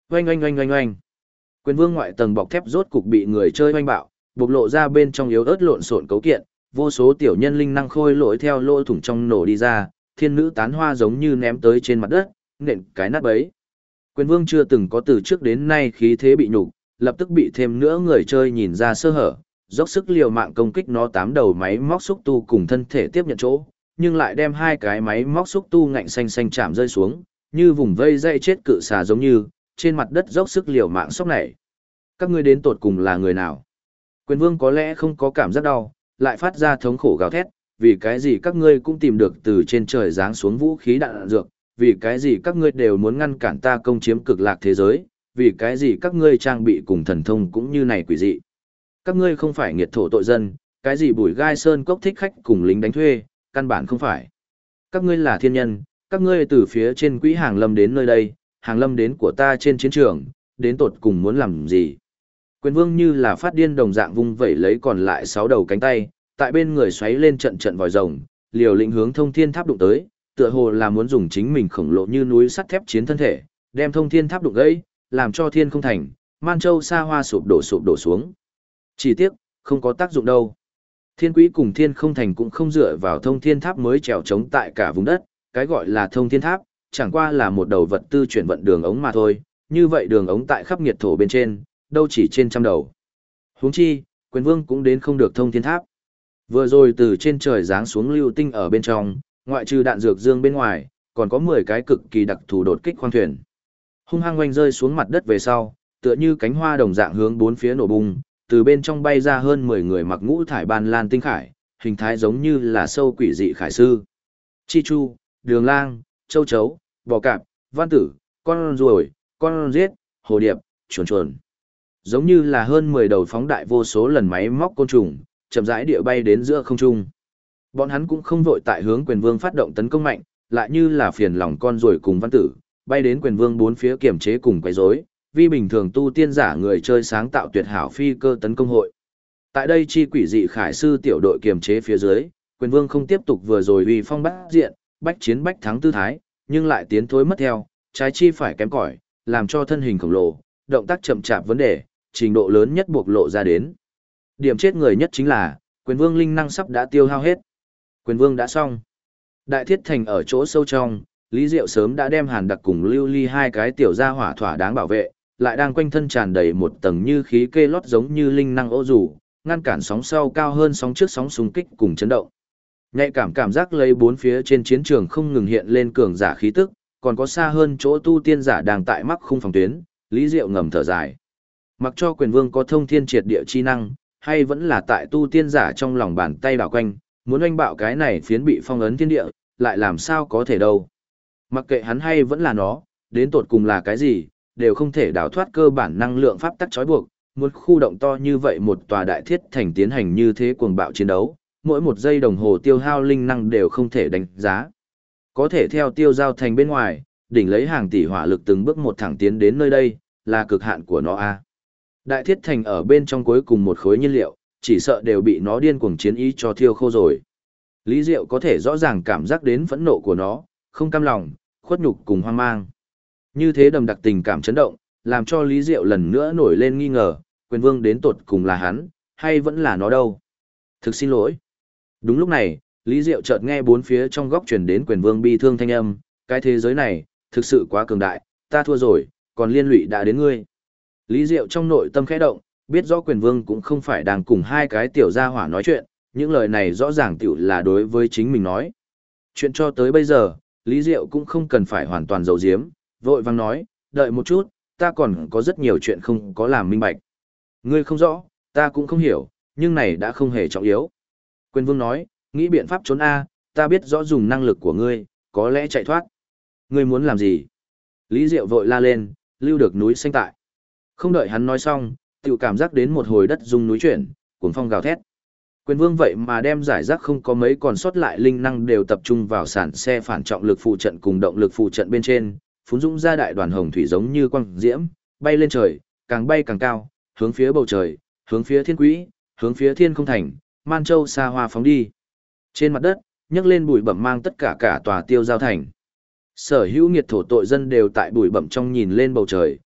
Oanh oanh oanh oanh oanh. Quyền vương ngoại tầng bọc thép rốt cục bị người chơi oanh bạo, bộc lộ ra bên trong yếu ớt lộn xộn cấu kiện, vô số tiểu nhân linh năng khôi lỗi theo lỗ thủng trong nổ đi ra, thiên nữ tán hoa giống như ném tới trên mặt đất, nện cái nát bấy. Quyền vương chưa từng có từ trước đến nay khí thế bị nhục, lập tức bị thêm nữa người chơi nhìn ra sơ hở, dốc sức liều mạng công kích nó 8 đầu máy móc xúc tu cùng thân thể tiếp nhận chỗ, nhưng lại đem 2 cái máy móc xúc tu ngạnh xanh xanh chạm rơi xuống, như vùng vây dây chết cự xà giống như, trên mặt đất dốc sức liều mạng sốc này. Các ngươi đến tột cùng là người nào? Quyền vương có lẽ không có cảm giác đau, lại phát ra thống khổ gào thét, vì cái gì các ngươi cũng tìm được từ trên trời giáng xuống vũ khí đạn dược, vì cái gì các ngươi đều muốn ngăn cản ta công chiếm cực lạc thế giới, vì cái gì các ngươi trang bị cùng thần thông cũng như này quỷ dị. Các ngươi không phải nghiệt thổ tội dân, cái gì bùi gai sơn cốc thích khách cùng lính đánh thuê, căn bản không phải. Các ngươi là thiên nhân, các ngươi từ phía trên quỹ hàng lâm đến nơi đây, hàng lâm đến của ta trên chiến trường, đến tột cùng muốn làm gì. Quyền vương như là phát điên đồng dạng vung vẩy lấy còn lại 6 đầu cánh tay, tại bên người xoáy lên trận trận vòi rồng, liều lĩnh hướng thông thiên tháp đụng tới, tựa hồ là muốn dùng chính mình khổng lồ như núi sắt thép chiến thân thể, đem thông thiên tháp đụng gãy, làm cho thiên không thành, man châu xa hoa sụp đổ xuống. Chỉ tiếc, không có tác dụng đâu. Thiên quỹ cùng thiên không thành cũng không dựa vào thông thiên tháp mới trèo trống tại cả vùng đất, cái gọi là thông thiên tháp, chẳng qua là một đầu vật tư chuyển vận đường ống mà thôi, như vậy đường ống tại khắp nghiệt thổ bên trên, đâu chỉ trên trăm đầu. Huống chi, quyền vương cũng đến không được thông thiên tháp. Vừa rồi từ trên trời giáng xuống lưu tinh ở bên trong, ngoại trừ đạn dược dương bên ngoài, còn có 10 cái cực kỳ đặc thù đột kích khoang thuyền. Hung hăng oanh rơi xuống mặt đất về sau, tựa như cánh hoa đồng dạng hướng bốn phía nổ bung, từ bên trong bay ra hơn 10 người mặc ngũ thải ban lan tinh khải, hình thái giống như là sâu quỷ dị khải sư. Chi chu, đường lang, châu chấu, bò cạp, văn tử, con ruồi, con giết, hồ điệp, chuồn chuồn. Giống như là hơn 10 đầu phóng đại vô số lần máy móc côn trùng, chậm rãi địa bay đến giữa không trung. Bọn hắn cũng không vội tại hướng quyền vương phát động tấn công mạnh, lại như là phiền lòng con ruồi cùng văn tử, bay đến quyền vương bốn phía kiểm chế cùng quấy rối, vì bình thường tu tiên giả người chơi sáng tạo tuyệt hảo phi cơ tấn công hội. Tại đây chi quỷ dị khải sư tiểu đội kiểm chế phía dưới, quyền vương không tiếp tục vừa rồi uy phong bát diện, bách chiến bách thắng tư thái, nhưng lại tiến thối mất theo, trái chi phải kém cỏi, làm cho thân hình khổng lồ, động tác chậm chạp vấn đề, trình độ lớn nhất bộc lộ ra đến. Điểm chết người nhất chính là, quyền vương linh năng sắp đã tiêu hao hết. Quyền vương đã xong. Đại thiết thành ở chỗ sâu trong, Lý Diệu sớm đã đem Hàn Đặc cùng Lưu Ly 2 cái tiểu gia hỏa thỏa đáng bảo vệ, lại đang quanh thân tràn đầy một tầng như khí kê lót giống như linh năng ô dù, ngăn cản sóng sau cao hơn sóng trước sóng xung kích cùng chấn động. Nhạy cảm giác lấy bốn phía trên chiến trường không ngừng hiện lên cường giả khí tức, còn có xa hơn chỗ tu tiên giả đang tại mắc khung phòng tuyến, Lý Diệu ngầm thở dài. Mặc cho quyền vương có thông thiên triệt địa chi năng, hay vẫn là tại tu tiên giả trong lòng bàn tay đảo quanh, muốn oanh bạo cái này phiến bị phong ấn thiên địa, lại làm sao có thể đâu. Mặc kệ hắn hay vẫn là nó, đến tột cùng là cái gì, đều không thể đào thoát cơ bản năng lượng pháp tắc trói buộc, muốn khu động to như vậy một tòa đại thiết thành tiến hành như thế cuồng bạo chiến đấu, mỗi một giây đồng hồ tiêu hao linh năng đều không thể đánh giá. Có thể theo tiêu giao thành bên ngoài, đỉnh lấy hàng tỷ hỏa lực từng bước một thẳng tiến đến nơi đây, là cực hạn của nó a. Đại thiết thành ở bên trong cuối cùng một khối nhiên liệu, chỉ sợ đều bị nó điên cuồng chiến ý cho thiêu khô rồi. Lý Diệu có thể rõ ràng cảm giác đến phẫn nộ của nó, không cam lòng, khuất nhục cùng hoang mang. Như thế đầm đặc tình cảm chấn động, làm cho Lý Diệu lần nữa nổi lên nghi ngờ, quyền vương đến tột cùng là hắn, hay vẫn là nó đâu. Thực xin lỗi. Đúng lúc này, Lý Diệu chợt nghe bốn phía trong góc truyền đến quyền vương bi thương thanh âm, cái thế giới này, thực sự quá cường đại, ta thua rồi, còn liên lụy đã đến ngươi. Lý Diệu trong nội tâm khẽ động, biết rõ quyền vương cũng không phải đang cùng 2 cái tiểu gia hỏa nói chuyện, những lời này rõ ràng tiểu là đối với chính mình nói. Chuyện cho tới bây giờ, Lý Diệu cũng không cần phải hoàn toàn giấu giếm, vội vàng nói, đợi một chút, ta còn có rất nhiều chuyện không có làm minh bạch. Ngươi không rõ, ta cũng không hiểu, nhưng này đã không hề trọng yếu. Quyền vương nói, nghĩ biện pháp trốn A, ta biết rõ dùng năng lực của ngươi, có lẽ chạy thoát. Ngươi muốn làm gì? Lý Diệu vội la lên, lưu được núi xanh tại. Không đợi hắn nói xong, tiểu cảm giác đến một hồi đất rung núi chuyển, cuồng phong gào thét. Quyền vương vậy mà đem giải rác không có mấy còn sót lại linh năng đều tập trung vào sản xe phản trọng lực phụ trận cùng động lực phụ trận bên trên, phún dũng ra đại đoàn hồng thủy giống như quang diễm, bay lên trời, càng bay càng cao, hướng phía bầu trời, hướng phía thiên quỹ, hướng phía thiên không thành, man châu xa hoa phóng đi. Trên mặt đất, nhấc lên bụi bặm mang tất cả tòa tiêu giao thành. Sở hữu nghiệt thổ tội dân đều tại bụi bặm trong nhìn lên bầu trời,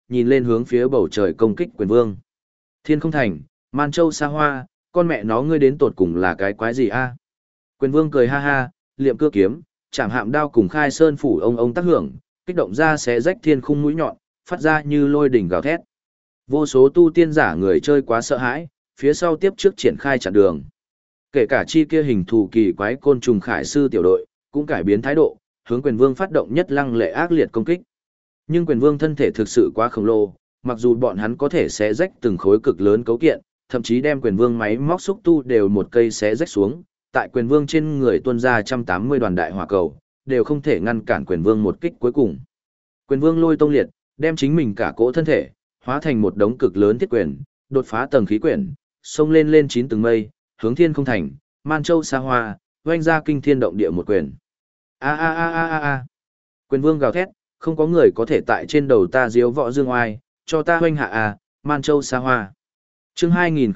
nhìn lên hướng phía bầu trời công kích quyền vương. Thiên không thành, Man Châu xa hoa, con mẹ nó ngươi đến tột cùng là cái quái gì a? Quyền vương cười ha ha, liệm cưa kiếm, chạm hạm đao cùng khai sơn phủ ông tác hưởng, kích động ra xé rách thiên khung mũi nhọn, phát ra như lôi đỉnh gào thét. Vô số tu tiên giả người chơi quá sợ hãi, phía sau tiếp trước triển khai chặn đường. Kể cả chi kia hình thù kỳ quái côn trùng khải sư tiểu đội, cũng cải biến thái độ, hướng quyền vương phát động nhất lăng lệ ác liệt công kích. Nhưng quyền vương thân thể thực sự quá khổng lồ, mặc dù bọn hắn có thể xé rách từng khối cực lớn cấu kiện, thậm chí đem quyền vương máy móc xúc tu đều một cây xé rách xuống, tại quyền vương trên người tuôn ra 180 đoàn đại hỏa cầu, đều không thể ngăn cản quyền vương một kích cuối cùng. Quyền vương lôi tông liệt, đem chính mình cả cỗ thân thể, hóa thành một đống cực lớn thiết quyền, đột phá tầng khí quyển, xông lên lên 9 tầng mây, hướng thiên không thành, Man Châu xa hoa, oanh ra kinh thiên động địa một quyền. A a a a a a. Quyền vương gào thét, không có người có thể tại trên đầu ta diếu võ dương oai, cho ta hoanh hạ a, Man Châu xa hoa. Chương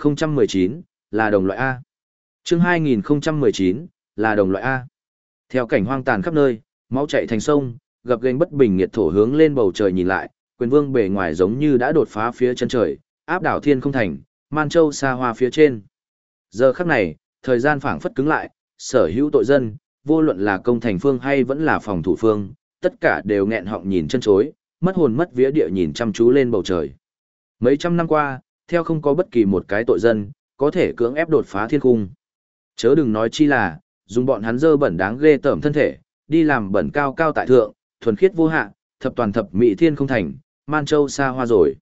2019, là đồng loại A. Chương 2019, là đồng loại A. Theo cảnh hoang tàn khắp nơi, máu chảy thành sông, gập ghềnh bất bình nhiệt thổ hướng lên bầu trời nhìn lại, quyền vương bề ngoài giống như đã đột phá phía chân trời, áp đảo thiên không thành, Man Châu xa hoa phía trên. Giờ khắc này, thời gian phảng phất cứng lại, sở hữu tội dân, vô luận là công thành phương hay vẫn là phòng thủ phương, tất cả đều nghẹn họng nhìn chân chối, mất hồn mất vía địa nhìn chăm chú lên bầu trời. Mấy trăm năm qua, theo không có bất kỳ một cái tội dân, có thể cưỡng ép đột phá thiên cung. Chớ đừng nói chi là, dùng bọn hắn dơ bẩn đáng ghê tởm thân thể, đi làm bẩn cao cao tại thượng, thuần khiết vô hạ, thập toàn thập mỹ thiên không thành, Man Châu xa hoa rồi.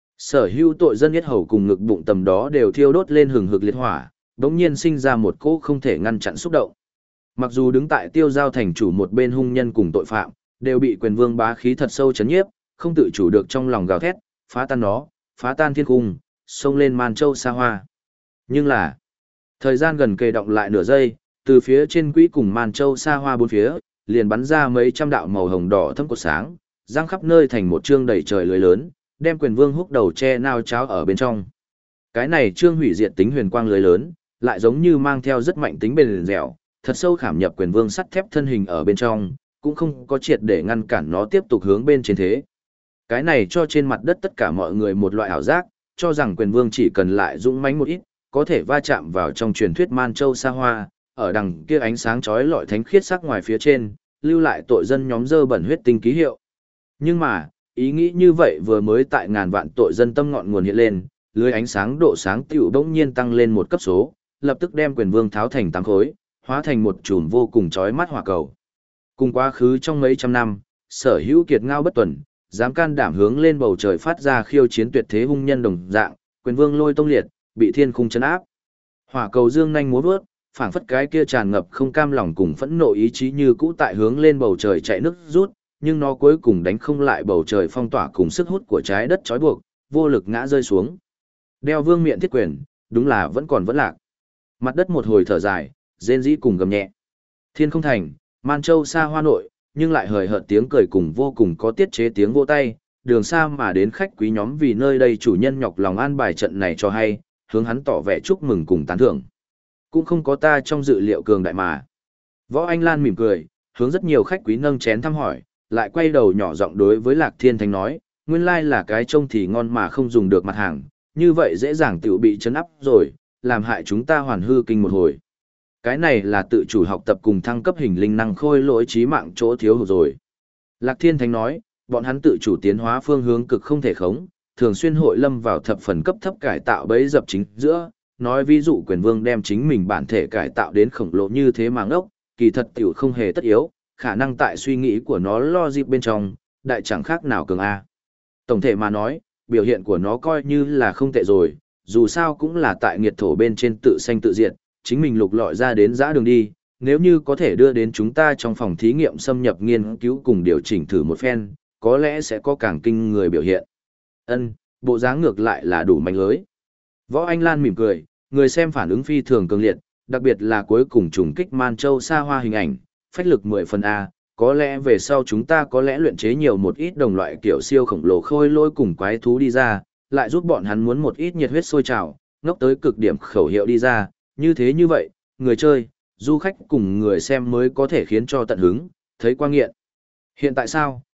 Sở hữu tội dân yết hầu cùng ngực bụng tầm đó đều thiêu đốt lên hừng hực liệt hỏa, đống nhiên sinh ra một cỗ không thể ngăn chặn xúc động. Mặc dù đứng tại tiêu giao thành chủ một bên hung nhân cùng tội phạm, đều bị quyền vương bá khí thật sâu chấn nhiếp, không tự chủ được trong lòng gào thét, phá tan nó, phá tan thiên cung, xông lên Man Châu xa hoa. Nhưng là, thời gian gần kề động lại nửa giây, từ phía trên quỹ cùng Man Châu xa hoa bốn phía, liền bắn ra mấy trăm đạo màu hồng đỏ thâm cột sáng, giăng khắp nơi thành một trương đầy trời lưới lớn, đem quyền vương húc đầu che nao cháo ở bên trong. Cái này trương hủy diệt tính huyền quang lưới lớn, lại giống như mang theo rất mạnh tính bền dẻo, thật sâu khảm nhập quyền vương sắt thép thân hình ở bên trong, cũng không có triệt để ngăn cản nó tiếp tục hướng bên trên thế. Cái này cho trên mặt đất tất cả mọi người một loại ảo giác, cho rằng quyền vương chỉ cần lại dũng mãnh một ít, có thể va chạm vào trong truyền thuyết Man Châu xa hoa, ở đằng kia ánh sáng chói lọi thánh khiết sắc ngoài phía trên, lưu lại tội dân nhóm dơ bẩn huyết tinh ký hiệu. Nhưng mà, ý nghĩ như vậy vừa mới tại ngàn vạn tội dân tâm ngọn nguồn hiện lên, lưới ánh sáng độ sáng tiểu bỗng nhiên tăng lên một cấp số, lập tức đem quyền vương tháo thành tám khối, hóa thành một chùm vô cùng chói mắt hỏa cầu. Cùng quá khứ trong mấy trăm năm, sở hữu kiệt ngao bất tuần, dám can đảm hướng lên bầu trời phát ra khiêu chiến tuyệt thế hung nhân đồng dạng, quyền vương lôi tông liệt, bị thiên khung chấn áp. Hỏa cầu dương nhanh múa vớt, phảng phất cái kia tràn ngập không cam lòng cùng phẫn nộ ý chí như cũ tại hướng lên bầu trời chạy nước rút, nhưng nó cuối cùng đánh không lại bầu trời phong tỏa cùng sức hút của trái đất trói buộc, vô lực ngã rơi xuống. Đeo vương miện thiết quyền, đúng là vẫn còn vẫn lạc. Mặt đất một hồi thở dài, rên rỉ cùng gầm nhẹ. Thiên không thành, Man Châu xa hoa nội, nhưng lại hời hợt tiếng cười cùng vô cùng có tiết chế tiếng vỗ tay, đường xa mà đến khách quý nhóm vì nơi đây chủ nhân nhọc lòng an bài trận này cho hay, hướng hắn tỏ vẻ chúc mừng cùng tán thưởng. Cũng không có ta trong dự liệu cường đại mà. Võ Anh Lan mỉm cười, hướng rất nhiều khách quý nâng chén thăm hỏi, lại quay đầu nhỏ giọng đối với Lạc Thiên Thánh nói, nguyên lai là cái trông thì ngon mà không dùng được mặt hàng, như vậy dễ dàng tự bị chấn áp rồi, làm hại chúng ta hoàn hư kinh một hồi. Cái này là tự chủ học tập cùng thăng cấp hình linh năng khôi lỗi trí mạng chỗ thiếu hụt rồi. Lạc Thiên Thánh nói, bọn hắn tự chủ tiến hóa phương hướng cực không thể khống, thường xuyên hội lâm vào thập phần cấp thấp cải tạo bấy dập chính giữa, nói ví dụ quyền vương đem chính mình bản thể cải tạo đến khổng lồ như thế mà ngốc, kỳ thật tiểu không hề tất yếu, khả năng tại suy nghĩ của nó lo dịp bên trong, đại chẳng khác nào cường A. Tổng thể mà nói, biểu hiện của nó coi như là không tệ rồi, dù sao cũng là tại nghiệt thổ bên trên tự sanh tự diệt, chính mình lục lọi ra đến dã đường đi, nếu như có thể đưa đến chúng ta trong phòng thí nghiệm xâm nhập nghiên cứu cùng điều chỉnh thử một phen, có lẽ sẽ có càng kinh người biểu hiện. Bộ dáng ngược lại là đủ mạnh lưới. Võ Anh Lan mỉm cười, người xem phản ứng phi thường cường liệt, đặc biệt là cuối cùng trùng kích Man Châu xa hoa hình ảnh, phách lực 10 phần A, có lẽ về sau chúng ta có lẽ luyện chế nhiều một ít đồng loại kiểu siêu khổng lồ khôi lỗi cùng quái thú đi ra, lại giúp bọn hắn muốn một ít nhiệt huyết sôi trào, ngốc tới cực điểm khẩu hiệu đi ra, như vậy, người chơi, du khách cùng người xem mới có thể khiến cho tận hứng, thấy qua nghiện. Hiện tại sao,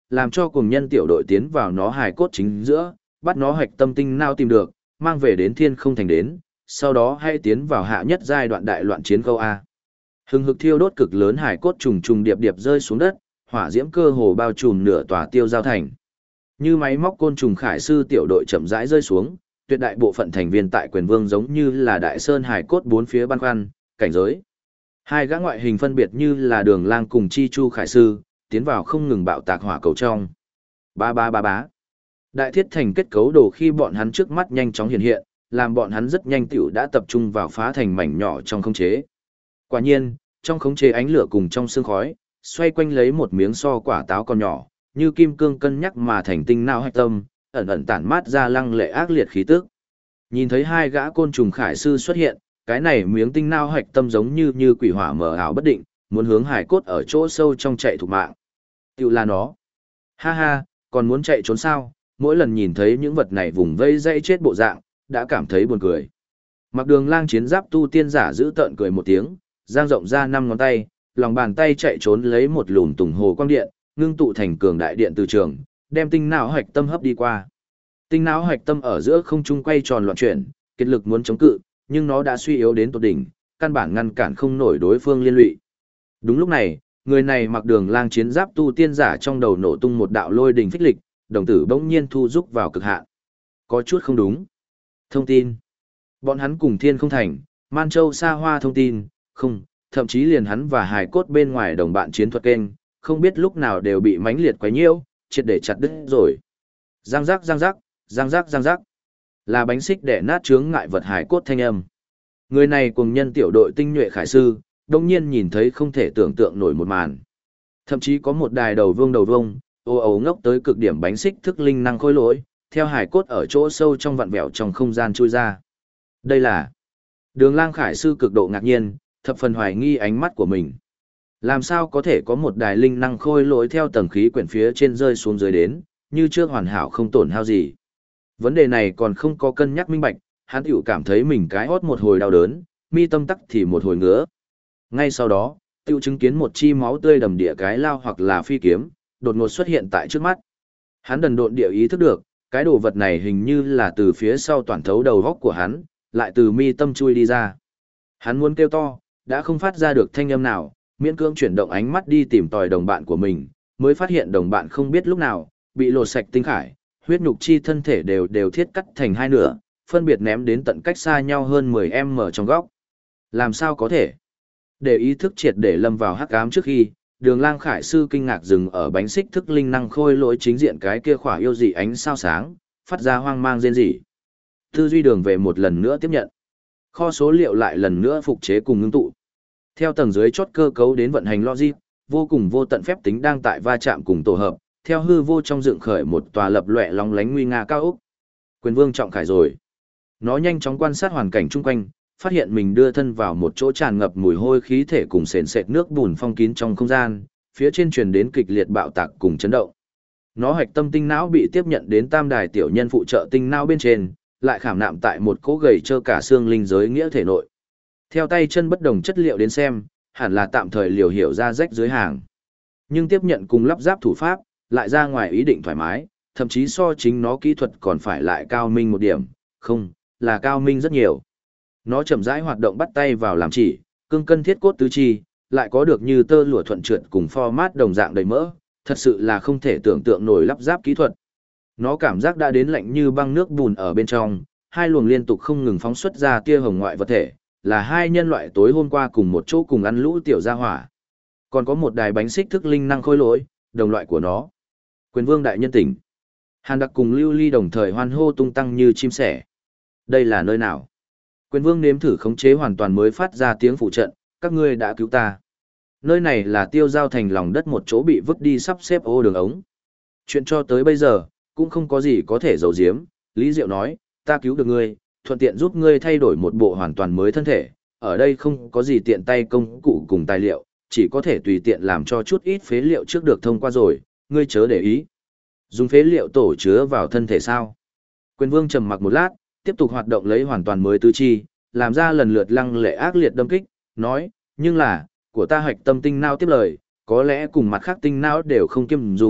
làm cho cùng nhân tiểu đội tiến vào nó hài cốt chính giữa, bắt nó hạch tâm tinh não tìm được, mang về đến thiên không thành đến, sau đó hãy tiến vào hạ nhất giai đoạn đại loạn chiến câu A. Hừng hực thiêu đốt cực lớn hài cốt trùng trùng điệp điệp rơi xuống đất, hỏa diễm cơ hồ bao trùm nửa tòa tiêu giao thành. Như máy móc côn trùng khải sư tiểu đội chậm rãi rơi xuống, tuyệt đại bộ phận thành viên tại Quyền Vương giống như là đại sơn hài cốt bốn phía băn khoăn, cảnh giới. Hai gã ngoại hình phân biệt như là Đường Lang cùng Chi Chu khải sư, tiến vào không ngừng bạo tạc hỏa cầu trong. Ba ba ba bá. Đại thiết thành kết cấu đồ khi bọn hắn trước mắt nhanh chóng hiện hiện, làm bọn hắn rất nhanh tiểu đã tập trung vào phá thành mảnh nhỏ trong khống chế. Quả nhiên, trong khống chế ánh lửa cùng trong sương khói, xoay quanh lấy một miếng so quả táo còn nhỏ, như kim cương cân nhắc mà thành tinh não hạch tâm, ẩn ẩn tản mát ra lăng lệ ác liệt khí tức. Nhìn thấy hai gã côn trùng khải sư xuất hiện, cái này miếng tinh não hạch tâm giống như quỷ hỏa mờ ảo bất định, muốn hướng hải cốt ở chỗ sâu trong chạy thục mạng. Tiểu là nó. Ha ha, còn muốn chạy trốn sao? Mỗi lần nhìn thấy những vật này vùng vây dây chết bộ dạng, đã cảm thấy buồn cười. Mặc Đường Lang chiến giáp tu tiên giả giữ tợn cười một tiếng, giang rộng ra 5 ngón tay, lòng bàn tay chạy trốn lấy một lùm tùng hồ quang điện, ngưng tụ thành cường đại điện từ trường, đem tinh não hạch tâm hấp đi qua. Tinh não hạch tâm ở giữa không trung quay tròn loạn chuyển, kết lực muốn chống cự, nhưng nó đã suy yếu đến tột đỉnh, căn bản ngăn cản không nổi đối phương liên lụy. Đúng lúc này, người này mặc Đường Lang chiến giáp tu tiên giả trong đầu nổ tung một đạo lôi đình phích lịch, đồng tử bỗng nhiên thu rúc vào cực hạn. Có chút không đúng. Thông tin. Bọn hắn cùng Thiên Không Thành, Man Châu xa hoa thông tin, không, thậm chí liền hắn và hài cốt bên ngoài đồng bạn chiến thuật kênh, không biết lúc nào đều bị mãnh liệt quấy nhiễu, triệt để chặt đứt rồi. Giang giác giang giác, giang giác giang giác. Là bánh xích để nát chướng ngại vật hài cốt thanh âm. Người này cùng nhân tiểu đội tinh nhuệ khải sư, đồng nhiên nhìn thấy không thể tưởng tượng nổi một màn. Thậm chí có một đài đầu vương, ô ấu ngốc tới cực điểm bánh xích thức linh năng khôi lỗi, theo hài cốt ở chỗ sâu trong vặn vẹo trong không gian chui ra. Đây là Đường Lang khải sư cực độ ngạc nhiên, thập phần hoài nghi ánh mắt của mình. Làm sao có thể có một đài linh năng khôi lỗi theo tầng khí quyển phía trên rơi xuống dưới đến, như trước hoàn hảo không tổn hao gì. Vấn đề này còn không có cân nhắc minh bạch, hắn tiểu cảm thấy mình cái hót một hồi đau đớn, mi tâm tắc thì một hồi ngứa. Ngay sau đó, tiểu chứng kiến một chi máu tươi đầm địa cái lao hoặc là phi kiếm, đột ngột xuất hiện tại trước mắt. Hắn đần độn địa ý thức được, cái đồ vật này hình như là từ phía sau toàn thấu đầu góc của hắn, lại từ mi tâm chui đi ra. Hắn muốn kêu to, đã không phát ra được thanh âm nào, miễn cưỡng chuyển động ánh mắt đi tìm tòi đồng bạn của mình, mới phát hiện đồng bạn không biết lúc nào, bị lột sạch tinh khải, huyết nhục chi thân thể đều thiết cắt thành hai nửa, phân biệt ném đến tận cách xa nhau hơn 10m trong góc. Làm sao có thể? Để ý thức triệt để lâm vào hắc ám trước khi, Đường Lang khải sư kinh ngạc dừng ở bánh xích thức linh năng khôi lỗi chính diện cái kia khỏa yêu dị ánh sao sáng, phát ra hoang mang rên rỉ. Tư duy đường về một lần nữa tiếp nhận. Kho số liệu lại lần nữa phục chế cùng ngưng tụ. Theo tầng dưới chốt cơ cấu đến vận hành logic, vô cùng vô tận phép tính đang tại va chạm cùng tổ hợp, theo hư vô trong dựng khởi một tòa lập lòe lóng lánh nguy nga cao ốc. Quyền Vương trọng khải rồi. Nó nhanh chóng quan sát hoàn cảnh chung quanh, phát hiện mình đưa thân vào một chỗ tràn ngập mùi hôi khí thể cùng sền sệt nước bùn phong kín trong không gian, phía trên truyền đến kịch liệt bạo tạc cùng chấn động. Nó hạch tâm tinh não bị tiếp nhận đến tam đài tiểu nhân phụ trợ tinh não bên trên, lại khảm nạm tại một cỗ gầy trơ cả xương linh giới nghĩa thể nội. Theo tay chân bất đồng chất liệu đến xem, hẳn là tạm thời liều hiểu ra rách dưới hàng. Nhưng tiếp nhận cùng lắp ráp thủ pháp, lại ra ngoài ý định thoải mái, thậm chí so chính nó kỹ thuật còn phải lại cao minh một điểm, không, là cao minh rất nhiều. Nó chậm rãi hoạt động bắt tay vào làm chỉ, cương cân thiết cốt tứ chi, lại có được như tơ lụa thuận trượt cùng format đồng dạng đầy mỡ, thật sự là không thể tưởng tượng nổi lắp ráp kỹ thuật. Nó cảm giác đã đến lạnh như băng nước bùn ở bên trong, hai luồng liên tục không ngừng phóng xuất ra tia hồng ngoại vật thể, là hai nhân loại tối hôm qua cùng một chỗ cùng ăn lũ tiểu gia hỏa. Còn có một đài bánh xích thức linh năng khôi lỗi, đồng loại của nó. Quyền Vương đại nhân tỉnh. Hàn Đặc cùng Lưu Ly đồng thời hoan hô tung tăng như chim sẻ. Đây là nơi nào? Quyền Vương nếm thử khống chế hoàn toàn mới phát ra tiếng phụ trận, các ngươi đã cứu ta. Nơi này là tiêu giao thành lòng đất một chỗ bị vứt đi sắp xếp ô đường ống. Chuyện cho tới bây giờ, cũng không có gì có thể giấu giếm. Lý Diệu nói, ta cứu được ngươi, thuận tiện giúp ngươi thay đổi một bộ hoàn toàn mới thân thể. Ở đây không có gì tiện tay công cụ cùng tài liệu, chỉ có thể tùy tiện làm cho chút ít phế liệu trước được thông qua rồi, ngươi chớ để ý. Dùng phế liệu tổ chứa vào thân thể sao? Quyền Vương trầm mặc một lát, tiếp tục hoạt động lấy hoàn toàn mới tứ chi, làm ra lần lượt lăng lệ ác liệt đâm kích, nói, nhưng là, của ta hạch tâm tinh não tiếp lời, có lẽ cùng mặt khác tinh não đều không kiêm dùng,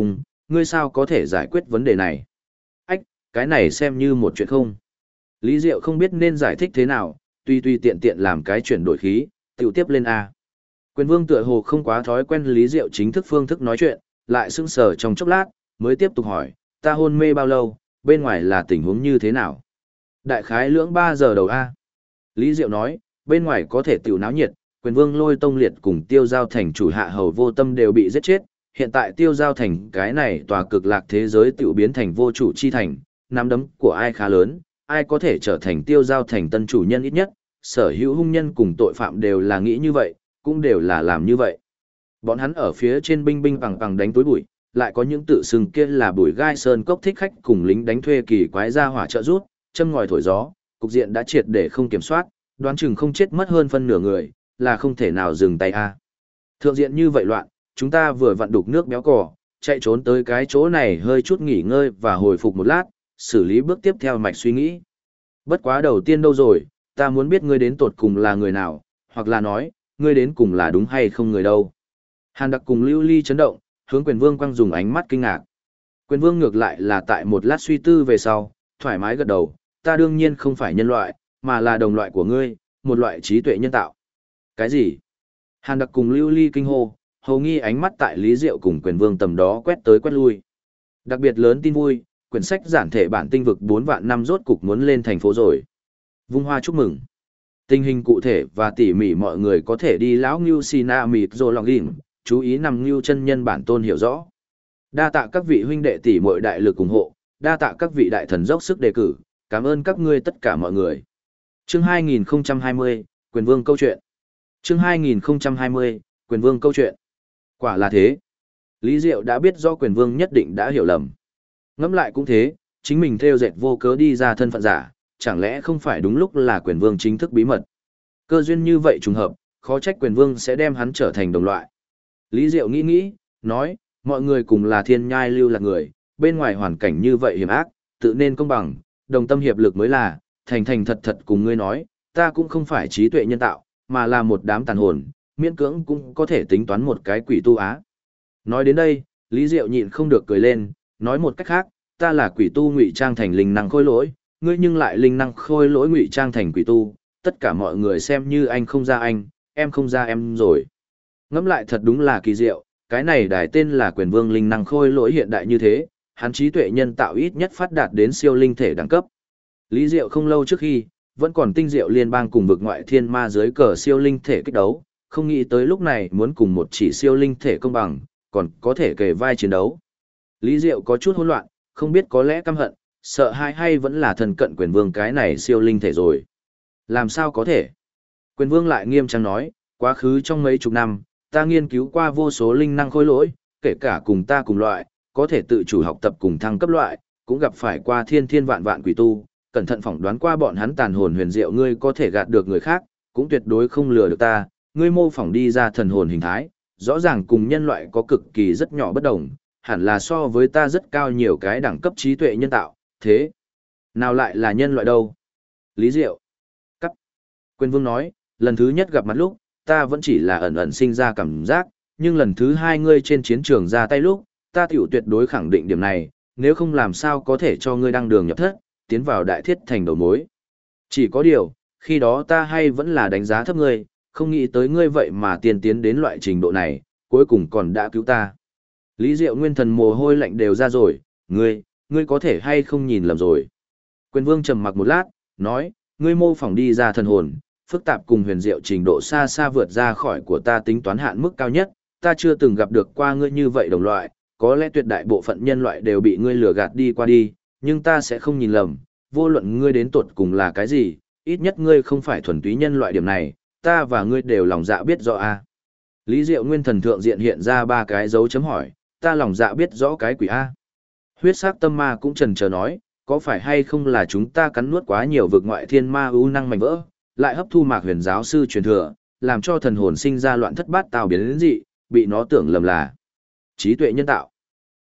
ngươi sao có thể giải quyết vấn đề này? Ách, cái này xem như một chuyện không. Lý Diệu không biết nên giải thích thế nào, tùy tiện tiện làm cái chuyển đổi khí, tiểu tiếp lên A. Quyền Vương tựa hồ không quá thói quen Lý Diệu chính thức phương thức nói chuyện, lại sững sờ trong chốc lát, mới tiếp tục hỏi, ta hôn mê bao lâu, bên ngoài là tình huống như thế nào? Đại khái lưỡng 3 giờ đầu A. Lý Diệu nói, bên ngoài có thể tiểu náo nhiệt, Quyền Vương Lôi Tông Liệt cùng Tiêu Giao Thành chủ hạ hầu vô tâm đều bị giết chết, hiện tại Tiêu Giao Thành cái này tòa cực lạc thế giới tiểu biến thành vô chủ chi thành, nắm đấm của ai khá lớn, ai có thể trở thành Tiêu Giao Thành tân chủ nhân ít nhất, sở hữu hung nhân cùng tội phạm đều là nghĩ như vậy, cũng đều là làm như vậy. Bọn hắn ở phía trên binh binh bằng đánh túi bụi, lại có những tự xưng kia là bùi gai sơn cốc thích khách cùng lính đánh thuê kỳ quái ra hỏa trợ rút, châm ngòi thổi gió, cục diện đã triệt để không kiểm soát, đoán chừng không chết mất hơn phân nửa người, là không thể nào dừng tay a. Thượng diện như vậy loạn, chúng ta vừa vặn đục nước béo cò, chạy trốn tới cái chỗ này hơi chút nghỉ ngơi và hồi phục một lát, xử lý bước tiếp theo mạch suy nghĩ. Bất quá đầu tiên đâu rồi, ta muốn biết ngươi đến tột cùng là người nào, hoặc là nói, ngươi đến cùng là đúng hay không người đâu. Hàn Đặc cùng Lưu Ly chấn động, hướng Quyền Vương quăng dùng ánh mắt kinh ngạc. Quyền Vương ngược lại là tại một lát suy tư về sau, thoải mái gật đầu, ta đương nhiên không phải nhân loại, mà là đồng loại của ngươi, một loại trí tuệ nhân tạo. Cái gì? Hàn Đặc cùng Lưu Ly kinh hô, hầu nghi ánh mắt tại Lý Diệu cùng Quyền Vương tầm đó quét tới quét lui. Đặc biệt lớn tin vui, quyển sách giản thể bản tinh vực 4 vạn năm rốt cục muốn lên thành phố rồi. Vung hoa chúc mừng. Tình hình cụ thể và tỉ mỉ mọi người có thể đi lão Ngưu Sina Mịt Rồi Lòng Đỉnh, chú ý nằm Ngưu chân nhân bản tôn hiểu rõ. Đa tạ các vị huynh đệ tỷ muội đại lực ủng hộ, đa tạ các vị đại thần dốc sức đề cử, cảm ơn các ngươi tất cả mọi người. Chương 2020, Quyền Vương câu chuyện. Chương 2020, Quyền Vương câu chuyện. Quả là thế. Lý Diệu đã biết do Quyền Vương nhất định đã hiểu lầm. Ngẫm lại cũng thế, chính mình theo dệt vô cớ đi ra thân phận giả, chẳng lẽ không phải đúng lúc là Quyền Vương chính thức bí mật. Cơ duyên như vậy trùng hợp, khó trách Quyền Vương sẽ đem hắn trở thành đồng loại. Lý Diệu nghĩ, nói, mọi người cùng là thiên nhai lưu lạc người, bên ngoài hoàn cảnh như vậy hiểm ác, tự nên công bằng, đồng tâm hiệp lực mới là, thành thật cùng ngươi nói, ta cũng không phải trí tuệ nhân tạo, mà là một đám tàn hồn, miễn cưỡng cũng có thể tính toán một cái quỷ tu á. Nói đến đây, Lý Diệu nhịn không được cười lên, nói một cách khác, ta là quỷ tu ngụy trang thành linh năng khôi lỗi, ngươi nhưng lại linh năng khôi lỗi ngụy trang thành quỷ tu, tất cả mọi người xem như anh không ra anh, em không ra em rồi. Ngẫm lại thật đúng là kỳ diệu, cái này đài tên là Quyền Vương linh năng khôi lỗi hiện đại như thế, hắn trí tuệ nhân tạo ít nhất phát đạt đến siêu linh thể đẳng cấp. Lý Diệu không lâu trước khi, vẫn còn tinh diệu liên bang cùng vực ngoại thiên ma dưới cờ siêu linh thể kích đấu, không nghĩ tới lúc này muốn cùng một chỉ siêu linh thể công bằng, còn có thể kề vai chiến đấu. Lý Diệu có chút hỗn loạn, không biết có lẽ căm hận, sợ hãi hay vẫn là thần cận Quyền Vương cái này siêu linh thể rồi. Làm sao có thể? Quyền Vương lại nghiêm trang nói, quá khứ trong mấy chục năm, ta nghiên cứu qua vô số linh năng khôi lỗi, kể cả cùng ta cùng loại, có thể tự chủ học tập cùng thăng cấp loại, cũng gặp phải qua thiên vạn quỷ tu, cẩn thận phỏng đoán qua bọn hắn tàn hồn huyền diệu ngươi có thể gạt được người khác, cũng tuyệt đối không lừa được ta, ngươi mô phỏng đi ra thần hồn hình thái, rõ ràng cùng nhân loại có cực kỳ rất nhỏ bất đồng, hẳn là so với ta rất cao nhiều cái đẳng cấp trí tuệ nhân tạo, thế nào lại là nhân loại đâu? Lý Diệu. Cắt. Quyền Vương nói, lần thứ nhất gặp mặt lúc, ta vẫn chỉ là ẩn sinh ra cảm giác, nhưng lần thứ hai ngươi trên chiến trường ra tay lúc, ta tiểu tuyệt đối khẳng định điểm này, nếu không làm sao có thể cho ngươi đăng đường nhập thất, tiến vào đại thiết thành đầu mối. Chỉ có điều, khi đó ta hay vẫn là đánh giá thấp ngươi, không nghĩ tới ngươi vậy mà tiên tiến đến loại trình độ này, cuối cùng còn đã cứu ta. Lý Diệu nguyên thần mồ hôi lạnh đều ra rồi, ngươi có thể hay không nhìn lầm rồi. Quyền Vương trầm mặc một lát, nói, ngươi mô phỏng đi ra thần hồn, phức tạp cùng huyền diệu trình độ xa xa vượt ra khỏi của ta tính toán hạn mức cao nhất, ta chưa từng gặp được qua ngươi như vậy đồng loại, có lẽ tuyệt đại bộ phận nhân loại đều bị ngươi lừa gạt đi qua đi, nhưng ta sẽ không nhìn lầm, vô luận ngươi đến tột cùng là cái gì, ít nhất ngươi không phải thuần túy nhân loại điểm này, ta và ngươi đều lòng dạ biết rõ a. Lý Diệu nguyên thần thượng diện hiện ra 3 cái dấu chấm hỏi, ta lòng dạ biết rõ cái quỷ a. Huyết sắc tâm ma cũng chần chờ nói, có phải hay không là chúng ta cắn nuốt quá nhiều vực ngoại thiên ma ưu năng mạnh vỡ, lại hấp thu Mạc Huyền giáo sư truyền thừa, làm cho thần hồn sinh ra loạn thất bát tao biến đến dị, bị nó tưởng lầm là trí tuệ nhân tạo.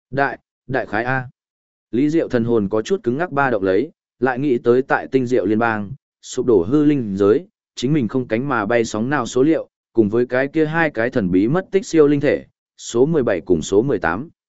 Đại khái a. Lý Diệu thần hồn có chút cứng ngắc ba động lấy, lại nghĩ tới tại tinh diệu liên bang, sụp đổ hư linh giới, chính mình không cánh mà bay sóng nào số liệu, cùng với cái kia 2 cái thần bí mất tích siêu linh thể, số 17 cùng số 18.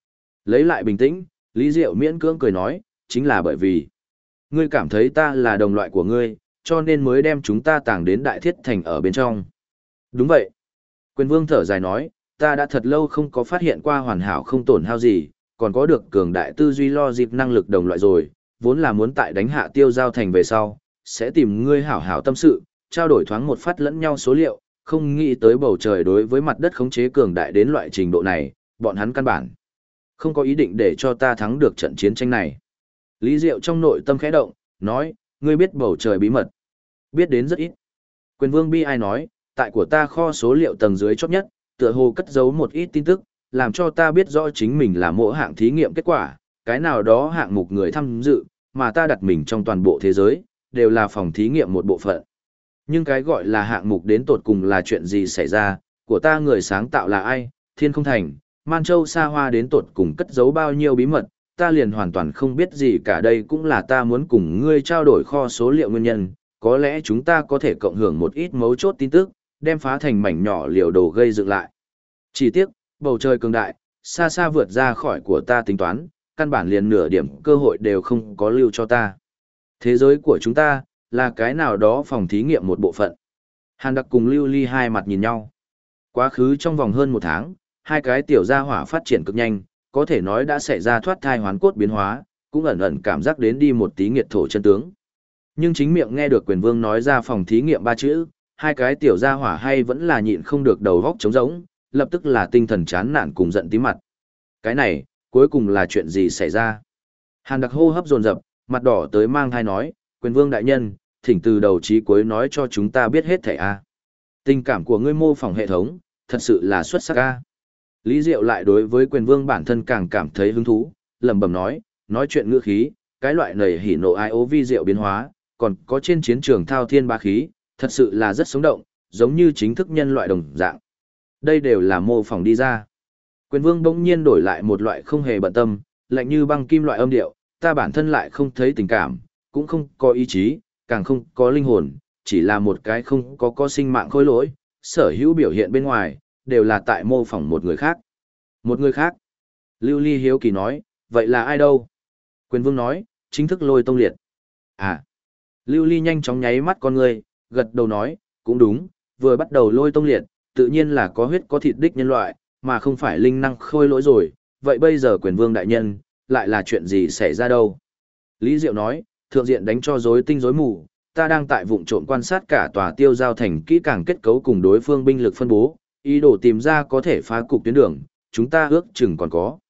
Lấy lại bình tĩnh, Lý Diệu miễn cưỡng cười nói, chính là bởi vì ngươi cảm thấy ta là đồng loại của ngươi, cho nên mới đem chúng ta tàng đến Đại Thiết Thành ở bên trong. Đúng vậy. Quyền Vương thở dài nói, ta đã thật lâu không có phát hiện qua hoàn hảo không tổn hao gì, còn có được cường đại tư duy lo dịp năng lực đồng loại rồi, vốn là muốn tại đánh hạ Tiêu Giao Thành về sau, sẽ tìm ngươi hảo hảo tâm sự, trao đổi thoáng một phát lẫn nhau số liệu, không nghĩ tới bầu trời đối với mặt đất khống chế cường đại đến loại trình độ này, bọn hắn căn bản không có ý định để cho ta thắng được trận chiến tranh này. Lý Diệu trong nội tâm khẽ động, nói, ngươi biết bầu trời bí mật. Biết đến rất ít. Quyền Vương bi ai nói, tại của ta kho số liệu tầng dưới chót nhất, tựa hồ cất giấu một ít tin tức, làm cho ta biết rõ chính mình là mỗi hạng thí nghiệm kết quả, cái nào đó hạng mục người tham dự, mà ta đặt mình trong toàn bộ thế giới, đều là phòng thí nghiệm một bộ phận. Nhưng cái gọi là hạng mục đến tột cùng là chuyện gì xảy ra, của ta người sáng tạo là ai, Thiên Không Thành, Man Châu xa hoa đến tột cùng cất giấu bao nhiêu bí mật, ta liền hoàn toàn không biết gì cả. Đây cũng là ta muốn cùng ngươi trao đổi kho số liệu nguyên nhân, có lẽ chúng ta có thể cộng hưởng một ít mấu chốt tin tức, đem phá thành mảnh nhỏ liều đồ gây dựng lại. Chỉ tiếc, bầu trời cường đại, xa xa vượt ra khỏi của ta tính toán, căn bản liền nửa điểm cơ hội đều không có lưu cho ta. Thế giới của chúng ta, là cái nào đó phòng thí nghiệm một bộ phận. Hàn Đặc cùng Lưu Ly hai mặt nhìn nhau. Quá khứ trong vòng hơn một tháng, hai cái tiểu gia hỏa phát triển cực nhanh, có thể nói đã xảy ra thoát thai hoán cốt biến hóa, cũng ẩn ẩn cảm giác đến đi một tí nghiệt thổ chân tướng. Nhưng chính miệng nghe được Quyền Vương nói ra phòng thí nghiệm ba chữ, hai cái tiểu gia hỏa hay vẫn là nhịn không được đầu góc trống rỗng, lập tức là tinh thần chán nản cùng giận tí mặt. Cái này, cuối cùng là chuyện gì xảy ra? Hàn Đặc hô hấp dồn dập, mặt đỏ tới mang thai nói, Quyền Vương đại nhân, thỉnh từ đầu chí cuối nói cho chúng ta biết hết thảy a. Tình cảm của ngươi mô phỏng hệ thống, thật sự là xuất sắc a. Lý Diệu lại đối với Quyền Vương bản thân càng cảm thấy hứng thú, lẩm bẩm nói chuyện ngữ khí, cái loại nầy hỉ nộ ai ố vi diệu biến hóa, còn có trên chiến trường thao thiên ba khí, thật sự là rất sống động, giống như chính thức nhân loại đồng dạng. Đây đều là mô phỏng đi ra. Quyền Vương bỗng nhiên đổi lại một loại không hề bận tâm, lạnh như băng kim loại âm điệu, ta bản thân lại không thấy tình cảm, cũng không có ý chí, càng không có linh hồn, chỉ là một cái không có sinh mạng khôi lỗi, sở hữu biểu hiện bên ngoài, đều là tại mô phỏng một người khác. Một người khác? Lưu Ly hiếu kỳ nói, vậy là ai đâu? Quyền Vương nói, chính thức Lôi Tông Liệt. À. Lưu Ly nhanh chóng nháy mắt con người, gật đầu nói, cũng đúng, vừa bắt đầu Lôi Tông Liệt, tự nhiên là có huyết có thịt đích nhân loại, mà không phải linh năng khôi lỗi rồi, vậy bây giờ Quyền Vương đại nhân, lại là chuyện gì xảy ra đâu? Lý Diệu nói, thượng diện đánh cho rối tinh rối mù, ta đang tại vụng trộm quan sát cả tòa Tiêu Giao Thành kỹ càng kết cấu cùng đối phương binh lực phân bố, ý đồ tìm ra có thể phá cục tuyến đường, chúng ta ước chừng còn có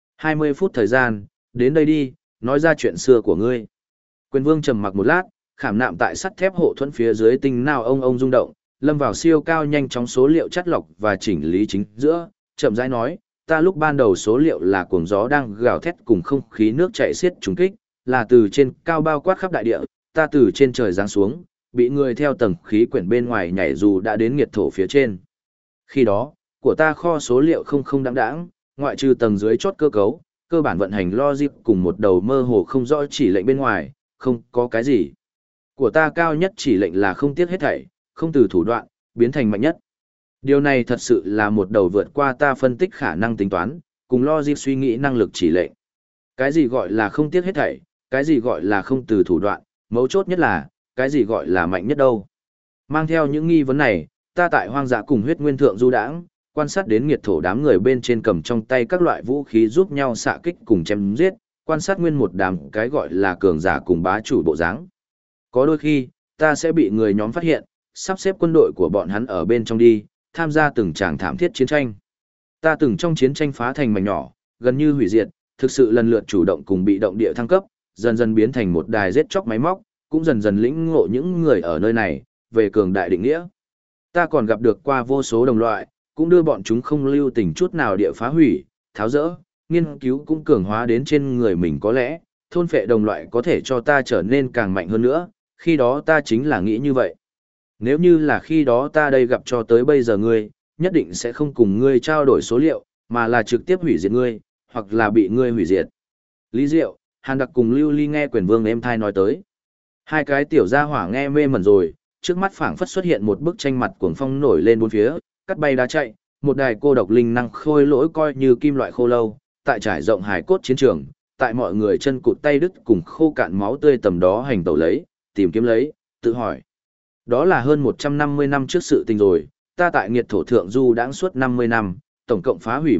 20 phút thời gian, đến đây đi, nói ra chuyện xưa của ngươi. Quyền Vương trầm mặc một lát, khảm nạm tại sắt thép hộ thuẫn phía dưới tinh nào ông rung động, lâm vào siêu cao nhanh chóng số liệu chắt lọc và chỉnh lý chính giữa, chậm rãi nói, ta lúc ban đầu số liệu là cuồng gió đang gào thét cùng không khí nước chảy xiết trùng kích, là từ trên cao bao quát khắp đại địa, ta từ trên trời giáng xuống, bị người theo tầng khí quyển bên ngoài nhảy dù đã đến nghiệt thổ phía trên. Khi đó, của ta kho số liệu không đáng đáng, ngoại trừ tầng dưới chốt cơ cấu, cơ bản vận hành logic cùng một đầu mơ hồ không rõ chỉ lệnh bên ngoài, không có cái gì. Của ta cao nhất chỉ lệnh là không tiếc hết thảy, không từ thủ đoạn, biến thành mạnh nhất. Điều này thật sự là một đầu vượt qua ta phân tích khả năng tính toán, cùng logic suy nghĩ năng lực chỉ lệnh. Cái gì gọi là không tiếc hết thảy, cái gì gọi là không từ thủ đoạn, mấu chốt nhất là, cái gì gọi là mạnh nhất đâu. Mang theo những nghi vấn này, ta tại hoang dã cùng huyết nguyên thượng du đãng, quan sát đến nghiệt thổ đám người bên trên cầm trong tay các loại vũ khí giúp nhau xạ kích cùng chém giết, quan sát nguyên một đám cái gọi là cường giả cùng bá chủ bộ dáng. Có đôi khi, ta sẽ bị người nhóm phát hiện, sắp xếp quân đội của bọn hắn ở bên trong đi, tham gia từng tràng thảm thiết chiến tranh. Ta từng trong chiến tranh phá thành mảnh nhỏ, gần như hủy diệt, thực sự lần lượt chủ động cùng bị động địa thăng cấp, dần dần biến thành một đài giết chóc máy móc, cũng dần dần lĩnh ngộ những người ở nơi này, về cường đại định nghĩa. Ta còn gặp được qua vô số đồng loại, cũng đưa bọn chúng không lưu tình chút nào địa phá hủy, tháo rỡ, nghiên cứu cũng cường hóa đến trên người mình có lẽ, thôn phệ đồng loại có thể cho ta trở nên càng mạnh hơn nữa, khi đó ta chính là nghĩ như vậy. Nếu như là khi đó ta đây gặp cho tới bây giờ ngươi, nhất định sẽ không cùng ngươi trao đổi số liệu, mà là trực tiếp hủy diệt ngươi, hoặc là bị ngươi hủy diệt. Lý Diệu, Hàn Đặc cùng Lưu Ly nghe Quyền Vương êm thai nói tới. Hai cái tiểu gia hỏa nghe mê mẩn rồi, trước mắt phảng phất xuất hiện một bức tranh mặt cuồng phong nổi lên bốn phía, cắt bay đá chạy, một đài cô độc linh năng khôi lỗi coi như kim loại khô lâu, tại trải rộng hài cốt chiến trường, tại mọi người chân cụt tay đứt cùng khô cạn máu tươi tầm đó hành tẩu lấy, tìm kiếm lấy, tự hỏi. Đó là hơn 150 năm trước sự tình rồi, ta tại nghiệt thổ thượng du đãng suốt 50 năm, tổng cộng phá hủy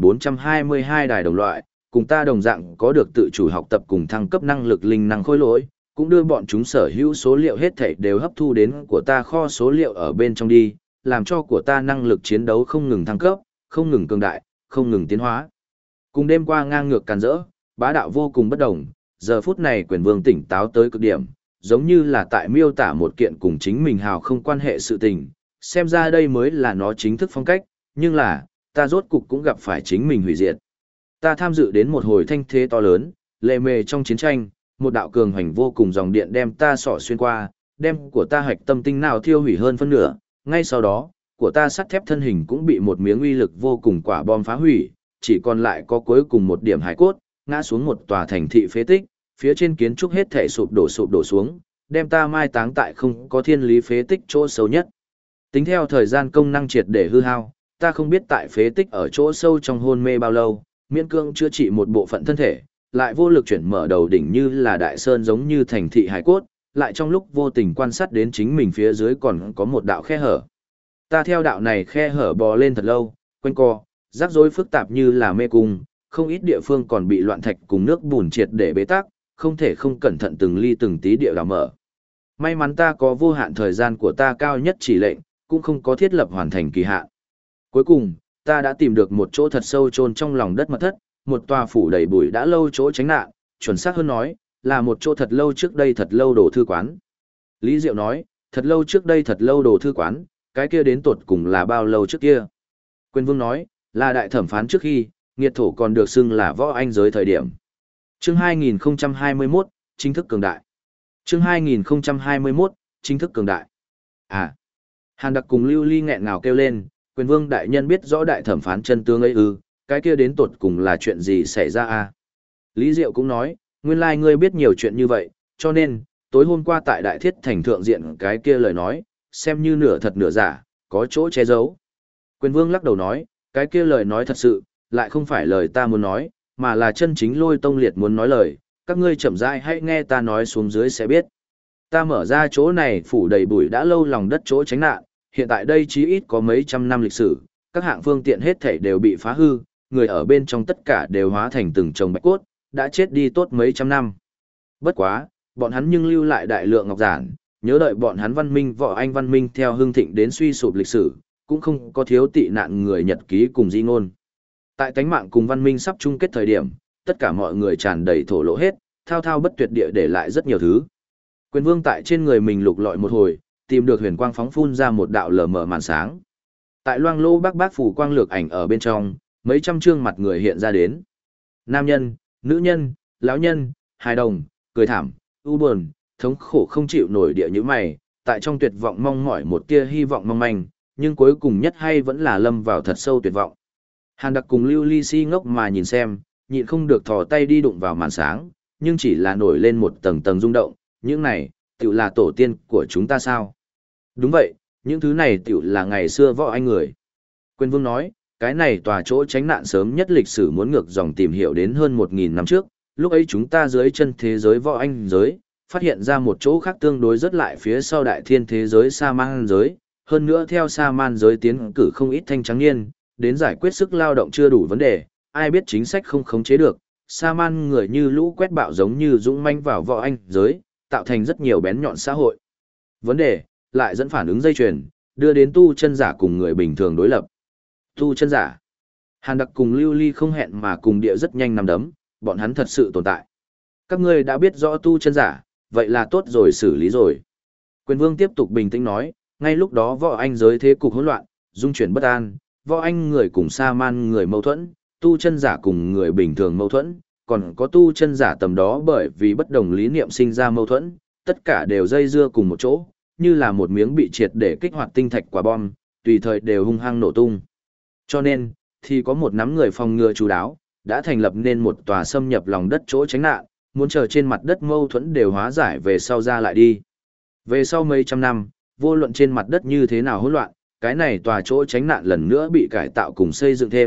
1422 đài đồng loại, cùng ta đồng dạng có được tự chủ học tập cùng thăng cấp năng lực linh năng khôi lỗi, cũng đưa bọn chúng sở hữu số liệu hết thảy đều hấp thu đến của ta kho số liệu ở bên trong đi, làm cho của ta năng lực chiến đấu không ngừng thăng cấp, không ngừng cường đại, không ngừng tiến hóa. Cùng đêm qua ngang ngược càn rỡ, bá đạo vô cùng bất đồng, giờ phút này quyền vương tỉnh táo tới cực điểm, giống như là tại miêu tả một kiện cùng chính mình hào không quan hệ sự tình, xem ra đây mới là nó chính thức phong cách, nhưng là, ta rốt cục cũng gặp phải chính mình hủy diệt. Ta tham dự đến một hồi thanh thế to lớn, lệ mề trong chiến tranh, một đạo cường hành vô cùng dòng điện đem ta xỏ xuyên qua, đem của ta hạch tâm tinh nào thiêu hủy hơn phân nửa, ngay sau đó, của ta sắt thép thân hình cũng bị một miếng uy lực vô cùng quả bom phá hủy, chỉ còn lại có cuối cùng một điểm hải cốt, ngã xuống một tòa thành thị phế tích, phía trên kiến trúc hết thể sụp đổ xuống, đem ta mai táng tại không có thiên lý phế tích chỗ sâu nhất. Tính theo thời gian công năng triệt để hư hao, ta không biết tại phế tích ở chỗ sâu trong hôn mê bao lâu, miễn cương chữa trị một bộ phận thân thể, lại vô lực chuyển mở đầu đỉnh như là đại sơn giống như thành thị hải cốt, lại trong lúc vô tình quan sát đến chính mình phía dưới còn có một đạo khe hở. Ta theo đạo này khe hở bò lên thật lâu, quanh co, rắc rối phức tạp như là mê cung, không ít địa phương còn bị loạn thạch cùng nước bùn triệt để bế tắc, không thể không cẩn thận từng ly từng tí địa đào mở. May mắn ta có vô hạn thời gian của ta cao nhất chỉ lệnh, cũng không có thiết lập hoàn thành kỳ hạn. Cuối cùng, ta đã tìm được một chỗ thật sâu chôn trong lòng đất mật thất, một tòa phủ đầy bụi đã lâu chỗ tránh nạn, chuẩn xác hơn nói, là một chỗ thật lâu trước đây thật lâu đồ thư quán. Lý Diệu nói, thật lâu trước đây thật lâu đồ thư quán, cái kia đến tột cùng là bao lâu trước kia. Quyền Vương nói, là đại thẩm phán trước khi, nghiệt thổ còn được xưng là võ anh giới thời điểm. Chương 2021, chính thức cường đại. Chương 2021, chính thức cường đại. À, Hàn Đặc cùng Lưu Ly nghẹn ngào kêu lên, Quyền Vương đại nhân biết rõ đại thẩm phán chân tướng ấy ư, cái kia đến tột cùng là chuyện gì xảy ra à? Lý Diệu cũng nói, nguyên lai ngươi biết nhiều chuyện như vậy, cho nên, tối hôm qua tại Đại Thiết Thành thượng diện cái kia lời nói, xem như nửa thật nửa giả, có chỗ che giấu. Quyền Vương lắc đầu nói, cái kia lời nói thật sự, lại không phải lời ta muốn nói, mà là chân chính Lôi Tông Liệt muốn nói lời, các ngươi chậm rãi hãy nghe ta nói xuống dưới sẽ biết. Ta mở ra chỗ này phủ đầy bụi đã lâu lòng đất chỗ tránh nạn, hiện tại đây chí ít có mấy trăm năm lịch sử, các hạng phương tiện hết thảy đều bị phá hư, người ở bên trong tất cả đều hóa thành từng chồng bạch cốt, đã chết đi tốt mấy trăm năm. Bất quá, bọn hắn nhưng lưu lại đại lượng ngọc giản, nhớ đợi bọn hắn văn minh võ anh văn minh theo hưng thịnh đến suy sụp lịch sử, cũng không có thiếu tị nạn người nhật ký cùng di ngôn. Tại tánh mạng cùng văn minh sắp chung kết thời điểm, tất cả mọi người tràn đầy thổ lộ hết, thao thao bất tuyệt địa để lại rất nhiều thứ. Quyền Vương tại trên người mình lục lọi một hồi, tìm được huyền quang phóng phun ra một đạo lờ mờ màn sáng. Tại loang lô bác phủ quang lược ảnh ở bên trong, mấy trăm trương mặt người hiện ra đến. Nam nhân, nữ nhân, lão nhân, hài đồng, cười thảm, u buồn, thống khổ không chịu nổi địa như mày, tại trong tuyệt vọng mong mỏi một tia hy vọng mong manh, nhưng cuối cùng nhất hay vẫn là lâm vào thật sâu tuyệt vọng. Hàn Đặc cùng Lưu Ly si ngốc mà nhìn xem, nhịn không được thò tay đi đụng vào màn sáng, nhưng chỉ là nổi lên một tầng tầng rung động, những này, tiểu là tổ tiên của chúng ta sao? Đúng vậy, những thứ này tiểu là ngày xưa võ anh người. Quyền Vương nói, cái này tòa chỗ tránh nạn sớm nhất lịch sử muốn ngược dòng tìm hiểu đến hơn 1.000 năm trước, lúc ấy chúng ta dưới chân thế giới võ anh giới, phát hiện ra một chỗ khác tương đối rất lại phía sau đại thiên thế giới sa man giới, hơn nữa theo sa man giới tiến cử không ít thanh trắng niên, đến giải quyết sức lao động chưa đủ vấn đề, ai biết chính sách không khống chế được, sa man người như lũ quét bạo giống như dũng manh vào võ anh giới, tạo thành rất nhiều bén nhọn xã hội. Vấn đề, lại dẫn phản ứng dây chuyền, đưa đến tu chân giả cùng người bình thường đối lập. Tu chân giả. Hàn Đặc cùng Lưu Ly không hẹn mà cùng địa rất nhanh nằm đấm, bọn hắn thật sự tồn tại. Các ngươi đã biết rõ tu chân giả, vậy là tốt rồi xử lý rồi. Quyền Vương tiếp tục bình tĩnh nói, ngay lúc đó võ anh giới thế cục hỗn loạn, dung chuyển bất an, võ anh người cùng sa man người mâu thuẫn, tu chân giả cùng người bình thường mâu thuẫn, còn có tu chân giả tầm đó bởi vì bất đồng lý niệm sinh ra mâu thuẫn, tất cả đều dây dưa cùng một chỗ, như là một miếng bị triệt để kích hoạt tinh thạch quả bom, tùy thời đều hung hăng nổ tung. Cho nên, thì có một nắm người phòng ngừa chú đáo, đã thành lập nên một tòa xâm nhập lòng đất chỗ tránh nạn, muốn chờ trên mặt đất mâu thuẫn đều hóa giải về sau ra lại đi. Về sau mấy trăm năm, vô luận trên mặt đất như thế nào hỗn loạn, cái này tòa chỗ tránh nạn lần nữa bị cải tạo cùng xây dựng thêm,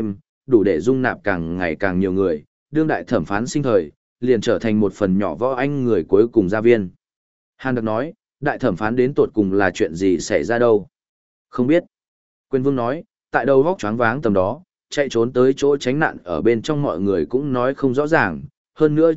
đủ để dung nạp càng ngày càng nhiều người, đương đại thẩm phán sinh thời, liền trở thành một phần nhỏ võ anh người cuối cùng gia viên. Hàn Đặc nói, đại thẩm phán đến tột cùng là chuyện gì xảy ra đâu? Không biết. Quyền Vương nói, tại đầu góc choáng váng tầm đó, chạy trốn tới chỗ tránh nạn ở bên trong mọi người cũng nói không rõ ràng, hơn nữa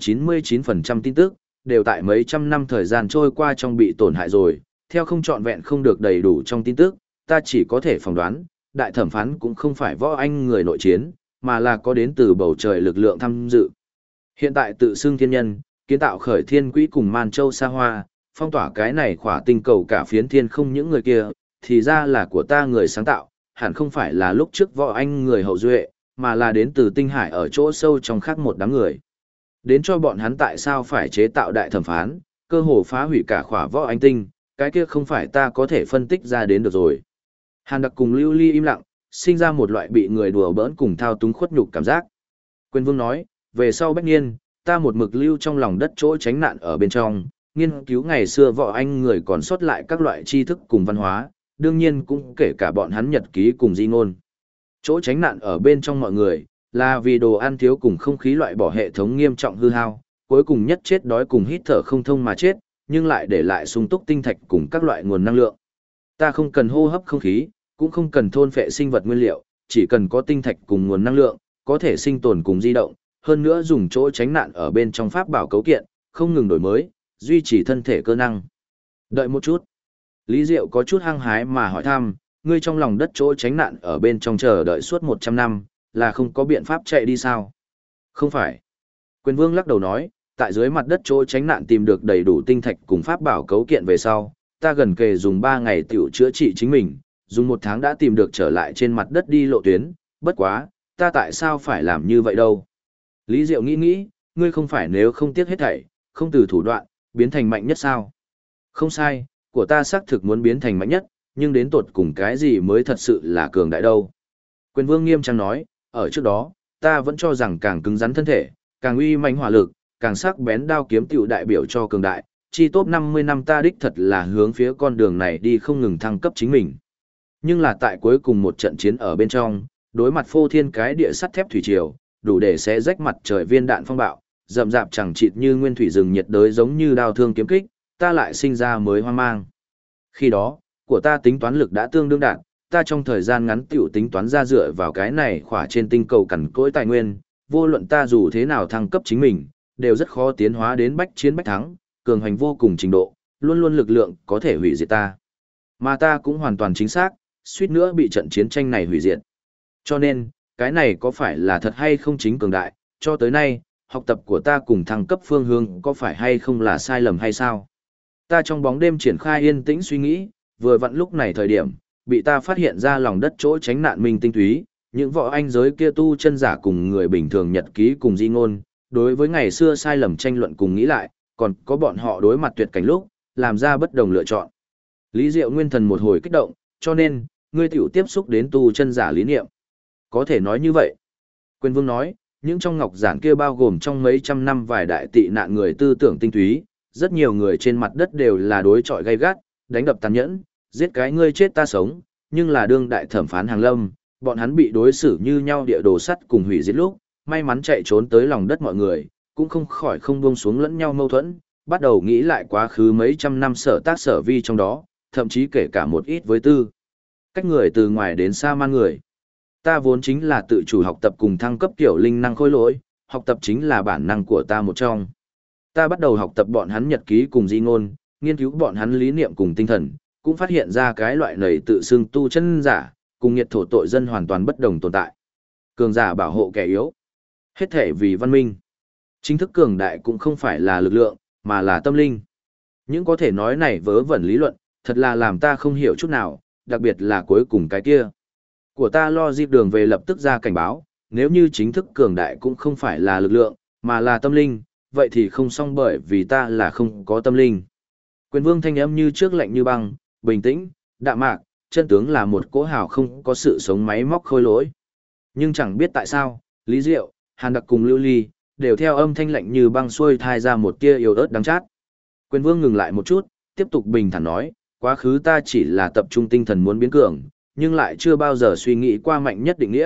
99% tin tức, đều tại mấy trăm năm thời gian trôi qua trong bị tổn hại rồi, theo không trọn vẹn không được đầy đủ trong tin tức, ta chỉ có thể phỏng đoán, đại thẩm phán cũng không phải võ anh người nội chiến, mà là có đến từ bầu trời lực lượng tham dự. Hiện tại tự xưng thiên nhân, kiến tạo khởi thiên quỹ cùng Man Châu Sa Hoa, phong tỏa cái này khỏa tinh cầu cả phiến thiên không những người kia, thì ra là của ta người sáng tạo, hẳn không phải là lúc trước võ anh người hậu duệ, mà là đến từ tinh hải ở chỗ sâu trong khác một đám người. Đến cho bọn hắn tại sao phải chế tạo đại thẩm phán, cơ hồ phá hủy cả khỏa võ anh tinh, cái kia không phải ta có thể phân tích ra đến được rồi. Hàn Đặc cùng Lưu Ly im lặng, sinh ra một loại bị người đùa bỡn cùng thao túng khuất nhục cảm giác. Quyền Vương nói, về sau bách niên, ta một mực lưu trong lòng đất chỗ tránh nạn ở bên trong, nghiên cứu ngày xưa võ anh người còn sót lại các loại tri thức cùng văn hóa, đương nhiên cũng kể cả bọn hắn nhật ký cùng di ngôn. Chỗ tránh nạn ở bên trong mọi người, là vì đồ ăn thiếu cùng không khí loại bỏ hệ thống nghiêm trọng hư hao, cuối cùng nhất chết đói cùng hít thở không thông mà chết, nhưng lại để lại sung túc tinh thạch cùng các loại nguồn năng lượng. Ta không cần hô hấp không khí, cũng không cần thôn phệ sinh vật nguyên liệu, chỉ cần có tinh thạch cùng nguồn năng lượng, có thể sinh tồn cùng di động, hơn nữa dùng chỗ tránh nạn ở bên trong pháp bảo cấu kiện, không ngừng đổi mới, duy trì thân thể cơ năng. Đợi một chút. Lý Diệu có chút hăng hái mà hỏi thăm, ngươi trong lòng đất chỗ tránh nạn ở bên trong chờ đợi suốt 100 năm, là không có biện pháp chạy đi sao? Không phải. Quyền Vương lắc đầu nói, tại dưới mặt đất chỗ tránh nạn tìm được đầy đủ tinh thạch cùng pháp bảo cấu kiện về sau, ta gần kề dùng 3 ngày tiểu chữa trị chính mình, dùng 1 tháng đã tìm được trở lại trên mặt đất đi lộ tuyến, bất quá, ta tại sao phải làm như vậy đâu? Lý Diệu nghĩ, ngươi không phải nếu không tiếc hết thảy, không từ thủ đoạn, biến thành mạnh nhất sao? Không sai, của ta xác thực muốn biến thành mạnh nhất, nhưng đến tột cùng cái gì mới thật sự là cường đại đâu? Quyền Vương nghiêm trang nói, ở trước đó, ta vẫn cho rằng càng cứng rắn thân thể, càng uy mãnh hỏa lực, càng sắc bén đao kiếm tiểu đại biểu cho cường đại, chi top 50 năm ta đích thật là hướng phía con đường này đi không ngừng thăng cấp chính mình. Nhưng là tại cuối cùng một trận chiến ở bên trong, đối mặt phô thiên cái địa sắt thép thủy triều, đủ để xé rách mặt trời viên đạn phong bạo, rậm rạp chẳng chịt như nguyên thủy rừng nhiệt đới giống như đao thương kiếm kích, ta lại sinh ra mới hoang mang. Khi đó, của ta tính toán lực đã tương đương đạt, ta trong thời gian ngắn tiểu tính toán ra dựa vào cái này khỏa trên tinh cầu cằn cỗi tài nguyên, vô luận ta dù thế nào thăng cấp chính mình, đều rất khó tiến hóa đến bách chiến bách thắng, cường hành vô cùng trình độ, luôn luôn lực lượng có thể hủy diệt ta. Mà ta cũng hoàn toàn chính xác, suýt nữa bị trận chiến tranh này hủy diệt. Cho nên, cái này có phải là thật hay không chính cường đại, cho tới nay, học tập của ta cùng thăng cấp phương hướng có phải hay không là sai lầm hay sao? Ta trong bóng đêm triển khai yên tĩnh suy nghĩ, vừa vặn lúc này thời điểm, bị ta phát hiện ra lòng đất chỗ tránh nạn minh tinh túy, những võ anh giới kia tu chân giả cùng người bình thường nhật ký cùng di ngôn, đối với ngày xưa sai lầm tranh luận cùng nghĩ lại, còn có bọn họ đối mặt tuyệt cảnh lúc, làm ra bất đồng lựa chọn. Lý Diệu nguyên thần một hồi kích động, cho nên, ngươi tiểu tiếp xúc đến tu chân giả lý niệm. Có thể nói như vậy. Quyền Vương nói, những trong ngọc giản kia bao gồm trong mấy trăm năm vài đại tị nạn người tư tưởng tinh túy, rất nhiều người trên mặt đất đều là đối chọi gay gắt, đánh đập tàn nhẫn, giết cái ngươi chết ta sống, nhưng là đương đại thẩm phán hàng lâm, bọn hắn bị đối xử như nhau địa đồ sắt cùng hủy diệt lúc, may mắn chạy trốn tới lòng đất mọi người, cũng không khỏi không buông xuống lẫn nhau mâu thuẫn, bắt đầu nghĩ lại quá khứ mấy trăm năm sở tác sở vi trong đó, thậm chí kể cả một ít với tư. Cách người từ ngoài đến xa man người. Ta vốn chính là tự chủ học tập cùng thăng cấp kiểu linh năng khôi lỗi, học tập chính là bản năng của ta một trong. Ta bắt đầu học tập bọn hắn nhật ký cùng di ngôn, nghiên cứu bọn hắn lý niệm cùng tinh thần, cũng phát hiện ra cái loại này tự xưng tu chân giả, cùng nhiệt thổ tội dân hoàn toàn bất đồng tồn tại. Cường giả bảo hộ kẻ yếu. Hết thể vì văn minh. Chính thức cường đại cũng không phải là lực lượng, mà là tâm linh. Những có thể nói này vớ vẩn lý luận, thật là làm ta không hiểu chút nào, đặc biệt là cuối cùng cái kia. Của ta lo dịp đường về lập tức ra cảnh báo, nếu như chính thức cường đại cũng không phải là lực lượng, mà là tâm linh, vậy thì không xong bởi vì ta là không có tâm linh. Quyền Vương thanh âm như trước lạnh như băng, bình tĩnh, đạm mạc, chân tướng là một cỗ hào không có sự sống máy móc khôi lỗi. Nhưng chẳng biết tại sao, Lý Diệu, Hàn Đặc cùng Lưu Ly, đều theo âm thanh lạnh như băng xuôi thai ra một tia yếu ớt đắng chát. Quyền Vương ngừng lại một chút, tiếp tục bình thản nói, quá khứ ta chỉ là tập trung tinh thần muốn biến cường, nhưng lại chưa bao giờ suy nghĩ qua mạnh nhất định nghĩa,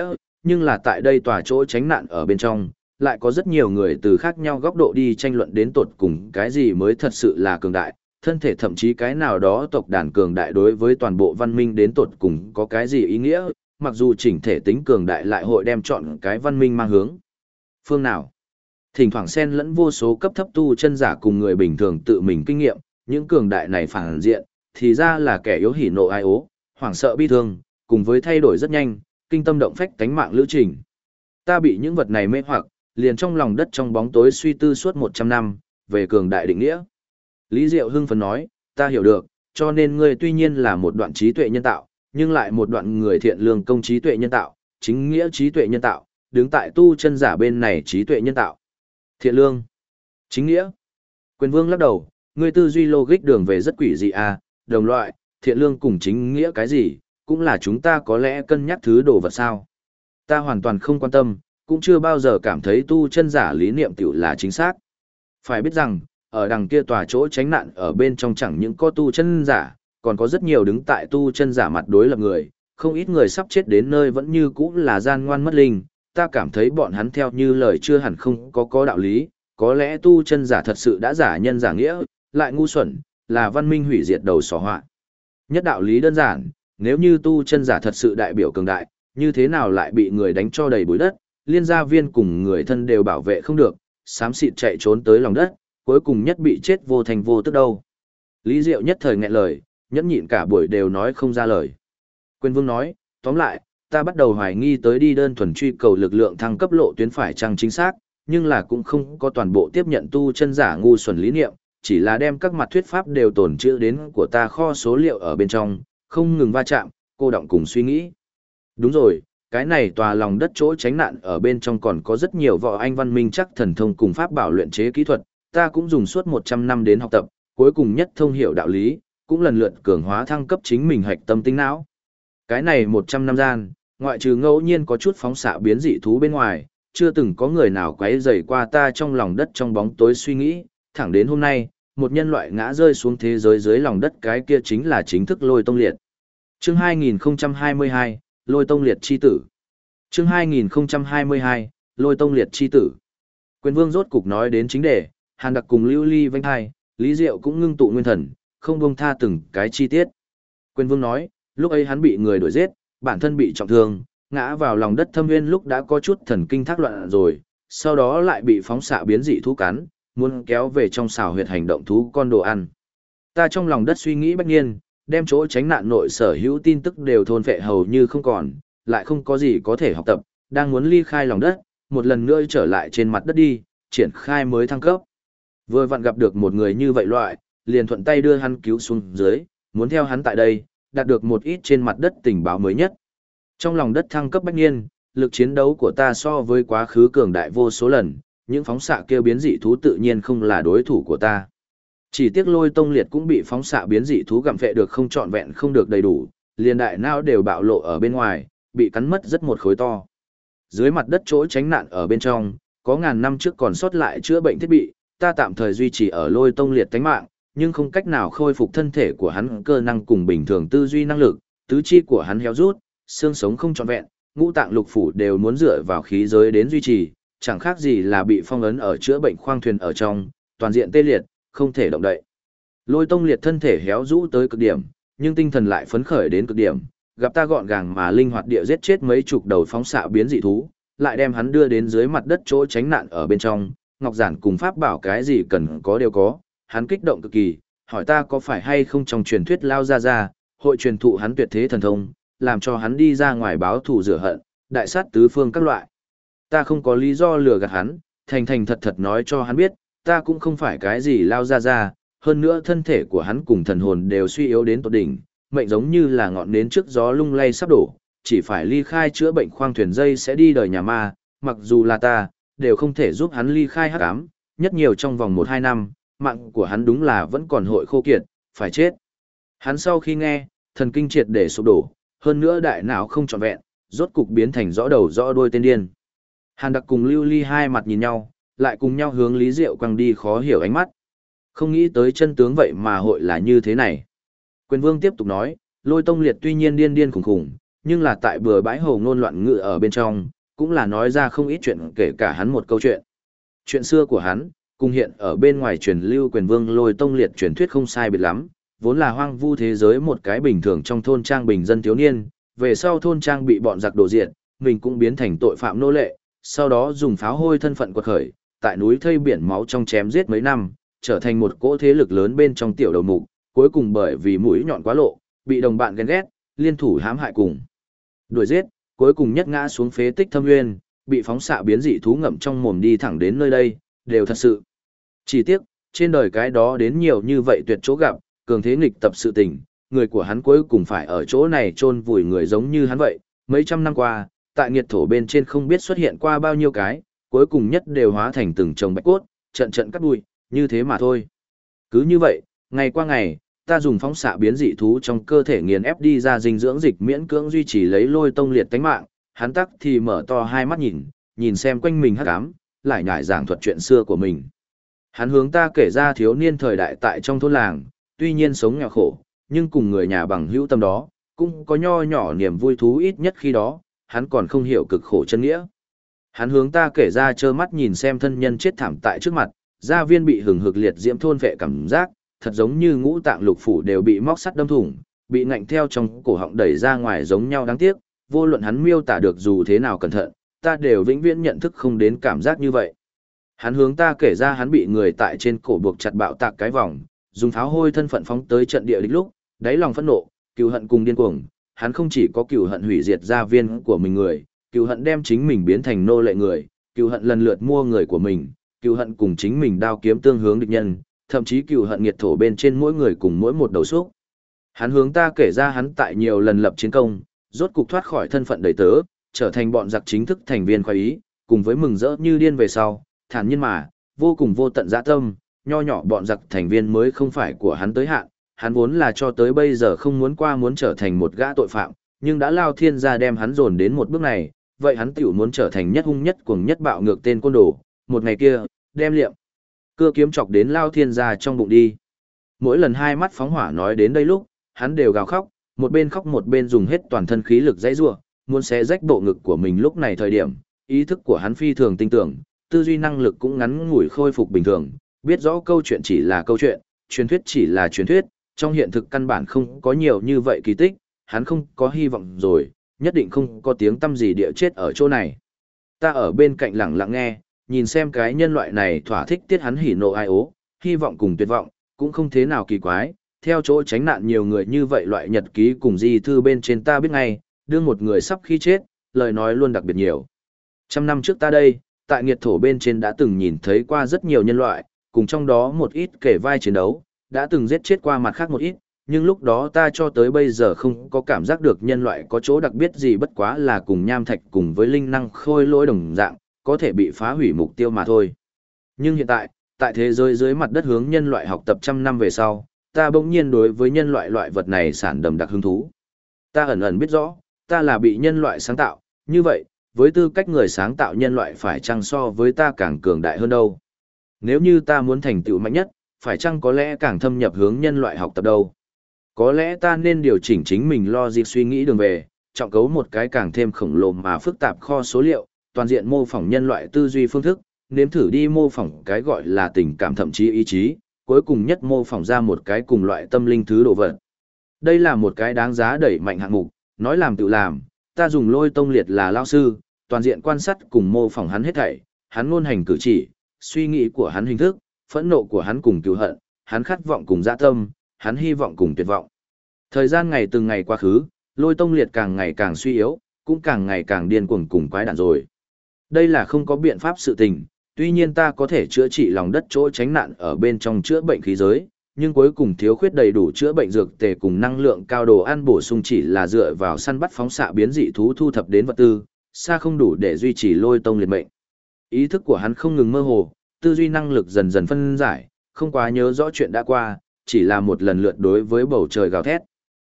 nhưng là tại đây tòa chỗ tránh nạn ở bên trong, lại có rất nhiều người từ khác nhau góc độ đi tranh luận đến tột cùng cái gì mới thật sự là cường đại, thân thể thậm chí cái nào đó tộc đàn cường đại đối với toàn bộ văn minh đến tột cùng có cái gì ý nghĩa, mặc dù chỉnh thể tính cường đại lại hội đem chọn cái văn minh mang hướng. Phương nào? Thỉnh thoảng xen lẫn vô số cấp thấp tu chân giả cùng người bình thường tự mình kinh nghiệm, những cường đại này phản diện, thì ra là kẻ yếu hỉ nộ ai ố, hoảng sợ bi thương, cùng với thay đổi rất nhanh, kinh tâm động phách tánh mạng lữ trình. Ta bị những vật này mê hoặc, liền trong lòng đất trong bóng tối suy tư suốt 100 năm, về cường đại định nghĩa. Lý Diệu hưng phấn nói, ta hiểu được, cho nên ngươi tuy nhiên là một đoạn trí tuệ nhân tạo, nhưng lại một đoạn người thiện lương công trí tuệ nhân tạo, chính nghĩa trí tuệ nhân tạo, đứng tại tu chân giả bên này trí tuệ nhân tạo. Thiện lương, chính nghĩa. Quyền Vương lắc đầu, ngươi tư duy logic đường về rất quỷ dị à, đồng loại, thiện lương cùng chính nghĩa cái gì, cũng là chúng ta có lẽ cân nhắc thứ đồ vật sao. Ta hoàn toàn không quan tâm, cũng chưa bao giờ cảm thấy tu chân giả lý niệm tiểu là chính xác. Phải biết rằng, ở đằng kia tòa chỗ tránh nạn ở bên trong chẳng những có tu chân giả, còn có rất nhiều đứng tại tu chân giả mặt đối lập người, không ít người sắp chết đến nơi vẫn như cũ là gian ngoan mất linh, ta cảm thấy bọn hắn theo như lời chưa hẳn không có đạo lý, có lẽ tu chân giả thật sự đã giả nhân giả nghĩa, lại ngu xuẩn, là văn minh hủy diệt đầu xỏ họa. Nhất đạo lý đơn giản, nếu như tu chân giả thật sự đại biểu cường đại, như thế nào lại bị người đánh cho đầy bụi đất, liên gia viên cùng người thân đều bảo vệ không được, xám xịt chạy trốn tới lòng đất, cuối cùng nhất bị chết vô thành vô tức đâu. Lý Diệu nhất thời nghẹn lời, nhẫn nhịn cả buổi đều nói không ra lời. Quyền Vương nói, tóm lại, ta bắt đầu hoài nghi tới đi đơn thuần truy cầu lực lượng thăng cấp lộ tuyến phải chăng chính xác, nhưng là cũng không có toàn bộ tiếp nhận tu chân giả ngu xuẩn lý niệm, chỉ là đem các mặt thuyết pháp đều tồn trữ đến của ta kho số liệu ở bên trong, không ngừng va chạm, cô động cùng suy nghĩ. Đúng rồi, cái này tòa lòng đất chỗ tránh nạn ở bên trong còn có rất nhiều võ anh văn minh chắc thần thông cùng pháp bảo luyện chế kỹ thuật, ta cũng dùng suốt 100 năm đến học tập, cuối cùng nhất thông hiểu đạo lý, cũng lần lượt cường hóa thăng cấp chính mình hạch tâm tinh não. Cái này 100 năm gian, ngoại trừ ngẫu nhiên có chút phóng xạ biến dị thú bên ngoài, chưa từng có người nào quấy rầy qua ta trong lòng đất trong bóng tối suy nghĩ, thẳng đến hôm nay, một nhân loại ngã rơi xuống thế giới dưới lòng đất, cái kia chính là chính thức Lôi Tông Liệt. Chương 2022, Lôi Tông Liệt chi tử. Chương 2022, Lôi Tông Liệt chi tử. Quyền Vương rốt cục nói đến chính đề, Hàn Đặc cùng Lưu Ly vênh hai, Lý Diệu cũng ngưng tụ nguyên thần, không buông tha từng cái chi tiết. Quyền Vương nói, lúc ấy hắn bị người đuổi giết, bản thân bị trọng thương, ngã vào lòng đất thâm nguyên lúc đã có chút thần kinh thác loạn rồi, sau đó lại bị phóng xạ biến dị thú cắn, muốn kéo về trong xào huyệt hành động thú con đồ ăn. Ta trong lòng đất suy nghĩ bách niên, đem chỗ tránh nạn nội sở hữu tin tức đều thôn phệ hầu như không còn, lại không có gì có thể học tập, đang muốn ly khai lòng đất, một lần nữa trở lại trên mặt đất đi, triển khai mới thăng cấp. Vừa vặn gặp được một người như vậy loại, liền thuận tay đưa hắn cứu xuống dưới, muốn theo hắn tại đây, đạt được một ít trên mặt đất tình báo mới nhất. Trong lòng đất thăng cấp bách niên, lực chiến đấu của ta so với quá khứ cường đại vô số lần, những phóng xạ kêu biến dị thú tự nhiên không là đối thủ của ta. Chỉ tiếc Lôi Tông Liệt cũng bị phóng xạ biến dị thú gặm phệ được không trọn vẹn không được đầy đủ, liền đại não đều bạo lộ ở bên ngoài, bị cắn mất rất một khối to. Dưới mặt đất chỗ tránh nạn ở bên trong, có ngàn năm trước còn sót lại chữa bệnh thiết bị, ta tạm thời duy trì ở Lôi Tông Liệt tánh mạng, nhưng không cách nào khôi phục thân thể của hắn cơ năng cùng bình thường tư duy năng lực, tứ chi của hắn héo rút, xương sống không trọn vẹn, ngũ tạng lục phủ đều muốn dựa vào khí giới đến duy trì, chẳng khác gì là bị phong ấn ở chữa bệnh khoang thuyền ở trong, toàn diện tê liệt, không thể động đậy. Lôi Tông Liệt thân thể héo rũ tới cực điểm, nhưng tinh thần lại phấn khởi đến cực điểm, gặp ta gọn gàng mà linh hoạt địa giết chết mấy chục đầu phóng xạ biến dị thú, lại đem hắn đưa đến dưới mặt đất chỗ tránh nạn ở bên trong, ngọc giản cùng pháp bảo cái gì cần có đều có, hắn kích động cực kỳ, hỏi ta có phải hay không trong truyền thuyết lao ra, hội truyền thụ hắn tuyệt thế thần thông, làm cho hắn đi ra ngoài báo thù rửa hận, đại sát tứ phương các loại. Ta không có lý do lừa gạt hắn, thành thành thật thật nói cho hắn biết, ta cũng không phải cái gì lao ra, hơn nữa thân thể của hắn cùng thần hồn đều suy yếu đến tột đỉnh, mệnh giống như là ngọn nến trước gió lung lay sắp đổ, chỉ phải ly khai chữa bệnh khoang thuyền dây sẽ đi đời nhà ma, mặc dù là ta, đều không thể giúp hắn ly khai hắc ám, nhất nhiều trong vòng 1-2 năm, mạng của hắn đúng là vẫn còn hội khô kiệt, phải chết. Hắn sau khi nghe, thần kinh triệt để sụp đổ, hơn nữa đại não không trọn vẹn, rốt cục biến thành rõ đầu rõ đuôi tên điên. Hàn Đặc cùng Lưu Ly hai mặt nhìn nhau, lại cùng nhau hướng Lý Diệu quăng đi khó hiểu ánh mắt. Không nghĩ tới chân tướng vậy mà hội là như thế này. Quyền Vương tiếp tục nói, Lôi Tông Liệt tuy nhiên điên điên khủng khủng, nhưng là tại bừa bãi hồ ngôn loạn ngữ ở bên trong, cũng là nói ra không ít chuyện kể cả hắn một câu chuyện. Chuyện xưa của hắn, cùng hiện ở bên ngoài truyền lưu quyền vương Lôi Tông Liệt truyền thuyết không sai biệt lắm, vốn là hoang vu thế giới một cái bình thường trong thôn trang bình dân thiếu niên, về sau thôn trang bị bọn giặc đổ diệt, mình cũng biến thành tội phạm nô lệ, sau đó dùng pháo hôi thân phận quật khởi, tại núi thây biển máu trong chém giết mấy năm, trở thành một cỗ thế lực lớn bên trong tiểu đầu mục, cuối cùng bởi vì mũi nhọn quá lộ, bị đồng bạn ghen ghét, liên thủ hãm hại cùng. Đuổi giết, cuối cùng nhất ngã xuống phế tích thâm nguyên, bị phóng xạ biến dị thú ngậm trong mồm đi thẳng đến nơi đây, đều thật sự. Chỉ tiếc, trên đời cái đó đến nhiều như vậy tuyệt chỗ gặp, cường thế nghịch tập sự tình, người của hắn cuối cùng phải ở chỗ này chôn vùi người giống như hắn vậy, mấy trăm năm qua, tại nghiệt thổ bên trên không biết xuất hiện qua bao nhiêu cái, cuối cùng nhất đều hóa thành từng chồng bạch cốt, trận trận cắt đuôi, như thế mà thôi. Cứ như vậy, ngày qua ngày, ta dùng phóng xạ biến dị thú trong cơ thể nghiền ép đi ra dinh dưỡng dịch miễn cưỡng duy trì lấy Lôi Tông Liệt tánh mạng, hắn tắc thì mở to hai mắt nhìn xem quanh mình hắc ám, lại nhải giảng thuật chuyện xưa của mình. Hắn hướng ta kể ra thiếu niên thời đại tại trong thôn làng, tuy nhiên sống nghèo khổ, nhưng cùng người nhà bằng hữu tâm đó, cũng có nho nhỏ niềm vui thú ít nhất khi đó, hắn còn không hiểu cực khổ chân nghĩa. Hắn hướng ta kể ra trơ mắt nhìn xem thân nhân chết thảm tại trước mặt, gia viên bị hừng hực liệt diễm thôn vệ cảm giác, thật giống như ngũ tạng lục phủ đều bị móc sắt đâm thủng, bị ngạnh theo trong cổ họng đẩy ra ngoài giống nhau đáng tiếc, vô luận hắn miêu tả được dù thế nào cẩn thận, ta đều vĩnh viễn nhận thức không đến cảm giác như vậy. Hắn hướng ta kể ra hắn bị người tại trên cổ buộc chặt bạo tạc cái vòng, dùng pháo hôi thân phận phóng tới trận địa địch lúc, đáy lòng phẫn nộ, cừu hận cùng điên cuồng, hắn không chỉ có cừu hận hủy diệt gia viên của mình người, cừu hận đem chính mình biến thành nô lệ người, cừu hận lần lượt mua người của mình, cừu hận cùng chính mình đao kiếm tương hướng địch nhân, thậm chí cừu hận nghiệt thổ bên trên mỗi người cùng mỗi một đầu xúc. Hắn hướng ta kể ra hắn tại nhiều lần lập chiến công, rốt cục thoát khỏi thân phận đầy tớ, trở thành bọn giặc chính thức thành viên khoái ý, cùng với mừng rỡ như điên về sau, thản nhiên mà, vô cùng vô tận dã tâm, nho nhỏ bọn giặc thành viên mới không phải của hắn tới hạn, hắn vốn là cho tới bây giờ không muốn qua muốn trở thành một gã tội phạm, nhưng đã lao thiên gia đem hắn dồn đến một bước này, vậy hắn tiểu muốn trở thành nhất hung nhất cuồng nhất bạo ngược tên côn đồ, một ngày kia, đem liệm cưa kiếm chọc đến lao thiên gia trong bụng đi. Mỗi lần hai mắt phóng hỏa nói đến đây lúc, hắn đều gào khóc, một bên khóc một bên dùng hết toàn thân khí lực dãy rủa, muốn xé rách bộ ngực của mình lúc này thời điểm, ý thức của hắn phi thường tinh tưởng, tư duy năng lực cũng ngắn ngủi khôi phục bình thường, biết rõ câu chuyện chỉ là câu chuyện, truyền thuyết chỉ là truyền thuyết, trong hiện thực căn bản không có nhiều như vậy kỳ tích, hắn không có hy vọng rồi, nhất định không có tiếng tăm gì địa chết ở chỗ này. Ta ở bên cạnh lặng lặng nghe, nhìn xem cái nhân loại này thỏa thích tiết hắn hỉ nộ ai ố, hy vọng cùng tuyệt vọng, cũng không thế nào kỳ quái, theo chỗ tránh nạn nhiều người như vậy loại nhật ký cùng di thư bên trên ta biết ngay, đương một người sắp khi chết, lời nói luôn đặc biệt nhiều. Trăm năm trước ta đây, tại nghiệt thổ bên trên đã từng nhìn thấy qua rất nhiều nhân loại, cùng trong đó một ít kể vai chiến đấu, đã từng giết chết qua mặt khác một ít, nhưng lúc đó ta cho tới bây giờ không có cảm giác được nhân loại có chỗ đặc biệt gì bất quá là cùng nham thạch cùng với linh năng khôi lỗi đồng dạng, có thể bị phá hủy mục tiêu mà thôi. Nhưng hiện tại, tại thế giới dưới mặt đất hướng nhân loại học tập trăm năm về sau, ta bỗng nhiên đối với nhân loại loại vật này sản đầm đặc hứng thú. Ta ẩn ẩn biết rõ, ta là bị nhân loại sáng tạo, như vậy, với tư cách người sáng tạo nhân loại phải chăng so với ta càng cường đại hơn đâu. Nếu như ta muốn thành tựu mạnh nhất, phải chăng có lẽ càng thâm nhập hướng nhân loại học tập đâu. Có lẽ ta nên điều chỉnh chính mình logic suy nghĩ đường về, trọng cấu một cái càng thêm khổng lồ mà phức tạp kho số liệu, toàn diện mô phỏng nhân loại tư duy phương thức, nếm thử đi mô phỏng cái gọi là tình cảm thậm chí ý chí, cuối cùng nhất mô phỏng ra một cái cùng loại tâm linh thứ đồ vật. Đây là một cái đáng giá đẩy mạnh hạng mục, nói làm tự làm, ta dùng Lôi Tông Liệt là lao sư, toàn diện quan sát cùng mô phỏng hắn hết thảy, hắn ngôn hành cử chỉ, suy nghĩ của hắn hình thức, phẫn nộ của hắn cùng cừu hận, hắn khát vọng cùng dã tâm, hắn hy vọng cùng tuyệt vọng. Thời gian ngày từng ngày quá khứ, Lôi Tông Liệt càng ngày càng suy yếu, cũng càng ngày càng điên cuồng cùng quái đản rồi. Đây là không có biện pháp sự tình, tuy nhiên ta có thể chữa trị lòng đất chỗ tránh nạn ở bên trong chữa bệnh khí giới, nhưng cuối cùng thiếu khuyết đầy đủ chữa bệnh dược tề cùng năng lượng cao đồ ăn bổ sung chỉ là dựa vào săn bắt phóng xạ biến dị thú thu thập đến vật tư, xa không đủ để duy trì Lôi Tông Liệt mệnh. Ý thức của hắn không ngừng mơ hồ, tư duy năng lực dần dần phân giải, không quá nhớ rõ chuyện đã qua, chỉ là một lần lượt đối với bầu trời gào thét.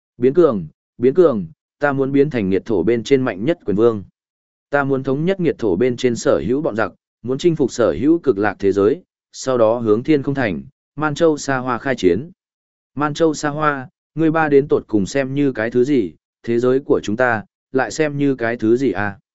Biến cường, ta muốn biến thành nghiệt thổ bên trên mạnh nhất quyền vương. Ta muốn thống nhất nghiệt thổ bên trên sở hữu bọn giặc, muốn chinh phục sở hữu cực lạc thế giới, sau đó hướng thiên không thành, Man Châu Sa Hoa khai chiến. Man Châu Sa Hoa, người ba đến tột cùng xem như cái thứ gì, thế giới của chúng ta, lại xem như cái thứ gì à?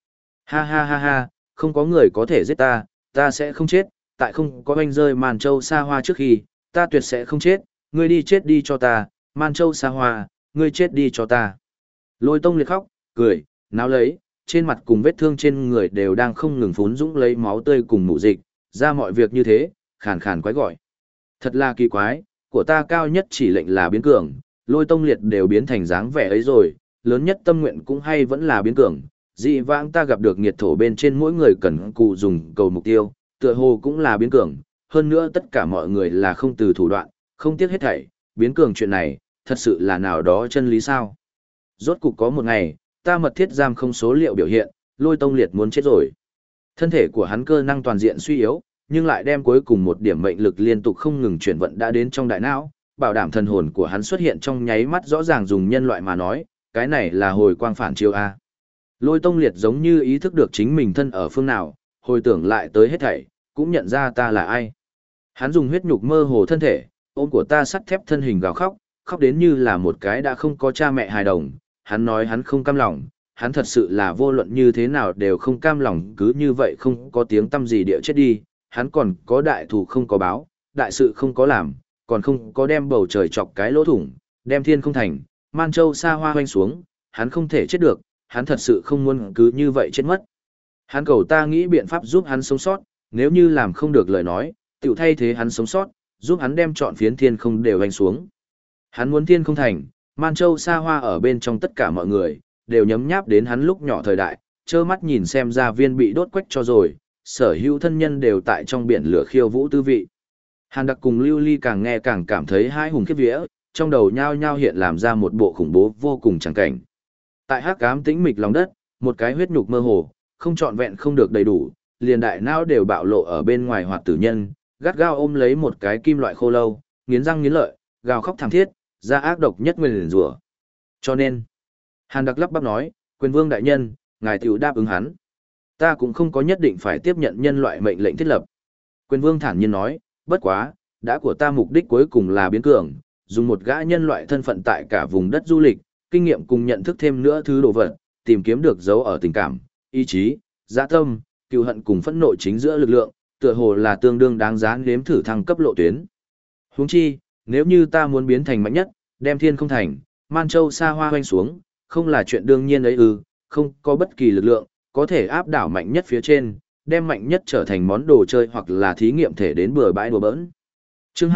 Ha ha ha ha, không có người có thể giết ta, ta sẽ không chết, tại không có oanh rơi màn châu xa hoa trước khi, ta tuyệt sẽ không chết, ngươi đi chết đi cho ta, man châu xa hoa, ngươi chết đi cho ta. Lôi tông liệt khóc, cười, náo lấy, trên mặt cùng vết thương trên người đều đang không ngừng phún dũng lấy máu tươi cùng mụ dịch, ra mọi việc như thế, khàn khàn quái gọi. Thật là kỳ quái, của ta cao nhất chỉ lệnh là biến cường, lôi tông liệt đều biến thành dáng vẻ ấy rồi, lớn nhất tâm nguyện cũng hay vẫn là biến cường. Dị vãng ta gặp được nghiệt thổ bên trên mỗi người cần cù dùng cầu mục tiêu, tựa hồ cũng là biến cường, hơn nữa tất cả mọi người là không từ thủ đoạn, không tiếc hết thảy, biến cường chuyện này, thật sự là nào đó chân lý sao. Rốt cục có một ngày, ta mật thiết giam không số liệu biểu hiện, lôi tông liệt muốn chết rồi. Thân thể của hắn cơ năng toàn diện suy yếu, nhưng lại đem cuối cùng một điểm mệnh lực liên tục không ngừng chuyển vận đã đến trong đại não, bảo đảm thần hồn của hắn xuất hiện trong nháy mắt rõ ràng dùng nhân loại mà nói, cái này là hồi quang phản chiếu A. Lôi tông liệt giống như ý thức được chính mình thân ở phương nào, hồi tưởng lại tới hết thảy, cũng nhận ra ta là ai. Hắn dùng huyết nhục mơ hồ thân thể, ôm của ta sắt thép thân hình gào khóc, khóc đến như là một cái đã không có cha mẹ hài đồng. Hắn nói hắn không cam lòng, hắn thật sự là vô luận như thế nào đều không cam lòng, cứ như vậy không có tiếng tâm gì địa chết đi. Hắn còn có đại thù không có báo, đại sự không có làm, còn không có đem bầu trời chọc cái lỗ thủng, đem thiên không thành, man châu xa hoa hoanh xuống, hắn không thể chết được, hắn thật sự không muốn cứ như vậy chết mất. Hắn cầu ta nghĩ biện pháp giúp hắn sống sót, nếu như làm không được lời nói, tiểu thay thế hắn sống sót, giúp hắn đem trọn phiến thiên không đều hoanh xuống. Hắn muốn thiên không thành, man châu xa hoa ở bên trong tất cả mọi người, đều nhấm nháp đến hắn lúc nhỏ thời đại, trơ mắt nhìn xem gia viên bị đốt quách cho rồi, sở hữu thân nhân đều tại trong biển lửa khiêu vũ tư vị. Hàn Đặc cùng Lưu Ly càng nghe càng cảm thấy hai hùng khiếp vía, trong đầu nhao nhao hiện làm ra một bộ khủng bố vô cùng chẳng cảnh. Tại hắc ám tĩnh mịch lòng đất, một cái huyết nhục mơ hồ, không trọn vẹn không được đầy đủ, liền đại não đều bạo lộ ở bên ngoài hoạt tử nhân, gắt gao ôm lấy một cái kim loại khô lâu, nghiến răng nghiến lợi, gào khóc thảm thiết, ra ác độc nhất nguyền rủa. Cho nên, Hàn Đặc lắp bắp nói, quyền vương đại nhân, ngài tiểu đáp ứng hắn. Ta cũng không có nhất định phải tiếp nhận nhân loại mệnh lệnh thiết lập. Quyền vương thản nhiên nói, bất quá, đã của ta mục đích cuối cùng là biến cường, dùng một gã nhân loại thân phận tại cả vùng đất du lịch, kinh nghiệm cùng nhận thức thêm nữa thứ đồ vật, tìm kiếm được dấu ở tình cảm, ý chí, dạ tâm, cừu hận cùng phẫn nộ chính giữa lực lượng, tựa hồ là tương đương đáng giá nếm thử thăng cấp lộ tuyến. Huống chi, nếu như ta muốn biến thành mạnh nhất, đem thiên không thành, man châu xa hoa hoanh xuống, không là chuyện đương nhiên ấy ư, không có bất kỳ lực lượng, có thể áp đảo mạnh nhất phía trên, đem mạnh nhất trở thành món đồ chơi hoặc là thí nghiệm thể đến bừa bãi đùa bỡn. Chương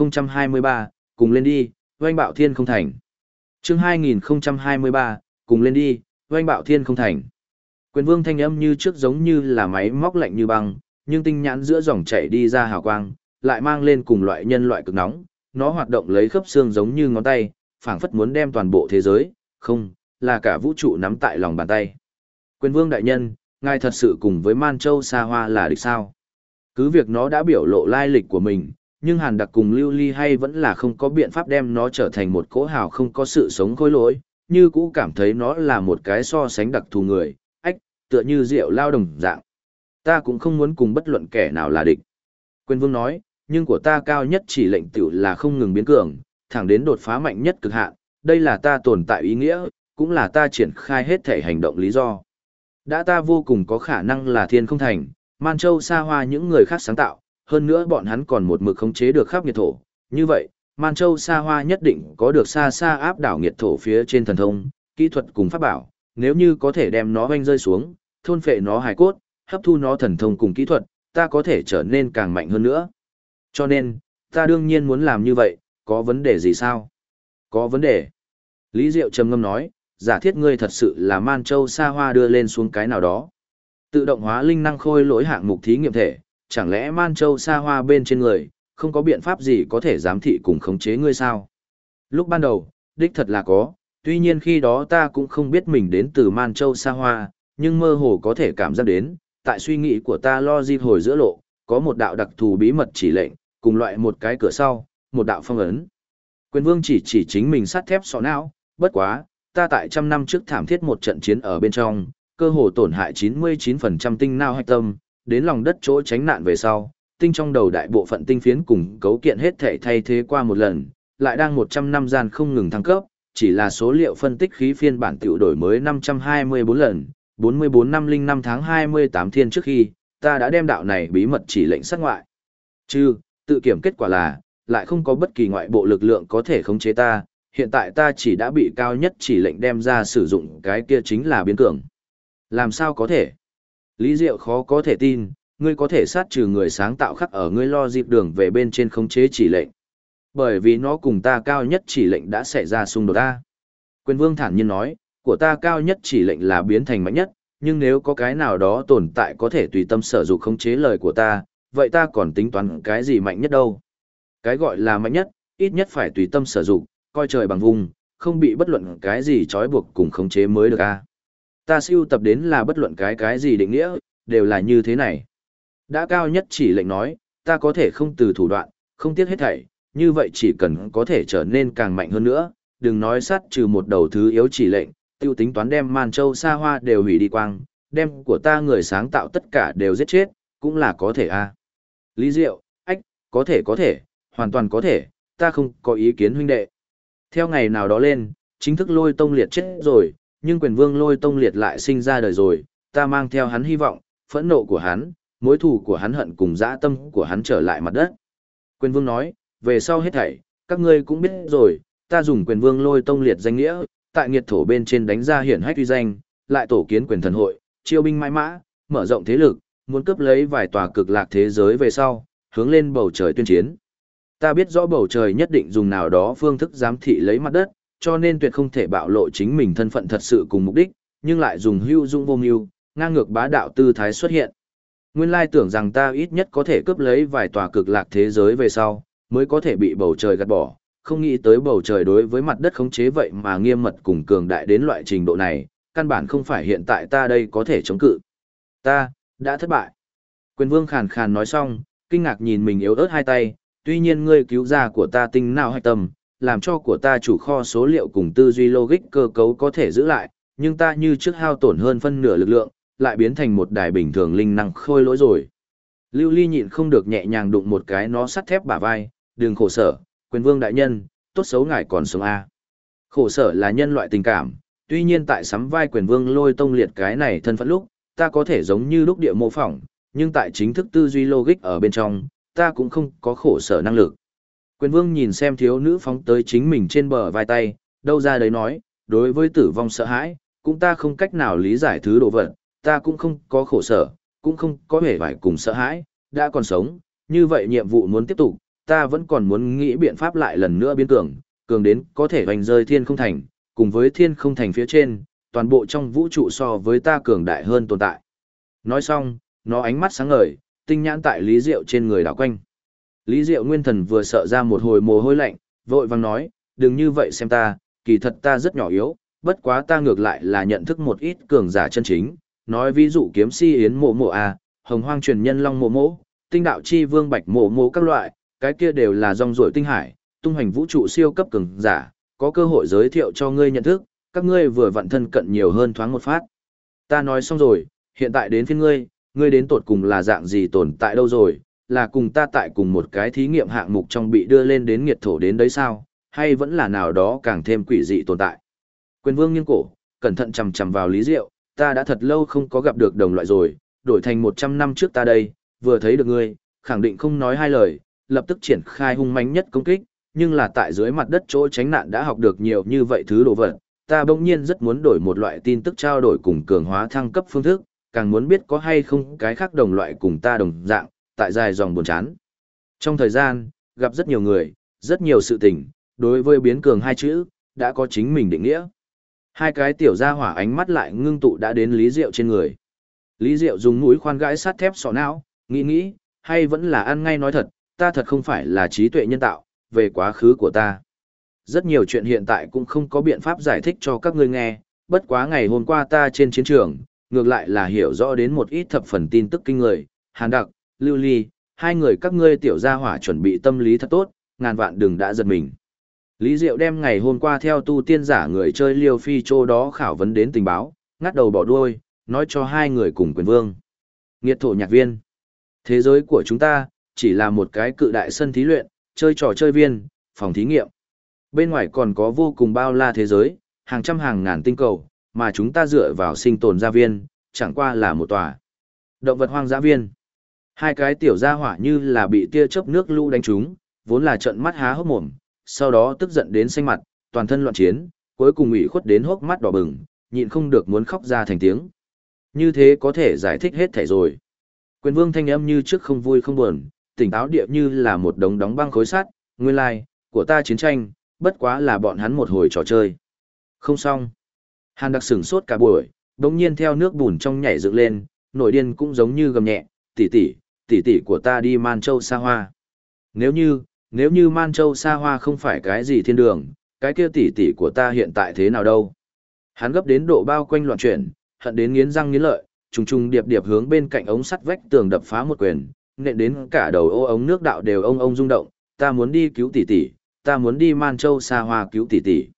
2023, cùng lên đi, oanh bạo thiên không thành. Chương 2023, cùng lên đi, oanh bạo thiên không thành. Quyền vương thanh âm như trước giống như là máy móc lạnh như băng, nhưng tinh nhãn giữa dòng chảy đi ra hào quang, lại mang lên cùng loại nhân loại cực nóng, nó hoạt động lấy khớp xương giống như ngón tay, phảng phất muốn đem toàn bộ thế giới, không, là cả vũ trụ nắm tại lòng bàn tay. Quyền vương đại nhân, ngài thật sự cùng với Man Châu xa hoa là địch sao? Cứ việc nó đã biểu lộ lai lịch của mình, nhưng Hàn Đặc cùng Lưu Ly hay vẫn là không có biện pháp đem nó trở thành một cỗ hào không có sự sống khối lỗi, như cũ cảm thấy nó là một cái so sánh đặc thù người, tựa như rượu lao đồng dạng. Ta cũng không muốn cùng bất luận kẻ nào là địch. Quyền vương nói, nhưng của ta cao nhất chỉ lệnh tiểu là không ngừng biến cường, thẳng đến đột phá mạnh nhất cực hạn, đây là ta tồn tại ý nghĩa, cũng là ta triển khai hết thể hành động lý do. Đã ta vô cùng có khả năng là thiên không thành, Man Châu xa hoa những người khác sáng tạo, hơn nữa bọn hắn còn một mực khống chế được khắp nghiệt thổ. Như vậy, Man Châu xa hoa nhất định có được xa xa áp đảo nghiệt thổ phía trên thần thông, kỹ thuật cùng pháp bảo, nếu như có thể đem nó hoanh rơi xuống, thôn phệ nó hài cốt, hấp thu nó thần thông cùng kỹ thuật, ta có thể trở nên càng mạnh hơn nữa. Cho nên, ta đương nhiên muốn làm như vậy, có vấn đề gì sao? Có vấn đề. Lý Diệu trầm ngâm nói, giả thiết ngươi thật sự là Man Châu xa hoa đưa lên xuống cái nào đó. Tự động hóa linh năng khôi lỗi hạng mục thí nghiệm thể, chẳng lẽ Man Châu xa hoa bên trên người, không có biện pháp gì có thể giám thị cùng khống chế ngươi sao? Lúc ban đầu, đích thật là có, tuy nhiên khi đó ta cũng không biết mình đến từ Man Châu xa hoa, nhưng mơ hồ có thể cảm giác đến, tại suy nghĩ của ta logic hồi giữa lộ, có một đạo đặc thù bí mật chỉ lệnh, cùng loại một cái cửa sau, một đạo phong ấn. Quyền vương chỉ chính mình sắt thép sọ não, bất quá, ta tại trăm năm trước thảm thiết một trận chiến ở bên trong, cơ hồ tổn hại 99% tinh não hạch tâm, đến lòng đất chỗ tránh nạn về sau, tinh trong đầu đại bộ phận tinh phiến cùng cấu kiện hết thể thay thế qua một lần, lại đang 100 năm gian không ngừng thăng cấp, chỉ là số liệu phân tích khí phiên bản tiểu đổi mới 524 lần, 44 năm 05 tháng 28 thiên trước khi, ta đã đem đạo này bí mật chỉ lệnh sát ngoại. Tự kiểm kết quả là, lại không có bất kỳ ngoại bộ lực lượng có thể khống chế ta, hiện tại ta chỉ đã bị cao nhất chỉ lệnh đem ra sử dụng cái kia chính là biến cường. Làm sao có thể? Lý Diệu khó có thể tin, ngươi có thể sát trừ người sáng tạo khắc ở ngươi lo dịp đường về bên trên khống chế chỉ lệnh. Bởi vì nó cùng ta cao nhất chỉ lệnh đã xảy ra xung đột ta. Quyền Vương thản nhiên nói, của ta cao nhất chỉ lệnh là biến thành mạnh nhất, nhưng nếu có cái nào đó tồn tại có thể tùy tâm sở dụng khống chế lời của ta, vậy ta còn tính toán cái gì mạnh nhất đâu? Cái gọi là mạnh nhất, ít nhất phải tùy tâm sử dụng, coi trời bằng vùng, không bị bất luận cái gì trói buộc cùng khống chế mới được a. Ta siêu tập đến là bất luận cái gì định nghĩa, đều là như thế này. Đã cao nhất chỉ lệnh nói, ta có thể không từ thủ đoạn, không tiếc hết thảy, như vậy chỉ cần có thể trở nên càng mạnh hơn nữa, đừng nói sát trừ một đầu thứ yếu chỉ lệnh, tiêu tính toán đem Man Châu xa hoa đều hủy đi quang, đem của ta người sáng tạo tất cả đều giết chết, cũng là có thể a. Lý Diệu, có thể, hoàn toàn có thể, ta không có ý kiến huynh đệ. Theo ngày nào đó lên, chính thức Lôi Tông Liệt chết rồi, nhưng quyền vương Lôi Tông Liệt lại sinh ra đời rồi, ta mang theo hắn hy vọng, phẫn nộ của hắn, mối thù của hắn hận cùng dã tâm của hắn trở lại mặt đất. Quyền vương nói, về sau hết thảy, các ngươi cũng biết rồi, ta dùng quyền vương Lôi Tông Liệt danh nghĩa, tại nghiệt thổ bên trên đánh ra hiển hách uy danh, lại tổ kiến quyền thần hội, chiêu binh mãi mã, mở rộng thế lực, muốn cướp lấy vài tòa cực lạc thế giới về sau, hướng lên bầu trời tuyên chiến. Ta biết rõ bầu trời nhất định dùng nào đó phương thức giám thị lấy mặt đất, cho nên tuyệt không thể bạo lộ chính mình thân phận thật sự cùng mục đích, nhưng lại dùng hưu dung vô mưu, ngang ngược bá đạo tư thái xuất hiện. Nguyên lai tưởng rằng ta ít nhất có thể cướp lấy vài tòa cực lạc thế giới về sau, mới có thể bị bầu trời gạt bỏ, không nghĩ tới bầu trời đối với mặt đất khống chế vậy mà nghiêm mật cùng cường đại đến loại trình độ này, căn bản không phải hiện tại ta đây có thể chống cự. Ta đã thất bại. Quyền vương khàn khàn nói xong, kinh ngạc nhìn mình yếu ớt hai tay, tuy nhiên ngươi cứu ra của ta tinh não hạch tâm, làm cho của ta chủ kho số liệu cùng tư duy logic cơ cấu có thể giữ lại, nhưng ta như trước hao tổn hơn phân nửa lực lượng, lại biến thành một đài bình thường linh năng khôi lỗi rồi. Lưu Ly nhịn không được nhẹ nhàng đụng một cái nó sắt thép bả vai, đừng khổ sở, quyền vương đại nhân, tốt xấu ngài còn sống a. Khổ sở là nhân loại tình cảm, tuy nhiên tại sắm vai quyền vương Lôi Tông Liệt cái này thân phận lúc, ta có thể giống như lúc địa mô phỏng, nhưng tại chính thức tư duy logic ở bên trong, ta cũng không có khổ sở năng lực. Quyền vương nhìn xem thiếu nữ phóng tới chính mình trên bờ vai tay, đâu ra đấy nói, đối với tử vong sợ hãi, cũng ta không cách nào lý giải thứ đồ vật, ta cũng không có khổ sở, cũng không có hề phải cùng sợ hãi, đã còn sống, như vậy nhiệm vụ muốn tiếp tục, ta vẫn còn muốn nghĩ biện pháp lại lần nữa biến cường, cường đến có thể hoành rơi thiên không thành, cùng với thiên không thành phía trên, toàn bộ trong vũ trụ so với ta cường đại hơn tồn tại. Nói xong, nó ánh mắt sáng ngời, tinh nhãn tại Lý Diệu trên người đảo quanh. Lý Diệu nguyên thần vừa sợ ra một hồi mồ hôi lạnh, vội vàng nói, đừng như vậy xem ta, kỳ thật ta rất nhỏ yếu, bất quá ta ngược lại là nhận thức một ít cường giả chân chính, nói ví dụ kiếm si yến mộ mộ a, hồng hoang truyền nhân long mộ mộ, tinh đạo chi vương bạch mộ mộ các loại, cái kia đều là rong ruổi tinh hải, tung hành vũ trụ siêu cấp cường giả, có cơ hội giới thiệu cho ngươi nhận thức, các ngươi vừa vặn thân cận nhiều hơn thoáng một phát. Ta nói xong rồi, hiện tại đến phiên ngươi, ngươi đến tột cùng là dạng gì tồn tại đâu rồi, là cùng ta tại cùng một cái thí nghiệm hạng mục trong bị đưa lên đến nghiệt thổ đến đấy sao, hay vẫn là nào đó càng thêm quỷ dị tồn tại. Quyền vương nghiêng cổ, cẩn thận chằm chằm vào Lý Diệu, ta đã thật lâu không có gặp được đồng loại rồi, đổi thành 100 năm trước ta đây, vừa thấy được ngươi, khẳng định không nói hai lời, lập tức triển khai hung mãnh nhất công kích, nhưng là tại dưới mặt đất chỗ tránh nạn đã học được nhiều như vậy thứ đồ vật, ta bỗng nhiên rất muốn đổi một loại tin tức trao đổi cùng cường hóa thăng cấp phương thức, càng muốn biết có hay không cái khác đồng loại cùng ta đồng dạng, tại dài dòng buồn chán. Trong thời gian, gặp rất nhiều người, rất nhiều sự tình, đối với biến cường hai chữ, đã có chính mình định nghĩa. Hai cái tiểu gia hỏa ánh mắt lại ngưng tụ đã đến Lý Diệu trên người. Lý Diệu dùng mũi khoan gãi sắt thép sọ não, nghĩ, hay vẫn là ăn ngay nói thật, ta thật không phải là trí tuệ nhân tạo, về quá khứ của ta. Rất nhiều chuyện hiện tại cũng không có biện pháp giải thích cho các ngươi nghe, bất quá ngày hôm qua ta trên chiến trường, ngược lại là hiểu rõ đến một ít thập phần tin tức kinh người, Hàn Đặc, Lưu Ly, hai người các ngươi tiểu gia hỏa chuẩn bị tâm lý thật tốt, ngàn vạn đừng đã giật mình. Lý Diệu đem ngày hôm qua theo tu tiên giả người chơi Liêu Phi Châu đó khảo vấn đến tình báo, ngắt đầu bỏ đuôi, nói cho hai người cùng quyền vương. Nghiệt thổ nhạc viên. Thế giới của chúng ta, chỉ là một cái cự đại sân thí luyện, chơi trò chơi viên, phòng thí nghiệm. Bên ngoài còn có vô cùng bao la thế giới, hàng trăm hàng ngàn tinh cầu, mà chúng ta dựa vào sinh tồn gia viên, chẳng qua là một tòa động vật hoang dã viên. Hai cái tiểu gia hỏa như là bị tia chớp nước lũ đánh trúng, vốn là trợn mắt há hốc mồm, sau đó tức giận đến xanh mặt, toàn thân loạn chiến, cuối cùng ủy khuất đến hốc mắt đỏ bừng, nhịn không được muốn khóc ra thành tiếng. Như thế có thể giải thích hết thảy rồi. Quyền Vương thanh âm như trước không vui không buồn, tỉnh táo địa như là một đống đóng băng khối sắt, nguyên lai, của ta chiến tranh, bất quá là bọn hắn một hồi trò chơi. Không xong. Hàn Đặc sửng sốt cả buổi, đống nhiên theo nước bùn trong nhảy dựng lên, nổi điên cũng giống như gầm nhẹ, tỷ tỷ của ta đi Man Châu xa hoa. Nếu như Man Châu xa hoa không phải cái gì thiên đường, cái kia tỷ tỷ của ta hiện tại thế nào đâu. Hắn gấp đến độ bao quanh loạn chuyển, hận đến nghiến răng nghiến lợi, trùng trùng điệp điệp hướng bên cạnh ống sắt vách tường đập phá một quyền, nện đến cả đầu ô ống nước đạo đều ông rung động, ta muốn đi cứu tỷ tỷ, ta muốn đi Man Châu xa hoa cứu tỷ tỷ.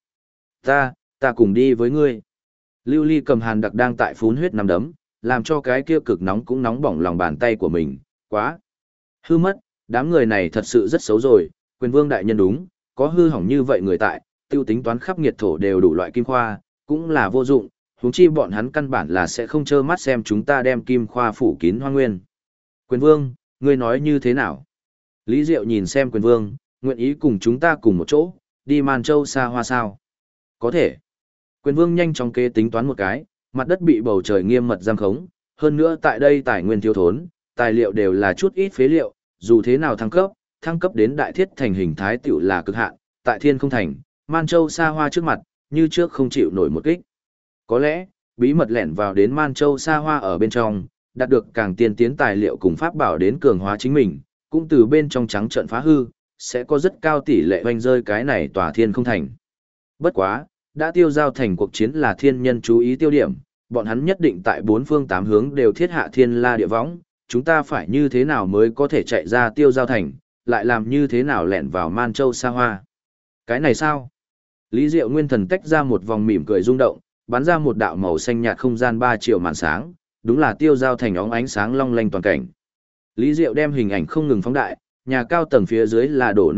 Ta cùng đi với ngươi. Lưu Ly cầm Hàn Đặc đang tại phún huyết nằm đấm, làm cho cái kia cực nóng cũng nóng bỏng lòng bàn tay của mình, quá. Hư mất, đám người này thật sự rất xấu rồi, Quyền Vương đại nhân đúng, có hư hỏng như vậy người tại, tiêu tính toán khắp nghiệt thổ đều đủ loại kim khoa, cũng là vô dụng, huống chi bọn hắn căn bản là sẽ không trơ mắt xem chúng ta đem kim khoa phủ kín hoang nguyên. Quyền Vương, ngươi nói như thế nào? Lý Diệu nhìn xem Quyền Vương, nguyện ý cùng chúng ta cùng một chỗ, đi Man Châu xa hoa sao? Có thể. Quyền Vương nhanh chóng kế tính toán một cái, mặt đất bị bầu trời nghiêm mật giam khống, hơn nữa tại đây tài nguyên thiếu thốn, tài liệu đều là chút ít phế liệu, dù thế nào thăng cấp đến đại thiết thành hình thái tiểu là cực hạn, tại thiên không thành, Man Châu xa hoa trước mặt, như trước không chịu nổi một kích. Có lẽ, bí mật lẻn vào đến Man Châu xa hoa ở bên trong, đạt được càng tiên tiến tài liệu cùng pháp bảo đến cường hóa chính mình, cũng từ bên trong trắng trận phá hư, sẽ có rất cao tỷ lệ hoành rơi cái này tòa thiên không thành. Bất quá, đã tiêu giao thành cuộc chiến là thiên nhân chú ý tiêu điểm, bọn hắn nhất định tại bốn phương tám hướng đều thiết hạ thiên la địa võng, chúng ta phải như thế nào mới có thể chạy ra tiêu giao thành, lại làm như thế nào lẻn vào Man Châu xa hoa. Cái này sao? Lý Diệu Nguyên Thần tách ra một vòng mỉm cười rung động, bắn ra một đạo màu xanh nhạt không gian 3 triệu màn sáng, đúng là tiêu giao thành óng ánh sáng long lanh toàn cảnh. Lý Diệu đem hình ảnh không ngừng phóng đại, nhà cao tầng phía dưới là đổ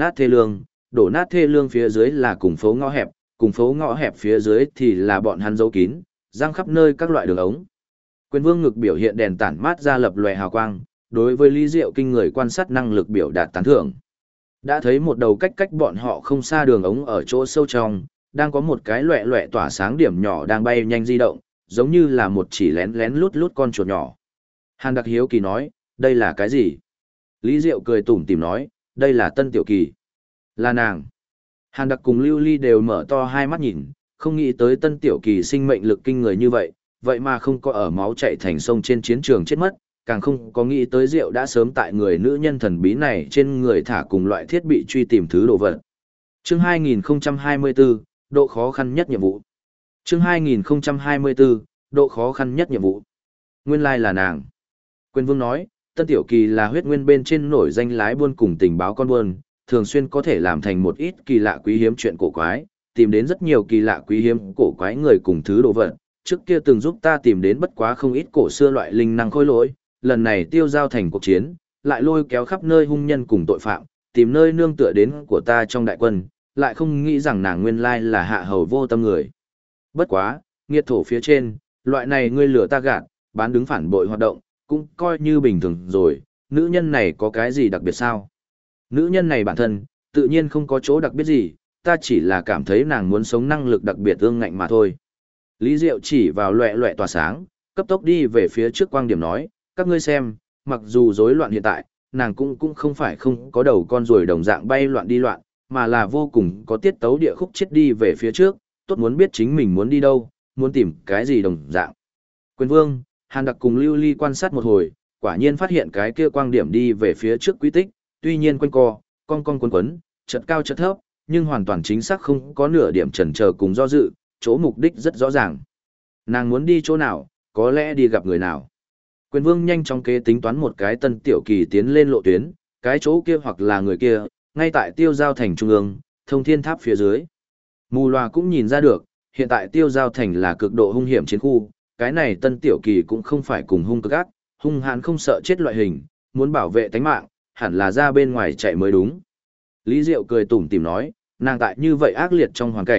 nát thê lương phía dưới là cùng phố ngõ hẹp phía dưới thì là bọn hắn giấu kín, giăng khắp nơi các loại đường ống. Quyền Vương ngực biểu hiện đèn tản mát ra lập lòe hào quang, đối với Lý Diệu kinh người quan sát năng lực biểu đạt tán thưởng. Đã thấy một đầu cách bọn họ không xa đường ống ở chỗ sâu trong, đang có một cái loẹ loẹ tỏa sáng điểm nhỏ đang bay nhanh di động, giống như là một chỉ lén lén lút con chuột nhỏ. Hàn Đặc hiếu kỳ nói, đây là cái gì? Lý Diệu cười tủm tỉm nói, đây là Tân Tiểu Kỳ. Là nàng. Hàn Đặc cùng Lưu Ly đều mở to hai mắt nhìn, không nghĩ tới Tân Tiểu Kỳ sinh mệnh lực kinh người như vậy, vậy mà không có ở máu chạy thành sông trên chiến trường chết mất, càng không có nghĩ tới Diệu đã sớm tại người nữ nhân thần bí này trên người thả cùng loại thiết bị truy tìm thứ đồ vật. Chương 2024, độ khó khăn nhất nhiệm vụ. Chương 2024, độ khó khăn nhất nhiệm vụ. Nguyên lai là nàng. Quyền Vương nói, Tân Tiểu Kỳ là huyết nguyên bên trên nổi danh lái buôn cùng tình báo con buôn, thường xuyên có thể làm thành một ít kỳ lạ quý hiếm chuyện cổ quái, tìm đến rất nhiều kỳ lạ quý hiếm cổ quái người cùng thứ đồ vật. Trước kia từng giúp ta tìm đến bất quá không ít cổ xưa loại linh năng khôi lỗi, lần này tiêu giao thành cuộc chiến, lại lôi kéo khắp nơi hung nhân cùng tội phạm, tìm nơi nương tựa đến của ta trong đại quân, lại không nghĩ rằng nàng nguyên lai là hạ hầu vô tâm người. Bất quá, nghiệt thổ phía trên, loại này ngươi lừa ta gạt, bán đứng phản bội hoạt động, cũng coi như bình thường rồi, nữ nhân này có cái gì đặc biệt sao? Nữ nhân này bản thân, tự nhiên không có chỗ đặc biệt gì, ta chỉ là cảm thấy nàng muốn sống năng lực đặc biệt ương ngạnh mà thôi. Lý Diệu chỉ vào loẹ loẹ tỏa sáng, cấp tốc đi về phía trước quang điểm nói, các ngươi xem, mặc dù rối loạn hiện tại, nàng cũng không phải không có đầu con ruồi đồng dạng bay loạn đi loạn, mà là vô cùng có tiết tấu địa khúc chết đi về phía trước, tốt muốn biết chính mình muốn đi đâu, muốn tìm cái gì đồng dạng. Quyền Vương, Hàn Đặc cùng Lưu Ly quan sát một hồi, quả nhiên phát hiện cái kia quang điểm đi về phía trước quy tích, tuy nhiên quanh co, cong quấn, chật cao chật thấp, nhưng hoàn toàn chính xác không có nửa điểm chần chờ cùng do dự, chỗ mục đích rất rõ ràng. Nàng muốn đi chỗ nào, có lẽ đi gặp người nào. Quyền Vương nhanh chóng kế tính toán một cái Tân Tiểu Kỳ tiến lên lộ tuyến, cái chỗ kia hoặc là người kia, ngay tại tiêu giao thành trung ương, thông thiên tháp phía dưới. Mù loà cũng nhìn ra được, hiện tại tiêu giao thành là cực độ hung hiểm chiến khu, cái này Tân Tiểu Kỳ cũng không phải cùng hung cực ác, hung hãn không sợ chết loại hình, muốn bảo vệ tánh mạng, hẳn là ra bên ngoài chạy mới đúng. Lý Diệu cười tủm tỉm nói, nàng tại như vậy ác liệt trong hoàn cảnh,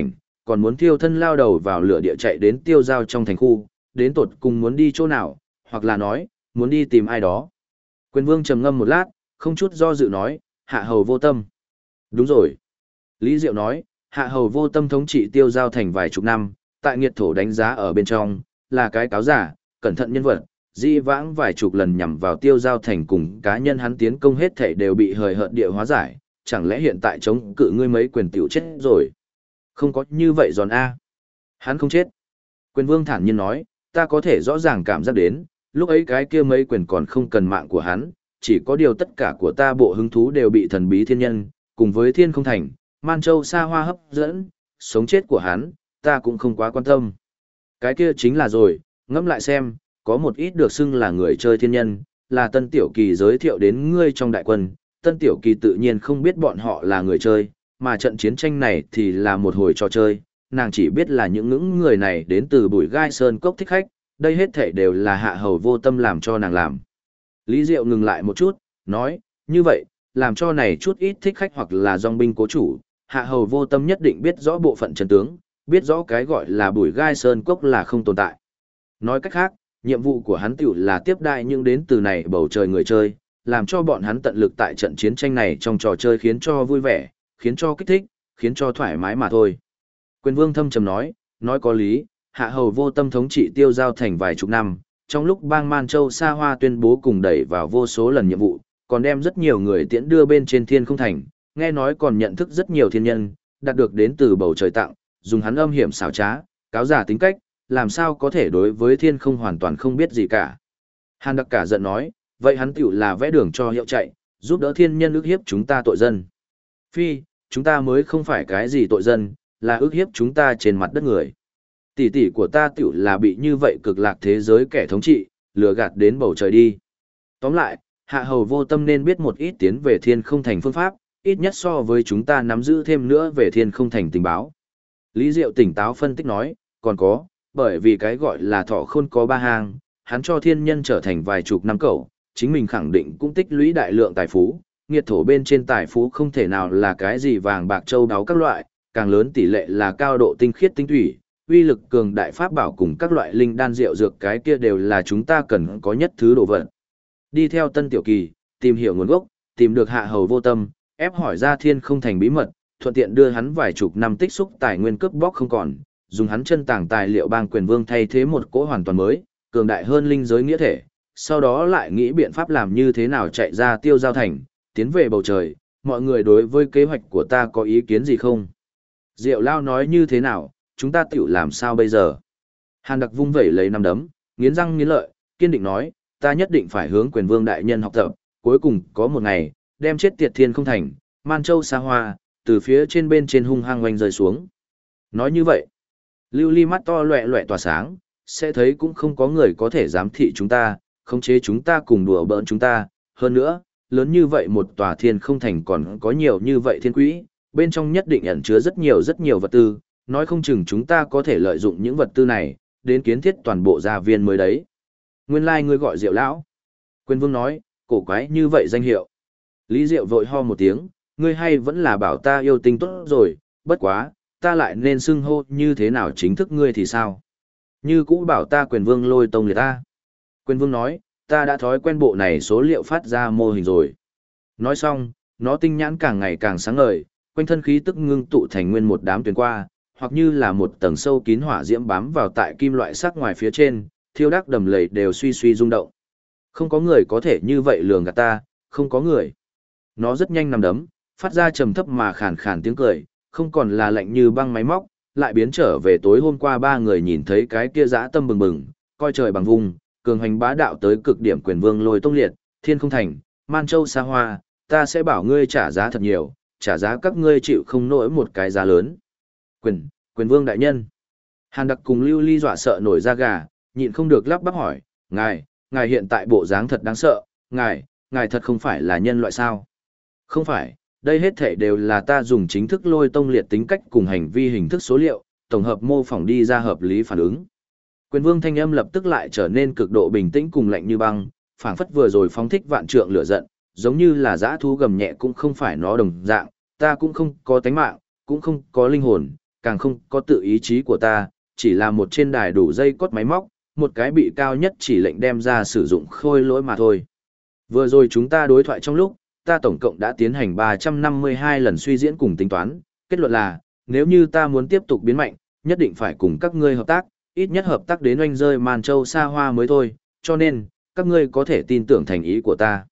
còn muốn thiêu thân lao đầu vào lửa địa chạy đến tiêu giao trong thành khu, đến tột cùng muốn đi chỗ nào, hoặc là nói, muốn đi tìm ai đó. Quyền vương trầm ngâm một lát, không chút do dự nói, hạ hầu vô tâm. Đúng rồi. Lý Diệu nói, hạ hầu vô tâm thống trị tiêu giao thành vài chục năm, tại nghiệt thổ đánh giá ở bên trong, là cái cáo giả, cẩn thận nhân vật, di vãng vài chục lần nhằm vào tiêu giao thành cùng cá nhân hắn tiến công hết thảy đều bị hời hợt địa hóa giải, chẳng lẽ hiện tại chống cự ngươi mấy quyền tiểu chết rồi. Không có như vậy giòn A. Hắn không chết. Quyền vương thản nhiên nói, ta có thể rõ ràng cảm giác đến, lúc ấy cái kia mấy quyền còn không cần mạng của hắn, chỉ có điều tất cả của ta bộ hứng thú đều bị thần bí thiên nhân, cùng với thiên không thành, man châu xa hoa hấp dẫn, sống chết của hắn, ta cũng không quá quan tâm. Cái kia chính là rồi, ngẫm lại xem, có một ít được xưng là người chơi thiên nhân, là Tân Tiểu Kỳ giới thiệu đến ngươi trong đại quân, Tân Tiểu Kỳ tự nhiên không biết bọn họ là người chơi, mà trận chiến tranh này thì là một hồi trò chơi, nàng chỉ biết là những người này đến từ bụi gai sơn cốc thích khách, đây hết thể đều là hạ hầu vô tâm làm cho nàng làm. Lý Diệu ngừng lại một chút, nói, như vậy, làm cho này chút ít thích khách hoặc là dòng binh cố chủ, hạ hầu vô tâm nhất định biết rõ bộ phận chân tướng, biết rõ cái gọi là bụi gai sơn cốc là không tồn tại. Nói cách khác, nhiệm vụ của hắn tiểu là tiếp đại những đến từ này bầu trời người chơi, làm cho bọn hắn tận lực tại trận chiến tranh này trong trò chơi khiến cho vui vẻ, khiến cho kích thích, khiến cho thoải mái mà thôi. Quyền vương thâm trầm nói có lý, hạ hầu vô tâm thống trị tiêu giao thành vài chục năm, trong lúc bang Man Châu xa hoa tuyên bố cùng đẩy vào vô số lần nhiệm vụ, còn đem rất nhiều người tiễn đưa bên trên thiên không thành, nghe nói còn nhận thức rất nhiều thiên nhân, đạt được đến từ bầu trời tặng, dùng hắn âm hiểm xảo trá, cáo giả tính cách, làm sao có thể đối với thiên không hoàn toàn không biết gì cả. Hàn Đặc cả giận nói, vậy hắn tiểu là vẽ đường cho hiệu chạy, giúp đỡ thiên nhân ức hiếp chúng ta tội dân. Phi, chúng ta mới không phải cái gì tội dân, là ức hiếp chúng ta trên mặt đất người. Tỷ tỷ của ta tiểu là bị như vậy cực lạc thế giới kẻ thống trị, lừa gạt đến bầu trời đi. Tóm lại, hạ hầu vô tâm nên biết một ít tiến về thiên không thành phương pháp, ít nhất so với chúng ta nắm giữ thêm nữa về thiên không thành tình báo. Lý Diệu tỉnh táo phân tích nói, còn có, bởi vì cái gọi là thọ khôn có ba hàng, hắn cho thiên nhân trở thành vài chục năm cậu, chính mình khẳng định cũng tích lũy đại lượng tài phú, nghiệt thổ bên trên tài phú không thể nào là cái gì vàng bạc châu đáo các loại, càng lớn tỷ lệ là cao độ tinh khiết tinh thủy, uy lực cường đại pháp bảo cùng các loại linh đan rượu dược, cái kia đều là chúng ta cần có nhất thứ đồ vật. Đi theo Tân Tiểu Kỳ, tìm hiểu nguồn gốc, tìm được hạ hầu vô tâm, ép hỏi ra thiên không thành bí mật, thuận tiện đưa hắn vài chục năm tích xúc tài nguyên cướp bóc không còn, dùng hắn chân tàng tài liệu bang quyền vương thay thế một cỗ hoàn toàn mới, cường đại hơn linh giới nghĩa thể, sau đó lại nghĩ biện pháp làm như thế nào chạy ra tiêu giao thành, tiến về bầu trời, mọi người đối với kế hoạch của ta có ý kiến gì không? Diệu Lao nói như thế nào, chúng ta tiểu làm sao bây giờ? Hàn Đặc vung vẩy lấy nắm đấm, nghiến răng nghiến lợi, kiên định nói, ta nhất định phải hướng quyền vương đại nhân học tập, cuối cùng có một ngày, đem chết tiệt thiên không thành, Man Châu xa hoa, từ phía trên bên trên hung hăng oanh rơi xuống. Nói như vậy, lưu ly mắt to loẹ loẹ tỏa sáng, sẽ thấy cũng không có người có thể giám thị chúng ta, khống chế chúng ta cùng đùa bỡn chúng ta, hơn nữa, lớn như vậy một tòa thiên không thành còn có nhiều như vậy thiên quỹ, bên trong nhất định ẩn chứa rất nhiều vật tư, nói không chừng chúng ta có thể lợi dụng những vật tư này, đến kiến thiết toàn bộ gia viên mới đấy. Nguyên lai ngươi gọi Diệu lão. Quyền vương nói, cổ quái như vậy danh hiệu. Lý Diệu vội ho một tiếng, ngươi hay vẫn là bảo ta yêu tinh tốt rồi, bất quá, ta lại nên xưng hô như thế nào chính thức ngươi thì sao? Như cũ bảo ta quyền vương lôi tông liệt ta. Quyền vương nói, ta đã thói quen bộ này số liệu phát ra mô hình rồi. Nói xong, nó tinh nhãn càng ngày càng sáng ngời, quanh thân khí tức ngưng tụ thành nguyên một đám tuyền qua, hoặc như là một tầng sâu kín hỏa diễm bám vào tại kim loại sắc ngoài phía trên, thiêu đắc đầm lầy đều suy suy rung động. Không có người có thể như vậy lường gạt ta, không có người. Nó rất nhanh nằm đấm, phát ra trầm thấp mà khàn khàn tiếng cười, không còn là lạnh như băng máy móc, lại biến trở về tối hôm qua ba người nhìn thấy cái kia dã tâm bừng bừng, coi trời bằng vùng, cường hành bá đạo tới cực điểm quyền vương lôi tông liệt, thiên không thành, Man Châu xa hoa, ta sẽ bảo ngươi trả giá thật nhiều, trả giá các ngươi chịu không nổi một cái giá lớn. Quyền vương đại nhân. Hàn Đặc cùng Lưu Ly dọa sợ nổi da gà, nhịn không được lắp bắp hỏi, ngài hiện tại bộ dáng thật đáng sợ, ngài thật không phải là nhân loại sao? Không phải, đây hết thể đều là ta dùng chính thức lôi tông liệt tính cách cùng hành vi hình thức số liệu, tổng hợp mô phỏng đi ra hợp lý phản ứng. Quyền vương thanh âm lập tức lại trở nên cực độ bình tĩnh cùng lạnh như băng, phảng phất vừa rồi phóng thích vạn trượng lửa giận, giống như là dã thú gầm nhẹ cũng không phải nó đồng dạng, ta cũng không có tánh mạng, cũng không có linh hồn, càng không có tự ý chí của ta, chỉ là một trên đài đủ dây cót máy móc, một cái bị cao nhất chỉ lệnh đem ra sử dụng khôi lỗi mà thôi. Vừa rồi chúng ta đối thoại trong lúc, ta tổng cộng đã tiến hành 352 lần suy diễn cùng tính toán, kết luận là, nếu như ta muốn tiếp tục biến mạnh, nhất định phải cùng các ngươi hợp tác, ít nhất hợp tác đến oanh rơi màn châu xa hoa mới thôi, cho nên, các ngươi có thể tin tưởng thành ý của ta.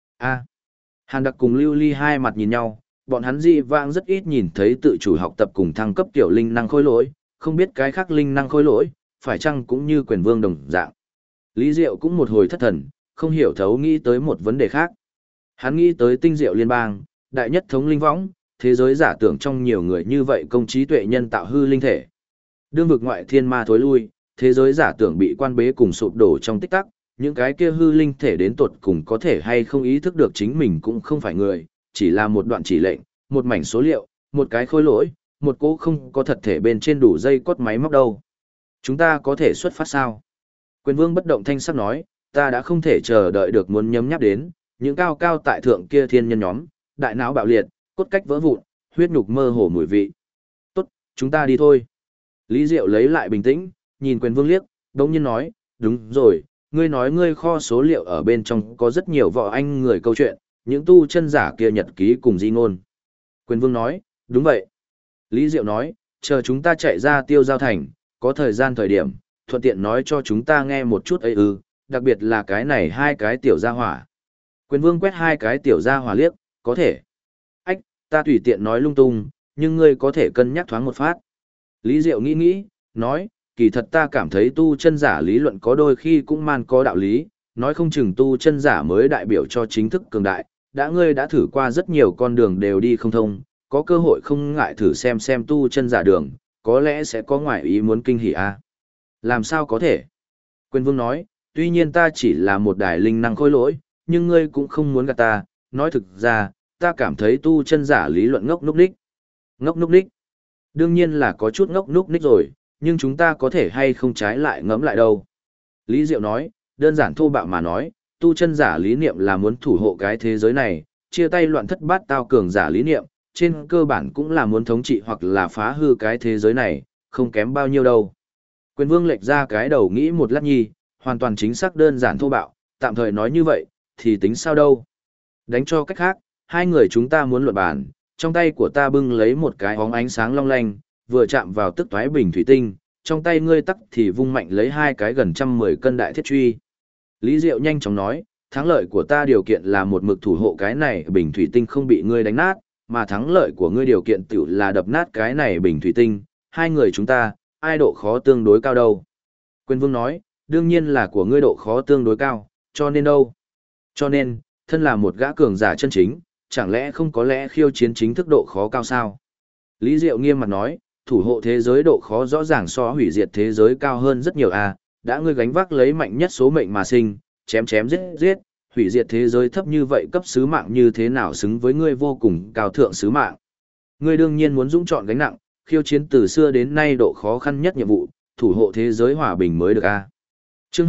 Hàn Đặc cùng Lưu Ly hai mặt nhìn nhau, bọn hắn dị vãng rất ít nhìn thấy tự chủ học tập cùng thăng cấp kiểu linh năng khôi lỗi, không biết cái khác linh năng khôi lỗi, phải chăng cũng như quyền vương đồng dạng. Lý Diệu cũng một hồi thất thần, không hiểu thấu nghĩ tới một vấn đề khác. Hắn nghĩ tới tinh diệu liên bang, đại nhất thống linh võng, thế giới giả tưởng trong nhiều người như vậy công trí tuệ nhân tạo hư linh thể. Đương vực ngoại thiên ma thối lui, thế giới giả tưởng bị quan bế cùng sụp đổ trong tích tắc, những cái kia hư linh thể đến tột cùng có thể hay không ý thức được chính mình cũng không phải người, chỉ là một đoạn chỉ lệnh, một mảnh số liệu, một cái khối lỗi, một cỗ không có thật thể bên trên đủ dây cốt máy móc đâu. Chúng ta có thể xuất phát sao? Quyền vương bất động thanh sắc nói, ta đã không thể chờ đợi được muốn nhấm nháp đến, những cao cao tại thượng kia thiên nhân nhóm, đại não bạo liệt, cốt cách vỡ vụn, huyết nhục mơ hồ mùi vị. Tốt, chúng ta đi thôi. Lý Diệu lấy lại bình tĩnh, nhìn quyền vương liếc, đống nhiên nói, đúng rồi, ngươi nói ngươi kho số liệu ở bên trong có rất nhiều võ anh người câu chuyện, những tu chân giả kia nhật ký cùng di ngôn. Quyền vương nói, đúng vậy. Lý Diệu nói, chờ chúng ta chạy ra Tiêu Giao Thành, có thời gian thời điểm, thuận tiện nói cho chúng ta nghe một chút ấy đặc biệt là cái này hai cái tiểu gia hỏa. Quyền vương quét hai cái tiểu gia hỏa liếc, có thể. Ách, ta tùy tiện nói lung tung, nhưng ngươi có thể cân nhắc thoáng một phát. Lý Diệu nghĩ, nói, kỳ thật ta cảm thấy tu chân giả lý luận có đôi khi cũng man có đạo lý, nói không chừng tu chân giả mới đại biểu cho chính thức cường đại, ngươi đã thử qua rất nhiều con đường đều đi không thông, có cơ hội không ngại thử xem tu chân giả đường, có lẽ sẽ có ngoại ý muốn kinh hỉ a. Làm sao có thể? Quyền vương nói, tuy nhiên ta chỉ là một đài linh năng khôi lỗi, nhưng ngươi cũng không muốn gạt ta, nói thực ra, ta cảm thấy tu chân giả lý luận ngốc núc đích. Ngốc núc đích? Đương nhiên là có chút ngốc núc đích rồi, nhưng chúng ta có thể hay không trái lại ngẫm lại đâu. Lý Diệu nói, đơn giản thô bạo mà nói, tu chân giả lý niệm là muốn thủ hộ cái thế giới này, chia tay loạn thất bát tao cường giả lý niệm, trên cơ bản cũng là muốn thống trị hoặc là phá hư cái thế giới này, không kém bao nhiêu đâu. Quyền vương lệch ra cái đầu nghĩ một lát nhi, hoàn toàn chính xác đơn giản thô bạo, tạm thời nói như vậy, thì tính sao đâu. Đánh cho cách khác, hai người chúng ta muốn luận bàn, trong tay của ta bưng lấy một cái óng ánh sáng long lanh, vừa chạm vào tức toái bình thủy tinh, trong tay ngươi tắc thì vung mạnh lấy hai cái gần 110 cân đại thiết truy. Lý Diệu nhanh chóng nói, thắng lợi của ta điều kiện là một mực thủ hộ cái này bình thủy tinh không bị ngươi đánh nát, mà thắng lợi của ngươi điều kiện tiểu là đập nát cái này bình thủy tinh, hai người chúng ta, ai độ khó tương đối cao đâu. Quyền vương nói, đương nhiên là của ngươi độ khó tương đối cao, cho nên đâu. Cho nên, thân là một gã cường giả chân chính, chẳng lẽ không có lẽ khiêu chiến chính thức độ khó cao sao? Lý Diệu nghiêm mặt nói, thủ hộ thế giới độ khó rõ ràng so hủy diệt thế giới cao hơn rất nhiều đã ngươi gánh vác lấy mạnh nhất số mệnh mà sinh, chém giết, hủy diệt thế giới thấp như vậy cấp sứ mạng như thế nào xứng với ngươi vô cùng cao thượng sứ mạng. Ngươi đương nhiên muốn dũng chọn gánh nặng, khiêu chiến từ xưa đến nay độ khó khăn nhất nhiệm vụ, thủ hộ thế giới hòa bình mới được Chương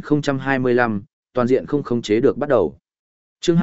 2025, toàn diện không khống chế được bắt đầu. Chương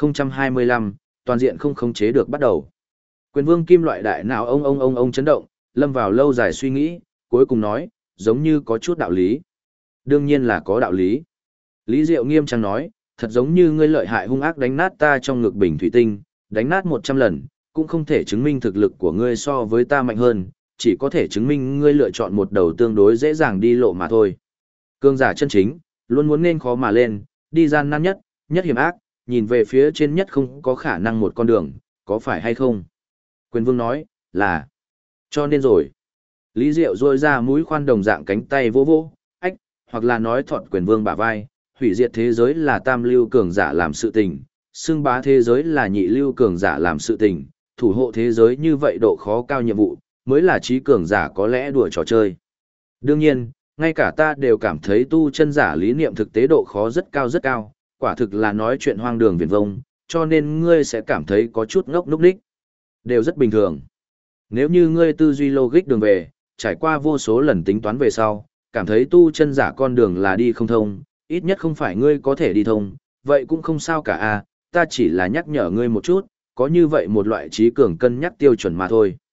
2025, toàn diện không khống chế được bắt đầu. Quyền vương kim loại đại não ông chấn động, lâm vào lâu dài suy nghĩ, cuối cùng nói, giống như có chút đạo lý. Đương nhiên là có đạo lý. Lý Diệu nghiêm trang nói, thật giống như ngươi lợi hại hung ác đánh nát ta trong ngực bình thủy tinh, đánh nát 100 lần, cũng không thể chứng minh thực lực của ngươi so với ta mạnh hơn, chỉ có thể chứng minh ngươi lựa chọn một đầu tương đối dễ dàng đi lộ mà thôi. Cường giả chân chính, luôn muốn nên khó mà lên, đi gian nan nhất, nhất hiểm ác, nhìn về phía trên nhất không có khả năng một con đường, có phải hay không? Quyền vương nói, là. Cho nên rồi. Lý Diệu rôi ra mũi khoan đồng dạng cánh tay vô vô, ách, hoặc là nói thuận quyền vương bả vai, hủy diệt thế giới là tam lưu cường giả làm sự tình, xưng bá thế giới là nhị lưu cường giả làm sự tình, thủ hộ thế giới như vậy độ khó cao nhiệm vụ, mới là trí cường giả có lẽ đùa trò chơi. Đương nhiên, ngay cả ta đều cảm thấy tu chân giả lý niệm thực tế độ khó rất cao, quả thực là nói chuyện hoang đường viển vông, cho nên ngươi sẽ cảm thấy có chút ngốc núc đích. Đều rất bình thường. Nếu như ngươi tư duy logic đường về, trải qua vô số lần tính toán về sau, cảm thấy tu chân giả con đường là đi không thông, ít nhất không phải ngươi có thể đi thông, vậy cũng không sao cả ta chỉ là nhắc nhở ngươi một chút, có như vậy một loại trí cường cân nhắc tiêu chuẩn mà thôi.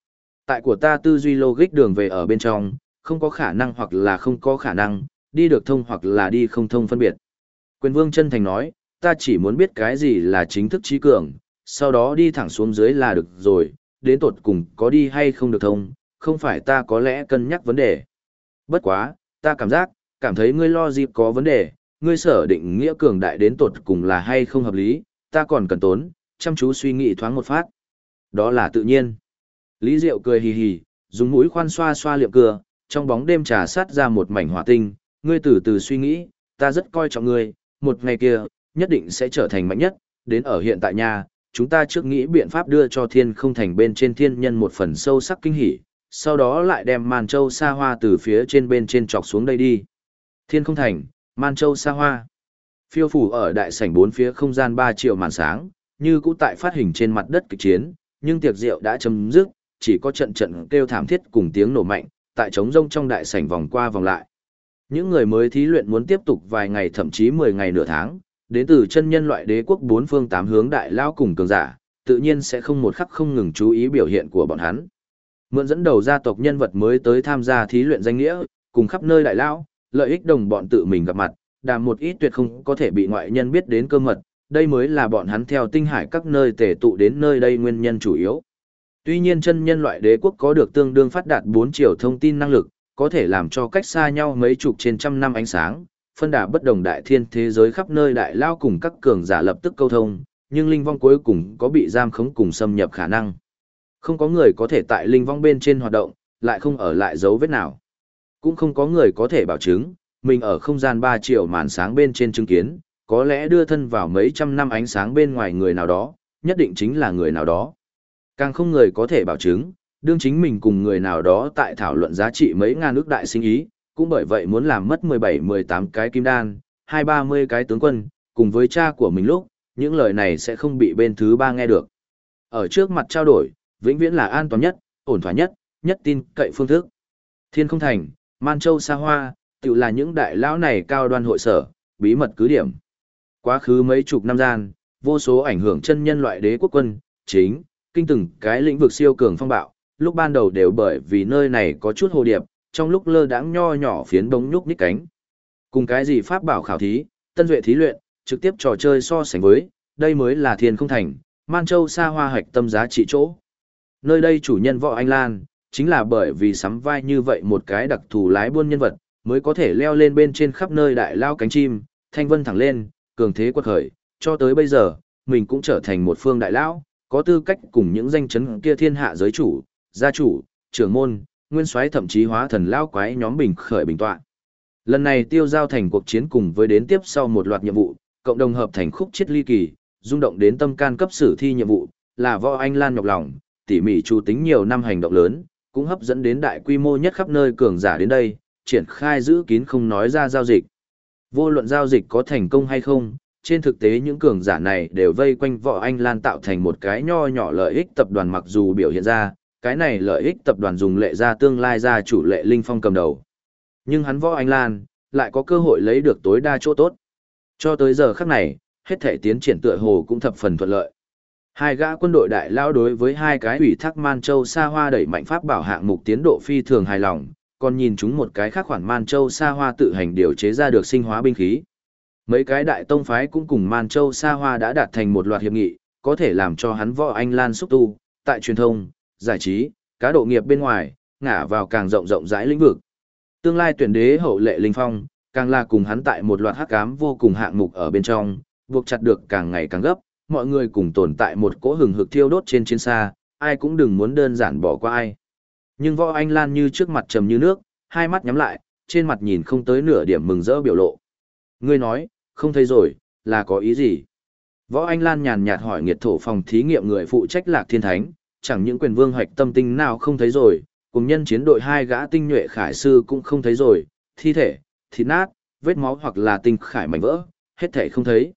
Tại của ta tư duy logic đường về ở bên trong, không có khả năng hoặc là không có khả năng, đi được thông hoặc là đi không thông phân biệt. Quyền vương chân thành nói, ta chỉ muốn biết cái gì là chính thức trí cường, sau đó đi thẳng xuống dưới là được rồi, đến tột cùng có đi hay không được thông, không phải ta có lẽ cân nhắc vấn đề. Bất quá, ta cảm thấy ngươi lo dịp có vấn đề, ngươi sở định nghĩa cường đại đến tột cùng là hay không hợp lý, ta còn cần tốn, chăm chú suy nghĩ thoáng một phát. Đó là tự nhiên. Lý Diệu cười hì hì, dùng mũi khoan xoa xoa liệm cưa, trong bóng đêm trà sát ra một mảnh hỏa tinh, ngươi từ từ suy nghĩ, ta rất coi trọng ngươi, một ngày kia, nhất định sẽ trở thành mạnh nhất, đến ở hiện tại nhà, chúng ta trước nghĩ biện pháp đưa cho thiên không thành bên trên thiên nhân một phần sâu sắc kinh hỉ, sau đó lại đem Man Châu Sa Hoa từ phía trên bên trên chọc xuống đây đi. Thiên không thành, Man Châu Sa Hoa. Phiêu phủ ở đại sảnh bốn phía không gian 3 triệu màn sáng, như cũ tại phát hình trên mặt đất kịch chiến, nhưng tiệc rượu đã chấm dứt, chỉ có trận trận kêu thảm thiết cùng tiếng nổ mạnh, tại trống rông trong đại sảnh vòng qua vòng lại. Những người mới thí luyện muốn tiếp tục vài ngày thậm chí 10 ngày nửa tháng, đến từ chân nhân loại đế quốc bốn phương tám hướng đại lao cùng cường giả, tự nhiên sẽ không một khắc không ngừng chú ý biểu hiện của bọn hắn. Mượn dẫn đầu gia tộc nhân vật mới tới tham gia thí luyện danh nghĩa, cùng khắp nơi đại lao, lợi ích đồng bọn tự mình gặp mặt, đàm một ít tuyệt không có thể bị ngoại nhân biết đến cơ mật, đây mới là bọn hắn theo tinh hải các nơi tề tụ đến nơi đây nguyên nhân chủ yếu. Tuy nhiên chân nhân loại đế quốc có được tương đương phát đạt 4 triệu thông tin năng lực, có thể làm cho cách xa nhau mấy chục trên trăm năm ánh sáng, phân đà bất đồng đại thiên thế giới khắp nơi đại lao cùng các cường giả lập tức câu thông, nhưng linh vong cuối cùng có bị giam khống cùng xâm nhập khả năng. Không có người có thể tại linh vong bên trên hoạt động, lại không ở lại dấu vết nào. Cũng không có người có thể bảo chứng, mình ở không gian 3 triệu màn sáng bên trên chứng kiến, có lẽ đưa thân vào mấy trăm năm ánh sáng bên ngoài người nào đó, nhất định chính là người nào đó. Càng không người có thể bảo chứng, đương chính mình cùng người nào đó tại thảo luận giá trị mấy ngàn ước đại sinh ý, cũng bởi vậy muốn làm mất 17-18 cái kim đan, 20-30 cái tướng quân, cùng với cha của mình lúc, những lời này sẽ không bị bên thứ ba nghe được. Ở trước mặt trao đổi, vĩnh viễn là an toàn nhất, ổn thỏa nhất, nhất tin cậy phương thức. Thiên không thành, Man Châu Sa Hoa, tự là những đại lão này cao đoan hội sở, bí mật cứ điểm. Quá khứ mấy chục năm gian, vô số ảnh hưởng chân nhân loại đế quốc quân, chính, kinh từng cái lĩnh vực siêu cường phong bạo, lúc ban đầu đều bởi vì nơi này có chút hồ điệp, trong lúc lơ đãng nho nhỏ phiến bóng nhúc nhích cánh. Cùng cái gì pháp bảo khảo thí, tân duệ thí luyện, trực tiếp trò chơi so sánh với, đây mới là thiên không thành, Man Châu Sa Hoa hạch tâm giá trị chỗ. Nơi đây chủ nhân Võ Anh Lan, chính là bởi vì sắm vai như vậy một cái đặc thù lái buôn nhân vật, mới có thể leo lên bên trên khắp nơi đại lao cánh chim, thanh vân thẳng lên, cường thế quật khởi, cho tới bây giờ, mình cũng trở thành một phương đại lão, có tư cách cùng những danh chấn kia thiên hạ giới chủ, gia chủ, trưởng môn, nguyên soái thậm chí hóa thần lao quái nhóm bình khởi bình tọa. Lần này tiêu giao thành cuộc chiến cùng với đến tiếp sau một loạt nhiệm vụ, cộng đồng hợp thành khúc chiết ly kỳ, rung động đến tâm can cấp sử thi nhiệm vụ, là Võ Anh Lan nhọc lòng, tỉ mỉ chu tính nhiều năm hành động lớn, cũng hấp dẫn đến đại quy mô nhất khắp nơi cường giả đến đây, triển khai giữ kín không nói ra giao dịch. Vô luận giao dịch có thành công hay không, trên thực tế những cường giả này đều vây quanh Võ Anh Lan tạo thành một cái nho nhỏ lợi ích tập đoàn, mặc dù biểu hiện ra, cái này lợi ích tập đoàn dùng lệ ra tương lai ra chủ Lệ Linh Phong cầm đầu. Nhưng hắn Võ Anh Lan lại có cơ hội lấy được tối đa chỗ tốt. Cho tới giờ khắc này, hết thể tiến triển tựa hồ cũng thập phần thuận lợi. Hai gã quân đội đại lao đối với hai cái ủy thác Man Châu Sa Hoa đẩy mạnh pháp bảo hạng mục tiến độ phi thường hài lòng, còn nhìn chúng một cái khác khoản Man Châu Sa Hoa tự hành điều chế ra được sinh hóa binh khí. Mấy cái đại tông phái cũng cùng Man Châu Sa Hoa đã đạt thành một loạt hiệp nghị, có thể làm cho hắn Võ Anh Lan xúc tu, tại truyền thông, giải trí, cá độ nghiệp bên ngoài, ngả vào càng rộng rộng rãi lĩnh vực. Tương lai tuyển đế hậu Lệ Linh Phong, càng là cùng hắn tại một loạt hắc ám vô cùng hạng mục ở bên trong, buộc chặt được càng ngày càng gấp, mọi người cùng tồn tại một cỗ hừng hực thiêu đốt trên chiến xa, ai cũng đừng muốn đơn giản bỏ qua ai. Nhưng Võ Anh Lan như trước mặt trầm như nước, hai mắt nhắm lại, trên mặt nhìn không tới nửa điểm mừng rỡ biểu lộ. Ngươi nói, không thấy rồi, là có ý gì? Võ Anh Lan nhàn nhạt hỏi nghiệt thổ phòng thí nghiệm người phụ trách Lạc Thiên Thánh, chẳng những quyền vương hoạch tâm tinh nào không thấy rồi, cùng nhân chiến đội hai gã tinh nhuệ khải sư cũng không thấy rồi, thi thể, thịt nát, vết máu hoặc là tinh khải mảnh vỡ, hết thể không thấy.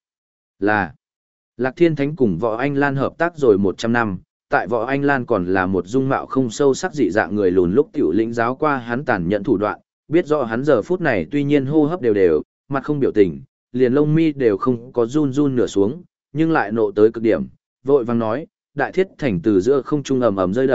Là Lạc Thiên Thánh cùng Võ Anh Lan hợp tác rồi 100 năm, tại Võ Anh Lan còn là một dung mạo không sâu sắc dị dạng người lùn lúc tiểu lĩnh giáo qua hắn tàn nhẫn thủ đoạn, biết rõ hắn giờ phút này tuy nhiên hô hấp đều đều, mặt không biểu tình, liền lông mi đều không có run run nửa xuống, nhưng lại nộ tới cực điểm, vội vàng nói, đại thiết thành từ giữa không trung ầm ầm rơi đập,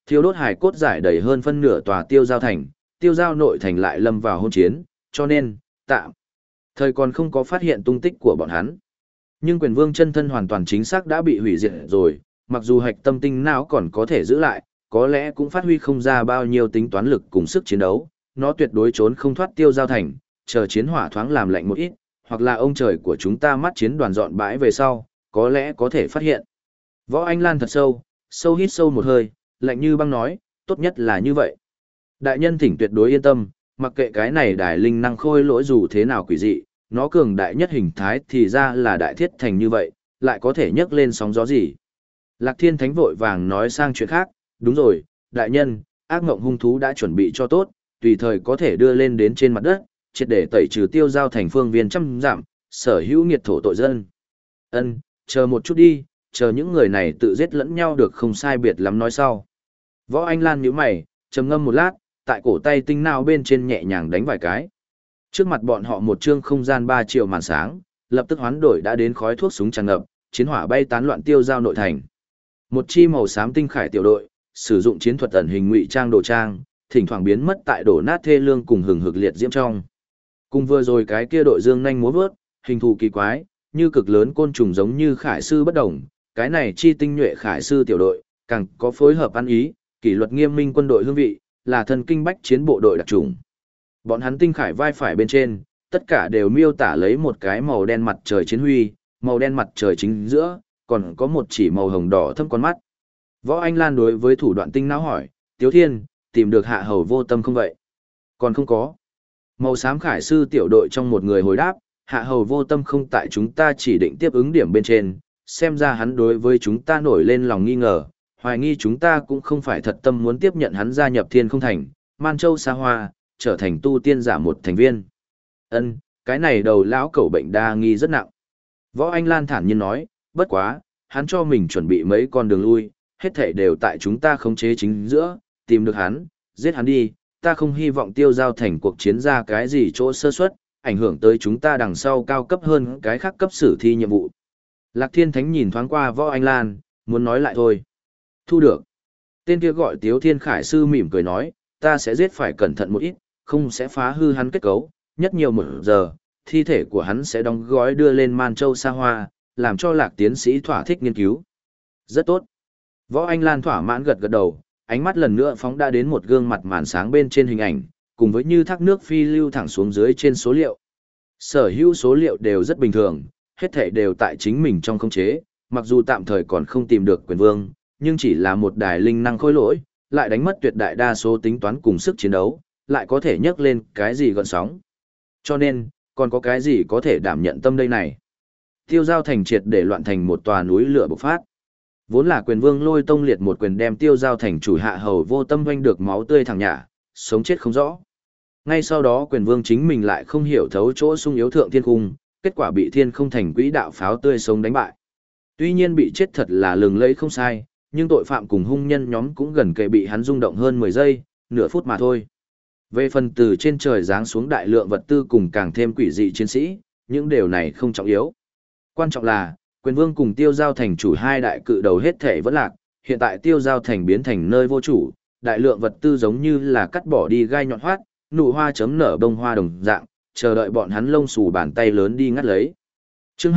Thiêu đốt hài cốt giải đầy hơn phân nửa tòa tiêu giao thành, tiêu giao nội thành lại lâm vào hôn chiến, cho nên, tạm thời còn không có phát hiện tung tích của bọn hắn. Nhưng quyền vương chân thân hoàn toàn chính xác đã bị hủy diệt rồi, mặc dù hạch tâm tinh não còn có thể giữ lại, có lẽ cũng phát huy không ra bao nhiêu tính toán lực cùng sức chiến đấu, nó tuyệt đối trốn không thoát tiêu giao thành, chờ chiến hỏa thoáng làm lạnh một ít, hoặc là ông trời của chúng ta mắt chiến đoàn dọn bãi về sau, có lẽ có thể phát hiện. Võ Anh Lan thật sâu, sâu hít sâu một hơi, lạnh như băng nói, tốt nhất là như vậy. Đại nhân thỉnh tuyệt đối yên tâm, mặc kệ cái này đài linh năng khôi lỗi dù thế nào quỷ dị, nó cường đại nhất hình thái thì ra là đại thiết thành như vậy, lại có thể nhấc lên sóng gió gì. Lạc Thiên Thánh vội vàng nói sang chuyện khác, đúng rồi, đại nhân, ác ngộng hung thú đã chuẩn bị cho tốt, tùy thời có thể đưa lên đến trên mặt đất, triệt để tẩy trừ tiêu giao thành phương viên trăm giảm, sở hữu nghiệt thổ tội dân. Ân, chờ một chút đi, chờ những người này tự giết lẫn nhau được không sai biệt lắm nói sau. Võ Anh Lan nhíu mày, trầm ngâm một lát, tại cổ tay tinh não bên trên nhẹ nhàng đánh vài cái. Trước mặt bọn họ một chương không gian 3 triệu màn sáng, lập tức hoán đổi đã đến khói thuốc súng tràn ngập, chiến hỏa bay tán loạn tiêu giao nội thành. Một chi màu xám tinh khải tiểu đội, sử dụng chiến thuật ẩn hình ngụy trang đồ trang, thỉnh thoảng biến mất tại đổ nát thê lương cùng hừng hực liệt diễm trong. Cùng vừa rồi cái kia đội dương nhanh múa vớt, hình thù kỳ quái, như cực lớn côn trùng giống như khải sư bất đồng, cái này chi tinh nhuệ khải sư tiểu đội, càng có phối hợp ăn ý, kỷ luật nghiêm minh quân đội hương vị, là thần kinh bách chiến bộ đội đặc trùng. Bọn hắn tinh khải vai phải bên trên, tất cả đều miêu tả lấy một cái màu đen mặt trời chiến huy, màu đen mặt trời chính giữa, còn có một chỉ màu hồng đỏ thâm con mắt. Võ Anh Lan đối với thủ đoạn tinh não hỏi, Tiếu Thiên, tìm được hạ hầu vô tâm không vậy? Còn không có. Màu xám khải sư tiểu đội trong một người hồi đáp, hạ hầu vô tâm không tại chúng ta chỉ định tiếp ứng điểm bên trên, xem ra hắn đối với chúng ta nổi lên lòng nghi ngờ, hoài nghi chúng ta cũng không phải thật tâm muốn tiếp nhận hắn gia nhập Thiên Không Thành, Man Châu Sa Hoa, trở thành tu tiên giả một thành viên. Ân, cái này đầu lão cẩu bệnh đa nghi rất nặng. Võ Anh Lan thản nhiên nói, bất quá, hắn cho mình chuẩn bị mấy con đường lui, hết thảy đều tại chúng ta khống chế chính giữa, tìm được hắn, giết hắn đi, ta không hy vọng tiêu giao thành cuộc chiến ra cái gì chỗ sơ suất, ảnh hưởng tới chúng ta đằng sau cao cấp hơn cái khác cấp sử thi nhiệm vụ. Lạc Thiên Thánh nhìn thoáng qua Võ Anh Lan, muốn nói lại thôi. Thu được. Tên kia gọi Tiếu Thiên Khải Sư mỉm cười nói, ta sẽ giết phải cẩn thận một ít, không sẽ phá hư hắn kết cấu, nhất nhiều một giờ, thi thể của hắn sẽ đóng gói đưa lên Man Châu Sa Hoa, làm cho Lạc tiến sĩ thỏa thích nghiên cứu. Rất tốt. Võ Anh Lan thỏa mãn gật gật đầu, ánh mắt lần nữa phóng đã đến một gương mặt màn sáng bên trên hình ảnh, cùng với như thác nước phi lưu thẳng xuống dưới trên số liệu. Sở hữu số liệu đều rất bình thường, hết thảy đều tại chính mình trong khống chế, mặc dù tạm thời còn không tìm được quyền vương, nhưng chỉ là một đài linh năng khôi lỗi, lại đánh mất tuyệt đại đa số tính toán cùng sức chiến đấu, lại có thể nhấc lên cái gì gọn sóng. Cho nên, còn có cái gì có thể đảm nhận tâm đây này. Tiêu giao thành triệt để loạn thành một tòa núi lửa bộc phát. Vốn là quyền vương Lôi Tông liệt một quyền đem tiêu giao thành chủ hạ hầu vô tâm doanh được máu tươi thẳng nhả, sống chết không rõ. Ngay sau đó quyền vương chính mình lại không hiểu thấu chỗ sung yếu thượng thiên cung, kết quả bị Thiên Không Thành quỹ đạo pháo tươi sống đánh bại. Tuy nhiên bị chết thật là lừng lẫy không sai, nhưng tội phạm cùng hung nhân nhóm cũng gần kề bị hắn rung động hơn 10 giây, nửa phút mà thôi. Về phần từ trên trời giáng xuống đại lượng vật tư cùng càng thêm quỷ dị chiến sĩ, những điều này không trọng yếu. Quan trọng là, quyền vương cùng tiêu giao thành chủ hai đại cự đầu hết thể vẫn lạc, hiện tại tiêu giao thành biến thành nơi vô chủ, đại lượng vật tư giống như là cắt bỏ đi gai nhọn hoát, nụ hoa chấm nở bông hoa đồng dạng, chờ đợi bọn hắn lông xù bàn tay lớn đi ngắt lấy. Chương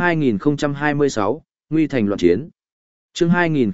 2026, Nguy thành loạn chiến. Chương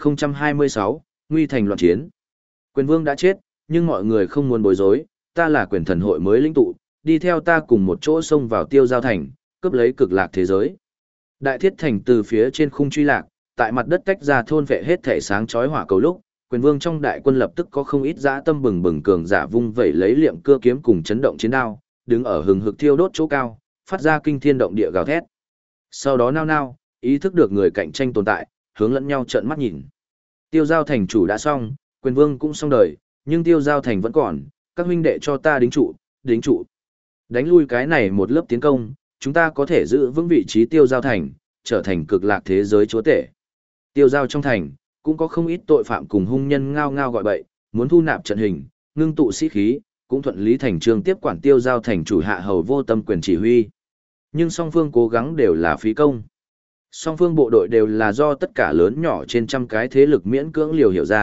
2026, Nguy thành loạn chiến. Quyền vương đã chết, nhưng mọi người không muốn bối rối, ta là quyền thần hội mới lĩnh tụ, đi theo ta cùng một chỗ xông vào tiêu giao thành, cướp lấy cực lạc thế giới. Đại thiết thành từ phía trên khung truy lạc, tại mặt đất tách ra thôn vệ hết thể sáng chói hỏa cầu lúc, quyền vương trong đại quân lập tức có không ít dã tâm bừng bừng cường giả vung vẩy lấy liệm cưa kiếm cùng chấn động chiến đao, đứng ở hừng hực thiêu đốt chỗ cao, phát ra kinh thiên động địa gào thét. Sau đó nao nao, ý thức được người cạnh tranh tồn tại, hướng lẫn nhau trợn mắt nhìn. Tiêu giao thành chủ đã xong, quyền vương cũng xong đời, nhưng tiêu giao thành vẫn còn, các huynh đệ cho ta đính trụ, đính trụ. Đánh lui cái này một lớp tiến công, chúng ta có thể giữ vững vị trí tiêu giao thành, trở thành cực lạc thế giới chúa tể. Tiêu giao trong thành, cũng có không ít tội phạm cùng hung nhân ngao ngao gọi bậy, muốn thu nạp trận hình, ngưng tụ sĩ khí, cũng thuận lý thành trương tiếp quản tiêu giao thành chủ hạ hầu vô tâm quyền chỉ huy. Nhưng song phương cố gắng đều là phí công. Song phương bộ đội đều là do tất cả lớn nhỏ trên trăm cái thế lực miễn cưỡng liều hiểu ra,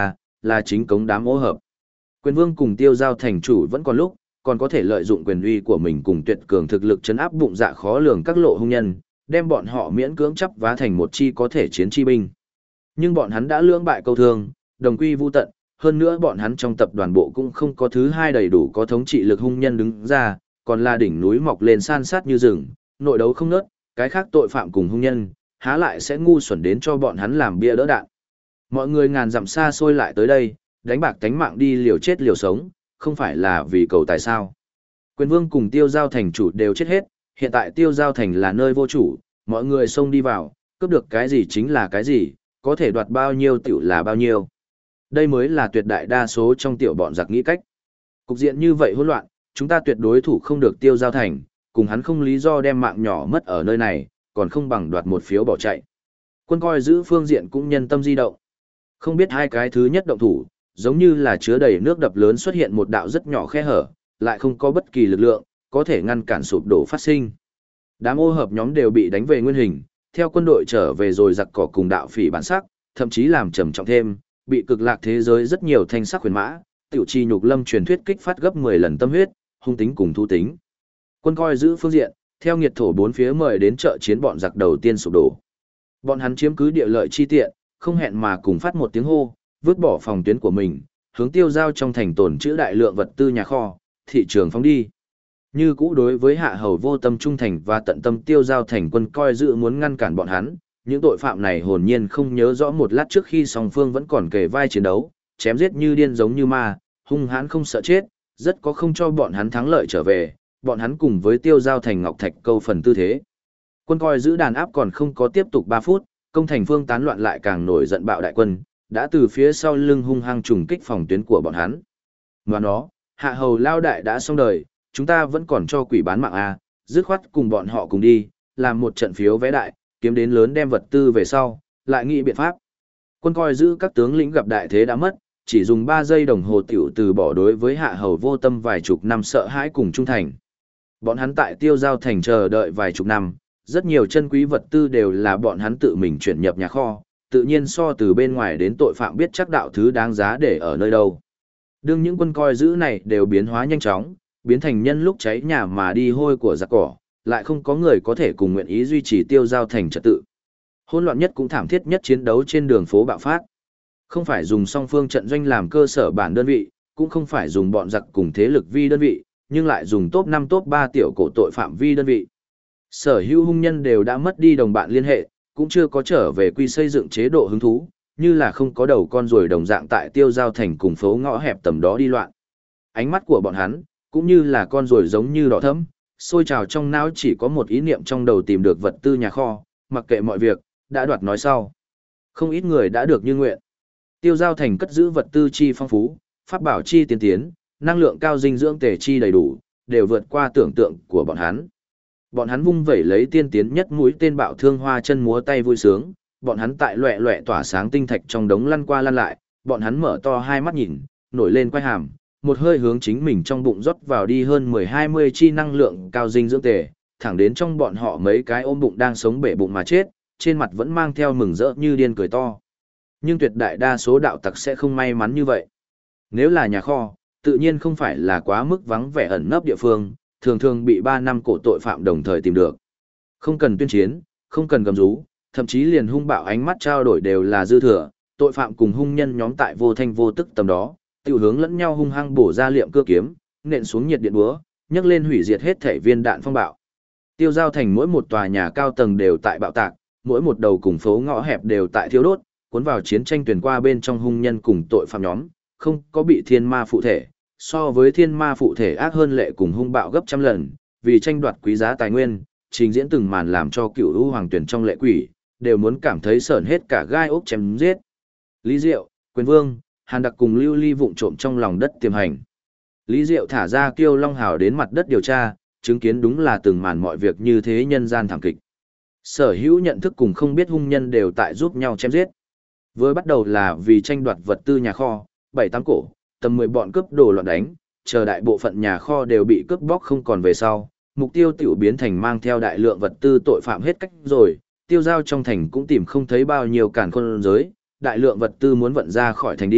là chính cống đám ô hợp. Quyền vương cùng tiêu giao thành chủ vẫn còn lúc, còn có thể lợi dụng quyền uy của mình cùng tuyệt cường thực lực chấn áp bụng dạ khó lường các lộ hung nhân, đem bọn họ miễn cưỡng chấp vá thành một chi có thể chiến chi binh. Nhưng bọn hắn đã lưỡng bại câu thương, đồng quy vu tận, hơn nữa bọn hắn trong tập đoàn bộ cũng không có thứ hai đầy đủ có thống trị lực hung nhân đứng ra, còn là đỉnh núi mọc lên san sát như rừng, nội đấu không nớt, cái khác tội phạm cùng hung nhân, há lại sẽ ngu xuẩn đến cho bọn hắn làm bia đỡ đạn. Mọi người ngàn dặm xa xôi lại tới đây, đánh bạc tánh mạng đi liều chết liều sống, không phải là vì cầu tài sao. Quyền vương cùng tiêu giao thành chủ đều chết hết, hiện tại tiêu giao thành là nơi vô chủ, mọi người xông đi vào, cướp được cái gì chính là cái gì, có thể đoạt bao nhiêu tiểu là bao nhiêu. Đây mới là tuyệt đại đa số trong tiểu bọn giặc nghĩ cách. Cục diện như vậy hỗn loạn, chúng ta tuyệt đối thủ không được tiêu giao thành, cùng hắn không lý do đem mạng nhỏ mất ở nơi này, còn không bằng đoạt một phiếu bỏ chạy. Quân coi giữ phương diện cũng nhân tâm di động. Không biết hai cái thứ nhất động thủ, giống như là chứa đầy nước đập lớn xuất hiện một đạo rất nhỏ khe hở, lại không có bất kỳ lực lượng, có thể ngăn cản sụp đổ phát sinh. Đám ô hợp nhóm đều bị đánh về nguyên hình, theo quân đội trở về rồi giặc cỏ cùng đạo phỉ bản sắc, thậm chí làm trầm trọng thêm, bị cực lạc thế giới rất nhiều thanh sắc huyền mã, tiểu chi nhục lâm truyền thuyết kích phát gấp 10 lần tâm huyết, hung tính cùng thu tính. Quân coi giữ phương diện, theo nghiệt thổ bốn phía mời đến trợ chiến bọn giặc đầu tiên sụp đổ. Bọn hắn chiếm cứ địa lợi chi tiện, không hẹn mà cùng phát một tiếng hô, vứt bỏ phòng tuyến của mình, hướng tiêu giao trong thành tồn trữ đại lượng vật tư nhà kho, thị trường phóng đi. Như cũ đối với hạ hầu vô tâm trung thành và tận tâm tiêu giao thành quân coi giữ muốn ngăn cản bọn hắn, những tội phạm này hồn nhiên không nhớ rõ một lát trước khi song phương vẫn còn kề vai chiến đấu, chém giết như điên giống như ma, hung hãn không sợ chết, rất có không cho bọn hắn thắng lợi trở về, bọn hắn cùng với tiêu giao thành ngọc thạch câu phần tư thế. Quân coi giữ đàn áp còn không có tiếp tục 3 phút, công thành phương tán loạn lại càng nổi giận bạo đại quân, đã từ phía sau lưng hung hăng trùng kích phòng tuyến của bọn hắn. Ngoài đó, hạ hầu lao đại đã xong đời, chúng ta vẫn còn cho quỷ bán mạng à, dứt khoát cùng bọn họ cùng đi, làm một trận phiếu vé đại, kiếm đến lớn đem vật tư về sau, lại nghĩ biện pháp. Quân coi giữ các tướng lĩnh gặp đại thế đã mất, chỉ dùng 3 giây đồng hồ tiểu từ bỏ đối với hạ hầu vô tâm vài chục năm sợ hãi cùng trung thành. Bọn hắn tại tiêu giao thành chờ đợi vài chục năm, rất nhiều chân quý vật tư đều là bọn hắn tự mình chuyển nhập nhà kho, tự nhiên so từ bên ngoài đến tội phạm biết chắc đạo thứ đáng giá để ở nơi đâu. Đương những quân coi giữ này đều biến hóa nhanh chóng, biến thành nhân lúc cháy nhà mà đi hôi của giặc cỏ, lại không có người có thể cùng nguyện ý duy trì tiêu giao thành trật tự. Hỗn loạn nhất cũng thảm thiết nhất chiến đấu trên đường phố bạo phát. Không phải dùng song phương trận doanh làm cơ sở bản đơn vị, cũng không phải dùng bọn giặc cùng thế lực vi đơn vị, nhưng lại dùng top 5 top 3 tiểu cổ tội phạm vi đơn vị. Sở hữu hung nhân đều đã mất đi đồng bạn liên hệ, cũng chưa có trở về quy xây dựng chế độ hứng thú, như là không có đầu con ruồi đồng dạng tại tiêu giao thành cùng phố ngõ hẹp tầm đó đi loạn. Ánh mắt của bọn hắn, cũng như là con ruồi giống như đỏ thẫm, sôi trào trong não chỉ có một ý niệm trong đầu tìm được vật tư nhà kho, mặc kệ mọi việc, đã đoạt nói sau. Không ít người đã được như nguyện. Tiêu giao thành cất giữ vật tư chi phong phú, pháp bảo chi tiên tiến, năng lượng cao dinh dưỡng tề chi đầy đủ, đều vượt qua tưởng tượng của bọn hắn. Bọn hắn vung vẩy lấy tiên tiến nhất mũi tên bạo thương hoa chân múa tay vui sướng, bọn hắn tại loẹ loẹ tỏa sáng tinh thạch trong đống lăn qua lăn lại, bọn hắn mở to hai mắt nhìn, nổi lên quay hàm, một hơi hướng chính mình trong bụng rót vào đi hơn 10-20 chi năng lượng cao dinh dưỡng tề, thẳng đến trong bọn họ mấy cái ôm bụng đang sống bể bụng mà chết, trên mặt vẫn mang theo mừng rỡ như điên cười to. Nhưng tuyệt đại đa số đạo tặc sẽ không may mắn như vậy. Nếu là nhà kho, tự nhiên không phải là quá mức vắng vẻ ẩn nấp địa phương, thường thường bị 3 năm cổ tội phạm đồng thời tìm được. Không cần tuyên chiến, không cần gầm rú, thậm chí liền hung bạo ánh mắt trao đổi đều là dư thừa, tội phạm cùng hung nhân nhóm tại vô thanh vô tức tầm đó, tiểu hướng lẫn nhau hung hăng bổ ra liệm cưa kiếm, nện xuống nhiệt điện búa, nhấc lên hủy diệt hết thể viên đạn phong bạo. Tiêu giao thành mỗi một tòa nhà cao tầng đều tại bạo tạc, mỗi một đầu cùng phố ngõ hẹp đều tại thiêu đốt, cuốn vào chiến tranh tuyển qua bên trong hung nhân cùng tội phạm nhóm, không có bị thiên ma phụ thể, so với thiên ma phụ thể ác hơn lệ cùng hung bạo gấp trăm lần, vì tranh đoạt quý giá tài nguyên, trình diễn từng màn làm cho cựu u hoàng tuyển trong lệ quỷ, đều muốn cảm thấy sởn hết cả gai ốc chém giết. Lý Diệu, Quyền Vương, Hàn Đặc cùng Lưu Ly vụng trộm trong lòng đất tiềm hành. Lý Diệu thả ra Kiêu Long Hào đến mặt đất điều tra, chứng kiến đúng là từng màn mọi việc như thế nhân gian thảm kịch. Sở hữu nhận thức cùng không biết hung nhân đều tại giúp nhau chém giết. Với bắt đầu là vì tranh đoạt vật tư nhà kho, 7-8 cổ, tầm 10 bọn cướp đồ loạn đánh, chờ đại bộ phận nhà kho đều bị cướp bóc không còn về sau, mục tiêu tiểu biến thành mang theo đại lượng vật tư tội phạm hết cách rồi, tiêu giao trong thành cũng tìm không thấy bao nhiêu càn khôn giới, đại lượng vật tư muốn vận ra khỏi thành đi,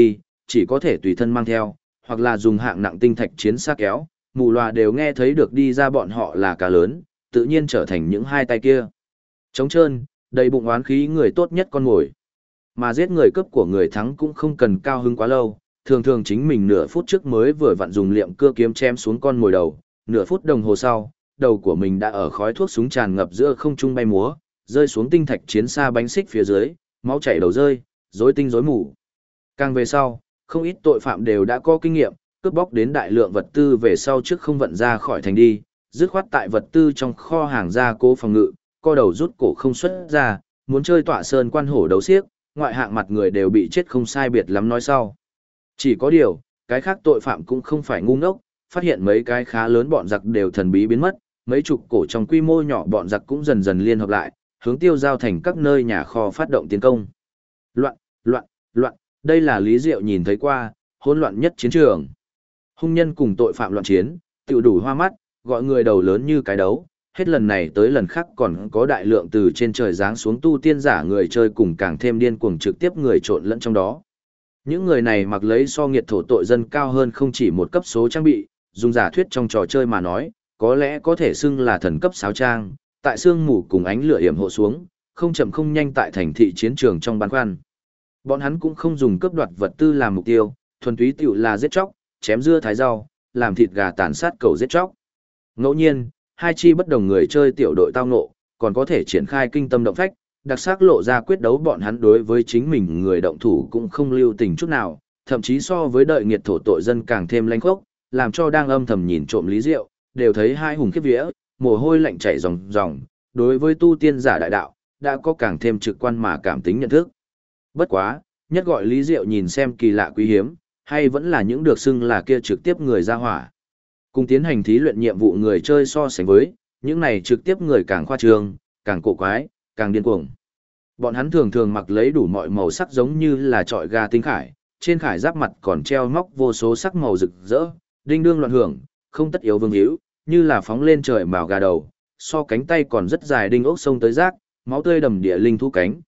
chỉ có thể tùy thân mang theo, hoặc là dùng hạng nặng tinh thạch chiến xa kéo, mù loà đều nghe thấy được đi ra bọn họ là cá lớn, tự nhiên trở thành những hai tay kia. Trống trơn, đầy bụng oán khí người tốt nhất con mồi. Mà giết người cướp của người thắng cũng không cần cao hứng quá lâu, thường thường chính mình nửa phút trước mới vừa vặn dùng liệm cưa kiếm chém xuống con mồi đầu, nửa phút đồng hồ sau, đầu của mình đã ở khói thuốc súng tràn ngập giữa không trung bay múa, rơi xuống tinh thạch chiến xa bánh xích phía dưới, máu chảy đầu rơi, rối tinh rối mù. Càng về sau, không ít tội phạm đều đã có kinh nghiệm, cướp bóc đến đại lượng vật tư về sau trước không vận ra khỏi thành đi, dứt khoát tại vật tư trong kho hàng ra cố phòng ngự, co đầu rút cổ không xuất ra, muốn chơi tọa sơn quan hổ đấu xiếc, ngoại hạng mặt người đều bị chết không sai biệt lắm nói sau. Chỉ có điều, cái khác tội phạm cũng không phải ngu ngốc, phát hiện mấy cái khá lớn bọn giặc đều thần bí biến mất, mấy chục cổ trong quy mô nhỏ bọn giặc cũng dần dần liên hợp lại, hướng Tiêu Giao thành các nơi nhà kho phát động tiến công. Loạn, loạn, loạn, đây là Lý Diệu nhìn thấy qua, hỗn loạn nhất chiến trường. Hung nhân cùng tội phạm loạn chiến, tiểu đủ hoa mắt, gọi người đầu lớn như cái đấu, hết lần này tới lần khác còn có đại lượng từ trên trời giáng xuống tu tiên giả người chơi cùng càng thêm điên cuồng trực tiếp người trộn lẫn trong đó. Những người này mặc lấy so nghiệt thổ tội dân cao hơn không chỉ một cấp số trang bị, dùng giả thuyết trong trò chơi mà nói, có lẽ có thể xưng là thần cấp sáo trang, tại sương mù cùng ánh lửa yểm hộ xuống, không chậm không nhanh tại thành thị chiến trường trong băn khoăn. Bọn hắn cũng không dùng cướp đoạt vật tư làm mục tiêu, thuần túy tiểu là giết chóc, chém dưa thái rau, làm thịt gà tàn sát cầu giết chóc. Ngẫu nhiên, hai chi bất đồng người chơi tiểu đội tao ngộ, còn có thể triển khai kinh tâm động phách, đặc sắc lộ ra quyết đấu bọn hắn đối với chính mình người động thủ cũng không lưu tình chút nào, thậm chí so với đợi nghiệt thổ tội dân càng thêm lanh khốc, làm cho đang âm thầm nhìn trộm Lý Diệu, đều thấy hai hùng khiếp vía, mồ hôi lạnh chảy ròng ròng, đối với tu tiên giả đại đạo, đã có càng thêm trực quan mà cảm tính nhận thức. Bất quá, nhất gọi Lý Diệu nhìn xem kỳ lạ quý hiếm, hay vẫn là những được xưng là kia trực tiếp người ra hỏa. Cùng tiến hành thí luyện nhiệm vụ người chơi so sánh với, những này trực tiếp người càng khoa trương, càng cổ quái, càng điên cuồng. Bọn hắn thường thường mặc lấy đủ mọi màu sắc giống như là trọi gà tinh khải, trên khải giáp mặt còn treo móc vô số sắc màu rực rỡ, đinh đương loạn hưởng, không tất yếu vương hữu, như là phóng lên trời mào gà đầu, so cánh tay còn rất dài đinh ốc sông tới rác, máu tươi đầm địa linh thú cánh,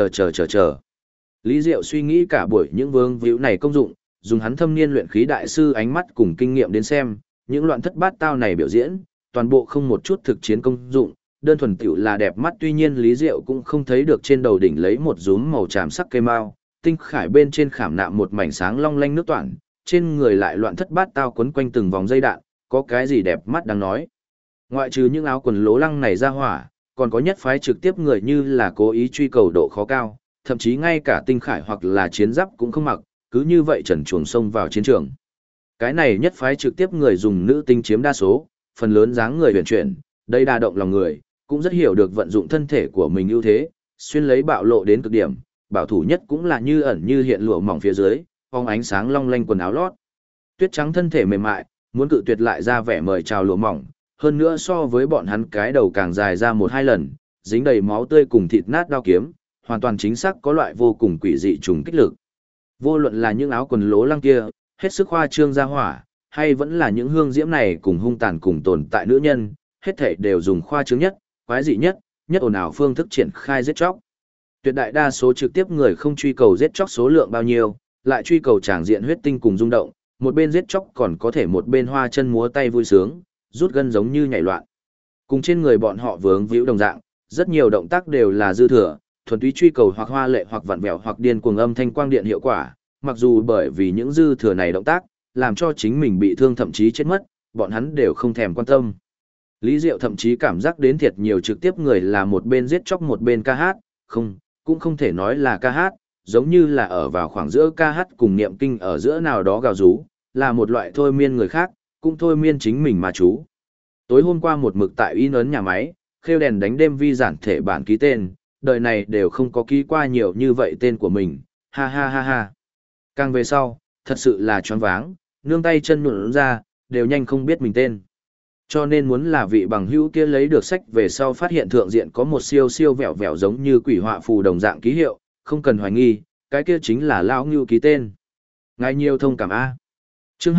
chờ. Lý Diệu suy nghĩ cả buổi những vương hữu này công dụng, dùng hắn thâm niên luyện khí đại sư ánh mắt cùng kinh nghiệm đến xem, những loạn thất bát tao này biểu diễn, toàn bộ không một chút thực chiến công dụng, đơn thuần tiểu là đẹp mắt. Tuy nhiên Lý Diệu cũng không thấy được trên đầu đỉnh lấy một rúm màu tràm sắc cây mao, tinh khải bên trên khảm nạm một mảnh sáng long lanh nước toản, trên người lại loạn thất bát tao quấn quanh từng vòng dây đạn, có cái gì đẹp mắt đáng nói. Ngoại trừ những áo quần lố lăng này ra hỏa, còn có nhất phái trực tiếp người như là cố ý truy cầu độ khó cao, thậm chí ngay cả tinh khải hoặc là chiến giáp cũng không mặc, cứ như vậy trần truồng xông vào chiến trường. Cái này nhất phái trực tiếp người dùng nữ tinh chiếm đa số, phần lớn dáng người huyền chuyển, đây đa động lòng người, cũng rất hiểu được vận dụng thân thể của mình ưu thế, xuyên lấy bạo lộ đến cực điểm, bảo thủ nhất cũng là như ẩn như hiện lụa mỏng phía dưới, phóng ánh sáng long lanh quần áo lót. Tuyết trắng thân thể mềm mại, muốn cự tuyệt lại ra vẻ mời chào lụa mỏng, hơn nữa so với bọn hắn cái đầu càng dài ra một hai lần, dính đầy máu tươi cùng thịt nát đao kiếm, hoàn toàn chính xác có loại vô cùng quỷ dị trùng kích lực. Vô luận là những áo quần lố lăng kia, hết sức khoa trương ra hỏa, hay vẫn là những hương diễm này cùng hung tàn cùng tồn tại nữ nhân, hết thảy đều dùng khoa trương nhất, quái dị nhất, nhất ồn ào phương thức triển khai giết chóc. Tuyệt đại đa số trực tiếp người không truy cầu giết chóc số lượng bao nhiêu, lại truy cầu tràng diện huyết tinh cùng rung động, một bên giết chóc còn có thể một bên hoa chân múa tay vui sướng, rút gân giống như nhảy loạn. Cùng trên người bọn họ vướng víu đồng dạng, rất nhiều động tác đều là dư thừa, thuần túy truy cầu hoặc hoa lệ hoặc vặn vẹo hoặc điên cuồng âm thanh quang điện hiệu quả, mặc dù bởi vì những dư thừa này động tác, làm cho chính mình bị thương thậm chí chết mất, bọn hắn đều không thèm quan tâm. Lý Diệu thậm chí cảm giác đến thiệt nhiều trực tiếp người là một bên giết chóc một bên ca hát, cũng không thể nói là ca hát, giống như là ở vào khoảng giữa ca hát cùng niệm kinh ở giữa nào đó gào rú, là một loại thôi miên người khác, cũng thôi miên chính mình mà chú. Tối hôm qua một mực tại in ấn nhà máy, khêu đèn đánh đêm vi giản thể bản ký tên, đời này đều không có ký qua nhiều như vậy tên của mình, ha ha ha ha. Càng về sau, thật sự là choáng váng, nương tay chân nhuộn ra, đều nhanh không biết mình tên. Cho nên muốn là vị bằng hữu kia lấy được sách về sau phát hiện thượng diện có một siêu siêu vẹo vẹo giống như quỷ họa phù đồng dạng ký hiệu, không cần hoài nghi, cái kia chính là Lão Ngưu ký tên. Ngài nhiều thông cảm A. Chương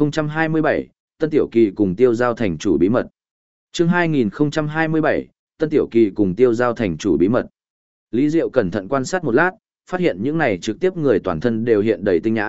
2027, Tân Tiểu Kỳ cùng Tiêu Giao thành chủ bí mật. Chương 2027, Tân Tiểu Kỳ cùng Tiêu Giao thành chủ bí mật. Lý Diệu cẩn thận quan sát một lát, phát hiện những này trực tiếp người toàn thân đều hiện đầy tinh nhãn,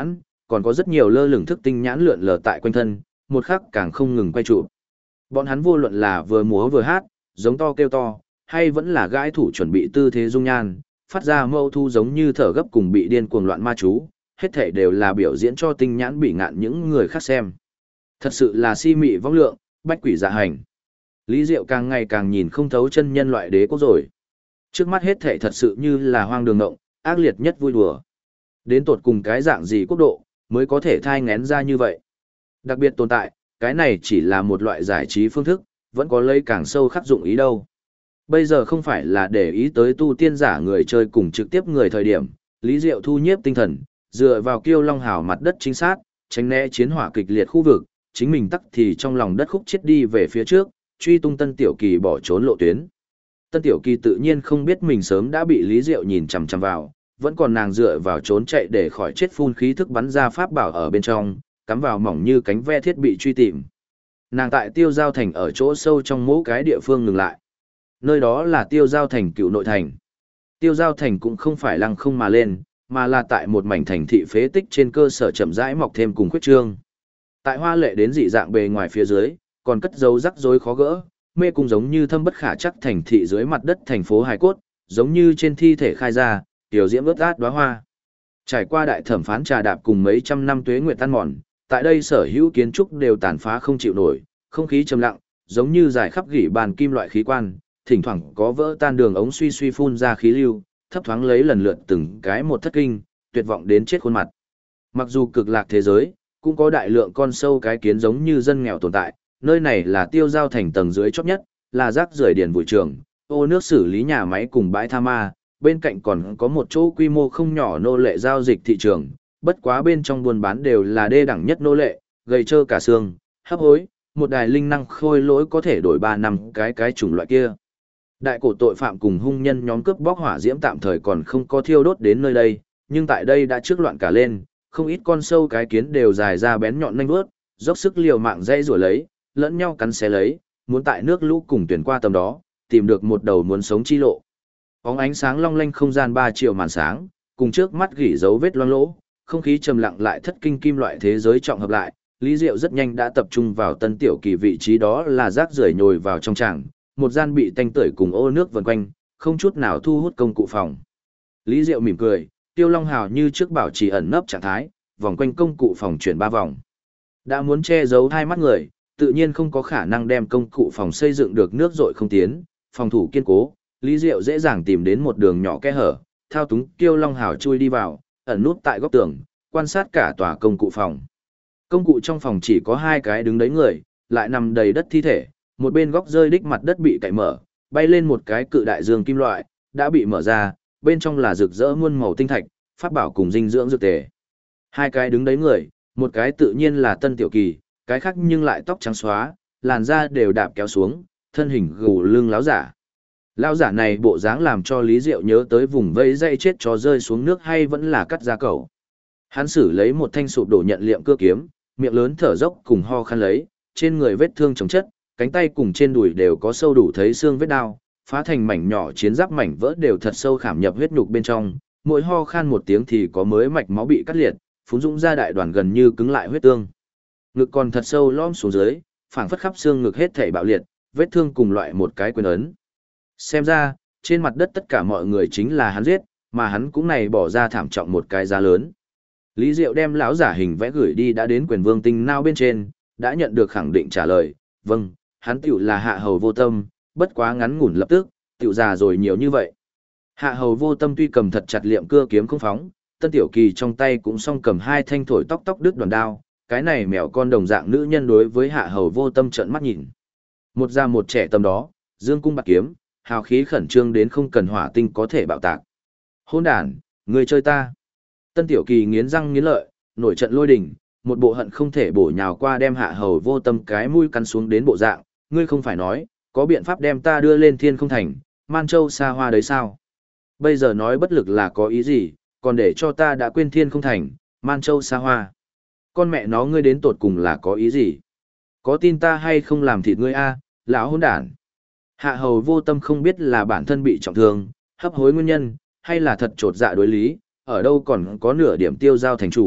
còn có rất nhiều lơ lửng thức tinh nhãn lượn lờ tại quanh thân, một khắc càng không ngừng quay trụ. Bọn hắn vô luận là vừa múa vừa hát, giống to kêu to, hay vẫn là gãi thủ chuẩn bị tư thế dung nhan, phát ra mâu thu giống như thở gấp cùng bị điên cuồng loạn ma chú, hết thảy đều là biểu diễn cho tinh nhãn bị ngạn những người khác xem. Thật sự là si mị vong lượng, bách quỷ dạ hành. Lý Diệu càng ngày càng nhìn không thấu chân nhân loại đế quốc rồi. Trước mắt hết thảy thật sự như là hoang đường ngộng, ác liệt nhất vui đùa. Đến tột cùng cái dạng gì quốc độ, mới có thể thai ngén ra như vậy. Đặc biệt tồn tại, cái này chỉ là một loại giải trí phương thức, vẫn có lấy càng sâu khắc dụng ý đâu. Bây giờ không phải là để ý tới tu tiên giả người chơi cùng trực tiếp người thời điểm, Lý Diệu thu nhiếp tinh thần, dựa vào Kiêu Long Hào mặt đất chính xác, tránh né chiến hỏa kịch liệt khu vực, chính mình tắc thì trong lòng đất khúc chết đi về phía trước, truy tung Tân Tiểu Kỳ bỏ trốn lộ tuyến. Tân Tiểu Kỳ tự nhiên không biết mình sớm đã bị Lý Diệu nhìn chằm chằm vào, vẫn còn nàng dựa vào trốn chạy để khỏi chết phun khí thức bắn ra pháp bảo ở bên trong, cắm vào mỏng như cánh ve thiết bị truy tìm. Nàng tại Tiêu Giao Thành ở chỗ sâu trong mỗi cái địa phương ngừng lại. Nơi đó là Tiêu Giao Thành Cựu Nội Thành. Tiêu Giao Thành cũng không phải lăng không mà lên, mà là tại một mảnh thành thị phế tích trên cơ sở chậm rãi mọc thêm cùng khuyết trương. Tại hoa lệ đến dị dạng bề ngoài phía dưới, còn cất dấu rắc rối khó gỡ, mê cung giống như thâm bất khả chắc thành thị dưới mặt đất thành phố hài cốt, giống như trên thi thể khai ra, tiểu diễm ướt át đóa hoa. Trải qua đại thẩm phán trà đạp cùng mấy trăm năm tuế nguyệt tan mòn, tại đây sở hữu kiến trúc đều tàn phá không chịu nổi, không khí trầm lặng, giống như dài khắp gỉ bàn kim loại khí quan, thỉnh thoảng có vỡ tan đường ống suy suy phun ra khí lưu, thấp thoáng lấy lần lượt từng cái một thất kinh, tuyệt vọng đến chết khuôn mặt. Mặc dù cực lạc thế giới, cũng có đại lượng con sâu cái kiến giống như dân nghèo tồn tại, nơi này là Tiêu Giao Thành tầng dưới chót nhất, là rác rưởi điền vùi trường, ô nước xử lý nhà máy cùng bãi tha ma, bên cạnh còn có một chỗ quy mô không nhỏ nô lệ giao dịch thị trường, bất quá bên trong buôn bán đều là đê đẳng nhất nô lệ, gầy trơ cả xương, hấp hối, một đài linh năng khôi lỗi có thể đổi 3 năm cái chủng loại kia. Đại cổ tội phạm cùng hung nhân nhóm cướp bóc hỏa diễm tạm thời còn không có thiêu đốt đến nơi đây, nhưng tại đây đã trước loạn cả lên, không ít con sâu cái kiến đều dài ra bén nhọn nhanh vuốt, dốc sức liều mạng dây rủa lấy, lẫn nhau cắn xé lấy, muốn tại nước lũ cùng tuyển qua tầm đó, tìm được một đầu muốn sống chi lộ. Bóng ánh sáng long lanh không gian 3 triệu màn sáng, cùng trước mắt gỉ dấu vết loang lỗ, không khí trầm lặng lại thất kinh kim loại thế giới trọng hợp lại, Lý Diệu rất nhanh đã tập trung vào Tân Tiểu Kỳ vị trí đó là rác rưởi nhồi vào trong tràng, một gian bị tanh tưởi cùng ô nước vần quanh, không chút nào thu hút công cụ phòng. Lý Diệu mỉm cười, Tiêu Long Hào như trước bảo trì ẩn nấp trạng thái, vòng quanh công cụ phòng chuyển 3 vòng. Đã muốn che giấu hai mắt người, tự nhiên không có khả năng đem công cụ phòng xây dựng được nước rội không tiến, phòng thủ kiên cố, Lý Diệu dễ dàng tìm đến một đường nhỏ kẽ hở, thao túng Tiêu Long Hào chui đi vào, ẩn nút tại góc tường, quan sát cả tòa công cụ phòng. Công cụ trong phòng chỉ có 2 cái đứng đấy người, lại nằm đầy đất thi thể, một bên góc rơi đích mặt đất bị cạy mở, bay lên một cái cự đại dương kim loại, đã bị mở ra, bên trong là rực rỡ muôn màu tinh thạch, pháp bảo cùng dinh dưỡng dược tề. 2 cái đứng đấy người, một cái tự nhiên là Tân Tiểu Kỳ, cái khác nhưng lại tóc trắng xóa, làn da đều đạp kéo xuống, thân hình gù lưng láo giả. Lão giả này bộ dáng làm cho Lý Diệu nhớ tới vùng vây dây chết chó rơi xuống nước hay vẫn là cắt da cẩu. Hắn xử lấy một thanh sụp đổ nhận liệm cưa kiếm, miệng lớn thở dốc cùng ho khan lấy, trên người vết thương chồng chất, cánh tay cùng trên đùi đều có sâu đủ thấy xương vết đao, phá thành mảnh nhỏ chiến giáp mảnh vỡ đều thật sâu khảm nhập huyết nhục bên trong, mỗi ho khan một tiếng thì có mới mạch máu bị cắt liệt, phún dũng ra đại đoàn gần như cứng lại huyết tương. Ngực còn thật sâu lõm xuống dưới, phảng phất khắp xương ngực hết thảy bạo liệt, vết thương cùng loại một cái quyền ấn. Xem ra, trên mặt đất tất cả mọi người chính là hắn giết, mà hắn cũng này bỏ ra thảm trọng một cái giá lớn. Lý Diệu đem lão giả hình vẽ gửi đi đã đến quyền vương tinh nao bên trên, đã nhận được khẳng định trả lời, vâng, hắn tiểu là hạ hầu vô tâm, bất quá ngắn ngủn lập tức, tiểu già rồi nhiều như vậy. Hạ hầu vô tâm tuy cầm thật chặt liệm cưa kiếm không phóng, Tân Tiểu Kỳ trong tay cũng song cầm 2 thanh thổi tóc tóc đứt đoàn đao, cái này mèo con đồng dạng nữ nhân đối với hạ hầu vô tâm trợn mắt nhìn. Một già một trẻ tầm đó, dương cung bạc kiếm, hào khí khẩn trương đến không cần hỏa tinh có thể bạo tạc. Hôn đàn, người chơi ta. Tân Tiểu Kỳ nghiến răng nghiến lợi, nổi trận lôi đình, một bộ hận không thể bổ nhào qua đem hạ hầu vô tâm cái mũi cắn xuống đến bộ dạng, ngươi không phải nói, có biện pháp đem ta đưa lên thiên không thành, Man Châu xa hoa đấy sao? Bây giờ nói bất lực là có ý gì, còn để cho ta đã quên thiên không thành, Man Châu xa hoa. Con mẹ nó ngươi đến tột cùng là có ý gì? Có tin ta hay không làm thịt ngươi a, lão hỗn đản. Hạ hầu vô tâm không biết là bản thân bị trọng thương, hấp hối nguyên nhân, hay là thật trột dạ đối lý, ở đâu còn có nửa điểm tiêu giao thành chủ,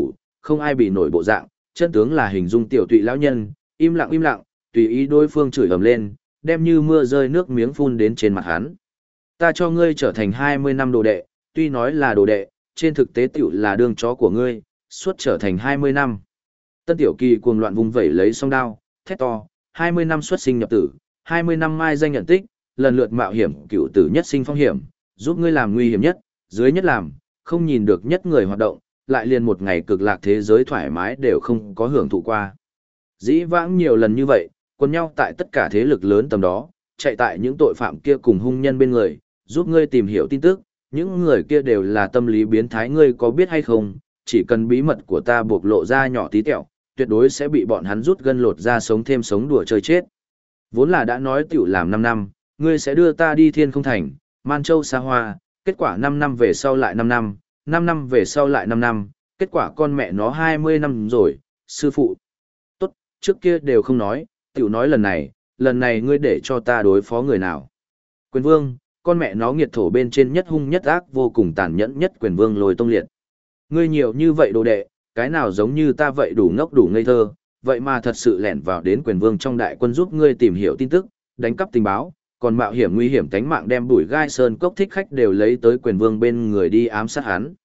không ai bị nổi bộ dạng, chân tướng là hình dung tiểu tụy lão nhân, im lặng, tùy ý đối phương chửi ầm lên, đem như mưa rơi nước miếng phun đến trên mặt hắn. Ta cho ngươi trở thành 20 năm đồ đệ, tuy nói là đồ đệ, trên thực tế tiểu là đương chó của ngươi, suốt trở thành 20 năm. Tân Tiểu Kỳ cuồng loạn vung vẩy lấy song đao, thét to, 20 năm xuất sinh nhập tử, 20 năm mai danh nhận tích, lần lượt mạo hiểm cựu tử nhất sinh phong hiểm, giúp ngươi làm nguy hiểm nhất, dưới nhất làm, không nhìn được nhất người hoạt động, lại liền một ngày cực lạc thế giới thoải mái đều không có hưởng thụ qua. Dĩ vãng nhiều lần như vậy, quần nhau tại tất cả thế lực lớn tầm đó, chạy tại những tội phạm kia cùng hung nhân bên người, giúp ngươi tìm hiểu tin tức, những người kia đều là tâm lý biến thái, ngươi có biết hay không, chỉ cần bí mật của ta bộc lộ ra nhỏ tí tẹo, tuyệt đối sẽ bị bọn hắn rút gân lột ra sống thêm sống đùa chơi chết. Vốn là đã nói tiểu làm 5 năm, ngươi sẽ đưa ta đi Thiên Không Thành, Man Châu Sa Hoa, kết quả 5 năm về sau lại 5 năm, 5 năm về sau lại 5 năm, kết quả con mẹ nó 20 năm rồi, sư phụ. Tốt, trước kia đều không nói, tiểu nói lần này ngươi để cho ta đối phó người nào. Quyền vương, con mẹ nó nghiệt thổ bên trên nhất hung nhất ác vô cùng tàn nhẫn nhất quyền vương Lôi Tông Liệt. Ngươi nhiều như vậy đồ đệ, cái nào giống như ta vậy đủ ngốc đủ ngây thơ, vậy mà thật sự lẻn vào đến quyền vương trong đại quân giúp ngươi tìm hiểu tin tức, đánh cắp tình báo, còn mạo hiểm nguy hiểm tánh mạng đem Bùi Gai Sơn Cốc thích khách đều lấy tới quyền vương bên người đi ám sát hắn.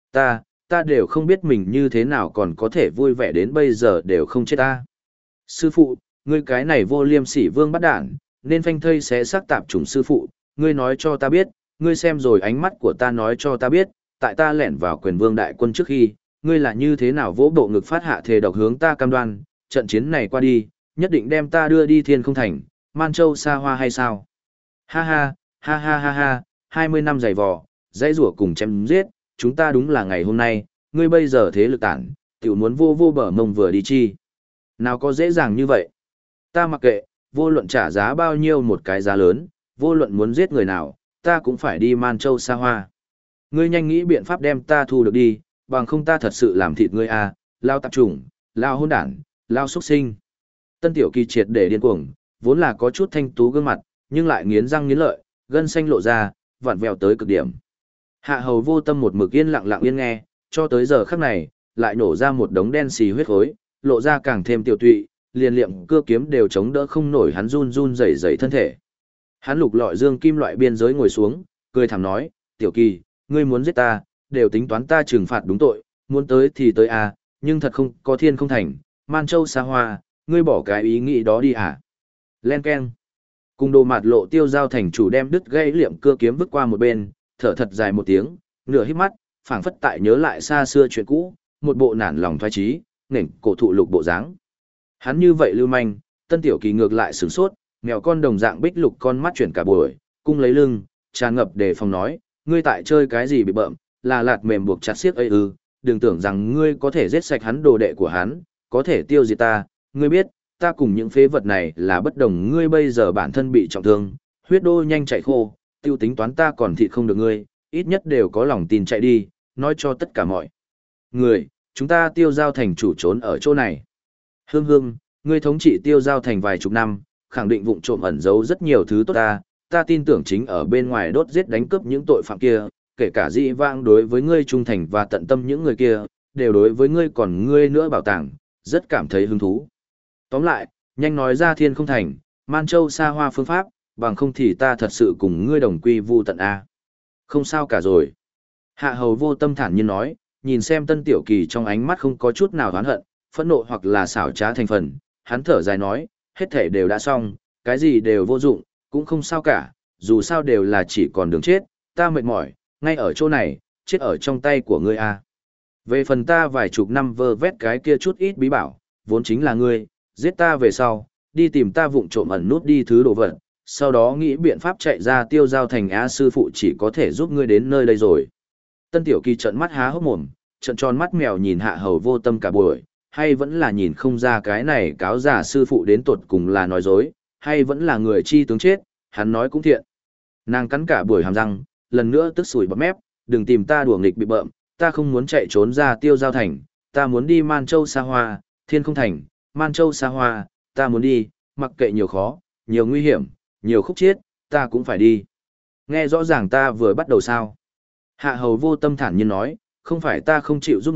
Ta đều không biết mình như thế nào còn có thể vui vẻ đến bây giờ đều không chết ta. Sư phụ, ngươi cái này vô liêm sỉ vương bắt đản, nên phanh thây xé xác tạp chủng sư phụ, ngươi nói cho ta biết, ngươi xem rồi ánh mắt của ta nói cho ta biết, tại ta lẻn vào quyền vương đại quân trước khi, ngươi là như thế nào vỗ bộ ngực phát hạ thề độc hướng ta cam đoan, trận chiến này qua đi, nhất định đem ta đưa đi Thiên Không Thành, Man Châu Sa Hoa hay sao? Ha ha, ha ha ha ha, 20 năm dày vò, dãy rủa cùng chém giết, chúng ta đúng là ngày hôm nay, ngươi bây giờ thế lực tản, tiểu muốn vô bờ mông vừa đi chi. Nào có dễ dàng như vậy? Ta mặc kệ, vô luận trả giá bao nhiêu một cái giá lớn, vô luận muốn giết người nào, ta cũng phải đi Man Châu Sa Hoa. Ngươi nhanh nghĩ biện pháp đem ta thu được đi, bằng không ta thật sự làm thịt ngươi à, lao tạp chủng, lao hôn đản, lao xuất sinh. Tân Tiểu Kỳ triệt để điên cuồng, vốn là có chút thanh tú gương mặt, nhưng lại nghiến răng nghiến lợi, gân xanh lộ ra, vặn vẹo tới cực điểm. Hạ Hầu Vô Tâm một mực yên lặng yên nghe, cho tới giờ khắc này, lại nổ ra một đống đen xì huyết khối, lộ ra càng thêm tiểu tụy, liền liệm cưa kiếm đều chống đỡ không nổi hắn run rẩy rẩy thân thể. Hắn lục lọi dương kim loại biên giới ngồi xuống, cười thảm nói, Tiểu Kỳ, ngươi muốn giết ta, đều tính toán ta trừng phạt đúng tội, muốn tới thì tới à, nhưng thật không có Thiên Không Thành, Man Châu Sa Hoa, ngươi bỏ cái ý nghĩ đó đi à. Len keng. Cùng đồ mạt lộ Tiêu Giao thành chủ đem đứt gây liệm cưa kiếm vứt qua một bên, thở thật dài một tiếng, nửa hít mắt, phảng phất tại nhớ lại xa xưa chuyện cũ, một bộ nản lòng thoái trí, nền cổ thụ lục bộ dáng. Hắn như vậy lưu manh, Tân Tiểu Kỳ ngược lại sửng sốt, mèo con đồng dạng bích lục con mắt chuyển cả buổi, cung lấy lưng, tràn ngập đề phòng nói, ngươi tại chơi cái gì bị bợm, là lạt mềm buộc chặt xiếc ấy ư, đừng tưởng rằng ngươi có thể giết sạch hắn đồ đệ của hắn, có thể tiêu diệt ta, ngươi biết, ta cùng những phế vật này là bất đồng, ngươi bây giờ bản thân bị trọng thương, huyết đô nhanh chạy khô, tiêu tính toán ta còn thịt không được ngươi, ít nhất đều có lòng tin chạy đi, nói cho tất cả mọi người, chúng ta Tiêu Giao thành chủ trốn ở chỗ này. Hương, ngươi thống trị Tiêu Giao thành vài chục năm, khẳng định vụng trộm ẩn giấu rất nhiều thứ tốt ta tin tưởng chính ở bên ngoài đốt giết đánh cướp những tội phạm kia, kể cả dị vãng đối với ngươi trung thành và tận tâm những người kia, đều đối với ngươi còn ngươi nữa bảo tàng, rất cảm thấy hứng thú. Tóm lại, nhanh nói ra Thiên Không Thành, Man Châu Sa Hoa phương pháp, bằng không thì ta thật sự cùng ngươi đồng quy vu tận a. Không sao cả rồi. Hạ Hầu Vô Tâm thản nhiên nói, nhìn xem Tân Tiểu Kỳ trong ánh mắt không có chút nào oán hận, phẫn nộ hoặc là xảo trá thành phần, hắn thở dài nói, hết thể đều đã xong, cái gì đều vô dụng, cũng không sao cả, dù sao đều là chỉ còn đường chết, ta mệt mỏi, ngay ở chỗ này, chết ở trong tay của ngươi a. Về phần ta vài chục năm vơ vét cái kia chút ít bí bảo, vốn chính là ngươi, giết ta về sau, đi tìm ta vụng trộm ẩn nút đi thứ đồ vật, sau đó nghĩ biện pháp chạy ra Tiêu Giao thành á, sư phụ chỉ có thể giúp ngươi đến nơi đây rồi. Tân Tiểu Kỳ trợn mắt há hốc mồm, trợn tròn mắt mèo nhìn Hạ Hầu Vô Tâm cả buổi, hay vẫn là nhìn không ra cái này cáo giả sư phụ đến tột cùng là nói dối, hay vẫn là người chi tướng chết, hắn nói cũng thiện. Nàng cắn cả buổi hàm răng, lần nữa tức sủi bọt mép, đừng tìm ta đùa nghịch bị bợm, ta không muốn chạy trốn ra Tiêu Giao thành, ta muốn đi Man Châu Sa Hoa, Thiên Không Thành, Man Châu Sa Hoa, ta muốn đi, mặc kệ nhiều khó, nhiều nguy hiểm, nhiều khúc chiết, ta cũng phải đi. Nghe rõ ràng ta vừa bắt đầu sao? Hạ Hầu Vô Tâm thản nhiên nói, không phải ta không chịu giúp ngươi,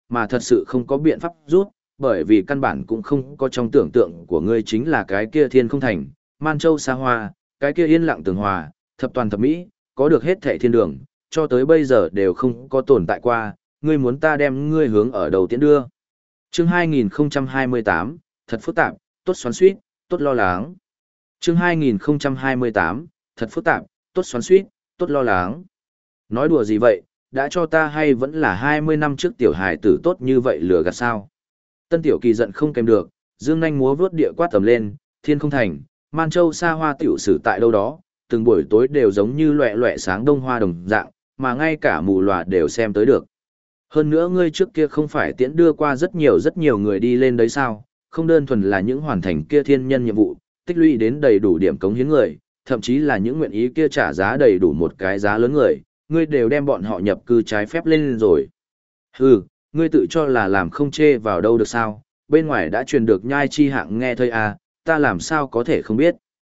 mà thật sự không có biện pháp rút, bởi vì căn bản cũng không có trong tưởng tượng của ngươi chính là cái kia thiên không thành, man châu xa hoa, cái kia yên lặng tường hòa, thập toàn thập mỹ, có được hết thảy thiên đường, cho tới bây giờ đều không có tồn tại qua, ngươi muốn ta đem ngươi hướng ở đầu tiến đưa. Chương 2028, thật phức tạp, tốt xoắn xuýt, tốt lo lắng. Chương 2028, thật phức tạp, tốt xoắn xuýt, tốt lo lắng. Nói đùa gì vậy, đã cho ta hay vẫn là 20 năm trước tiểu hài tử tốt như vậy lừa gạt sao? Tân Tiểu Kỳ giận không kèm được, dương nhanh múa vướt địa quát tầm lên, thiên không thành, man châu xa hoa tiểu sử tại đâu đó, từng buổi tối đều giống như loẹ loẹ sáng đông hoa đồng dạng, mà ngay cả mù lòa đều xem tới được. Hơn nữa ngươi trước kia không phải tiễn đưa qua rất nhiều người đi lên đấy sao, không đơn thuần là những hoàn thành kia thiên nhân nhiệm vụ, tích lũy đến đầy đủ điểm cống hiến người, thậm chí là những nguyện ý kia trả giá đầy đủ một cái giá lớn người, ngươi đều đem bọn họ nhập cư trái phép lên rồi. Hừ, ngươi tự cho là làm không chê vào đâu được sao, bên ngoài đã truyền được nhai chi hạng nghe thôi à, ta làm sao có thể không biết.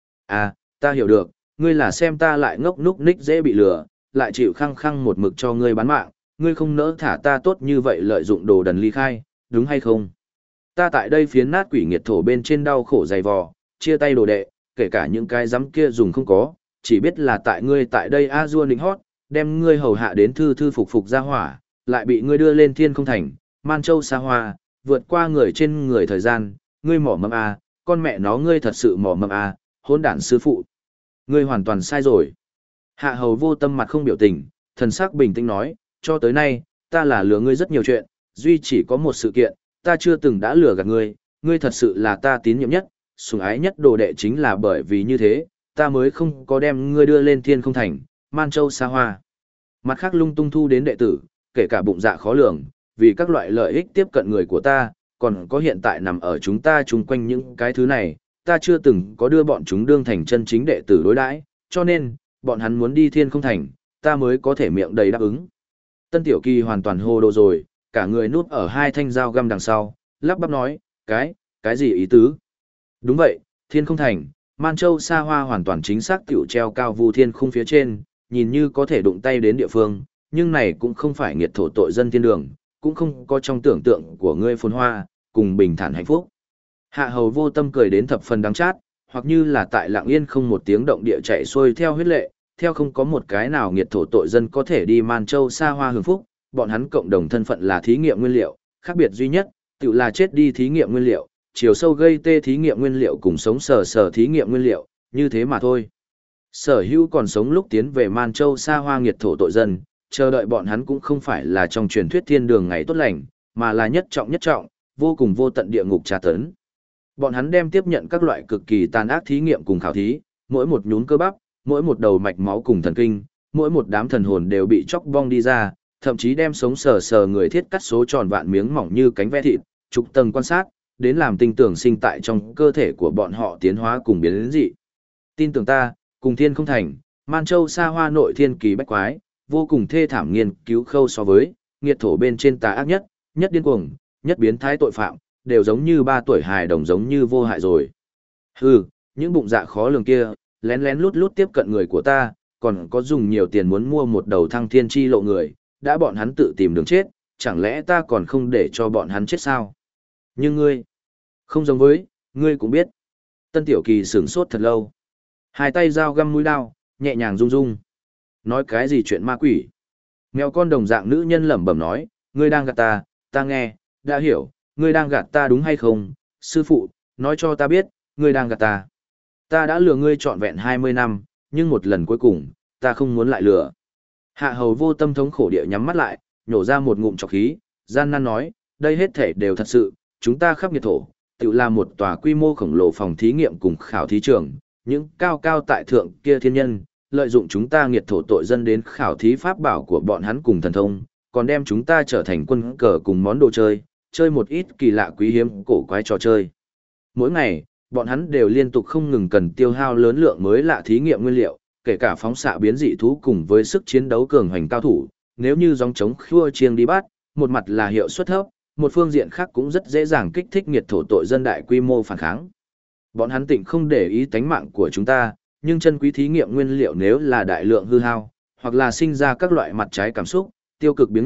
À, ta hiểu được, ngươi là xem ta lại ngốc núc ních dễ bị lừa, lại chịu khăng khăng một mực cho ngươi bán mạng, ngươi không nỡ thả ta tốt như vậy lợi dụng đồ đần ly khai, đúng hay không? Ta tại đây phiến nát quỷ nghiệt thổ bên trên đau khổ dày vò, chia tay đồ đệ, kể cả những cái giấm kia dùng không có, chỉ biết là tại ngươi tại đây a dua nịnh hót, đem ngươi hầu hạ đến thư thư phục phục ra hỏa, lại bị ngươi đưa lên thiên không thành, man châu xa hoa, vượt qua người trên người thời gian, ngươi mỏ mâm a, con mẹ nó ngươi thật sự mỏ mâm a, hỗn đản sư phụ. Ngươi hoàn toàn sai rồi. Hạ hầu vô tâm mặt không biểu tình, thần sắc bình tĩnh nói, cho tới nay, ta là lừa ngươi rất nhiều chuyện, duy chỉ có một sự kiện, ta chưa từng đã lừa gạt ngươi, ngươi thật sự là ta tín nhiệm nhất, sủng ái nhất đồ đệ chính là bởi vì như thế, ta mới không có đem ngươi đưa lên thiên không thành, man châu xa hoa. Mặt khác lung tung thu đến đệ tử, kể cả bụng dạ khó lường, vì các loại lợi ích tiếp cận người của ta, còn có hiện tại nằm ở chúng ta chung quanh những cái thứ này, ta chưa từng có đưa bọn chúng đương thành chân chính đệ tử đối đãi, cho nên, bọn hắn muốn đi thiên không thành, ta mới có thể miệng đầy đáp ứng. Tân Tiểu Kỳ hoàn toàn hồ đồ rồi, cả người núp ở hai thanh dao găm đằng sau, lắp bắp nói, cái gì ý tứ? Đúng vậy, thiên không thành, man châu xa hoa hoàn toàn chính xác tiểu treo cao vu thiên khung phía trên, nhìn như có thể đụng tay đến địa phương, nhưng này cũng không phải nghiệt thổ tội dân thiên đường, cũng không có trong tưởng tượng của ngươi phồn hoa, cùng bình thản hạnh phúc. Hạ hầu vô tâm cười đến thập phần đắng chát, hoặc như là tại lặng yên không một tiếng động địa chạy xuôi theo huyết lệ, theo không có một cái nào nghiệt thổ tội dân có thể đi man châu xa hoa hưởng phúc, bọn hắn cộng đồng thân phận là thí nghiệm nguyên liệu, khác biệt duy nhất, tự là chết đi thí nghiệm nguyên liệu, chiều sâu gây tê thí nghiệm nguyên liệu cùng sống sờ thí nghiệm nguyên liệu, như thế mà thôi. Sở hữu còn sống lúc tiến về man châu xa hoa nghiệt thổ tội dân, chờ đợi bọn hắn cũng không phải là trong truyền thuyết thiên đường ngày tốt lành, mà là nhất trọng, vô cùng vô tận địa ngục tra tấn. Bọn hắn đem tiếp nhận các loại cực kỳ tàn ác thí nghiệm cùng khảo thí, mỗi một nhún cơ bắp, mỗi một đầu mạch máu cùng thần kinh, mỗi một đám thần hồn đều bị chóc bong đi ra, thậm chí đem sống sờ người thiết cắt số tròn vạn miếng mỏng như cánh ve thịt, trục tầng quan sát, đến làm tinh tưởng sinh tại trong cơ thể của bọn họ tiến hóa cùng biến đến dị. Tin tưởng ta, cùng thiên không thành, man châu xa hoa nội thiên kỳ bách quái, vô cùng thê thảm nghiên cứu khâu so với, nghiệt thổ bên trên tà ác nhất, nhất điên cuồng, nhất biến thái tội phạm, đều giống như 3 tuổi hài đồng giống như vô hại rồi. Hừ, những bụng dạ khó lường kia, lén lén lút lút tiếp cận người của ta, còn có dùng nhiều tiền muốn mua một đầu thăng thiên chi lộ người, đã bọn hắn tự tìm đường chết, chẳng lẽ ta còn không để cho bọn hắn chết sao? Nhưng ngươi, không giống với, ngươi cũng biết. Tân Tiểu Kỳ sửng sốt thật lâu. Hai tay dao găm mũi đao, nhẹ nhàng rung rung. Nói cái gì chuyện ma quỷ? Mèo con đồng dạng nữ nhân lẩm bẩm nói, ngươi đang gạt ta nghe, đã hiểu, ngươi đang gạt ta đúng hay không? Sư phụ, nói cho ta biết, ngươi đang gạt ta. Ta đã lừa ngươi trọn vẹn 20 năm, nhưng một lần cuối cùng, ta không muốn lại lừa. Hạ hầu vô tâm thống khổ địa nhắm mắt lại, nhổ ra một ngụm trọc khí, gian nan nói, đây hết thể đều thật sự, chúng ta khắp nghiệt thổ, tự là một tòa quy mô khổng lồ phòng thí nghiệm cùng khảo thí trường, những cao cao tại thượng kia thiên nhân, lợi dụng chúng ta nghiệt thổ tội dân đến khảo thí pháp bảo của bọn hắn cùng thần thông, còn đem chúng ta trở thành quân cờ cùng món đồ chơi, chơi một ít kỳ lạ quý hiếm cổ quái trò chơi. Mỗi ngày, bọn hắn đều liên tục không ngừng cần tiêu hao lớn lượng mới lạ thí nghiệm nguyên liệu, kể cả phóng xạ biến dị thú cùng với sức chiến đấu cường hoành cao thủ, nếu như gióng trống khua chiêng đi bắt, một mặt là hiệu suất thấp, một phương diện khác cũng rất dễ dàng kích thích nghiệt thổ tội dân đại quy mô phản kháng. Bọn hắn tịnh không để ý tánh mạng của chúng ta, nhưng chân quý thí nghiệm nguyên liệu nếu là đại lượng hư hao, hoặc là sinh ra các loại mặt trái cảm xúc, tiêu cực biếng nhác,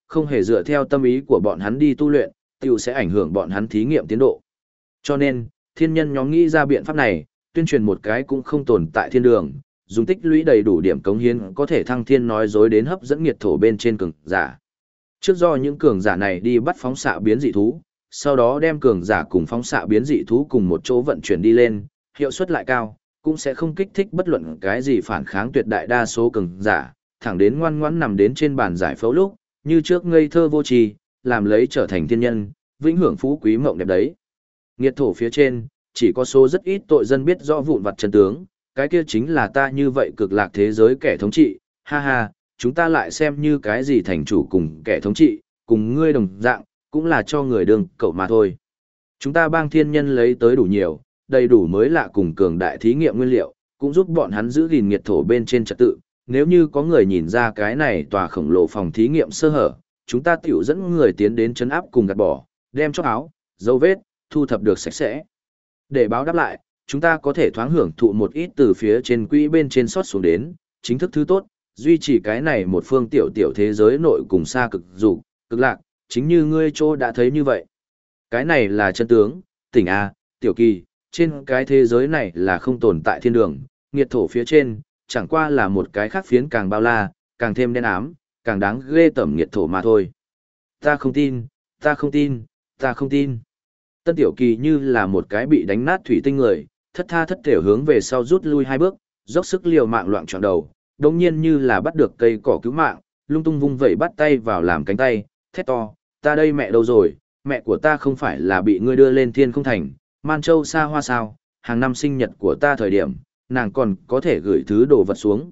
không hề dựa theo tâm ý của bọn hắn đi tu luyện, tiểu sẽ ảnh hưởng bọn hắn thí nghiệm tiến độ. Cho nên, thiên nhân nhóm nghĩ ra biện pháp này, tuyên truyền một cái cũng không tồn tại thiên đường, dùng tích lũy đầy đủ điểm cống hiến có thể thăng thiên nói dối đến hấp dẫn nghiệt thổ bên trên cường giả. Trước do những cường giả này đi bắt phóng xạ biến dị thú, sau đó đem cường giả cùng phóng xạ biến dị thú cùng một chỗ vận chuyển đi lên, hiệu suất lại cao, cũng sẽ không kích thích bất luận cái gì phản kháng tuyệt đại đa số cường giả, thẳng đến ngoan ngoãn nằm đến trên bàn giải phẫu lúc, như trước ngây thơ vô tri, làm lấy trở thành thiên nhân, vĩnh hưởng phú quý mộng đẹp đấy. Nghiệt thổ phía trên, chỉ có số rất ít tội dân biết rõ vụn vặt chân tướng, cái kia chính là ta như vậy cực lạc thế giới kẻ thống trị, ha ha, chúng ta lại xem như cái gì thành chủ cùng kẻ thống trị, cùng ngươi đồng dạng, cũng là cho người đường cậu mà thôi. Chúng ta bang thiên nhân lấy tới đủ nhiều, đầy đủ mới lạ cùng cường đại thí nghiệm nguyên liệu, cũng giúp bọn hắn giữ gìn nghiệt thổ bên trên trật tự. Nếu như có người nhìn ra cái này tòa khổng lồ phòng thí nghiệm sơ hở, chúng ta tiểu dẫn người tiến đến chấn áp cùng gạt bỏ, đem cho áo, dấu vết, thu thập được sạch sẽ. Để báo đáp lại, chúng ta có thể thoáng hưởng thụ một ít từ phía trên quỹ bên trên sót xuống đến, chính thức thứ tốt, duy trì cái này một phương tiểu tiểu thế giới nội cùng xa cực dục, cực lạc, chính như ngươi chỗ đã thấy như vậy. Cái này là chân tướng, tỉnh A, tiểu kỳ, trên cái thế giới này là không tồn tại thiên đường, nghiệt thổ phía trên, chẳng qua là một cái khác phiến càng bao la, càng thêm đen ám, càng đáng ghê tởm nghiệt thổ mà thôi. Ta không tin, ta không tin, ta không tin. Tân tiểu kỳ như là một cái bị đánh nát thủy tinh người, thất tha thất thểu hướng về sau rút lui 2 bước, dốc sức liều mạng loạn trọn đầu, đồng nhiên như là bắt được cây cỏ cứu mạng, lung tung vung vẩy bắt tay vào làm cánh tay, thét to, ta đây mẹ đâu rồi, mẹ của ta không phải là bị ngươi đưa lên thiên không thành, Man Châu xa hoa sao, hàng năm sinh nhật của ta thời điểm, nàng còn có thể gửi thứ đồ vật xuống,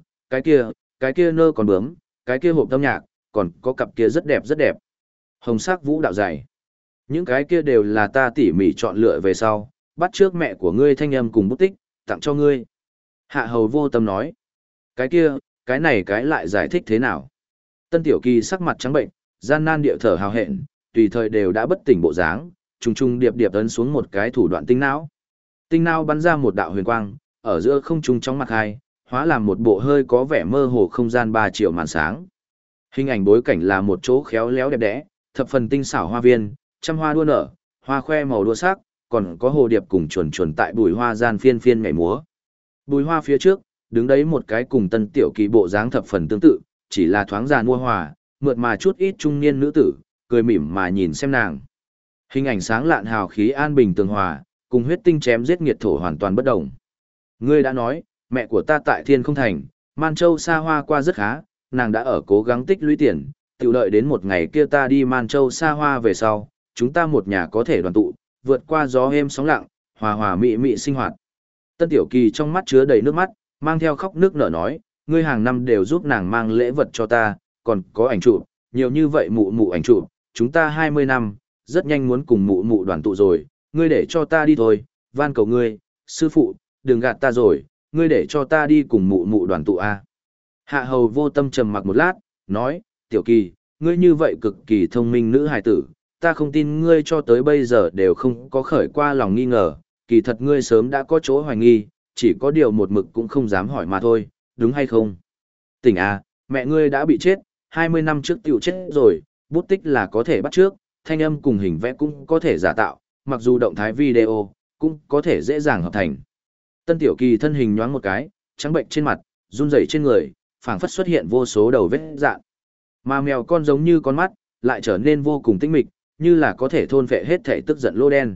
cái kia nơ còn bướm, cái kia hộp âm nhạc, còn có cặp kia rất đẹp rất đẹp. Hồng sắc vũ đạo dày. Những cái kia đều là ta tỉ mỉ chọn lựa về sau, bắt trước mẹ của ngươi thanh âm cùng bút tích, tặng cho ngươi. Hạ hầu vô tâm nói. Cái kia, cái này cái lại giải thích thế nào? Tân tiểu kỳ sắc mặt trắng bệnh, gian nan địa thở hào hẹn, tùy thời đều đã bất tỉnh bộ dáng, trùng trùng điệp điệp ấn xuống một cái thủ đoạn tinh não. Tinh não bắn ra một đạo huyền quang, ở giữa không trung trong mặt hai, hóa làm một bộ hơi có vẻ mơ hồ không gian 3 triệu màn sáng. Hình ảnh bối cảnh là một chỗ khéo léo đẹp đẽ, thập phần tinh xảo hoa viên, trăm hoa đua nở, hoa khoe màu đua sắc, còn có hồ điệp cùng chuồn chuồn tại bùi hoa gian phiên phiên nhảy múa. Bùi hoa phía trước, đứng đấy một cái cùng tân tiểu kỳ bộ dáng thập phần tương tự, chỉ là thoáng già mua hòa, mượt mà chút ít trung niên nữ tử, cười mỉm mà nhìn xem nàng. Hình ảnh sáng lạn hào khí an bình tường hòa, cùng huyết tinh chém giết nghiệt thổ hoàn toàn bất động. Ngươi đã nói, mẹ của ta tại thiên không thành, Man Châu xa hoa qua rất khá, nàng đã ở cố gắng tích lũy tiền, tự đợi đến một ngày kia ta đi Man Châu xa hoa về sau, chúng ta một nhà có thể đoàn tụ, vượt qua gió êm sóng lặng, hòa hòa mị mị sinh hoạt. Tân tiểu kỳ trong mắt chứa đầy nước mắt, mang theo khóc nước nở nói, ngươi hàng năm đều giúp nàng mang lễ vật cho ta, còn có ảnh chụp, nhiều như vậy mụ mụ ảnh chụp, chúng ta 20 năm, rất nhanh muốn cùng mụ mụ đoàn tụ rồi, ngươi để cho ta đi thôi, van cầu ngươi, sư phụ, đừng gạt ta rồi, ngươi để cho ta đi cùng mụ mụ đoàn tụ a. Hạ hầu vô tâm trầm mặc một lát, nói, tiểu kỳ, ngươi như vậy cực kỳ thông minh nữ hài tử, ta không tin ngươi cho tới bây giờ đều không có khởi qua lòng nghi ngờ, kỳ thật ngươi sớm đã có chỗ hoài nghi, chỉ có điều một mực cũng không dám hỏi mà thôi, đúng hay không? Tỉnh à, mẹ ngươi đã bị chết, 20 năm trước tiểu chết rồi, bút tích là có thể bắt trước, thanh âm cùng hình vẽ cũng có thể giả tạo, mặc dù động thái video, cũng có thể dễ dàng hợp thành. Tân tiểu kỳ thân hình nhoáng một cái, trắng bệnh trên mặt, run rẩy trên người, phảng phất xuất hiện vô số đầu vết dạn. Mà mèo con giống như con mắt, lại trở nên vô cùng tinh mịch, như là có thể thôn phệ hết thể tức giận lô đen.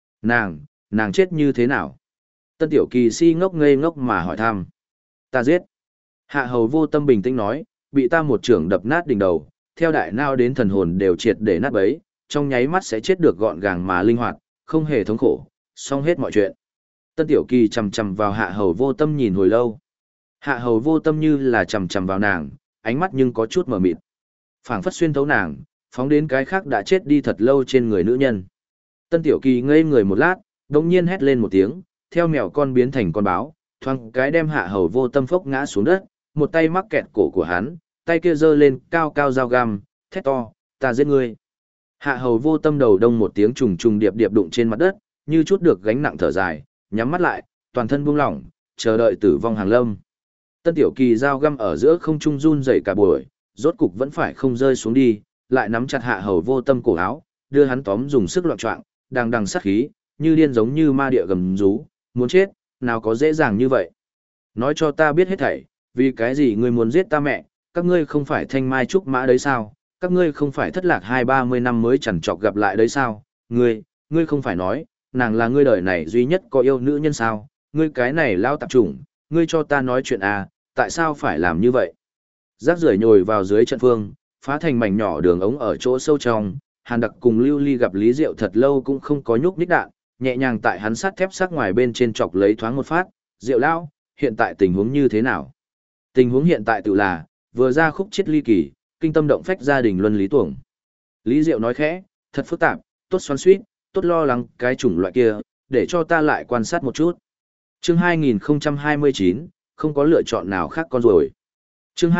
Nàng chết như thế nào? Tân tiểu kỳ si ngốc ngây ngốc mà hỏi thăm. Ta giết. Hạ hầu vô tâm bình tĩnh nói, bị ta một trưởng đập nát đỉnh đầu, theo đại nao đến thần hồn đều triệt để nát bấy, trong nháy mắt sẽ chết được gọn gàng mà linh hoạt, không hề thống khổ, xong hết mọi chuyện. Tân tiểu kỳ chầm chầm vào hạ hầu vô tâm nhìn hồi lâu. Hạ hầu vô tâm như là chầm chầm vào nàng, ánh mắt nhưng có chút mờ mịt. Phảng phất xuyên thấu nàng, phóng đến cái khác đã chết đi thật lâu trên người nữ nhân. Tân tiểu kỳ ngây người một lát, đột nhiên hét lên một tiếng, theo mèo con biến thành con báo, thoáng cái đem hạ hầu vô tâm phốc ngã xuống đất, một tay mắc kẹt cổ của hắn, tay kia giơ lên cao cao dao găm, thét to, ta giết ngươi. Hạ hầu vô tâm đầu đông một tiếng trùng trùng điệp điệp đụng trên mặt đất, như chút được gánh nặng thở dài, nhắm mắt lại, toàn thân buông lỏng, chờ đợi tử vong hàng lâm. Tân tiểu kỳ dao găm ở giữa không trung run rẩy cả buổi, rốt cục vẫn phải không rơi xuống đi, lại nắm chặt Hạ Hầu Vô Tâm cổ áo, đưa hắn tóm dùng sức loạn choạng, đằng đằng sát khí, như điên giống như ma địa gầm rú, muốn chết, nào có dễ dàng như vậy. Nói cho ta biết hết thảy, vì cái gì ngươi muốn giết ta mẹ, các ngươi không phải thanh mai trúc mã đấy sao, các ngươi không phải thất lạc 20-30 năm mới chẳng chọc gặp lại đấy sao, ngươi không phải nói, nàng là ngươi đời này duy nhất có yêu nữ nhân sao, ngươi cái này lao tạp chủng, ngươi cho ta nói chuyện à, tại sao phải làm như vậy. Rác rưởi nhồi vào dưới trận phương, phá thành mảnh nhỏ đường ống ở chỗ sâu trong, Hàn Đặc cùng Lưu Ly gặp Lý Diệu thật lâu cũng không có nhúc nhích đạn, nhẹ nhàng tại hắn sắt thép sắc ngoài bên trên chọc lấy thoáng một phát, Diệu lão, hiện tại tình huống như thế nào? Tình huống hiện tại tự là, vừa ra khúc chết ly kỳ, kinh tâm động phách gia đình luân lý tuồng. Lý Diệu nói khẽ, thật phức tạp, tốt xoắn xuýt, tốt lo lắng cái chủng loại kia, để cho ta lại quan sát một chút. Chương 2029, không có lựa chọn nào khác con rồi. Chương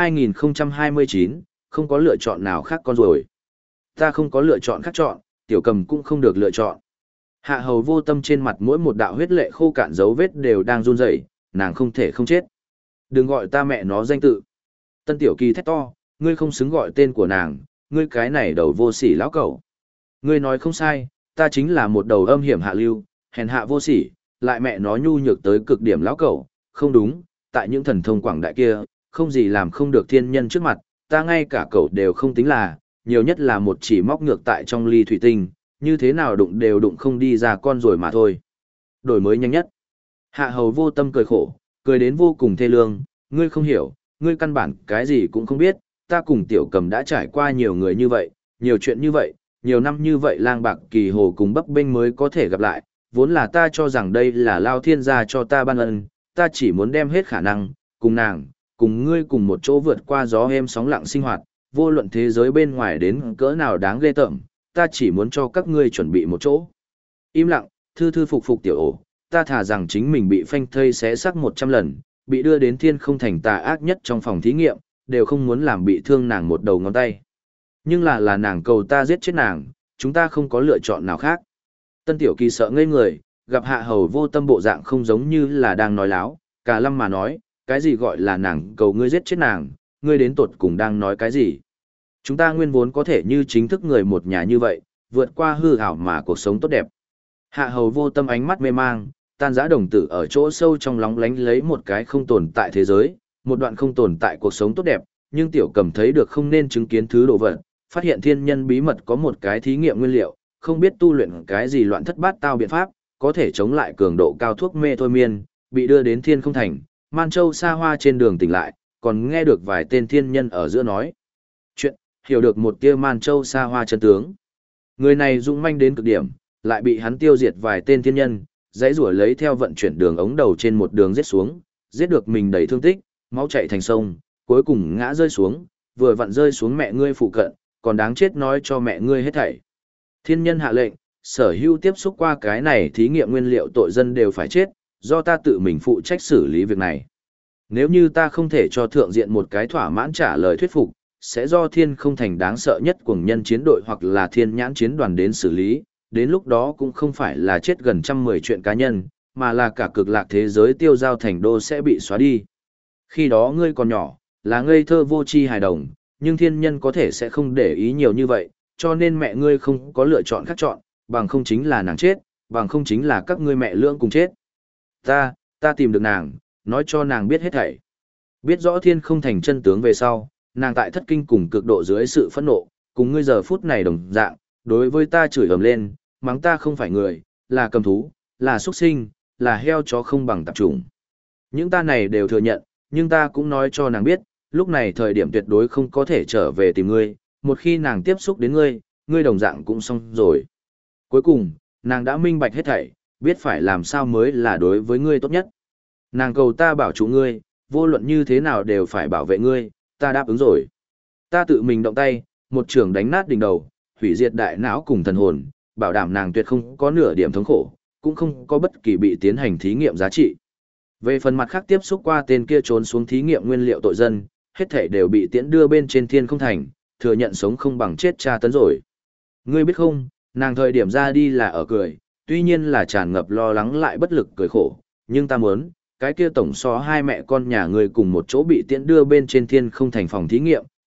2029, không có lựa chọn nào khác con rồi. Ta không có lựa chọn khác chọn, Tiểu Cầm cũng không được lựa chọn. Hạ Hầu Vô Tâm trên mặt mỗi một đạo huyết lệ khô cạn dấu vết đều đang run rẩy, nàng không thể không chết. Đừng gọi ta mẹ nó danh tự. Tân Tiểu Kỳ thét to, ngươi không xứng gọi tên của nàng, ngươi cái này đầu vô sỉ lão cẩu. Ngươi nói không sai, ta chính là một đầu âm hiểm hạ lưu, hèn hạ vô sỉ, lại mẹ nó nhu nhược tới cực điểm lão cẩu, không đúng, tại những thần thông quảng đại kia, không gì làm không được thiên nhân trước mặt, ta ngay cả cẩu đều không tính là, nhiều nhất là một chỉ móc ngược tại trong ly thủy tinh, như thế nào đụng đều đụng không đi ra con rồi mà thôi. Đổi mới nhanh nhất. Hạ Hầu Vô Tâm cười khổ, cười đến vô cùng thê lương, ngươi không hiểu, ngươi căn bản cái gì cũng không biết, ta cùng Tiểu Cầm đã trải qua nhiều người như vậy, nhiều chuyện như vậy, nhiều năm như vậy lang bạc kỳ hồ cùng bấp bênh mới có thể gặp lại, vốn là ta cho rằng đây là Lao Thiên gia cho ta ban ân, ta chỉ muốn đem hết khả năng, cùng nàng, cùng ngươi cùng một chỗ vượt qua gió êm sóng lặng sinh hoạt, vô luận thế giới bên ngoài đến cỡ nào đáng ghê tởm, ta chỉ muốn cho các ngươi chuẩn bị một chỗ. Im lặng, thư thư phục phục tiểu ổ, ta thà rằng chính mình bị phanh thây xé xác 100 lần, bị đưa đến thiên không thành tà ác nhất trong phòng thí nghiệm, đều không muốn làm bị thương nàng một đầu ngón tay. Nhưng là nàng cầu ta giết chết nàng, chúng ta không có lựa chọn nào khác. Tân Tiểu Kỳ sợ ngây người, gặp Hạ Hầu Vô Tâm bộ dạng không giống như là đang nói láo, cả lâm mà nói, cái gì gọi là nàng cầu ngươi giết chết nàng, ngươi đến tột cùng đang nói cái gì. Chúng ta nguyên vốn có thể như chính thức người một nhà như vậy, vượt qua hư ảo mà cuộc sống tốt đẹp. Hạ Hầu Vô Tâm ánh mắt mê mang, tan rã đồng tử ở chỗ sâu trong lóng lánh lấy một cái không tồn tại thế giới, một đoạn không tồn tại cuộc sống tốt đẹp, nhưng Tiểu Cầm thấy được không nên chứng kiến thứ đồ vật, phát hiện thiên nhân bí mật có một cái thí nghiệm nguyên liệu, không biết tu luyện cái gì loạn thất bát tao biện pháp, có thể chống lại cường độ cao thuốc mê thôi miên, bị đưa đến thiên không thành, Man Châu xa hoa trên đường tỉnh lại, còn nghe được vài tên thiên nhân ở giữa nói chuyện, hiểu được một tia Man Châu xa hoa chân tướng. Người này dũng manh đến cực điểm, lại bị hắn tiêu diệt vài tên thiên nhân, dãy rủa lấy theo vận chuyển đường ống đầu trên một đường giết xuống, giết được mình đầy thương tích, máu chảy thành sông, cuối cùng ngã rơi xuống, vừa vặn rơi xuống mẹ ngươi phụ cận, còn đáng chết nói cho mẹ ngươi hết thảy. Thiên nhân hạ lệnh, sở hữu tiếp xúc qua cái này thí nghiệm nguyên liệu tội dân đều phải chết, do ta tự mình phụ trách xử lý việc này. Nếu như ta không thể cho thượng diện một cái thỏa mãn trả lời thuyết phục, sẽ do thiên không thành đáng sợ nhất cuồng nhân chiến đội hoặc là thiên nhãn chiến đoàn đến xử lý, đến lúc đó cũng không phải là chết gần 110 chuyện cá nhân, mà là cả cực lạc thế giới tiêu giao thành đô sẽ bị xóa đi. Khi đó ngươi còn nhỏ, là ngây thơ vô tri hài đồng, nhưng thiên nhân có thể sẽ không để ý nhiều như vậy, cho nên mẹ ngươi không có lựa chọn khác chọn, bằng không chính là nàng chết, bằng không chính là các ngươi mẹ lưỡng cùng chết. Ta tìm được nàng, nói cho nàng biết hết thảy. Biết rõ thiên không thành chân tướng về sau, nàng tại thất kinh cùng cực độ dưới sự phẫn nộ, cùng ngươi giờ phút này đồng dạng, đối với ta chửi ầm lên, mắng ta không phải người, là cầm thú, là xuất sinh, là heo chó không bằng tạp chủng. Những ta này đều thừa nhận, nhưng ta cũng nói cho nàng biết, lúc này thời điểm tuyệt đối không có thể trở về tìm ngươi, một khi nàng tiếp xúc đến ngươi, ngươi đồng dạng cũng xong rồi. Cuối cùng, nàng đã minh bạch hết thảy, biết phải làm sao mới là đối với ngươi tốt nhất. Nàng cầu ta bảo chủ ngươi, vô luận như thế nào đều phải bảo vệ ngươi, ta đáp ứng rồi. Ta tự mình động tay, một trường đánh nát đỉnh đầu, hủy diệt đại não cùng thần hồn, bảo đảm nàng tuyệt không có nửa điểm thống khổ, cũng không có bất kỳ bị tiến hành thí nghiệm giá trị. Về phần mặt khác tiếp xúc qua tên kia trốn xuống thí nghiệm nguyên liệu tội dân, hết thảy đều bị tiễn đưa bên trên thiên không thành, thừa nhận sống không bằng chết tra tấn rồi. Ngươi biết không, nàng thời điểm ra đi là ở cười, tuy nhiên là tràn ngập lo lắng lại bất lực cười khổ, nhưng ta muốn, cái kia tổng so hai mẹ con nhà ngươi cùng một chỗ bị tiễn đưa bên trên thiên không thành phòng thí nghiệm,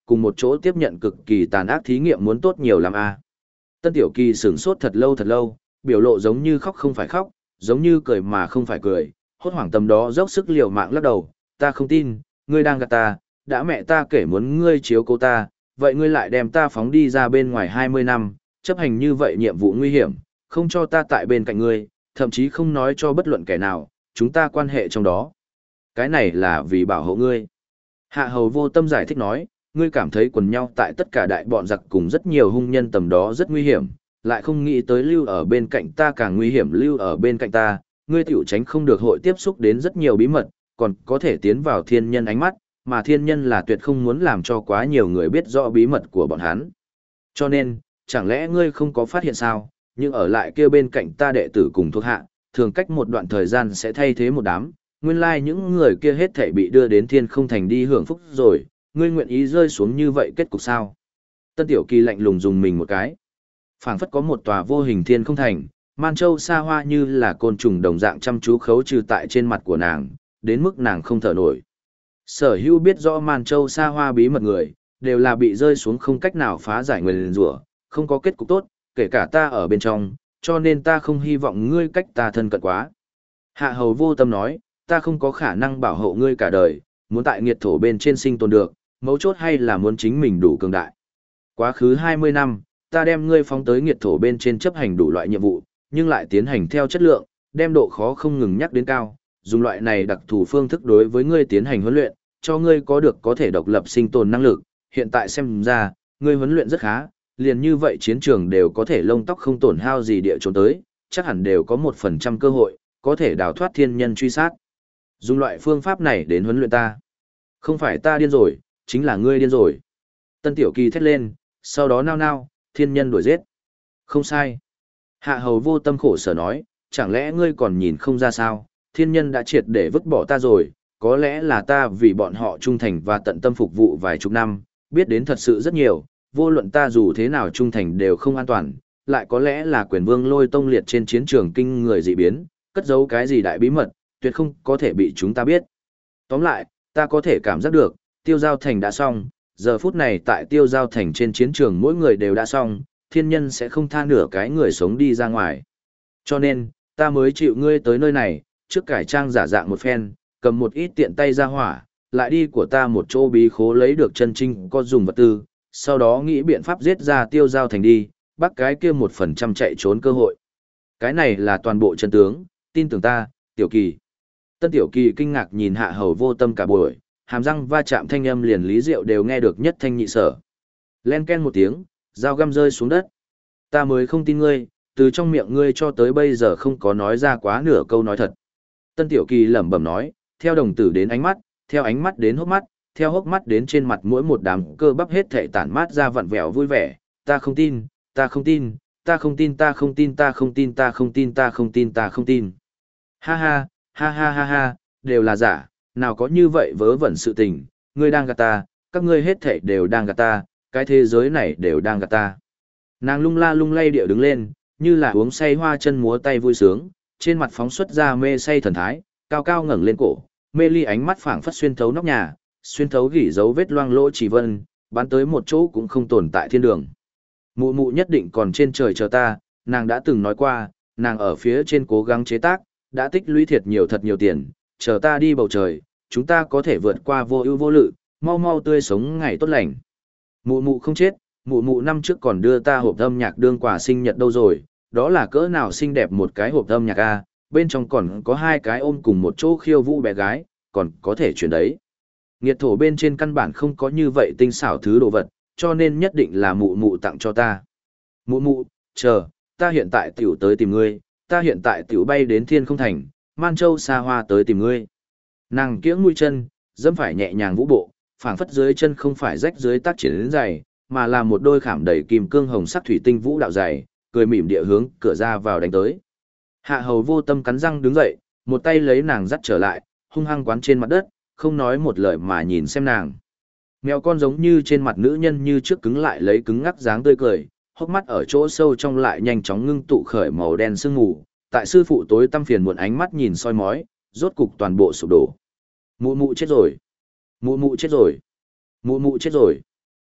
cùng một chỗ tiếp nhận cực kỳ tàn ác thí nghiệm muốn tốt nhiều lắm à. Tân Tiểu Kỳ sửng sốt thật lâu, biểu lộ giống như khóc không phải khóc, giống như cười mà không phải cười, hốt hoảng tầm đó dốc sức liều mạng lắc đầu, ta không tin, ngươi đang gạt ta, đã mẹ ta kể muốn ngươi chiếu cố ta, vậy ngươi lại đem ta phóng đi ra bên ngoài 20 năm, chấp hành như vậy nhiệm vụ nguy hiểm, không cho ta tại bên cạnh ngươi, thậm chí không nói cho bất luận kẻ nào, chúng ta quan hệ trong đó. Cái này là vì bảo hộ ngươi. Hạ Hầu Vô Tâm giải thích nói, ngươi cảm thấy quần nhau tại tất cả đại bọn giặc cùng rất nhiều hung nhân tầm đó rất nguy hiểm, lại không nghĩ tới lưu ở bên cạnh ta càng nguy hiểm lưu ở bên cạnh ta, ngươi tiểu tránh không được hội tiếp xúc đến rất nhiều bí mật, còn có thể tiến vào thiên nhân ánh mắt, mà thiên nhân là tuyệt không muốn làm cho quá nhiều người biết rõ bí mật của bọn hắn. Cho nên, chẳng lẽ ngươi không có phát hiện sao, nhưng ở lại kia bên cạnh ta đệ tử cùng thuộc hạ, thường cách một đoạn thời gian sẽ thay thế một đám, nguyên lai những người kia hết thảy bị đưa đến thiên không thành đi hưởng phúc rồi, ngươi nguyện ý rơi xuống như vậy kết cục sao? Tân Tiểu Kỳ lạnh lùng dùng mình một cái. Phảng phất có một tòa vô hình thiên không thành, Man Châu xa hoa như là côn trùng đồng dạng chăm chú khấu trừ tại trên mặt của nàng, đến mức nàng không thở nổi. Sở hữu biết rõ Man Châu xa hoa bí mật người, đều là bị rơi xuống không cách nào phá giải nguyền rủa, không có kết cục tốt, kể cả ta ở bên trong, cho nên ta không hy vọng ngươi cách ta thân cận quá. Hạ Hầu Vô Tâm nói, ta không có khả năng bảo hộ ngươi cả đời, muốn tại nghiệt thổ bên trên sinh tồn được, mấu chốt hay là muốn chính mình đủ cường đại. Quá khứ 20 năm, ta đem ngươi phóng tới nghiệt thổ bên trên chấp hành đủ loại nhiệm vụ, nhưng lại tiến hành theo chất lượng, đem độ khó không ngừng nhắc đến cao, dùng loại này đặc thù phương thức đối với ngươi tiến hành huấn luyện, cho ngươi có được có thể độc lập sinh tồn năng lực, hiện tại xem ra, ngươi huấn luyện rất khá, liền như vậy chiến trường đều có thể lông tóc không tổn hao gì địa trốn tới, chắc hẳn đều có 1% cơ hội, có thể đào thoát thiên nhân truy sát. Dùng loại phương pháp này đến huấn luyện ta. Không phải ta điên rồi, chính là ngươi điên rồi. Tân Tiểu Kỳ thét lên, sau đó nao, thiên nhân đuổi giết. Không sai. Hạ Hầu Vô Tâm khổ sở nói, chẳng lẽ ngươi còn nhìn không ra sao, thiên nhân đã triệt để vứt bỏ ta rồi, có lẽ là ta vì bọn họ trung thành và tận tâm phục vụ vài chục năm, biết đến thật sự rất nhiều, vô luận ta dù thế nào trung thành đều không an toàn, lại có lẽ là quyền vương Lôi Tông liệt trên chiến trường kinh người dị biến, cất giấu cái gì đại bí mật, tuyệt không có thể bị chúng ta biết. Tóm lại, ta có thể cảm giác được, Tiêu Giao Thành đã xong, giờ phút này tại Tiêu Giao Thành trên chiến trường mỗi người đều đã xong, thiên nhân sẽ không tha nửa cái người sống đi ra ngoài. Cho nên, ta mới chịu ngươi tới nơi này, trước cải trang giả dạng một phen, cầm một ít tiện tay ra hỏa, lại đi của ta một chỗ bí khố lấy được chân trinh có dùng vật tư, sau đó nghĩ biện pháp giết ra Tiêu Giao Thành đi, bắt cái kia 1% chạy trốn cơ hội. Cái này là toàn bộ chân tướng, tin tưởng ta, Tiểu Kỳ. Tân Tiểu Kỳ kinh ngạc nhìn Hạ Hầu Vô Tâm cả buổi, hàm răng va chạm thanh âm liền Lý Diệu đều nghe được nhất thanh nhị sở. Len ken một tiếng, dao găm rơi xuống đất. Ta mới không tin ngươi, từ trong miệng ngươi cho tới bây giờ không có nói ra quá nửa câu nói thật. Tân Tiểu Kỳ lẩm bẩm nói, theo đồng tử đến ánh mắt, theo ánh mắt đến hốc mắt, theo hốc mắt đến trên mặt mỗi một đám cơ bắp hết thảy tản mát ra vặn vẹo vui vẻ, ta không tin, ta không tin, ta không tin, ta không tin, ta không tin, ta không tin, ta không tin, ta không tin. Ha ha, ha ha ha ha, đều là giả, nào có như vậy vớ vẩn sự tình, ngươi đang gạt ta, các ngươi hết thảy đều đang gạt ta, cái thế giới này đều đang gạt ta. Nàng lung la lung lay điệu đứng lên, như là uống say hoa chân múa tay vui sướng, trên mặt phóng xuất ra mê say thần thái, cao cao ngẩng lên cổ, mê ly ánh mắt phảng phất xuyên thấu nóc nhà, xuyên thấu gỉ dấu vết loang lỗ chỉ vân, bắn tới một chỗ cũng không tồn tại thiên đường. Mụ mụ nhất định còn trên trời chờ ta, nàng đã từng nói qua, nàng ở phía trên cố gắng chế tác, đã tích lũy thiệt nhiều thật nhiều tiền, chờ ta đi bầu trời, chúng ta có thể vượt qua vô ưu vô lự, mau mau tươi sống ngày tốt lành. Mụ mụ không chết, mụ mụ năm trước còn đưa ta hộp âm nhạc đương quà sinh nhật đâu rồi, đó là cỡ nào xinh đẹp một cái hộp âm nhạc a, bên trong còn có hai cái ôm cùng một chỗ khiêu vũ bé gái, còn có thể chuyển đấy. Nghiệt thổ bên trên căn bản không có như vậy tinh xảo thứ đồ vật, cho nên nhất định là mụ mụ tặng cho ta. Mụ mụ, chờ, ta hiện tại tiểu tới tìm ngươi, ta hiện tại tiểu bay đến thiên không thành, Man Châu xa hoa tới tìm ngươi. Nàng kiễng mũi chân, dẫm phải nhẹ nhàng vũ bộ, phảng phất dưới chân không phải rách dưới tác triển đến giày, mà là một đôi khảm đầy kim cương hồng sắc thủy tinh vũ đạo giày, cười mỉm địa hướng cửa ra vào đánh tới. Hạ Hầu Vô Tâm cắn răng đứng dậy, một tay lấy nàng dắt trở lại, hung hăng quán trên mặt đất, không nói một lời mà nhìn xem nàng. Mèo con giống như trên mặt nữ nhân như trước cứng lại lấy cứng ngắc dáng tươi cười, hốc mắt ở chỗ sâu trong lại nhanh chóng ngưng tụ khởi màu đen sương mù, tại sư phụ tối tăm phiền muộn ánh mắt nhìn soi mói, rốt cục toàn bộ sụp đổ. Mụ mụ chết rồi. Mụ mụ chết rồi. Mụ mụ chết rồi.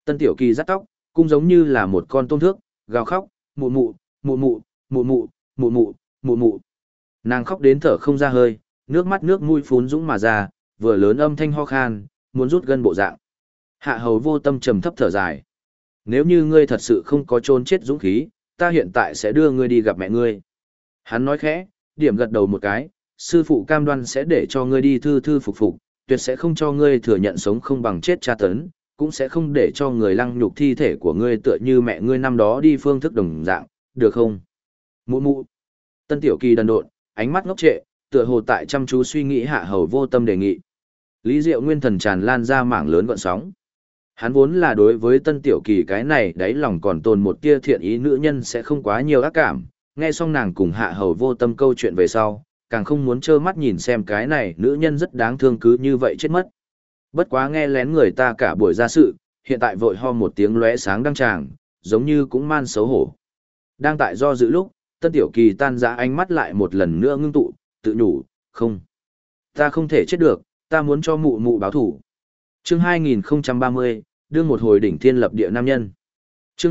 Tân Tiểu Kỳ dắt tóc, cũng giống như là một con tôm thước, gào khóc, mụ mụ, mụ mụ, mụ mụ, mụ mụ, mụ mụ. Nàng khóc đến thở không ra hơi, nước mắt nước mũi phún dũng mà ra, vừa lớn âm thanh ho khan, muốn rút gân bộ dạng. Hạ Hầu Vô Tâm trầm thấp thở dài. Nếu như ngươi thật sự không có trốn chết dũng khí, ta hiện tại sẽ đưa ngươi đi gặp mẹ ngươi. Hắn nói khẽ, điểm gật đầu một cái, sư phụ cam đoan sẽ để cho ngươi đi thư thư phục phục, tuyệt sẽ không cho ngươi thừa nhận sống không bằng chết tra tấn, cũng sẽ không để cho người lăng nhục thi thể của ngươi tựa như mẹ ngươi năm đó đi phương thức đồng dạng, được không? Mụ mụ. Tân Tiểu Kỳ đần độn, ánh mắt ngốc trệ, tựa hồ tại chăm chú suy nghĩ Hạ Hầu Vô Tâm đề nghị. Lý Diệu Nguyên thần tràn lan ra mảng lớn gợn sóng. Hắn vốn là đối với Tân Tiểu Kỳ cái này đáy lòng còn tồn một tia thiện ý nữ nhân sẽ không quá nhiều ác cảm, nghe xong nàng cùng Hạ Hầu Vô Tâm câu chuyện về sau, càng không muốn trơ mắt nhìn xem cái này nữ nhân rất đáng thương cứ như vậy chết mất. Bất quá nghe lén người ta cả buổi ra sự, hiện tại vội ho một tiếng lóe sáng đăng tràng, giống như cũng man xấu hổ. Đang tại do dự lúc, Tân Tiểu Kỳ tan rã ánh mắt lại một lần nữa ngưng tụ, tự nhủ, không. Ta không thể chết được, ta muốn cho mụ mụ báo thủ. Chương 2030, đương một hồi đỉnh thiên lập địa nam nhân. Chương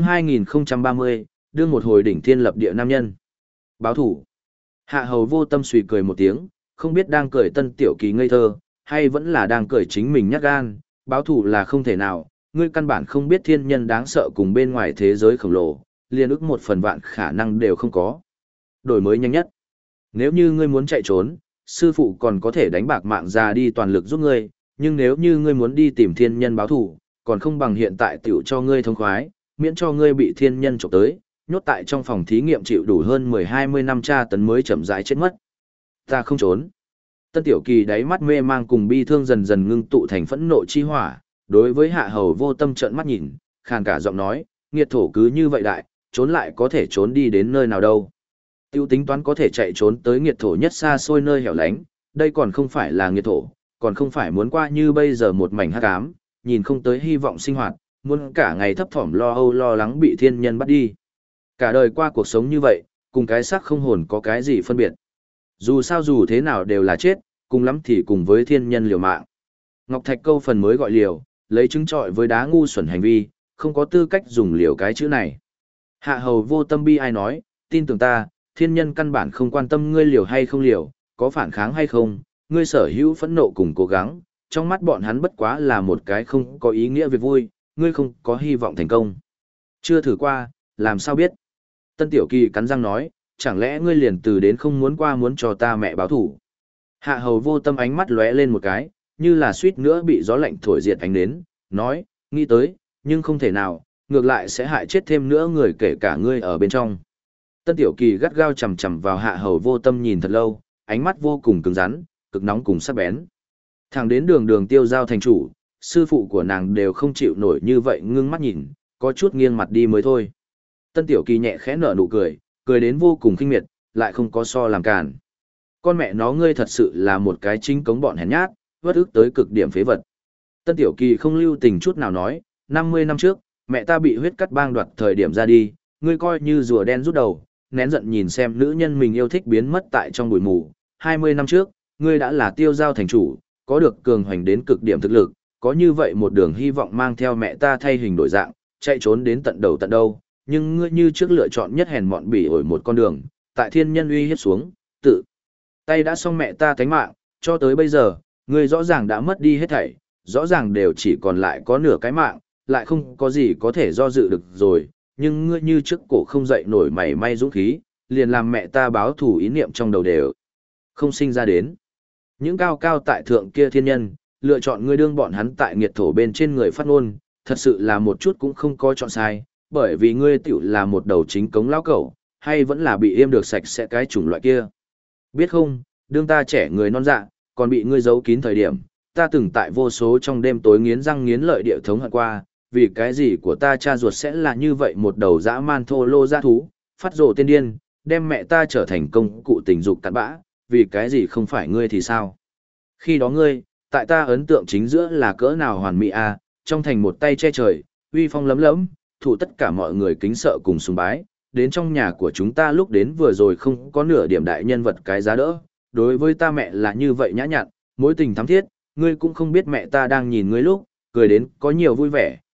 2030, đương một hồi đỉnh thiên lập địa nam nhân. Báo thủ. Hạ Hầu Vô Tâm suy cười một tiếng, không biết đang cười Tân Tiểu Kỳ ngây thơ, hay vẫn là đang cười chính mình nhát gan, báo thủ là không thể nào, ngươi căn bản không biết thiên nhân đáng sợ cùng bên ngoài thế giới khổng lồ, liên ức một phần vạn khả năng đều không có. Đổi mới nhanh nhất. Nếu như ngươi muốn chạy trốn, sư phụ còn có thể đánh bạc mạng ra đi toàn lực giúp ngươi, nhưng nếu như ngươi muốn đi tìm thiên nhân báo thủ, còn không bằng hiện tại tiểu cho ngươi thông khoái, miễn cho ngươi bị thiên nhân chụp tới, nhốt tại trong phòng thí nghiệm chịu đủ hơn 10-20 năm tra tấn mới chậm rãi chết mất. Ta không trốn. Tân Tiểu Kỳ đáy mắt mê mang cùng bi thương dần dần ngưng tụ thành phẫn nộ chi hỏa, đối với Hạ Hầu Vô Tâm trợn mắt nhìn, khàn cả giọng nói, nghiệt thổ cứ như vậy đại, trốn lại có thể trốn đi đến nơi nào đâu. Tiêu tính toán có thể chạy trốn tới nghiệt thổ nhất xa xôi nơi hẻo lánh, đây còn không phải là nghiệt thổ, còn không phải muốn qua như bây giờ một mảnh hắc ám, nhìn không tới hy vọng sinh hoạt, muốn cả ngày thấp thỏm lo âu lo lắng bị thiên nhân bắt đi. Cả đời qua cuộc sống như vậy, cùng cái xác không hồn có cái gì phân biệt. Dù sao dù thế nào đều là chết, cùng lắm thì cùng với thiên nhân liều mạng. Ngọc Thạch câu phần mới gọi liều, lấy chứng trọi với đá ngu xuẩn hành vi, không có tư cách dùng liều cái chữ này. Hạ Hầu Vô Tâm bi ai nói, tin tưởng ta, thiên nhân căn bản không quan tâm ngươi liều hay không liều, có phản kháng hay không, ngươi sở hữu phẫn nộ cùng cố gắng, trong mắt bọn hắn bất quá là một cái không có ý nghĩa việc vui, ngươi không có hy vọng thành công. Chưa thử qua, làm sao biết? Tân Tiểu Kỳ cắn răng nói, chẳng lẽ ngươi liền từ đến không muốn qua muốn cho ta mẹ báo thủ. Hạ Hầu Vô Tâm ánh mắt lóe lên một cái, như là suýt nữa bị gió lạnh thổi diệt ánh nến, nói, nghĩ tới, nhưng không thể nào, ngược lại sẽ hại chết thêm nữa người kể cả ngươi ở bên trong. Tân Tiểu Kỳ gắt gao chầm chầm vào Hạ Hầu Vô Tâm nhìn thật lâu, ánh mắt vô cùng cứng rắn, cực nóng cùng sắc bén. Thẳng đến đường tiêu giao thành chủ, sư phụ của nàng đều không chịu nổi như vậy ngưng mắt nhìn, có chút nghiêng mặt đi mới thôi. Tân Tiểu Kỳ nhẹ khẽ nở nụ cười, cười đến vô cùng khinh miệt, lại không có so làm cản. Con mẹ nó ngươi thật sự là một cái chính cống bọn hèn nhát, vất ức tới cực điểm phế vật. Tân Tiểu Kỳ không lưu tình chút nào nói, 50 năm trước, mẹ ta bị huyết cắt bang đoạt thời điểm ra đi, ngươi coi như rùa đen rút đầu, nén giận nhìn xem nữ nhân mình yêu thích biến mất tại trong bụi mù. 20 năm trước, ngươi đã là tiêu giao thành chủ, có được cường hoành đến cực điểm thực lực, có như vậy một đường hy vọng mang theo mẹ ta thay hình đổi dạng, chạy trốn đến tận đầu tận đâu, nhưng ngươi như trước lựa chọn nhất hèn mọn bỉ ổi một con đường, tại thiên nhân uy hiếp xuống, tự tay đã xong mẹ ta tánh mạng, cho tới bây giờ, ngươi rõ ràng đã mất đi hết thảy, rõ ràng đều chỉ còn lại có nửa cái mạng, lại không có gì có thể do dự được rồi, nhưng ngươi như trước cổ không dậy nổi mảy may dũng khí, liền làm mẹ ta báo thù ý niệm trong đầu đều không sinh ra đến. Những cao cao tại thượng kia thiên nhân, lựa chọn ngươi đương bọn hắn tại nghiệt thổ bên trên người phát ngôn, thật sự là một chút cũng không có chọn sai, bởi vì ngươi tiểu là một đầu chính cống lão cẩu, hay vẫn là bị yêm được sạch sẽ cái chủng loại kia. Biết không, đương ta trẻ người non dạ, còn bị ngươi giấu kín thời điểm, ta từng tại vô số trong đêm tối nghiến răng nghiến lợi địa thống hận qua, vì cái gì của ta cha ruột sẽ là như vậy một đầu dã man thô lô dã thú, phát rồ tiên điên, đem mẹ ta trở thành công cụ tình dục cặn bã, vì cái gì không phải ngươi thì sao? Khi đó ngươi, tại ta ấn tượng chính giữa là cỡ nào hoàn mỹ a, trong thành một tay che trời, uy phong lấm lấm, thủ tất cả mọi người kính sợ cùng sùng bái, đến trong nhà của chúng ta lúc đến vừa rồi không có nửa điểm đại nhân vật cái giá đỡ, đối với ta mẹ là như vậy nhã nhặn, mối tình thắm thiết, ngươi cũng không biết mẹ ta đang nhìn ngươi lúc, cười đến có nhiều vui vẻ,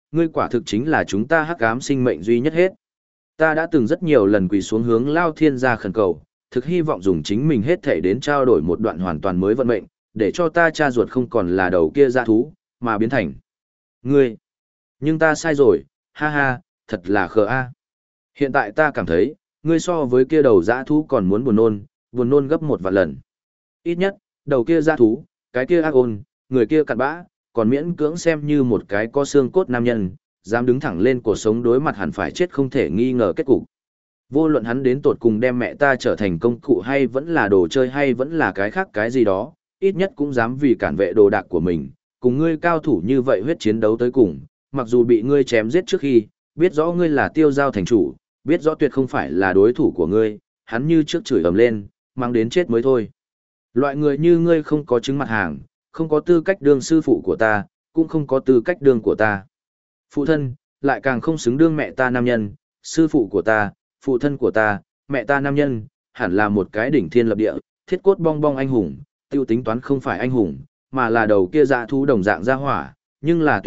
ngươi quả thực chính là chúng ta hắc ám sinh mệnh duy nhất hết. Ta đã từng rất nhiều lần quỳ xuống hướng Lao Thiên gia khẩn cầu, thực hy vọng dùng chính mình hết thể đến trao đổi một đoạn hoàn toàn mới vận mệnh, để cho ta cha ruột không còn là đầu kia dã thú, mà biến thành ngươi. Nhưng ta sai rồi, ha ha, thật là khờ a. Hiện tại ta cảm thấy, ngươi so với kia đầu dã thú còn muốn buồn nôn gấp 1 vạn lần. Ít nhất, đầu kia dã thú, cái kia ác ôn, người kia cặn bã, còn miễn cưỡng xem như một cái có xương cốt nam nhân, dám đứng thẳng lên cuộc sống đối mặt hẳn phải chết không thể nghi ngờ kết cục. Vô luận hắn đến tột cùng đem mẹ ta trở thành công cụ hay vẫn là đồ chơi hay vẫn là cái khác cái gì đó, ít nhất cũng dám vì cản vệ đồ đạc của mình, cùng ngươi cao thủ như vậy huyết chiến đấu tới cùng, mặc dù bị ngươi chém giết trước khi, biết rõ ngươi là Tiêu Giao thành chủ, biết rõ tuyệt không phải là đối thủ của ngươi, hắn như trước chửi ầm lên, mang đến chết mới thôi. Loại người như ngươi không có chứng mặt hàng, không có tư cách đương sư phụ của ta, cũng không có tư cách đương của ta. Phụ thân, lại càng không xứng đương mẹ ta nam nhân, sư phụ của ta, phụ thân của ta, mẹ ta nam nhân, hẳn là một cái đỉnh thiên lập địa, thiết cốt bong bong anh hùng, tiêu tính toán không phải anh hùng, mà là đầu kia dã thú đồng dạng ra hỏa, nhưng là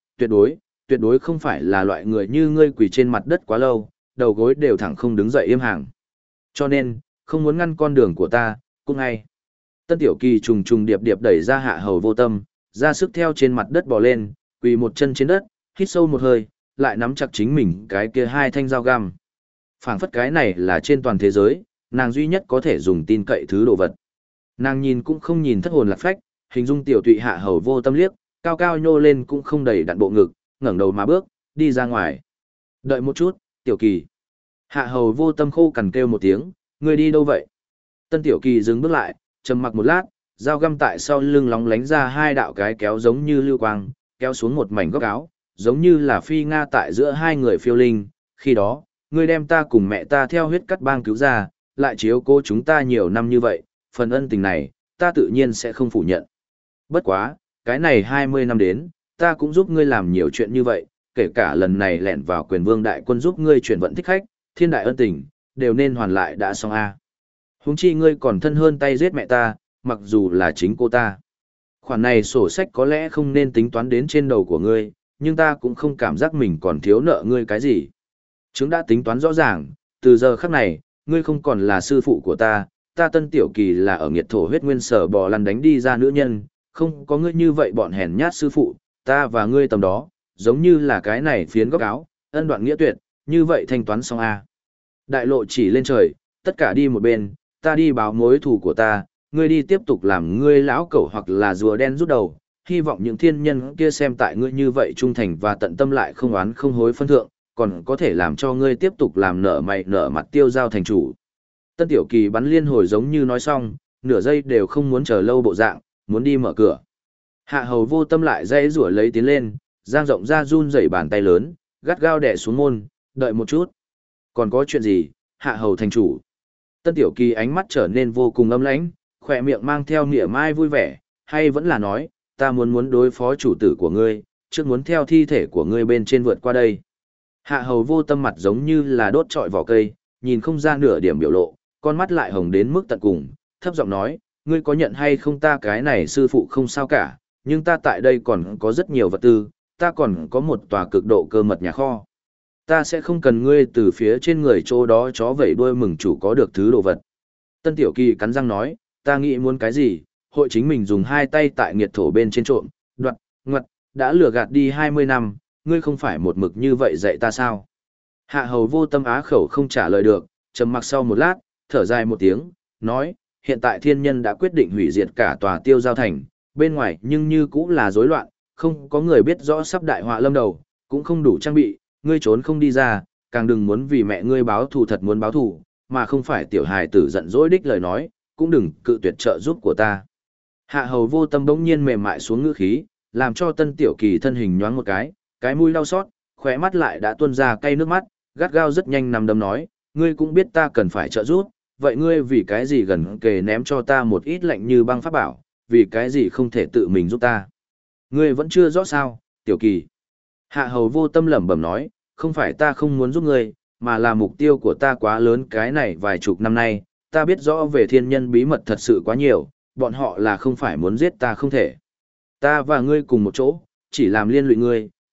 tuyệt đối không phải là loại người như ngươi quỳ trên mặt đất quá lâu, đầu gối đều thẳng không đứng dậy im hàng. Cho nên, không muốn ngăn con đường của ta, cũng ngay. Tân Tiểu Kỳ trùng trùng điệp điệp đẩy ra Hạ Hầu Vô Tâm, ra sức theo trên mặt đất bò lên, quỳ một chân trên đất, hít sâu một hơi, lại nắm chặt chính mình cái kia 2 thanh dao găm. Phảng phất cái này là trên toàn thế giới, nàng duy nhất có thể dùng tin cậy thứ đồ vật. Nàng nhìn cũng không nhìn thất hồn lạc phách, hình dung tiểu tụy Hạ Hầu Vô Tâm liếc, cao cao nhô lên cũng không đầy đặn bộ ngực, ngẩng đầu mà bước, đi ra ngoài. Đợi một chút, Tiểu Kỳ. Hạ Hầu Vô Tâm khô cằn kêu một tiếng, ngươi đi đâu vậy? Tân Tiểu Kỳ dừng bước lại, trầm mặc một lát, dao găm tại sau lưng lóng lánh ra 2 đạo cái kéo giống như lưu quang, kéo xuống một mảnh góc áo, giống như là phi nga tại giữa 2 người phiêu linh. Khi đó, ngươi đem ta cùng mẹ ta theo huyết cắt bang cứu ra, lại chiếu cố chúng ta nhiều năm như vậy, phần ân tình này, ta tự nhiên sẽ không phủ nhận. Bất quá, cái này 20 năm đến, ta cũng giúp ngươi làm nhiều chuyện như vậy, kể cả lần này lẻn vào Quyền Vương đại quân giúp ngươi chuyển vận thích khách, thiên đại ân tình, đều nên hoàn lại đã xong a. Huống chi ngươi còn thân hơn tay giết mẹ ta, mặc dù là chính cô ta. Khoản này sổ sách có lẽ không nên tính toán đến trên đầu của ngươi, nhưng ta cũng không cảm giác mình còn thiếu nợ ngươi cái gì. Chứng đã tính toán rõ ràng, từ giờ khắc này, ngươi không còn là sư phụ của ta, ta Tân Tiểu Kỳ là ở nghiệt thổ huyết nguyên sở bò lăn đánh đi ra nữ nhân, không có ngươi như vậy bọn hèn nhát sư phụ, ta và ngươi tầm đó, giống như là cái này phiến góc áo, ân đoạn nghĩa tuyệt, như vậy thanh toán xong a. Đại lộ chỉ lên trời, tất cả đi một bên, ta đi báo mối thù của ta, ngươi đi tiếp tục làm ngươi lão cẩu hoặc là rùa đen rút đầu, hy vọng những thiên nhân kia xem tại ngươi như vậy trung thành và tận tâm lại không oán không hối phân thượng, còn có thể làm cho ngươi tiếp tục làm nợ mày nợ mặt Tiêu Giao thành chủ. Tân Tiểu Kỳ bắn liên hồi giống như nói xong, nửa giây đều không muốn chờ lâu bộ dạng, muốn đi mở cửa. Hạ Hầu Vô Tâm lại dây rủa lấy tiến lên, giang rộng ra run rẩy bàn tay lớn, gắt gao đè xuống môn, đợi một chút. Còn có chuyện gì, Hạ Hầu thành chủ? Tân Tiểu Kỳ ánh mắt trở nên vô cùng âm lãnh, khỏe miệng mang theo mỉa mai vui vẻ, hay vẫn là nói, ta muốn đối phó chủ tử của ngươi, trước muốn theo thi thể của ngươi bên trên vượt qua đây. Hạ Hầu Vô Tâm mặt giống như là đốt trọi vỏ cây, nhìn không ra nửa điểm biểu lộ, con mắt lại hồng đến mức tận cùng, thấp giọng nói, ngươi có nhận hay không ta cái này sư phụ không sao cả, nhưng ta tại đây còn có rất nhiều vật tư, ta còn có một tòa cực độ cơ mật nhà kho. Ta sẽ không cần ngươi từ phía trên người chỗ đó chó vẩy đuôi mừng chủ có được thứ đồ vật. Tân Tiểu Kỳ cắn răng nói, ta nghĩ muốn cái gì, hội chính mình dùng 2 tay tại nghiệt thổ bên trên trộm, đoạt, ngoặt, đã lừa gạt đi 20 năm, ngươi không phải một mực như vậy dạy ta sao? Hạ Hầu Vô Tâm á khẩu không trả lời được, trầm mặc sau một lát, thở dài một tiếng, nói, hiện tại thiên nhân đã quyết định hủy diệt cả tòa Tiêu Giao thành, bên ngoài nhưng như cũng là rối loạn, không có người biết rõ sắp đại họa lâm đầu, cũng không đủ trang bị, ngươi trốn không đi ra, càng đừng muốn vì mẹ ngươi báo thù thật muốn báo thù, mà không phải tiểu hài tử giận dỗi đích lời nói, cũng đừng cự tuyệt trợ giúp của ta. Hạ Hầu Vô Tâm bỗng nhiên mềm mại xuống ngữ khí, làm cho Tân Tiểu Kỳ thân hình nhoáng một cái mũi đau xót, khóe mắt lại đã tuôn ra cay nước mắt, gắt gao rất nhanh nằm đấm nói, ngươi cũng biết ta cần phải trợ giúp, vậy ngươi vì cái gì gần kề ném cho ta một ít lạnh như băng pháp bảo, vì cái gì không thể tự mình giúp ta? Ngươi vẫn chưa rõ sao, Tiểu Kỳ. Hạ Hầu Vô Tâm lẩm bẩm nói, không phải ta không muốn giúp ngươi, mà là mục tiêu của ta quá lớn cái này vài chục năm nay, ta biết rõ về thiên nhân bí mật thật sự quá nhiều, bọn họ là không phải muốn giết ta không thể. Ta và ngươi cùng một chỗ, chỉ làm liên lụy ngươi,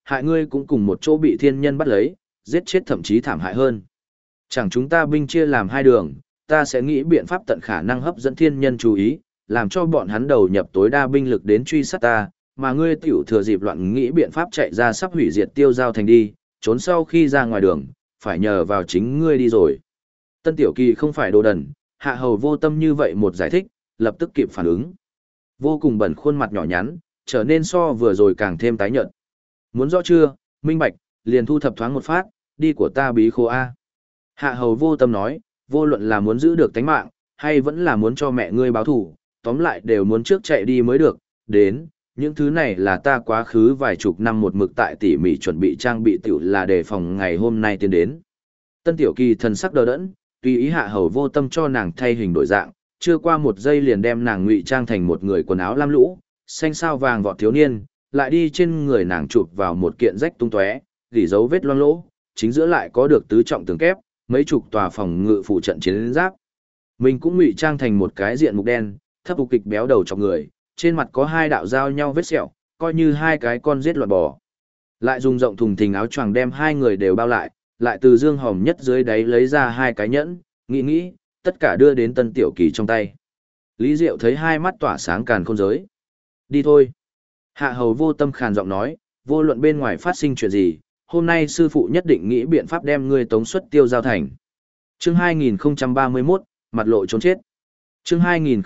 hại ngươi cũng cùng một chỗ bị thiên nhân bắt lấy, giết chết thậm chí thảm hại hơn. Chẳng chúng ta binh chia làm hai đường, ta sẽ nghĩ biện pháp tận khả năng hấp dẫn thiên nhân chú ý, làm cho bọn hắn đầu nhập tối đa binh lực đến truy sát ta, mà ngươi tiểu thừa dịp loạn nghĩ biện pháp chạy ra sắp hủy diệt Tiêu Giao thành đi, trốn sau khi ra ngoài đường, phải nhờ vào chính ngươi đi rồi. Tân Tiểu Kỳ không phải đồ đần, Hạ Hầu Vô Tâm như vậy một giải thích, lập tức kịp phản ứng. Vô cùng bẩn khuôn mặt nhỏ nhắn, trở nên so vừa rồi càng thêm tái nhợt. Muốn rõ chưa, minh bạch, liền thu thập thoáng một phát, đi của ta bí khô A. Hạ Hầu Vô Tâm nói, vô luận là muốn giữ được tánh mạng, hay vẫn là muốn cho mẹ ngươi báo thù, tóm lại đều muốn trước chạy đi mới được, đến, những thứ này là ta quá khứ vài chục năm một mực tại tỉ mỉ chuẩn bị trang bị tiểu là đề phòng ngày hôm nay tiến đến. Tân Tiểu Kỳ thần sắc đờ đẫn, tùy ý Hạ Hầu Vô Tâm cho nàng thay hình đổi dạng, chưa qua một giây liền đem nàng ngụy trang thành một người quần áo lam lũ, xanh sao vàng vọt thiếu niên, lại đi trên người nàng chụp vào một kiện rách tung tóe, gỉ dấu vết loang lỗ, chính giữa lại có được tứ trọng tường kép, mấy chục tòa phòng ngự phụ trận chiến giáp. Mình cũng ngụy trang thành một cái diện mục đen, thấp phục kịch béo đầu chọc người, trên mặt có hai đạo giao nhau vết sẹo, coi như hai cái con giết loạn bò. Lại dùng rộng thùng thình áo choàng đem hai người đều bao lại, lại từ dương hòm nhất dưới đáy lấy ra hai cái nhẫn, nghĩ, tất cả đưa đến Tân Tiểu Kỳ trong tay. Lý Diệu thấy hai mắt tỏa sáng càn khôn giới. Đi thôi. Hạ Hầu Vô Tâm khàn giọng nói, vô luận bên ngoài phát sinh chuyện gì, hôm nay sư phụ nhất định nghĩ biện pháp đem ngươi tống xuất Tiêu Giao thành. Chương 2031, mặt lộ trốn chết. Chương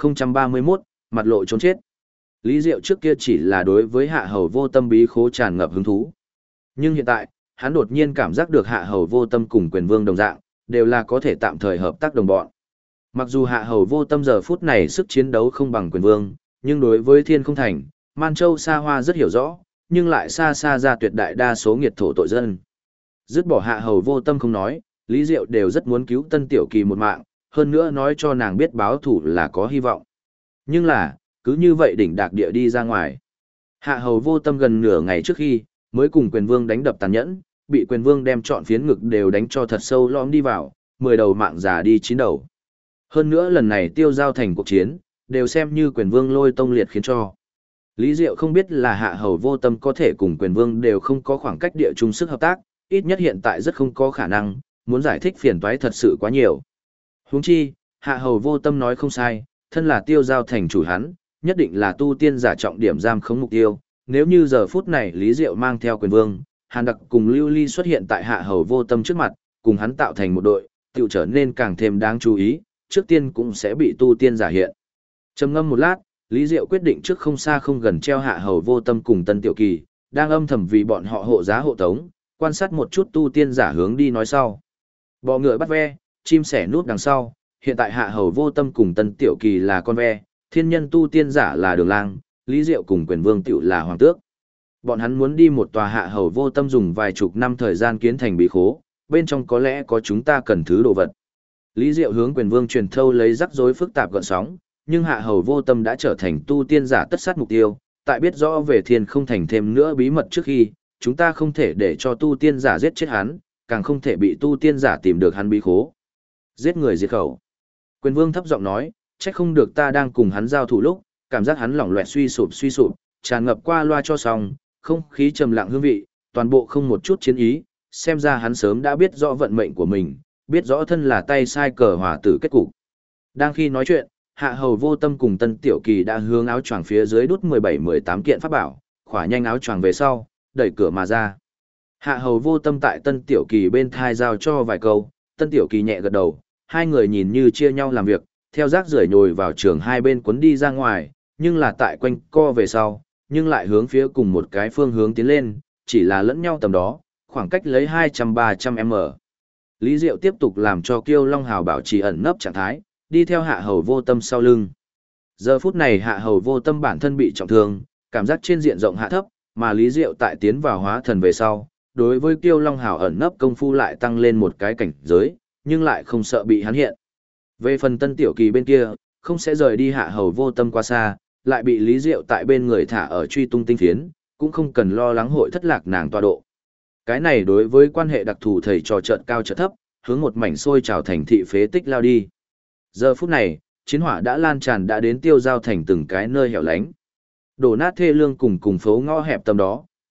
2031, mặt lộ trốn chết. Lý Diệu trước kia chỉ là đối với Hạ Hầu Vô Tâm bí khố tràn ngập hứng thú. Nhưng hiện tại, hắn đột nhiên cảm giác được Hạ Hầu Vô Tâm cùng Quyền Vương đồng dạng, đều là có thể tạm thời hợp tác đồng bọn. Mặc dù Hạ Hầu Vô Tâm giờ phút này sức chiến đấu không bằng Quyền Vương, nhưng đối với Thiên Không Thành, Man Châu xa hoa rất hiểu rõ, nhưng lại xa xa ra tuyệt đại đa số nghiệt thổ tội dân. Dứt bỏ Hạ Hầu Vô Tâm không nói, Lý Diệu đều rất muốn cứu Tân Tiểu Kỳ một mạng, hơn nữa nói cho nàng biết báo thủ là có hy vọng. Nhưng là, cứ như vậy đỉnh đạc địa đi ra ngoài. Hạ Hầu Vô Tâm gần nửa ngày trước khi, mới cùng Quyền Vương đánh đập tàn nhẫn, bị Quyền Vương đem trọn phiến ngực đều đánh cho thật sâu lõm đi vào, 10 đầu mạng già đi 9 đầu. Hơn nữa lần này Tiêu Giao thành cuộc chiến, đều xem như Quyền Vương lôi tông liệt khiến cho. Lý Diệu không biết là Hạ Hầu Vô Tâm có thể cùng Quyền Vương đều không có khoảng cách địa chung sức hợp tác, ít nhất hiện tại rất không có khả năng, muốn giải thích phiền toái thật sự quá nhiều. Huống chi, Hạ Hầu Vô Tâm nói không sai, thân là Tiêu Giao thành chủ hắn, nhất định là tu tiên giả trọng điểm giam khống mục tiêu. Nếu như giờ phút này Lý Diệu mang theo Quyền Vương, Hàn Đặc cùng Lưu Ly xuất hiện tại Hạ Hầu Vô Tâm trước mặt, cùng hắn tạo thành một đội, tiểu trở nên càng thêm đáng chú ý, trước tiên cũng sẽ bị tu tiên giả hiện. Trầm ngâm một lát, Lý Diệu quyết định trước không xa không gần treo Hạ Hầu Vô Tâm cùng Tân Tiểu Kỳ, đang âm thầm vì bọn họ hộ giá hộ tống, quan sát một chút tu tiên giả hướng đi nói sau. Bọ ngựa bắt ve, chim sẻ núp đằng sau, hiện tại Hạ Hầu Vô Tâm cùng Tân Tiểu Kỳ là con ve, thiên nhân tu tiên giả là đường lang, Lý Diệu cùng Quyền Vương tiểu là hoàng tước. Bọn hắn muốn đi một tòa Hạ Hầu Vô Tâm dùng vài chục năm thời gian kiến thành bí khố, bên trong có lẽ có chúng ta cần thứ đồ vật. Lý Diệu hướng Quyền Vương truyền thâu lấy rắc rối phức tạp gợn sóng, nhưng Hạ Hầu Vô Tâm đã trở thành tu tiên giả tất sát mục tiêu, tại biết rõ về Thiên Không Thành thêm nữa bí mật trước khi, chúng ta không thể để cho tu tiên giả giết chết hắn, càng không thể bị tu tiên giả tìm được hắn bí khố. Giết người diệt khẩu. Quyền Vương thấp giọng nói, trách không được ta đang cùng hắn giao thủ lúc, cảm giác hắn lỏng loẹt suy sụp, tràn ngập qua loa cho xong, không khí trầm lặng hương vị, toàn bộ không một chút chiến ý, xem ra hắn sớm đã biết rõ vận mệnh của mình, biết rõ thân là tay sai cờ hòa tử kết cục. Đang khi nói chuyện, Hạ Hầu Vô Tâm cùng Tân Tiểu Kỳ đã hướng áo choàng phía dưới đút 17-18 kiện pháp bảo, khỏa nhanh áo choàng về sau, đẩy cửa mà ra. Hạ Hầu Vô Tâm tại Tân Tiểu Kỳ bên thai giao cho vài câu, Tân Tiểu Kỳ nhẹ gật đầu, hai người nhìn như chia nhau làm việc, theo rác rưởi nhồi vào trường hai bên cuốn đi ra ngoài, nhưng là tại quanh co về sau, nhưng lại hướng phía cùng một cái phương hướng tiến lên, chỉ là lẫn nhau tầm đó, khoảng cách lấy 200-300m. Lý Diệu tiếp tục làm cho Kiêu Long Hào bảo trì ẩn nấp trạng thái, đi theo Hạ Hầu Vô Tâm sau lưng. Giờ phút này Hạ Hầu Vô Tâm bản thân bị trọng thương, cảm giác trên diện rộng hạ thấp, mà Lý Diệu tại tiến vào hóa thần về sau, đối với Kiêu Long Hào ẩn nấp công phu lại tăng lên một cái cảnh giới, nhưng lại không sợ bị hắn hiện. Về phần Tân Tiểu Kỳ bên kia, không sẽ rời đi Hạ Hầu Vô Tâm quá xa, lại bị Lý Diệu tại bên người thả ở truy tung tinh phiến, cũng không cần lo lắng hội thất lạc nàng tọa độ. Cái này đối với quan hệ đặc thù thầy trò trợn cao trợn thấp, hướng một mảnh xôi trào thành thị phế tích lao đi. Giờ phút này, chiến hỏa đã lan tràn đã đến Tiêu Giao thành từng cái nơi hẻo lánh. Đổ nát thê lương cùng phố ngõ hẹp tầm đó,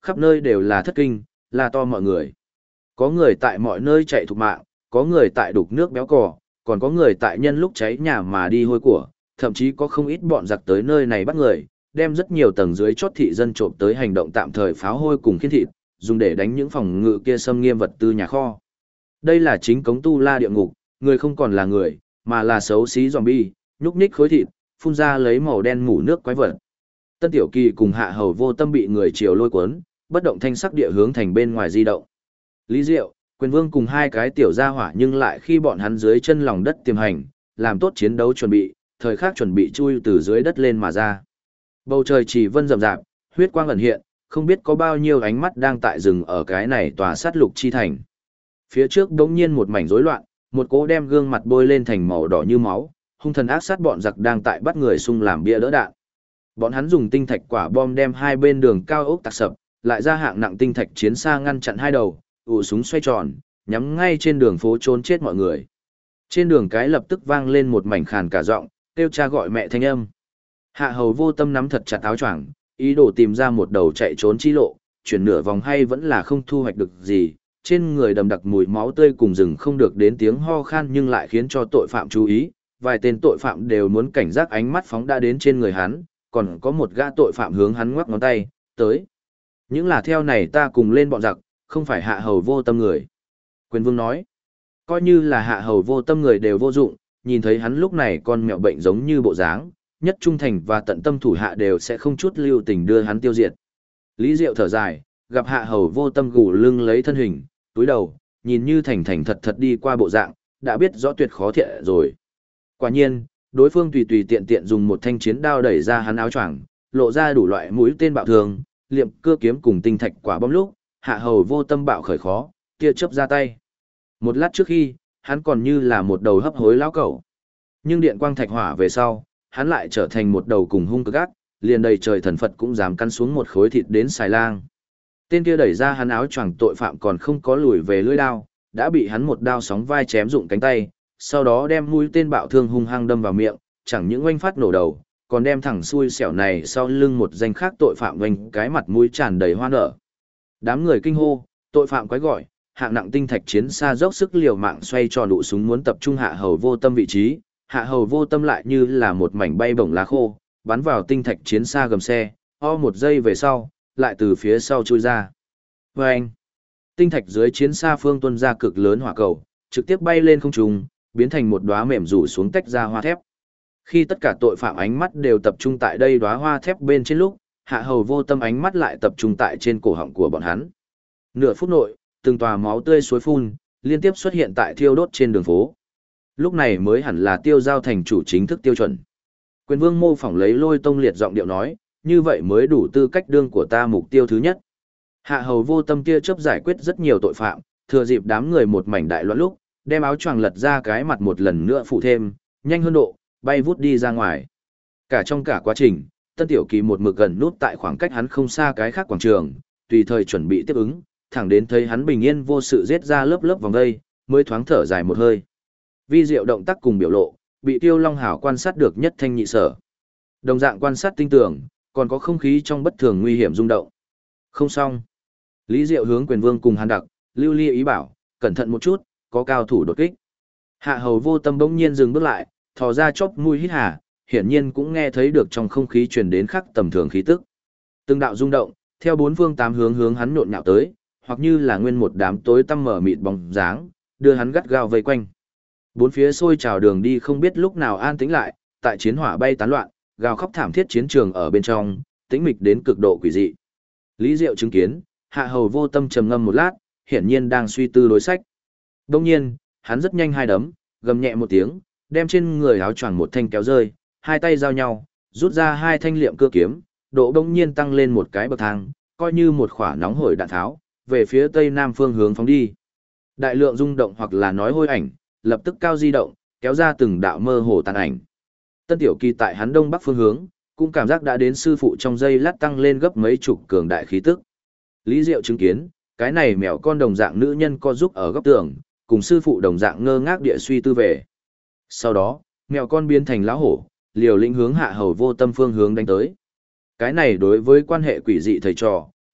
khắp nơi đều là thất kinh, là to mọi người. Có người tại mọi nơi chạy thục mạng, có người tại đục nước béo cò, còn có người tại nhân lúc cháy nhà mà đi hôi của, thậm chí có không ít bọn giặc tới nơi này bắt người, đem rất nhiều tầng dưới chót thị dân trộm tới hành động tạm thời pháo hôi cùng khiên thịt, dùng để đánh những phòng ngự kia xâm nghiêm vật tư nhà kho. Đây là chính cống tu la địa ngục, người không còn là người, mà là xấu xí zombie, nhúc nhích khối thịt, phun ra lấy màu đen mủ nước quái vật. Tân Tiểu Kỳ cùng Hạ Hầu Vô Tâm bị người chiều lôi cuốn, bất động thanh sắc địa hướng thành bên ngoài di động. Lý Diệu, Quyền Vương cùng hai cái tiểu gia hỏa nhưng lại khi bọn hắn dưới chân lòng đất tiềm hành, làm tốt chiến đấu chuẩn bị, thời khắc chuẩn bị chui từ dưới đất lên mà ra. Bầu trời chỉ vân rậm rạp, huyết quang ẩn hiện, không biết có bao nhiêu ánh mắt đang tại rừng ở cái này tòa sát lục chi thành. Phía trước đống nhiên một mảnh rối loạn, một cỗ đem gương mặt bôi lên thành màu đỏ như máu, hung thần ác sát bọn giặc đang tại bắt người xung làm bia đỡ đạn. Bọn hắn dùng tinh thạch quả bom đem hai bên đường cao ốc tạc sập, lại ra hạng nặng tinh thạch chiến xa ngăn chặn hai đầu, ụ súng xoay tròn, nhắm ngay trên đường phố trốn chết mọi người. Trên đường cái lập tức vang lên một mảnh khàn cả giọng, kêu cha gọi mẹ thanh âm. Hạ Hầu Vô Tâm nắm thật chặt áo choàng, ý đồ tìm ra một đầu chạy trốn chi lộ, chuyển nửa vòng hay vẫn là không thu hoạch được gì, trên người đầm đặc mùi máu tươi cùng rừng không được đến tiếng ho khan nhưng lại khiến cho tội phạm chú ý, vài tên tội phạm đều muốn cảnh giác ánh mắt phóng đã đến trên người hắn, còn có một gã tội phạm hướng hắn ngoắc ngón tay, tới. Những là theo này ta cùng lên bọn giặc, không phải Hạ Hầu Vô Tâm người. Quyền Vương nói, coi như là Hạ Hầu Vô Tâm người đều vô dụng, nhìn thấy hắn lúc này con mẹo bệnh giống như bộ dáng, nhất trung thành và tận tâm thủ hạ đều sẽ không chút lưu tình đưa hắn tiêu diệt. Lý Diệu thở dài, gặp Hạ Hầu Vô Tâm gù lưng lấy thân hình, túi đầu, nhìn như thành thành thật thật đi qua bộ dạng, đã biết rõ tuyệt khó thiện rồi. Quả nhiên, đối phương tùy tùy tiện tiện dùng một thanh chiến đao đẩy ra hắn áo choàng, lộ ra đủ loại mũi tên bạo thường, liệm cưa kiếm cùng tinh thạch quả bom lúc, Hạ Hầu Vô Tâm bạo khởi khó, tia chớp ra tay. Một lát trước khi, hắn còn như là một đầu hấp hối lão cẩu. Nhưng điện quang thạch hỏa về sau, hắn lại trở thành một đầu cùng hung cực ác, liền đầy trời thần Phật cũng dám căn xuống một khối thịt đến xài lang. Tên kia đẩy ra hắn áo choàng tội phạm còn không có lùi về lưỡi đao, đã bị hắn một đao sóng vai chém dụng cánh tay, sau đó đem mũi tên bạo thương hung hăng đâm vào miệng, chẳng những oanh phát nổ đầu, còn đem thẳng xui xẻo này sau lưng một danh khác tội phạm oanh cái mặt mũi tràn đầy hoa nở. Đám người kinh hô, tội phạm quái gọi, hạng nặng tinh thạch chiến xa dốc sức liều mạng xoay tròn đụ súng muốn tập trung Hạ Hầu Vô Tâm vị trí, Hạ Hầu Vô Tâm lại như là một mảnh bay bổng lá khô, bắn vào tinh thạch chiến xa gầm xe, một giây về sau, lại từ phía sau chui ra. Vâng! Tinh thạch dưới chiến xa phương tuôn ra cực lớn hỏa cầu, trực tiếp bay lên không trung, biến thành một đóa mềm rủ xuống tách ra hoa thép. Khi tất cả tội phạm ánh mắt đều tập trung tại đây đóa hoa thép bên trên lúc, Hạ Hầu Vô Tâm ánh mắt lại tập trung tại trên cổ họng của bọn hắn. Nửa phút nội, từng tòa máu tươi suối phun, liên tiếp xuất hiện tại thiêu đốt trên đường phố. Lúc này mới hẳn là tiêu giao thành chủ chính thức tiêu chuẩn. Quyền Vương mô phỏng lấy Lôi Tông liệt giọng điệu nói, như vậy mới đủ tư cách đương của ta mục tiêu thứ nhất. Hạ Hầu Vô Tâm tia chớp giải quyết rất nhiều tội phạm, thừa dịp đám người một mảnh đại loạn lúc, đem áo choàng lật ra cái mặt một lần nữa phụ thêm, nhanh hơn độ, bay vút đi ra ngoài. Cả trong cả quá trình, Tân Tiểu Kỳ một mực gần nút tại khoảng cách hắn không xa cái khác quảng trường, tùy thời chuẩn bị tiếp ứng, thẳng đến thấy hắn bình yên vô sự giết ra lớp lớp vòng dây, mới thoáng thở dài một hơi. Vi diệu động tác cùng biểu lộ, bị Tiêu Long Hảo quan sát được nhất thanh nhị sở. Đồng dạng quan sát tinh tường, còn có không khí trong bất thường nguy hiểm rung động. Không xong. Lý Diệu hướng Quyền Vương cùng Hàn Đặc, Lưu Ly ý bảo, cẩn thận một chút, có cao thủ đột kích. Hạ Hầu Vô Tâm bỗng nhiên dừng bước lại, thò ra chóp mũi hít hà, hiển nhiên cũng nghe thấy được trong không khí truyền đến khắc tầm thường khí tức. Từng đạo rung động, theo bốn phương tám hướng hướng hắn nhộn nhạo tới, hoặc như là nguyên một đám tối tăm mở mịt bóng dáng, đưa hắn gắt gao vây quanh. Bốn phía sôi trào đường đi không biết lúc nào an tĩnh lại, tại chiến hỏa bay tán loạn, gào khóc thảm thiết chiến trường ở bên trong, tĩnh mịch đến cực độ quỷ dị. Lý Diệu chứng kiến, Hạ Hầu Vô Tâm trầm ngâm một lát, hiển nhiên đang suy tư đối sách. Đương nhiên, hắn rất nhanh hai đấm, gầm nhẹ một tiếng, đem trên người áo choàng một thanh kéo rơi, hai tay giao nhau, rút ra hai thanh liệm cưa kiếm, độ đống nhiên tăng lên một cái bậc thang, coi như một quả nóng hổi đạn tháo, về phía tây nam phương hướng phóng đi. Đại lượng rung động hoặc là nói hôi ảnh, lập tức cao di động, kéo ra từng đạo mơ hồ tàn ảnh. Tân Tiểu Kỳ tại hắn đông bắc phương hướng, cũng cảm giác đã đến sư phụ trong giây lát tăng lên gấp mấy chục cường đại khí tức. Lý Diệu chứng kiến, cái này mèo con đồng dạng nữ nhân co giúp ở góc tường, cùng sư phụ đồng dạng ngơ ngác địa suy tư về. Sau đó, mèo con biến thành lão hổ, liều lĩnh hướng Hạ Hầu Vô Tâm phương hướng đánh tới. Cái này đối với quan hệ quỷ dị thầy trò,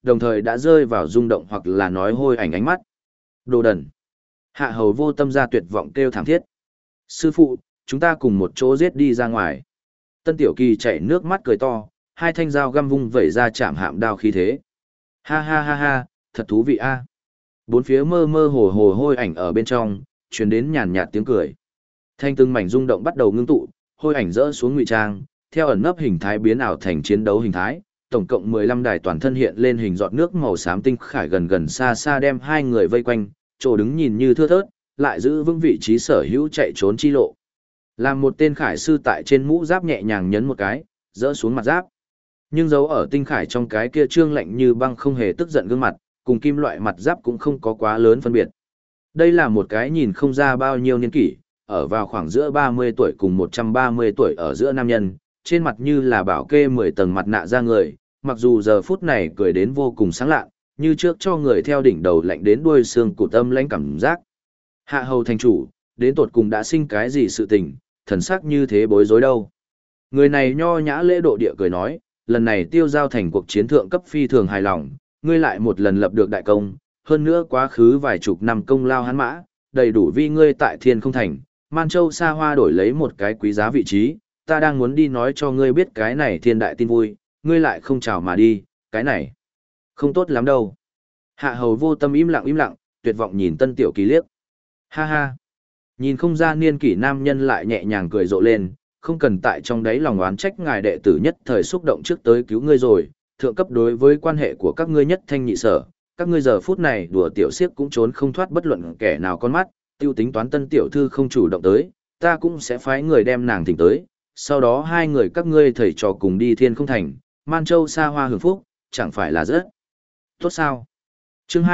đồng thời đã rơi vào rung động hoặc là nói hôi ảnh ánh mắt. Đồ đần. Hạ hầu vô tâm ra tuyệt vọng kêu thảm thiết. Sư phụ, chúng ta cùng một chỗ giết đi ra ngoài. Tân Tiểu Kỳ chảy nước mắt cười to, hai thanh dao găm vung vẩy ra chạm hạm đao khí thế. Ha ha ha ha, thật thú vị a. Bốn phía mơ mơ hồ hồ hôi ảnh ở bên trong, truyền đến nhàn nhạt tiếng cười. Thanh từng mảnh rung động bắt đầu ngưng tụ, hôi ảnh rỡ xuống ngụy trang, theo ẩn nấp hình thái biến ảo thành chiến đấu hình thái, tổng cộng 15 đài toàn thân hiện lên hình giọt nước màu xám tinh khải gần gần xa xa đem hai người vây quanh, chỗ đứng nhìn như thưa thớt, lại giữ vững vị trí sở hữu chạy trốn chi lộ. Làm một tên khải sư tại trên mũ giáp nhẹ nhàng nhấn một cái, rỡ xuống mặt giáp. Nhưng dấu ở tinh khải trong cái kia trương lạnh như băng không hề tức giận gương mặt, cùng kim loại mặt giáp cũng không có quá lớn phân biệt. Đây là một cái nhìn không ra bao nhiêu niên kỷ, ở vào khoảng giữa 30 tuổi cùng 130 tuổi ở giữa nam nhân, trên mặt như là bảo kê 10 tầng mặt nạ ra người, mặc dù giờ phút này cười đến vô cùng sáng lạ, như trước cho người theo đỉnh đầu lạnh đến đuôi xương cụt tâm lãnh cảm giác. Hạ hầu thành chủ, đến tột cùng đã sinh cái gì sự tình, thần sắc như thế bối rối đâu. Người này nho nhã lễ độ địa cười nói, lần này tiêu giao thành cuộc chiến thượng cấp phi thường hài lòng, ngươi lại một lần lập được đại công, hơn nữa quá khứ vài chục năm công lao hắn mã, đầy đủ vi ngươi tại thiên không thành, Man Châu xa hoa đổi lấy một cái quý giá vị trí, ta đang muốn đi nói cho ngươi biết cái này thiên đại tin vui, ngươi lại không chào mà đi, cái này không tốt lắm đâu. Hạ hầu vô tâm im lặng, tuyệt vọng nhìn Tân Tiểu Kỳ liếc. Ha ha. Nhìn không ra niên kỷ nam nhân lại nhẹ nhàng cười rộ lên, không cần tại trong đấy lòng oán trách ngài đệ tử nhất thời xúc động trước tới cứu ngươi rồi, thượng cấp đối với quan hệ của các ngươi nhất thanh nhị sở, các ngươi giờ phút này đùa tiểu siếc cũng trốn không thoát bất luận kẻ nào con mắt, tiêu tính toán Tân tiểu thư không chủ động tới, ta cũng sẽ phái người đem nàng thỉnh tới, sau đó hai người các ngươi thầy trò cùng đi thiên không thành, Man Châu xa hoa hưởng phúc, chẳng phải là rất tốt sao. Chương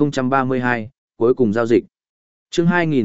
2032, cuối cùng giao dịch. Chương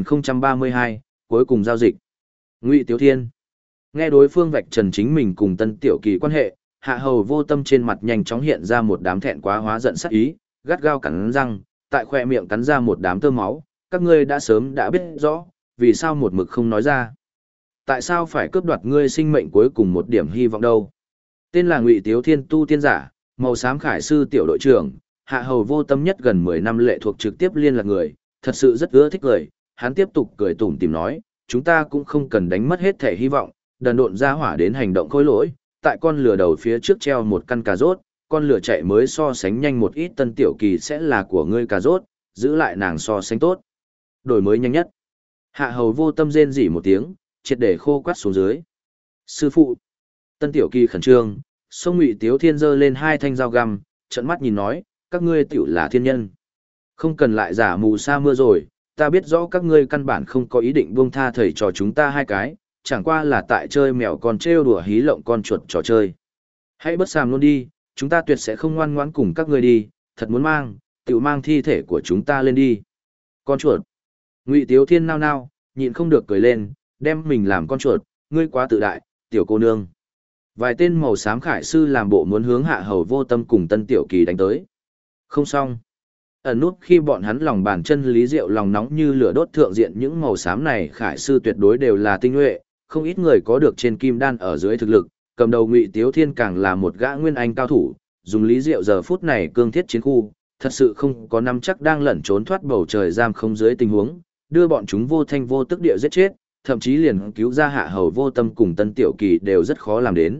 2032, cuối cùng giao dịch. Ngụy Tiếu Thiên. Nghe đối phương vạch trần chính mình cùng Tân Tiểu Kỳ quan hệ, Hạ hầu vô tâm trên mặt nhanh chóng hiện ra một đám thẹn quá hóa giận sắc ý, gắt gao cắn răng, tại khoe miệng cắn ra một đám tơ máu, các ngươi đã sớm đã biết rõ, vì sao một mực không nói ra. Tại sao phải cướp đoạt ngươi sinh mệnh cuối cùng một điểm hy vọng đâu? Tên là Ngụy Tiếu Thiên tu tiên giả, màu xám khải sư tiểu đội trưởng, Hạ hầu vô tâm nhất gần 10 năm lệ thuộc trực tiếp liên lạc người, thật sự rất ưa thích cười, hắn tiếp tục cười tủm tỉm nói, chúng ta cũng không cần đánh mất hết thể hy vọng, đần độn ra hỏa đến hành động khôi lỗi, tại con lửa đầu phía trước treo một căn cà rốt, con lửa chạy mới so sánh nhanh một ít. Tân Tiểu Kỳ sẽ là của ngươi cà rốt, giữ lại nàng so sánh tốt. Đổi mới nhanh nhất. Hạ hầu vô tâm rên rỉ một tiếng, triệt để khô quắt xuống dưới. Sư phụ. Tân Tiểu Kỳ khẩn trương, sông Ngụy Tiếu Thiên giơ lên hai thanh dao găm, trợn mắt nhìn nói, các ngươi tiểu là thiên nhân. Không cần lại giả mù sa mưa rồi, ta biết rõ các ngươi căn bản không có ý định buông tha thầy trò chúng ta hai cái, chẳng qua là tại chơi mèo con trêu đùa hí lộng con chuột trò chơi. Hãy bất sàm luôn đi, chúng ta tuyệt sẽ không ngoan ngoãn cùng các ngươi đi, thật muốn mang, tiểu mang thi thể của chúng ta lên đi. Con chuột. Ngụy Tiếu Thiên nao nao, nhịn không được cười lên, đem mình làm con chuột, ngươi quá tự đại, tiểu cô nương. Vài tên màu xám khải sư làm bộ muốn hướng Hạ hầu vô tâm cùng Tân Tiểu Kỳ đánh tới. Không xong. Ẩn nút khi bọn hắn lòng bàn chân Lý Diệu lòng nóng như lửa đốt thượng diện những màu xám này khải sư tuyệt đối đều là tinh nhuệ, không ít người có được trên kim đan ở dưới thực lực, cầm đầu Ngụy Tiếu Thiên càng là một gã nguyên anh cao thủ, dùng Lý Diệu giờ phút này cương thiết chiến khu, thật sự không có nắm chắc đang lẩn trốn thoát bầu trời giam không dưới tình huống, đưa bọn chúng vô thanh vô tức địa giết chết, thậm chí liền cứu ra Hạ hầu vô tâm cùng Tân Tiểu Kỳ đều rất khó làm đến.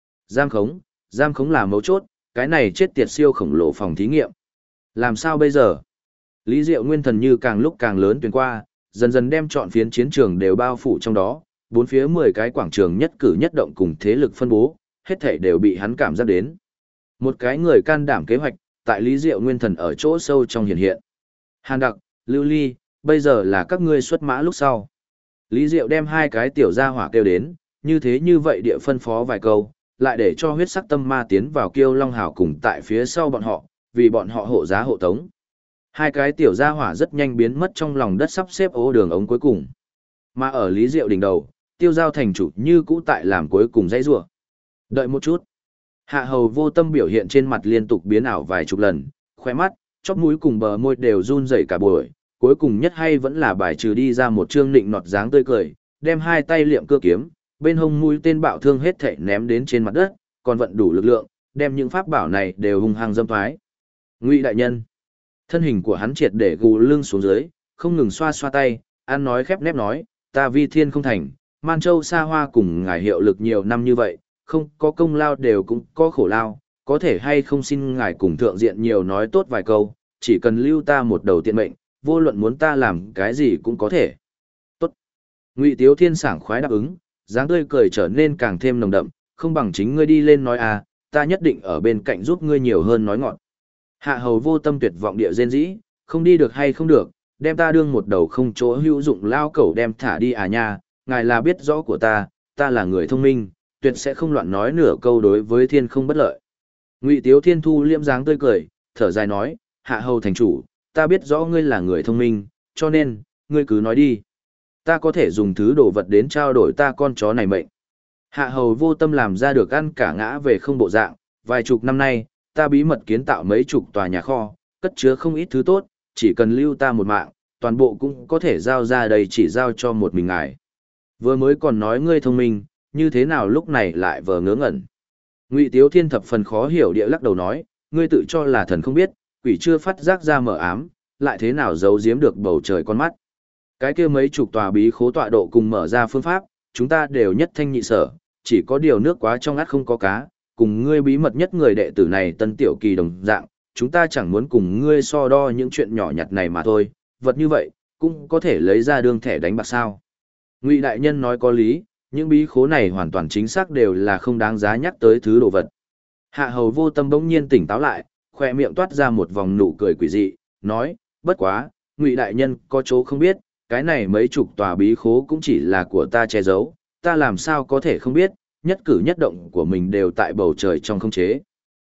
Giam khống là mấu chốt, cái này chết tiệt siêu khổng lồ phòng thí nghiệm. Làm sao bây giờ? Lý Diệu nguyên thần như càng lúc càng lớn tuyến qua, dần dần đem trọn phiến chiến trường đều bao phủ trong đó, bốn phía 10 cái quảng trường nhất cử nhất động cùng thế lực phân bố, hết thảy đều bị hắn cảm giác đến. Một cái người can đảm kế hoạch, tại Lý Diệu nguyên thần ở chỗ sâu trong hiện hiện. Hàn Đặc, Lưu Ly, bây giờ là các ngươi xuất mã lúc sau. Lý Diệu đem hai cái tiểu gia hỏa kêu đến, như thế như vậy địa phân phó vài câu, lại để cho huyết sắc tâm ma tiến vào Kiêu Long Hào cùng tại phía sau bọn họ, vì bọn họ hộ giá hộ tống. Hai cái tiểu gia hỏa rất nhanh biến mất trong lòng đất sắp xếp ô đường ống cuối cùng. Mà ở Lý Diệu đỉnh đầu, Tiêu Giao thành chủ như cũ tại làm cuối cùng dãy rủa. Đợi một chút. Hạ hầu vô tâm biểu hiện trên mặt liên tục biến ảo vài chục lần, khóe mắt, chóp mũi cùng bờ môi đều run rẩy cả buổi, cuối cùng nhất hay vẫn là bài trừ đi ra một trương nịnh nọt dáng tươi cười, đem hai tay liệm cưa kiếm, bên hông mũi tên bạo thương hết thảy ném đến trên mặt đất, còn vận đủ lực lượng, đem những pháp bảo này đều hung hăng dâm thoái. Ngụy đại nhân. Thân hình của hắn triệt để gù lưng xuống dưới, không ngừng xoa xoa tay, ăn nói khép nép nói, ta vi thiên không thành, Man Châu xa hoa cùng ngài hiệu lực nhiều năm như vậy, không có công lao đều cũng có khổ lao, có thể hay không xin ngài cùng thượng diện nhiều nói tốt vài câu, chỉ cần lưu ta một đầu tiện mệnh, vô luận muốn ta làm cái gì cũng có thể. Tốt. Ngụy Tiếu Thiên sảng khoái đáp ứng, dáng tươi cười trở nên càng thêm nồng đậm, không bằng chính ngươi đi lên nói à, ta nhất định ở bên cạnh giúp ngươi nhiều hơn nói ngọn. Hạ hầu vô tâm tuyệt vọng địa rên rỉ, không đi được hay không được, đem ta đương một đầu không chỗ hữu dụng lao cẩu đem thả đi à nha, ngài là biết rõ của ta là người thông minh, tuyệt sẽ không loạn nói nửa câu đối với thiên không bất lợi. Ngụy Tiếu Thiên thu liễm dáng tươi cười, thở dài nói, hạ hầu thành chủ, ta biết rõ ngươi là người thông minh, cho nên, ngươi cứ nói đi. Ta có thể dùng thứ đồ vật đến trao đổi ta con chó này mệnh. Hạ hầu vô tâm làm ra được ăn cả ngã về không bộ dạng, vài chục năm nay, ta bí mật kiến tạo mấy chục tòa nhà kho, cất chứa không ít thứ tốt, chỉ cần lưu ta một mạng, toàn bộ cũng có thể giao ra đây chỉ giao cho một mình ngài. Vừa mới còn nói ngươi thông minh, như thế nào lúc này lại vờ ngớ ngẩn. Ngụy Tiếu Thiên thập phần khó hiểu địa lắc đầu nói, ngươi tự cho là thần không biết, quỷ chưa phát giác ra mở ám, lại thế nào giấu giếm được bầu trời con mắt. Cái kia mấy chục tòa bí khố tọa độ cùng mở ra phương pháp, chúng ta đều nhất thanh nhị sở, chỉ có điều nước quá trong át không có cá, cùng ngươi bí mật nhất người đệ tử này Tân Tiểu Kỳ đồng dạng, chúng ta chẳng muốn cùng ngươi so đo những chuyện nhỏ nhặt này mà thôi, vật như vậy, cũng có thể lấy ra đương thẻ đánh bạc sao. Ngụy đại nhân nói có lý, những bí khố này hoàn toàn chính xác đều là không đáng giá nhắc tới thứ đồ vật. Hạ hầu vô tâm bỗng nhiên tỉnh táo lại, khoe miệng toát ra một vòng nụ cười quỷ dị, nói, bất quá, Ngụy đại nhân có chỗ không biết, cái này mấy chục tòa bí khố cũng chỉ là của ta che giấu, ta làm sao có thể không biết, nhất cử nhất động của mình đều tại bầu trời trong không chế.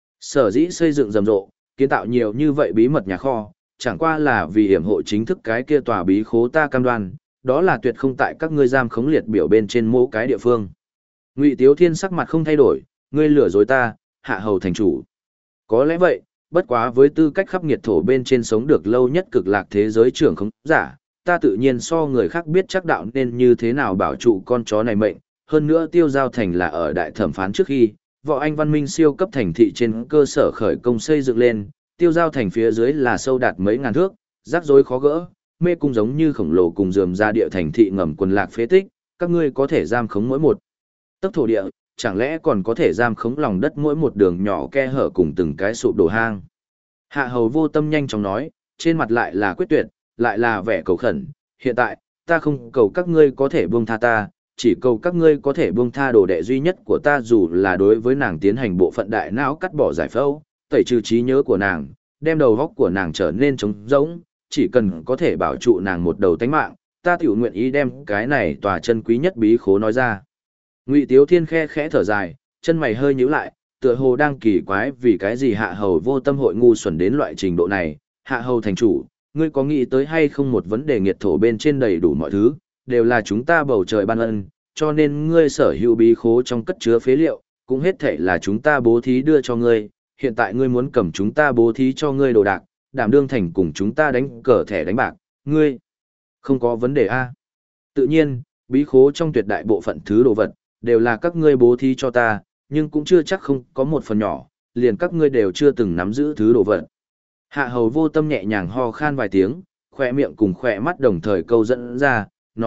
Sở dĩ xây dựng rầm rộ, kiến tạo nhiều như vậy bí mật nhà kho, chẳng qua là vì hiểm hộ chính thức cái kia tòa bí khố ta cam đoan, đó là tuyệt không tại các ngươi giam khống liệt biểu bên trên mỗi cái địa phương. Ngụy Tiếu Thiên sắc mặt không thay đổi, ngươi lừa dối ta, hạ hầu thành chủ. Có lẽ vậy, bất quá với tư cách khắp nghiệt thổ bên trên sống được lâu nhất cực lạc thế giới trưởng không giả, ta tự nhiên so người khác biết chắc đạo nên như thế nào bảo trụ con chó này mệnh. Hơn nữa Tiêu Giao Thành là ở đại thẩm phán trước khi, võ anh văn minh siêu cấp thành thị trên cơ sở khởi công xây dựng lên, Tiêu Giao Thành phía dưới là sâu đạt mấy ngàn thước, rắc rối khó gỡ, mê cung giống như khổng lồ cùng rườm ra địa thành thị ngầm quần lạc phế tích, các ngươi có thể giam khống mỗi một tấc thổ địa, chẳng lẽ còn có thể giam khống lòng đất mỗi một đường nhỏ khe hở cùng từng cái sụp đổ hang. Hạ hầu vô tâm nhanh chóng nói, trên mặt lại là quyết tuyệt, lại là vẻ cầu khẩn, hiện tại, ta không cầu các ngươi có thể buông tha ta, chỉ cầu các ngươi có thể buông tha đồ đệ duy nhất của ta dù là đối với nàng tiến hành bộ phận đại não cắt bỏ giải phẫu, tẩy trừ trí nhớ của nàng, đem đầu óc của nàng trở nên trống rỗng, chỉ cần có thể bảo trụ nàng một đầu tánh mạng, ta tiểu nguyện ý đem cái này tòa chân quý nhất bí khố nói ra. Ngụy Tiếu Thiên khe khẽ thở dài, chân mày hơi nhíu lại, tựa hồ đang kỳ quái vì cái gì hạ hầu vô tâm hội ngu xuẩn đến loại trình độ này, hạ hầu thành chủ, ngươi có nghĩ tới hay không một vấn đề nghiệt thổ bên trên đầy đủ mọi thứ, đều là chúng ta bầu trời ban ân, cho nên ngươi sở hữu bí khố trong cất chứa phế liệu, cũng hết thể là chúng ta bố thí đưa cho ngươi, hiện tại ngươi muốn cầm chúng ta bố thí cho ngươi đồ đạc, đảm đương thành cùng chúng ta đánh cờ thẻ đánh bạc, ngươi không có vấn đề a. Tự nhiên, bí khố trong tuyệt đại bộ phận thứ đồ vật, đều là các ngươi bố thí cho ta, nhưng cũng chưa chắc không có một phần nhỏ, liền các ngươi đều chưa từng nắm giữ thứ đồ vật. Hạ hầu vô tâm nhẹ nhàng ho khan vài tiếng, khỏe miệng cùng khỏe mắt đồng thời câu dẫn ra,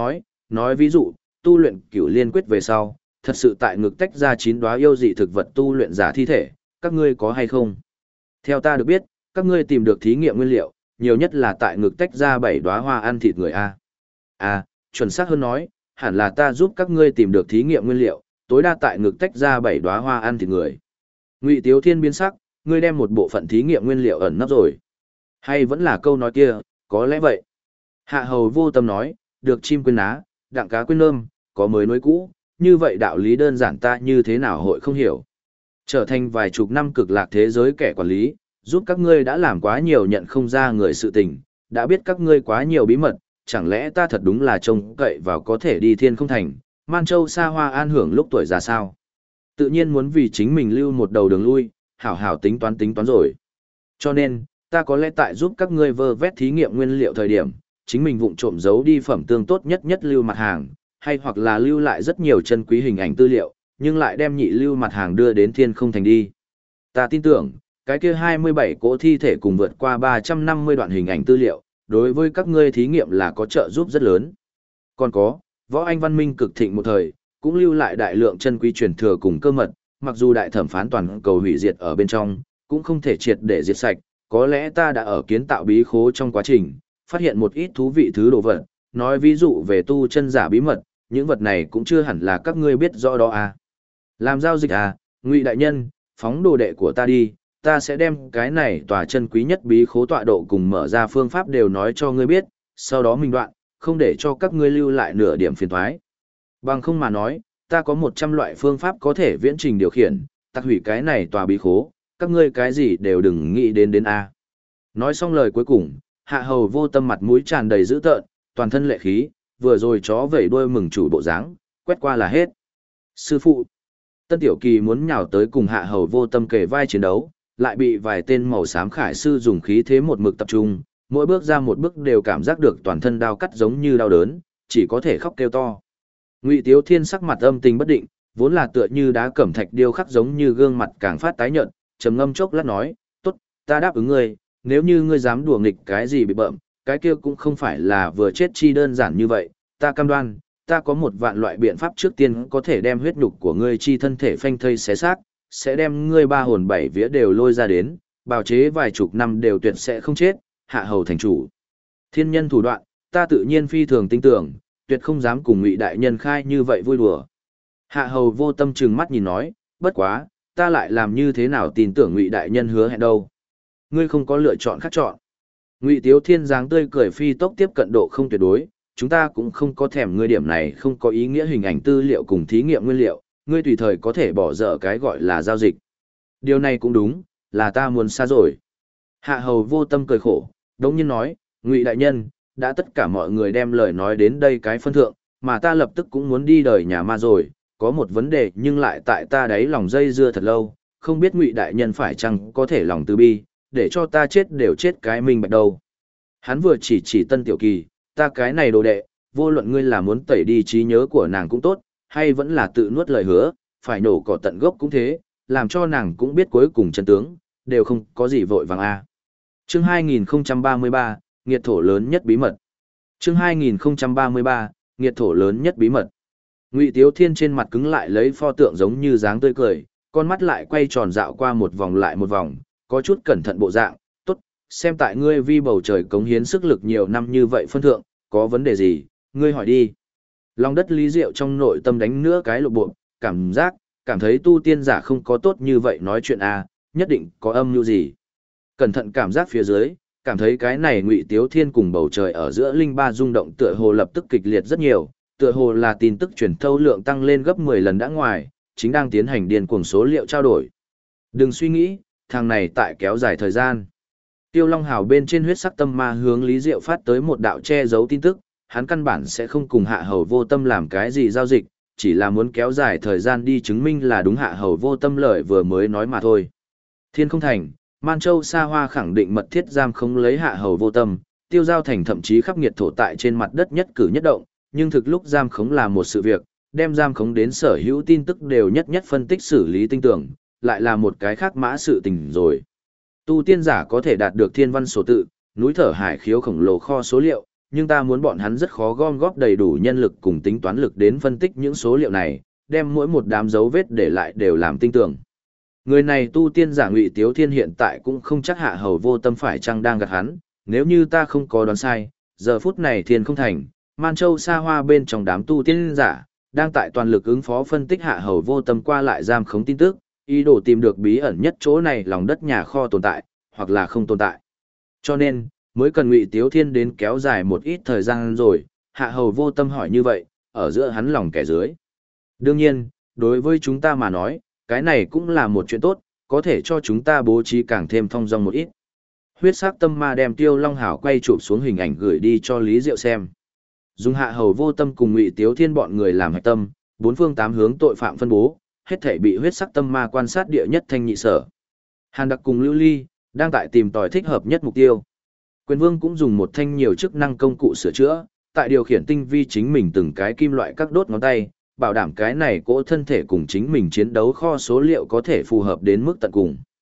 nói ví dụ, tu luyện cửu liên quyết về sau, thật sự tại ngực tách ra 9 đóa yêu dị thực vật tu luyện giả thi thể, các ngươi có hay không? Theo ta được biết, các ngươi tìm được thí nghiệm nguyên liệu, nhiều nhất là tại ngực tách ra 7 đóa hoa ăn thịt người a. Chuẩn xác hơn nói, hẳn là ta giúp các ngươi tìm được thí nghiệm nguyên liệu, tối đa tại ngực tách ra 7 đóa hoa ăn thịt người. Ngụy Tiếu Thiên biến sắc, ngươi đem một bộ phận thí nghiệm nguyên liệu ẩn nấp rồi. Hay vẫn là câu nói kia, có lẽ vậy. Hạ hầu vô tâm nói, được chim quên ná, đặng cá quên lơm, có mới nối cũ, như vậy đạo lý đơn giản ta như thế nào hội không hiểu. Trở thành vài chục năm cực lạc thế giới kẻ quản lý, giúp các ngươi đã làm quá nhiều nhận không ra người sự tình, đã biết các ngươi quá nhiều bí mật, chẳng lẽ ta thật đúng là trông cậy vào có thể đi thiên không thành, Man Châu xa hoa an hưởng lúc tuổi già sao. Tự nhiên muốn vì chính mình lưu một đầu đường lui, hảo hảo tính toán rồi. Cho nên, ta có lẽ tại giúp các ngươi vơ vét thí nghiệm nguyên liệu thời điểm, chính mình vụng trộm giấu đi phẩm tương tốt nhất lưu mặt hàng, hay hoặc là lưu lại rất nhiều chân quý hình ảnh tư liệu, nhưng lại đem nhị lưu mặt hàng đưa đến thiên không thành đi. Ta tin tưởng, cái kia 27 cỗ thi thể cùng vượt qua 350 đoạn hình ảnh tư liệu, đối với các ngươi thí nghiệm là có trợ giúp rất lớn. Còn có, võ anh văn minh cực thịnh một thời, cũng lưu lại đại lượng chân quý truyền thừa cùng cơ mật, mặc dù đại thẩm phán toàn cầu hủy diệt ở bên trong, cũng không thể triệt để diệt sạch, có lẽ ta đã ở kiến tạo bí khố trong quá trình, phát hiện một ít thú vị thứ đồ vật, nói ví dụ về tu chân giả bí mật, những vật này cũng chưa hẳn là các ngươi biết rõ đó à. Làm giao dịch à, Ngụy đại nhân, phóng đồ đệ của ta đi, ta sẽ đem cái này tòa chân quý nhất bí khố tọa độ cùng mở ra phương pháp đều nói cho ngươi biết, sau đó minh đoạn, không để cho các ngươi lưu lại nửa điểm phiền toái. Bằng không mà nói, ta có 100 loại phương pháp có thể viễn trình điều khiển, tạc hủy cái này tòa bí khố, các ngươi cái gì đều đừng nghĩ đến a. Nói xong lời cuối cùng, Hạ Hầu Vô Tâm mặt mũi tràn đầy dữ tợn, toàn thân lệ khí, vừa rồi chó vẩy đuôi mừng chủ bộ dáng, quét qua là hết. Sư phụ, Tân Tiểu Kỳ muốn nhào tới cùng Hạ Hầu Vô Tâm kề vai chiến đấu, lại bị vài tên màu xám khải sư dùng khí thế một mực tập trung, mỗi bước ra một bước đều cảm giác được toàn thân đau cắt giống như đau đớn, chỉ có thể khóc kêu to. Ngụy Tiếu Thiên sắc mặt âm tình bất định, vốn là tựa như đá cẩm thạch điêu khắc giống như gương mặt càng phát tái nhợt, trầm ngâm chốc lát nói, "Tốt, ta đáp ứng ngươi, nếu như ngươi dám đùa nghịch cái gì bị bợm, cái kia cũng không phải là vừa chết chi đơn giản như vậy, ta cam đoan, ta có 1 vạn loại biện pháp trước tiên có thể đem huyết nhục của ngươi chi thân thể phanh thây xé xác, sẽ đem ngươi 3 hồn 7 vía đều lôi ra đến, bào chế vài chục năm đều tuyệt sẽ không chết, Hạ Hầu thành chủ. Thiên nhân thủ đoạn, ta tự nhiên phi thường tin tưởng, tuyệt không dám cùng Ngụy đại nhân khai như vậy vui đùa." Hạ Hầu Vô Tâm trừng mắt nhìn nói, "Bất quá, ta lại làm như thế nào tin tưởng Ngụy đại nhân hứa hẹn đâu? Ngươi không có lựa chọn khác chọn." Ngụy Tiếu Thiên dáng tươi cười phi tốc tiếp cận độ không tuyệt đối, "Chúng ta cũng không có thèm ngươi điểm này không có ý nghĩa hình ảnh tư liệu cùng thí nghiệm nguyên liệu, ngươi tùy thời có thể bỏ dở cái gọi là giao dịch." "Điều này cũng đúng, là ta muốn xa rồi." Hạ Hầu Vô Tâm cười khổ, đống nhiên nói, "Ngụy đại nhân, đã tất cả mọi người đem lời nói đến đây cái phân thượng, mà ta lập tức cũng muốn đi đời nhà ma rồi, có một vấn đề nhưng lại tại ta đáy lòng dây dưa thật lâu, không biết Ngụy đại nhân phải chăng có thể lòng từ bi, để cho ta chết đều chết cái minh bạch đâu." Hắn vừa chỉ Tân Tiểu Kỳ, "Ta cái này đồ đệ, vô luận ngươi là muốn tẩy đi trí nhớ của nàng cũng tốt, hay vẫn là tự nuốt lời hứa, phải nổ cỏ tận gốc cũng thế, làm cho nàng cũng biết cuối cùng chân tướng, đều không có gì vội vàng a." Chương 2033, nghiệt thổ lớn nhất bí mật. Chương 2033, nghiệt thổ lớn nhất bí mật. Ngụy Tiếu Thiên trên mặt cứng lại lấy pho tượng giống như dáng tươi cười, con mắt lại quay tròn dạo qua một vòng lại một vòng, có chút cẩn thận bộ dạng, "Tốt, xem tại ngươi vi bầu trời cống hiến sức lực nhiều năm như vậy phân thượng, có vấn đề gì, ngươi hỏi đi." Lòng đất Lý Diệu trong nội tâm đánh nữa cái lộ bộ, cảm thấy tu tiên giả không có tốt như vậy nói chuyện a, nhất định có âm mưu gì. Cẩn thận cảm giác phía dưới, cảm thấy cái này Ngụy Tiếu Thiên cùng bầu trời ở giữa linh ba rung động tựa hồ lập tức kịch liệt rất nhiều, tựa hồ là tin tức truyền thâu lượng tăng lên gấp 10 lần đã ngoài, chính đang tiến hành điên cuồng số liệu trao đổi. Đừng suy nghĩ, thằng này tại kéo dài thời gian. Tiêu Long Hào bên trên huyết sắc tâm ma hướng Lý Diệu phát tới một đạo che giấu tin tức, hắn căn bản sẽ không cùng Hạ Hầu Vô Tâm làm cái gì giao dịch, chỉ là muốn kéo dài thời gian đi chứng minh là đúng Hạ Hầu Vô Tâm lời vừa mới nói mà thôi. Thiên không thành, Man Châu Sa Hoa khẳng định mật thiết giam không lấy Hạ Hầu Vô Tâm, Tiêu Giao Thành thậm chí khắp nghiệt thổ tại trên mặt đất nhất cử nhất động, nhưng thực lúc giam khống là một sự việc, đem giam khống đến sở hữu tin tức đều nhất nhất phân tích xử lý tinh tưởng, lại là một cái khác mã sự tình rồi. Tu tiên giả có thể đạt được thiên văn số tự, núi thở hải khiếu khổng lồ kho số liệu, nhưng ta muốn bọn hắn rất khó gom góp đầy đủ nhân lực cùng tính toán lực đến phân tích những số liệu này, đem mỗi một đám dấu vết để lại đều làm tinh tưởng. Người này tu tiên giả Ngụy Tiếu Thiên hiện tại cũng không chắc Hạ Hầu Vô Tâm phải chăng đang gạt hắn, nếu như ta không có đoán sai, giờ phút này Thiên không thành, Man Châu Sa Hoa bên trong đám tu tiên giả, đang tại toàn lực ứng phó phân tích Hạ Hầu Vô Tâm qua lại giam khống tin tức, ý đồ tìm được bí ẩn nhất chỗ này lòng đất nhà kho tồn tại, hoặc là không tồn tại. Cho nên, mới cần Ngụy Tiếu Thiên đến kéo dài một ít thời gian rồi, Hạ Hầu Vô Tâm hỏi như vậy, ở giữa hắn lòng kẻ dưới. Đương nhiên, đối với chúng ta mà nói, cái này cũng là một chuyện tốt, có thể cho chúng ta bố trí càng thêm thong dong một ít. Huyết sắc tâm ma đem Tiêu Long Hảo quay chụp xuống hình ảnh gửi đi cho Lý Diệu xem. Dùng Hạ Hầu Vô Tâm cùng Ngụy Tiếu Thiên bọn người làm hạch tâm, 4 phương 8 hướng tội phạm phân bố, hết thảy bị huyết sắc tâm ma quan sát địa nhất thanh nhị sở. Hàn Đặc cùng Lưu Ly đang tại tìm tòi thích hợp nhất mục tiêu. Quyền Vương cũng dùng một thanh nhiều chức năng công cụ sửa chữa, tại điều khiển tinh vi chính mình từng cái kim loại các đốt ngón tay, bảo đảm cái này cỗ thân thể cùng chính mình chiến đấu kho số liệu có thể phù hợp đến mức tận cùng.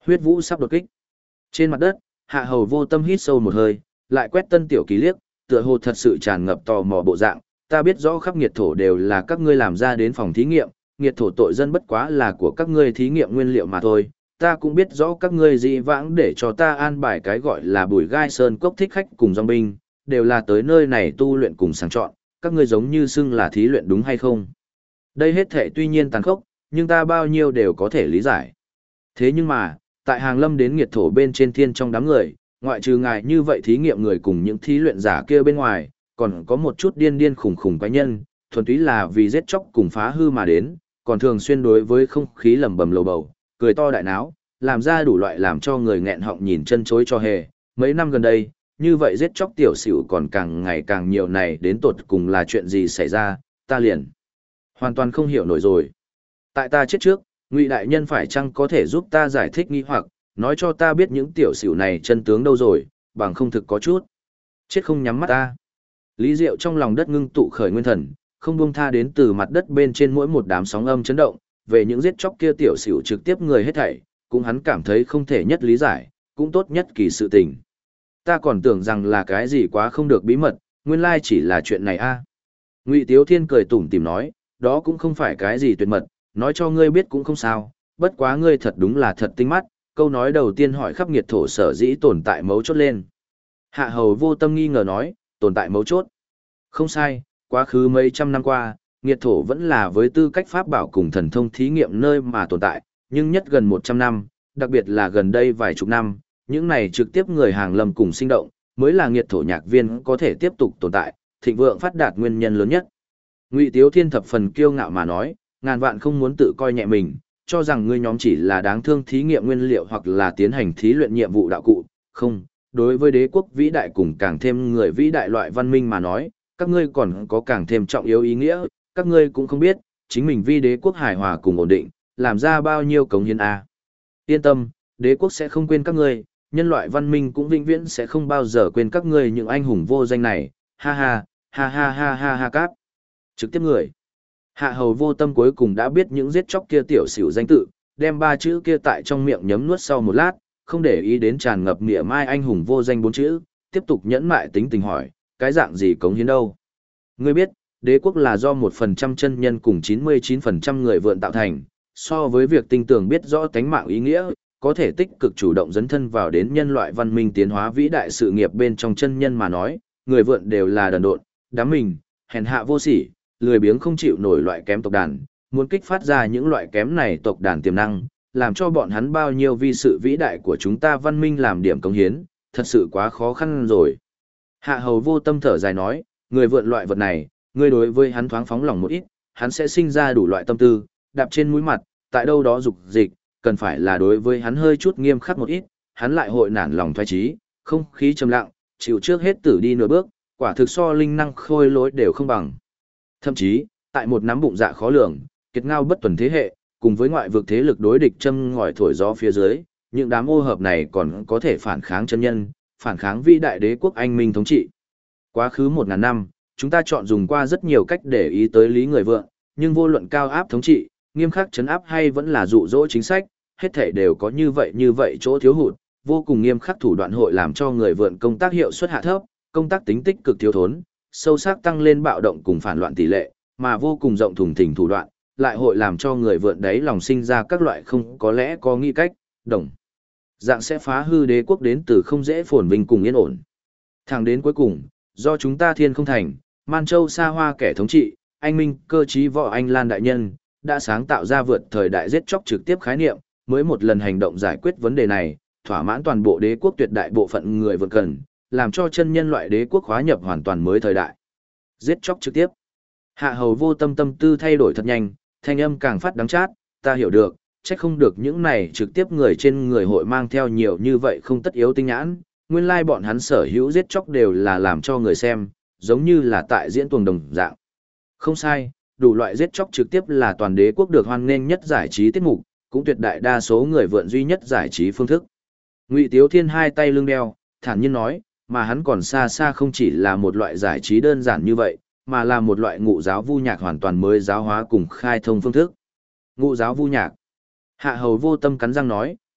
Huyết vũ sắp đột kích. Trên mặt đất, Hạ Hầu Vô Tâm hít sâu một hơi, lại quét Tân Tiểu Kỳ liếc, tựa hồ thật sự tràn ngập tò mò bộ dạng, ta biết rõ khắp nghiệt thổ đều là các ngươi làm ra đến phòng thí nghiệm, nghiệt thổ tội dân bất quá là của các ngươi thí nghiệm nguyên liệu mà thôi, ta cũng biết rõ các ngươi dị vãng để cho ta an bài cái gọi là Bùi Gai Sơn Cốc thích khách cùng dòng binh, đều là tới nơi này tu luyện cùng sàng chọn, các ngươi giống như xưng là thí luyện đúng hay không? Đây hết thể tuy nhiên tàn khốc, nhưng ta bao nhiêu đều có thể lý giải. Thế nhưng mà, tại hàng lâm đến nghiệt thổ bên trên thiên trong đám người, ngoại trừ ngài như vậy thí nghiệm người cùng những thí luyện giả kia bên ngoài, còn có một chút điên điên khủng khủng quái nhân, thuần túy là vì giết chóc cùng phá hư mà đến, còn thường xuyên đối với không khí lẩm bẩm lầu bầu, cười to đại náo, làm ra đủ loại làm cho người nghẹn họng nhìn chân chối cho hề. Mấy năm gần đây, như vậy giết chóc tiểu xỉu còn càng ngày càng nhiều này, đến tột cùng là chuyện gì xảy ra, ta liền hoàn toàn không hiểu nổi rồi. Tại ta chết trước, Ngụy đại nhân phải chăng có thể giúp ta giải thích nghi hoặc, nói cho ta biết những tiểu xỉu này chân tướng đâu rồi, bằng không thực có chút chết không nhắm mắt ta. Lý Diệu trong lòng đất ngưng tụ khởi nguyên thần, không buông tha đến từ mặt đất bên trên mỗi một đám sóng âm chấn động, về những giết chóc kia tiểu xỉu trực tiếp người hết thảy, cũng hắn cảm thấy không thể nhất lý giải, cũng tốt nhất kỳ sự tình. Ta còn tưởng rằng là cái gì quá không được bí mật, nguyên lai chỉ là chuyện này a. Ngụy Tiếu Thiên cười tủm tỉm nói, đó cũng không phải cái gì tuyệt mật, nói cho ngươi biết cũng không sao, bất quá ngươi thật đúng là thật tinh mắt, câu nói đầu tiên hỏi khắp nghiệt thổ sở dĩ tồn tại mấu chốt lên. Hạ Hầu Vô Tâm nghi ngờ nói, tồn tại mấu chốt. Không sai, quá khứ mấy trăm năm qua, nghiệt thổ vẫn là với tư cách pháp bảo cùng thần thông thí nghiệm nơi mà tồn tại, nhưng nhất gần 100 năm, đặc biệt là gần đây vài chục năm, những này trực tiếp người hàng lâm cùng sinh động, mới là nghiệt thổ nhạc viên có thể tiếp tục tồn tại, thịnh vượng phát đạt nguyên nhân lớn nhất. Ngụy Tiếu Thiên thập phần kiêu ngạo mà nói, ngàn vạn không muốn tự coi nhẹ mình, cho rằng ngươi nhóm chỉ là đáng thương thí nghiệm nguyên liệu hoặc là tiến hành thí luyện nhiệm vụ đạo cụ, không, đối với đế quốc vĩ đại cùng càng thêm người vĩ đại loại văn minh mà nói, các ngươi còn có càng thêm trọng yếu ý nghĩa, các ngươi cũng không biết, chính mình vì đế quốc hài hòa cùng ổn định, làm ra bao nhiêu cống hiến a. Yên tâm, đế quốc sẽ không quên các ngươi, nhân loại văn minh cũng vĩnh viễn sẽ không bao giờ quên các ngươi những anh hùng vô danh này, ha ha, ha ha ha ha ha cáp. Trực tiếp người. Hạ Hầu Vô Tâm cuối cùng đã biết những giết chóc kia tiểu xỉu danh tự, đem ba chữ kia tại trong miệng nhấm nuốt sau một lát, không để ý đến tràn ngập mỉa mai anh hùng vô danh bốn chữ, tiếp tục nhẫn mại tính tình hỏi, cái dạng gì cống hiến đâu? Ngươi biết, đế quốc là do 1% chân nhân cùng 99% người vượn tạo thành, so với việc tinh tường biết rõ tánh mạng ý nghĩa, có thể tích cực chủ động dấn thân vào đến nhân loại văn minh tiến hóa vĩ đại sự nghiệp bên trong chân nhân mà nói, người vượn đều là đần độn, đám mình, hèn hạ vô sỉ, lười biếng không chịu nổi loại kém tộc đàn, muốn kích phát ra những loại kém này tộc đàn tiềm năng, làm cho bọn hắn bao nhiêu vì sự vĩ đại của chúng ta văn minh làm điểm cống hiến, thật sự quá khó khăn rồi. Hạ Hầu Vô Tâm thở dài nói, người vượn loại vật này, người đối với hắn thoáng phóng lòng một ít, hắn sẽ sinh ra đủ loại tâm tư, đạp trên mũi mặt, tại đâu đó dục dịch, cần phải là đối với hắn hơi chút nghiêm khắc một ít, hắn lại hội nản lòng thoái trí, không khí trầm lặng, chịu trước hết tử đi nửa bước, quả thực so linh năng khôi lỗi đều không bằng. Thậm chí, tại một nắm bụng dạ khó lường, kiệt ngao bất tuần thế hệ, cùng với ngoại vực thế lực đối địch châm ngòi thổi gió phía dưới, những đám ô hợp này còn có thể phản kháng chân nhân, phản kháng vĩ đại đế quốc anh minh thống trị. Quá khứ 1000 năm, chúng ta chọn dùng qua rất nhiều cách để ý tới lý người vượng, nhưng vô luận cao áp thống trị, nghiêm khắc trấn áp hay vẫn là dụ dỗ chính sách, hết thảy đều có như vậy chỗ thiếu hụt, vô cùng nghiêm khắc thủ đoạn hội làm cho người vượn công tác hiệu suất hạ thấp, công tác tính tích cực thiếu thốn, sâu sắc tăng lên bạo động cùng phản loạn tỷ lệ, mà vô cùng rộng thùng thình thủ đoạn, lại hội làm cho người vượn đấy lòng sinh ra các loại không có lẽ có nghĩ cách, đồng dạng sẽ phá hư đế quốc đến từ không dễ phồn vinh cùng yên ổn. Thẳng đến cuối cùng, do chúng ta thiên không thành, Man Châu xa hoa kẻ thống trị, anh minh cơ trí võ anh Lan đại nhân, đã sáng tạo ra vượt thời đại giết chóc trực tiếp khái niệm, mới một lần hành động giải quyết vấn đề này, thỏa mãn toàn bộ đế quốc tuyệt đại bộ phận người vượn cần, làm cho chân nhân loại đế quốc hóa nhập hoàn toàn mới thời đại. Giết chóc trực tiếp. Hạ Hầu Vô Tâm tâm tư thay đổi thật nhanh, thanh âm càng phát đắng chát, ta hiểu được, trách không được những này trực tiếp người trên người hội mang theo nhiều như vậy không tất yếu tinh nhãn, nguyên lai bọn hắn sở hữu giết chóc đều là làm cho người xem, giống như là tại diễn tuồng đồng dạng. Không sai, đủ loại giết chóc trực tiếp là toàn đế quốc được hoan nghênh nhất giải trí tiết mục, cũng tuyệt đại đa số người vượn duy nhất giải trí phương thức. Ngụy Tiếu Thiên hai tay lưng đeo, thản nhiên nói, mà hắn còn xa xa không chỉ là một loại giải trí đơn giản như vậy, mà là một loại ngụ giáo vu nhạc hoàn toàn mới giáo hóa cùng khai thông phương thức. Ngụ giáo vu nhạc. Hạ Hầu Vô Tâm cắn răng nói,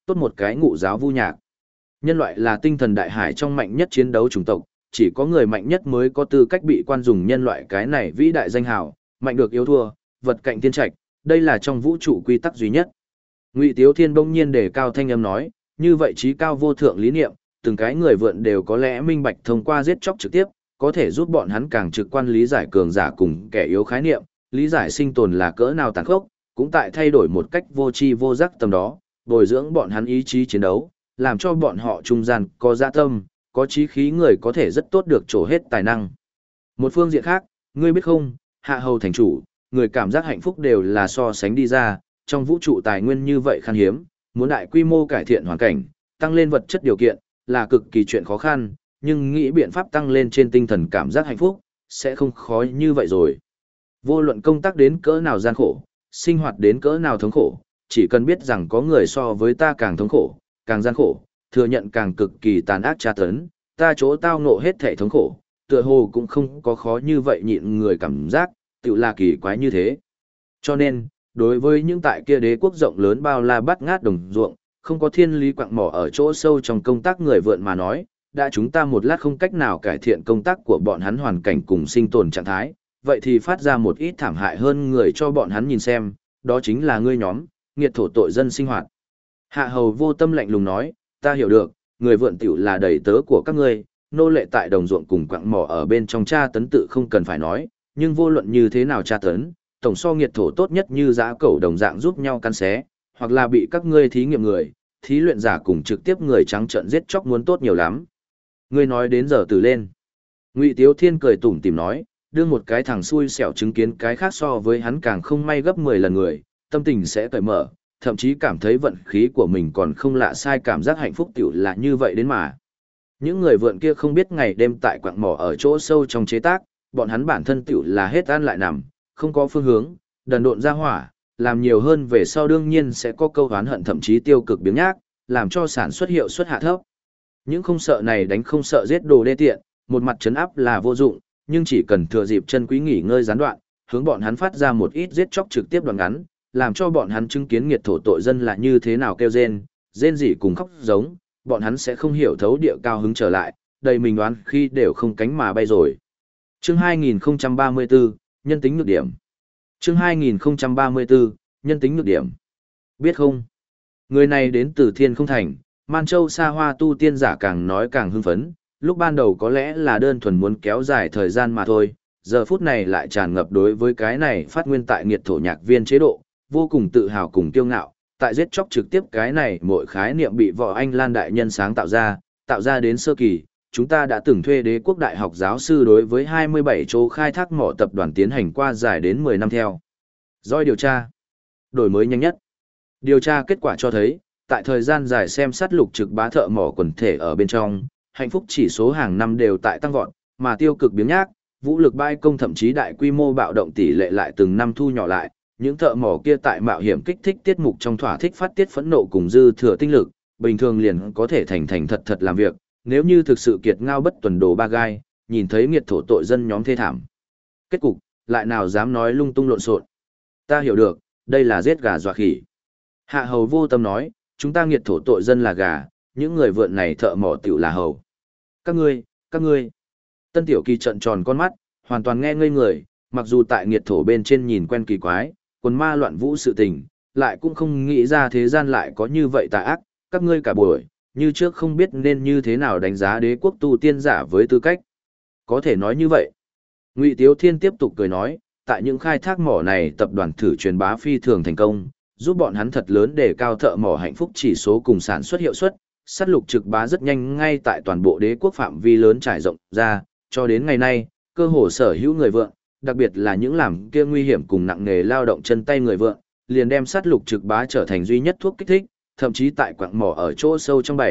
tốt một cái ngụ giáo vu nhạc. Nhân loại là tinh thần đại hải trong mạnh nhất chiến đấu chủng tộc, chỉ có người mạnh nhất mới có tư cách bị quan dùng nhân loại cái này vĩ đại danh hào, mạnh được yếu thua, vật cạnh thiên trạch, đây là trong vũ trụ quy tắc duy nhất. Ngụy Tiếu Thiên bỗng nhiên đề cao thanh âm nói, như vậy trí cao vô thượng lý niệm, từng cái người vượn đều có lẽ minh bạch thông qua giết chóc trực tiếp, có thể giúp bọn hắn càng trực quan lý giải cường giả cùng kẻ yếu khái niệm, lý giải sinh tồn là cỡ nào tàn khốc, cũng tại thay đổi một cách vô tri vô giác tầm đó, bồi dưỡng bọn hắn ý chí chiến đấu, làm cho bọn họ trung gian có dạ tâm, có chí khí người có thể rất tốt được trổ hết tài năng. Một phương diện khác, ngươi biết không, hạ hầu thành chủ, người cảm giác hạnh phúc đều là so sánh đi ra, trong vũ trụ tài nguyên như vậy khan hiếm, muốn đại quy mô cải thiện hoàn cảnh, tăng lên vật chất điều kiện, là cực kỳ chuyện khó khăn, nhưng nghĩ biện pháp tăng lên trên tinh thần cảm giác hạnh phúc, sẽ không khó như vậy rồi. Vô luận công tác đến cỡ nào gian khổ, sinh hoạt đến cỡ nào thống khổ, chỉ cần biết rằng có người so với ta càng thống khổ, càng gian khổ, thừa nhận càng cực kỳ tàn ác tra tấn, ta chỗ tao ngộ hết thể thống khổ, tựa hồ cũng không có khó như vậy nhịn người cảm giác, tự là kỳ quái như thế. Cho nên, đối với những tại kia đế quốc rộng lớn bao la bát ngát đồng ruộng, không có thiên lý quặng mỏ ở chỗ sâu trong công tác người vượn mà nói, đã chúng ta một lát không cách nào cải thiện công tác của bọn hắn hoàn cảnh cùng sinh tồn trạng thái, vậy thì phát ra một ít thảm hại hơn người cho bọn hắn nhìn xem, đó chính là ngươi nhóm, nghiệt thổ tội dân sinh hoạt. Hạ hầu vô tâm lạnh lùng nói, ta hiểu được, người vượn tiểu là đầy tớ của các ngươi, nô lệ tại đồng ruộng cùng quặng mỏ ở bên trong tra tấn tự không cần phải nói, nhưng vô luận như thế nào tra tấn, tổng so nghiệt thổ tốt nhất như dã cẩu đồng dạng giúp nhau căn xé, hoặc là bị các ngươi thí nghiệm người, thí luyện giả cùng trực tiếp người trắng trợn giết chóc muốn tốt nhiều lắm. Ngươi nói đến giờ từ lên. Ngụy Tiếu Thiên cười tủm tỉm nói, đưa một cái thằng xui xẻo chứng kiến cái khác so với hắn càng không may gấp 10 lần người, tâm tình sẽ cởi mở, thậm chí cảm thấy vận khí của mình còn không lạ sai cảm giác hạnh phúc tiểu là như vậy đến mà. Những người vượn kia không biết ngày đêm tại quặng mỏ ở chỗ sâu trong chế tác, bọn hắn bản thân tiểu là hết ăn lại nằm, không có phương hướng, đần độn ra hỏa, làm nhiều hơn về sau đương nhiên sẽ có câu oán hận thậm chí tiêu cực biếng nhác, làm cho sản xuất hiệu suất hạ thấp. Những không sợ này đánh không sợ giết đồ đê tiện, một mặt trấn áp là vô dụng, nhưng chỉ cần thừa dịp chân quý nghỉ ngơi gián đoạn, hướng bọn hắn phát ra một ít giết chóc trực tiếp đoạn ngắn, làm cho bọn hắn chứng kiến nghiệt thổ tội dân là như thế nào kêu rên rỉ cùng khóc giống, bọn hắn sẽ không hiểu thấu địa cao hứng trở lại, đầy mình đoán khi đều không cánh mà bay rồi. Chương 2034, nhân tính nhược điểm. Chương 2034, nhân tính nhược điểm. Biết không? Người này đến từ Thiên Không Thành, Man Châu xa hoa tu tiên giả càng nói càng hưng phấn, lúc ban đầu có lẽ là đơn thuần muốn kéo dài thời gian mà thôi, giờ phút này lại tràn ngập đối với cái này phát nguyên tại nghiệt thổ nhạc viên chế độ, vô cùng tự hào cùng kiêu ngạo, tại giết chóc trực tiếp cái này mỗi khái niệm bị võ anh Lan đại nhân sáng tạo ra đến sơ kỳ, chúng ta đã từng thuê đế quốc đại học giáo sư đối với 27 chỗ khai thác mỏ tập đoàn tiến hành qua dài đến 10 năm theo. Dõi điều tra, đổi mới nhanh nhất. Điều tra kết quả cho thấy, tại thời gian dài xem sát lục trực bá thợ mỏ quần thể ở bên trong, hạnh phúc chỉ số hàng năm đều tại tăng vọt, mà tiêu cực biếng nhác, vũ lực bãi công thậm chí đại quy mô bạo động tỷ lệ lại từng năm thu nhỏ lại, những thợ mỏ kia tại mạo hiểm kích thích tiết mục trong thỏa thích phát tiết phẫn nộ cùng dư thừa tinh lực, bình thường liền có thể thành thật thật làm việc, nếu như thực sự kiệt ngao bất tuần đồ ba gai, nhìn thấy nghiệt thổ tội dân nhóm thê thảm. Kết cục, lại nào dám nói lung tung lộn xộn. Ta hiểu được, đây là giết gà dọa khỉ. Hạ hầu vô tâm nói, chúng ta nghiệt thổ tội dân là gà, những người vượn này thợ mỏ tiểu là hầu. Các ngươi. Tân Tiểu Kỳ trợn tròn con mắt, hoàn toàn nghe ngây người, mặc dù tại nghiệt thổ bên trên nhìn quen kỳ quái, quần ma loạn vũ sự tình, lại cũng không nghĩ ra thế gian lại có như vậy tà ác, các ngươi cả buổi, như trước không biết nên như thế nào đánh giá đế quốc tu tiên giả với tư cách. Có thể nói như vậy. Ngụy Tiếu Thiên tiếp tục cười nói, tại những khai thác mỏ này tập đoàn thử truyền bá phi thường thành công, giúp bọn hắn thật lớn để cao thợ mỏ hạnh phúc chỉ số cùng sản xuất hiệu suất, sát lục trực bá rất nhanh ngay tại toàn bộ đế quốc phạm vi lớn trải rộng ra, cho đến ngày nay, cơ hồ sở hữu người vượng, đặc biệt là những làm kia nguy hiểm cùng nặng nghề lao động chân tay người vượng, liền đem sát lục trực bá trở thành duy nhất thuốc kích thích, thậm chí tại quặng mỏ ở chỗ sâu trong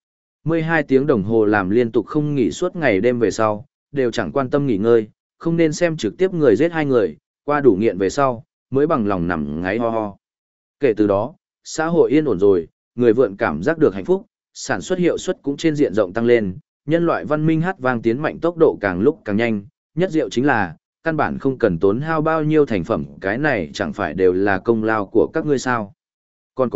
12 tiếng đồng hồ làm liên tục không nghỉ suốt ngày đêm về sau, đều chẳng quan tâm nghỉ ngơi, không nên xem trực tiếp người giết hai người, qua đủ nghiện về sau, mới bằng lòng nằm ngáy ho ho. Kể từ đó, xã hội yên ổn rồi, người vượn cảm giác được hạnh phúc, sản xuất hiệu suất cũng trên diện rộng tăng lên, nhân loại văn minh hát vang tiến mạnh tốc độ càng lúc càng nhanh, nhất diệu chính là, căn bản không cần tốn hao bao nhiêu thành phẩm, cái này chẳng phải đều là công lao của các ngươi sao. Còn có,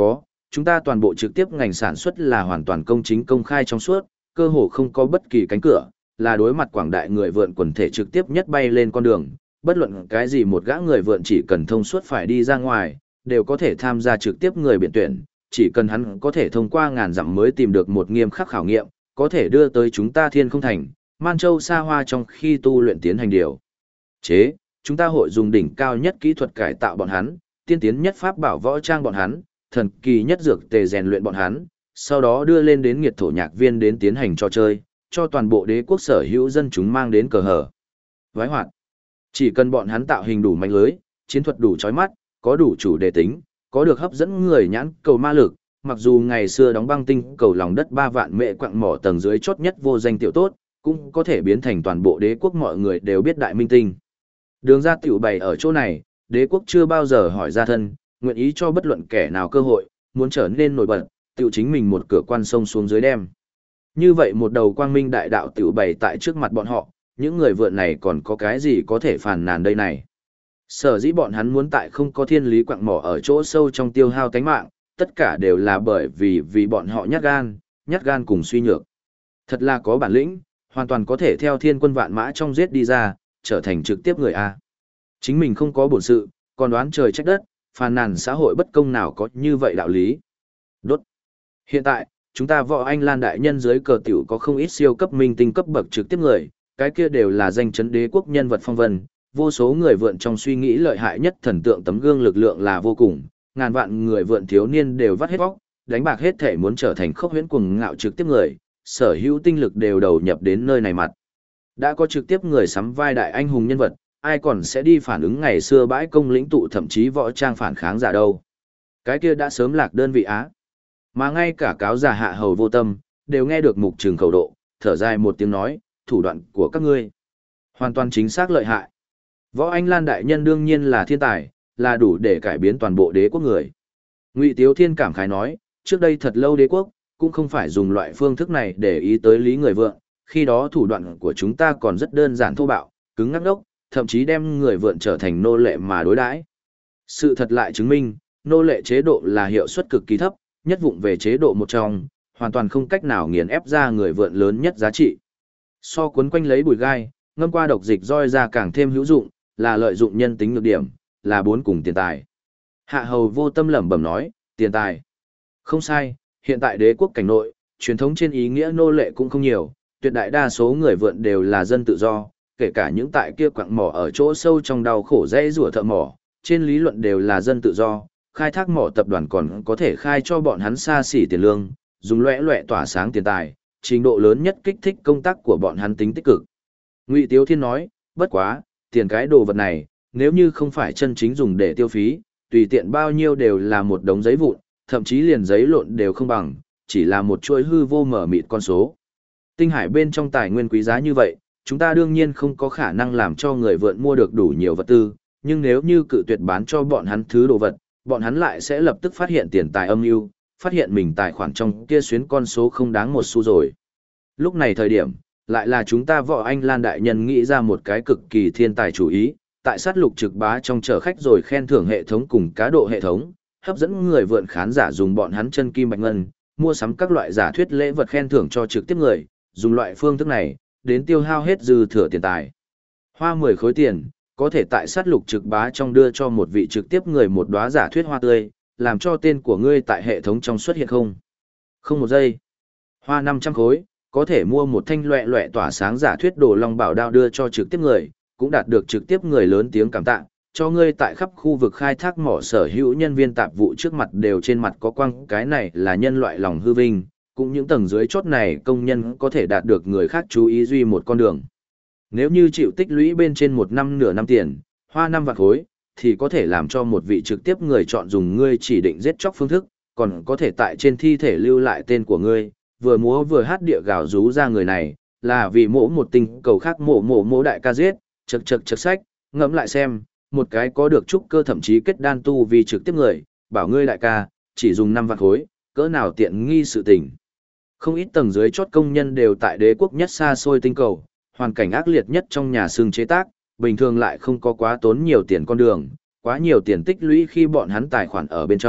chúng ta toàn bộ trực tiếp ngành sản xuất là hoàn toàn công chính công khai trong suốt, cơ hồ không có bất kỳ cánh cửa, là đối mặt quảng đại người vượn quần thể trực tiếp nhất bay lên con đường, bất luận cái gì một gã người vượn chỉ cần thông suốt phải đi ra ngoài, đều có thể tham gia trực tiếp người biển tuyển, chỉ cần hắn có thể thông qua ngàn dặm mới tìm được một nghiêm khắc khảo nghiệm, có thể đưa tới chúng ta Thiên Không Thành, Man Châu xa hoa trong khi tu luyện tiến hành điều chế, chúng ta hội dùng đỉnh cao nhất kỹ thuật cải tạo bọn hắn, tiên tiến nhất pháp bảo võ trang bọn hắn, thần kỳ nhất dược tề rèn luyện bọn hắn, sau đó đưa lên đến nghiệt thổ nhạc viên đến tiến hành trò chơi, cho toàn bộ đế quốc sở hữu dân chúng mang đến cờ hở. Vái hoạt. Chỉ cần bọn hắn tạo hình đủ mạnh lưới, chiến thuật đủ chói mắt, có đủ chủ đề tính, có được hấp dẫn người nhãn cầu ma lực, mặc dù ngày xưa đóng băng tinh cầu lòng đất 3 vạn mệ quặng mỏ tầng dưới chót nhất vô danh tiểu tốt, cũng có thể biến thành toàn bộ đế quốc mọi người đều biết đại minh tinh. Đường ra tiểu bày ở chỗ này, đế quốc chưa bao giờ hỏi ra thân, nguyện ý cho bất luận kẻ nào cơ hội, muốn trở nên nổi bật, tiểu chính mình một cửa quan sông xuống dưới đem. Như vậy một đầu quang minh đại đạo tiểu bày tại trước mặt bọn họ, những người vượn này còn có cái gì có thể phàn nàn đây này. Sở dĩ bọn hắn muốn tại không có thiên lý quặng mỏ ở chỗ sâu trong tiêu hao tánh mạng, tất cả đều là bởi vì bọn họ nhát gan cùng suy nhược. Thật là có bản lĩnh, hoàn toàn có thể theo thiên quân vạn mã trong giết đi ra, trở thành trực tiếp người A. Chính mình không có bổn sự, còn đoán trời trách đất, phàn nàn xã hội bất công nào có như vậy đạo lý. Đốt. Hiện tại, chúng ta Võ Anh Lan đại nhân dưới cờ tiểu có không ít siêu cấp minh tinh cấp bậc trực tiếp người, cái kia đều là danh chấn đế quốc nhân vật phong vân, vô số người vượn trong suy nghĩ lợi hại nhất thần tượng tấm gương lực lượng là vô cùng, ngàn vạn người vượn thiếu niên đều vắt hết bóc, đánh bạc hết thể muốn trở thành khốc huyễn cuồng ngạo trực tiếp người, sở hữu tinh lực đều đầu nhập đến nơi này mặt. Đã có trực tiếp người sắm vai đại anh hùng nhân vật, ai còn sẽ đi phản ứng ngày xưa bãi công lĩnh tụ thậm chí võ trang phản kháng giả đâu. Cái kia đã sớm lạc đơn vị Á. Mà ngay cả cáo giả hạ hầu vô tâm, đều nghe được mục trường khẩu độ, thở dài một tiếng nói, thủ đoạn của các ngươi hoàn toàn chính xác lợi hại. Võ Anh Lan đại nhân đương nhiên là thiên tài, là đủ để cải biến toàn bộ đế quốc người. Ngụy Tiếu Thiên cảm khái nói, trước đây thật lâu đế quốc, cũng không phải dùng loại phương thức này để ý tới lý người vượng, khi đó thủ đoạn của chúng ta còn rất đơn giản thô bạo, cứng ngắc đốc, thậm chí đem người vượn trở thành nô lệ mà đối đãi. Sự thật lại chứng minh, nô lệ chế độ là hiệu suất cực kỳ thấp, nhất vụng về chế độ một trong, hoàn toàn không cách nào nghiền ép ra người vượn lớn nhất giá trị. So cuốn quanh lấy bùi gai, ngâm qua độc dịch roi ra càng thêm hữu dụng, là lợi dụng nhân tính nhược điểm, là bốn cùng tiền tài. Hạ hầu vô tâm lẩm bẩm nói, tiền tài. Không sai, hiện tại đế quốc cảnh nội, truyền thống trên ý nghĩa nô lệ cũng không nhiều, tuyệt đại đa số người vượn đều là dân tự do, kể cả những tại kia quặng mỏ ở chỗ sâu trong đau khổ dãy rủa thợ mỏ, trên lý luận đều là dân tự do, khai thác mỏ tập đoàn còn có thể khai cho bọn hắn xa xỉ tiền lương, dùng loẻ loẻ tỏa sáng tiền tài, trình độ lớn nhất kích thích công tác của bọn hắn tính tích cực. Ngụy Tiếu Thiên nói, bất quá, tiền cái đồ vật này, nếu như không phải chân chính dùng để tiêu phí, tùy tiện bao nhiêu đều là một đống giấy vụn, thậm chí liền giấy lộn đều không bằng, chỉ là một chuỗi hư vô mở mịt con số. Tinh hải bên trong tài nguyên quý giá như vậy, chúng ta đương nhiên không có khả năng làm cho người vượn mua được đủ nhiều vật tư, nhưng nếu như cự tuyệt bán cho bọn hắn thứ đồ vật, bọn hắn lại sẽ lập tức phát hiện tiền tài âm mưu, phát hiện mình tài khoản trong kia xuyến con số không đáng một xu rồi. Lúc này thời điểm, lại là chúng ta Võ Anh Lan đại nhân nghĩ ra một cái cực kỳ thiên tài chủ ý, tại sát lục trực bá trong chở khách rồi khen thưởng hệ thống cùng cá độ hệ thống, hấp dẫn người vượn khán giả dùng bọn hắn chân kim bạch ngân, mua sắm các loại giả thuyết lễ vật khen thưởng cho trực tiếp người, dùng loại phương thức này, đến tiêu hao hết dư thừa tiền tài. Hoa 10 khối tiền, có thể tại sát lục trực bá trong đưa cho một vị trực tiếp người một đóa giả thuyết hoa tươi, làm cho tên của ngươi tại hệ thống trong xuất hiện không. Không một giây. Hoa 500 khối, có thể mua một thanh loẹ loẹ tỏa sáng giả thuyết đồ long bảo đao đưa cho trực tiếp người, cũng đạt được trực tiếp người lớn tiếng cảm tạ, cho ngươi tại khắp khu vực khai thác mỏ sở hữu nhân viên tạp vụ trước mặt đều trên mặt có quang, cái này là nhân loại lòng hư vinh, cũng những tầng dưới chốt này công nhân có thể đạt được người khác chú ý duy một con đường. Nếu như chịu tích lũy bên trên một năm nửa năm tiền, hoa 5 vạn khối, thì có thể làm cho một vị trực tiếp người chọn dùng ngươi chỉ định giết chóc phương thức, còn có thể tại trên thi thể lưu lại tên của ngươi, vừa múa vừa hát địa gào rú ra người này, là vì mỗ một tình cầu khác mỗ đại ca giết, chật sách, ngẫm lại xem, một cái có được trúc cơ thậm chí kết đan tu vì trực tiếp người, bảo ngươi đại ca, chỉ dùng 5 vạn khối, cỡ nào tiện nghi sự tình. Không ít tầng dưới chốt công nhân đều tại đế quốc nhất xa xôi tinh cầu, hoàn cảnh ác liệt nhất trong nhà xương chế tác, bình thường lại không có quá tốn nhiều tiền con đường, quá nhiều tiền tích lũy khi bọn hắn tài khoản ở bên trong,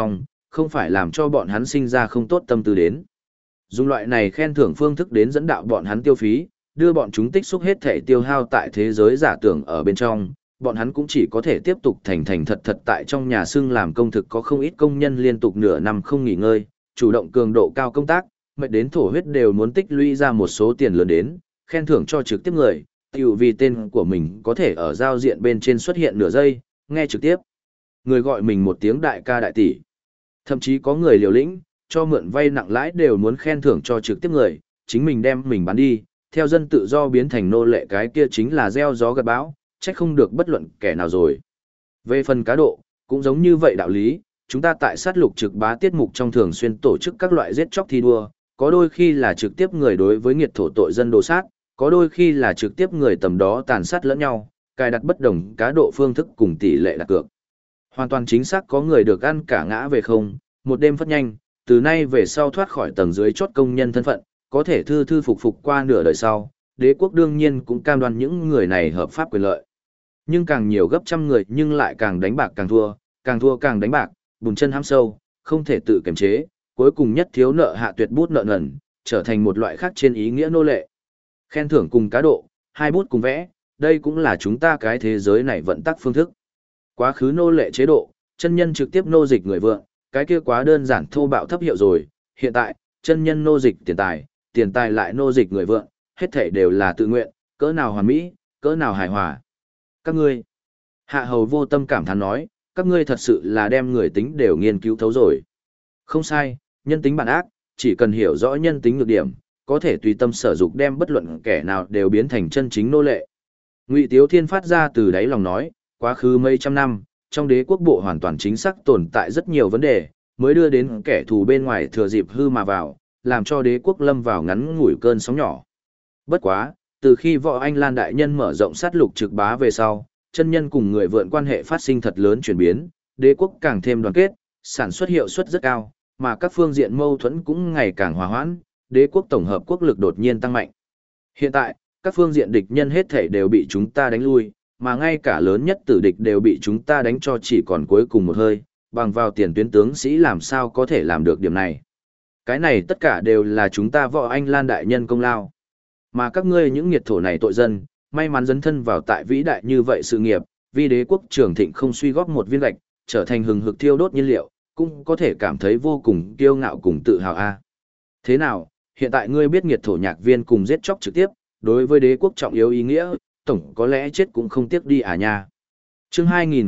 không phải làm cho bọn hắn sinh ra không tốt tâm tư đến. Dùng loại này khen thưởng phương thức đến dẫn đạo bọn hắn tiêu phí, đưa bọn chúng tích xúc hết thể tiêu hao tại thế giới giả tưởng ở bên trong, bọn hắn cũng chỉ có thể tiếp tục thành thành thật thật tại trong nhà xương làm công thực có không ít công nhân liên tục nửa năm không nghỉ ngơi, chủ động cường độ cao công tác, mệt đến thổ huyết đều muốn tích lũy ra một số tiền lớn đến, khen thưởng cho trực tiếp người, tiểu vì tên của mình có thể ở giao diện bên trên xuất hiện nửa giây, nghe trực tiếp. Người gọi mình một tiếng đại ca đại tỷ. Thậm chí có người liều lĩnh, cho mượn vay nặng lãi đều muốn khen thưởng cho trực tiếp người, chính mình đem mình bán đi, theo dân tự do biến thành nô lệ cái kia chính là gieo gió gặt bão, trách không được bất luận kẻ nào rồi. Về phần cá độ, cũng giống như vậy đạo lý, chúng ta tại sát lục trực bá tiết mục trong thường xuyên tổ chức các loại giết chóc thi đua, có đôi khi là trực tiếp người đối với nghiệt thổ tội dân đồ sát, có đôi khi là trực tiếp người tầm đó tàn sát lẫn nhau, cài đặt bất đồng cá độ phương thức cùng tỷ lệ đặt cược. Hoàn toàn chính xác có người được ăn cả ngã về không, một đêm phất nhanh, từ nay về sau thoát khỏi tầng dưới chốt công nhân thân phận, có thể thư thư phục phục qua nửa đời sau, đế quốc đương nhiên cũng cam đoan những người này hợp pháp quyền lợi. Nhưng càng nhiều gấp trăm người nhưng lại càng đánh bạc càng thua càng đánh bạc, bùn chân hãm sâu, không thể tự kiềm chế, cuối cùng nhất thiếu nợ hạ tuyệt bút nợ nần, trở thành một loại khác trên ý nghĩa nô lệ. Khen thưởng cùng cá độ, hai bút cùng vẽ, đây cũng là chúng ta cái thế giới này vận tắc phương thức. Quá khứ nô lệ chế độ, chân nhân trực tiếp nô dịch người vượng, cái kia quá đơn giản thô bạo thấp hiệu rồi, hiện tại, chân nhân nô dịch tiền tài lại nô dịch người vượng, hết thảy đều là tự nguyện, cỡ nào hoàn mỹ, cỡ nào hài hòa. Các ngươi, Hạ Hầu vô tâm cảm thán nói, các ngươi thật sự là đem người tính đều nghiên cứu thấu rồi. Không sai, nhân tính bản ác, chỉ cần hiểu rõ nhân tính nhược điểm, có thể tùy tâm sở dục đem bất luận kẻ nào đều biến thành chân chính nô lệ. Ngụy Tiếu Thiên phát ra từ đáy lòng nói, quá khứ mấy trăm năm, trong đế quốc bộ hoàn toàn chính xác tồn tại rất nhiều vấn đề, mới đưa đến kẻ thù bên ngoài thừa dịp hư mà vào, làm cho đế quốc lâm vào ngắn ngủi cơn sóng nhỏ. Bất quá, từ khi Võ Anh Lan đại nhân mở rộng sát lục trực bá về sau, chân nhân cùng người vượn quan hệ phát sinh thật lớn chuyển biến, đế quốc càng thêm đoàn kết, sản xuất hiệu suất rất cao, mà các phương diện mâu thuẫn cũng ngày càng hòa hoãn, đế quốc tổng hợp quốc lực đột nhiên tăng mạnh. Hiện tại, các phương diện địch nhân hết thể đều bị chúng ta đánh lui, mà ngay cả lớn nhất tử địch đều bị chúng ta đánh cho chỉ còn cuối cùng một hơi, bằng vào tiền tuyến tướng sĩ làm sao có thể làm được điểm này. Cái này tất cả đều là chúng ta Võ Anh Lan đại nhân công lao. Mà các ngươi những nghiệt thổ này tội dân, may mắn dấn thân vào tại vĩ đại như vậy sự nghiệp, vì đế quốc trường thịnh không suy góp một viên gạch, trở thành hừng hực thiêu đốt nhiên liệu, cũng có thể cảm thấy vô cùng kiêu ngạo cùng tự hào a. Thế nào, hiện tại ngươi biết nghiệt thổ nhạc viên cùng giết chóc trực tiếp, đối với đế quốc trọng yếu ý nghĩa, tổng có lẽ chết cũng không tiếc đi à nha. Chương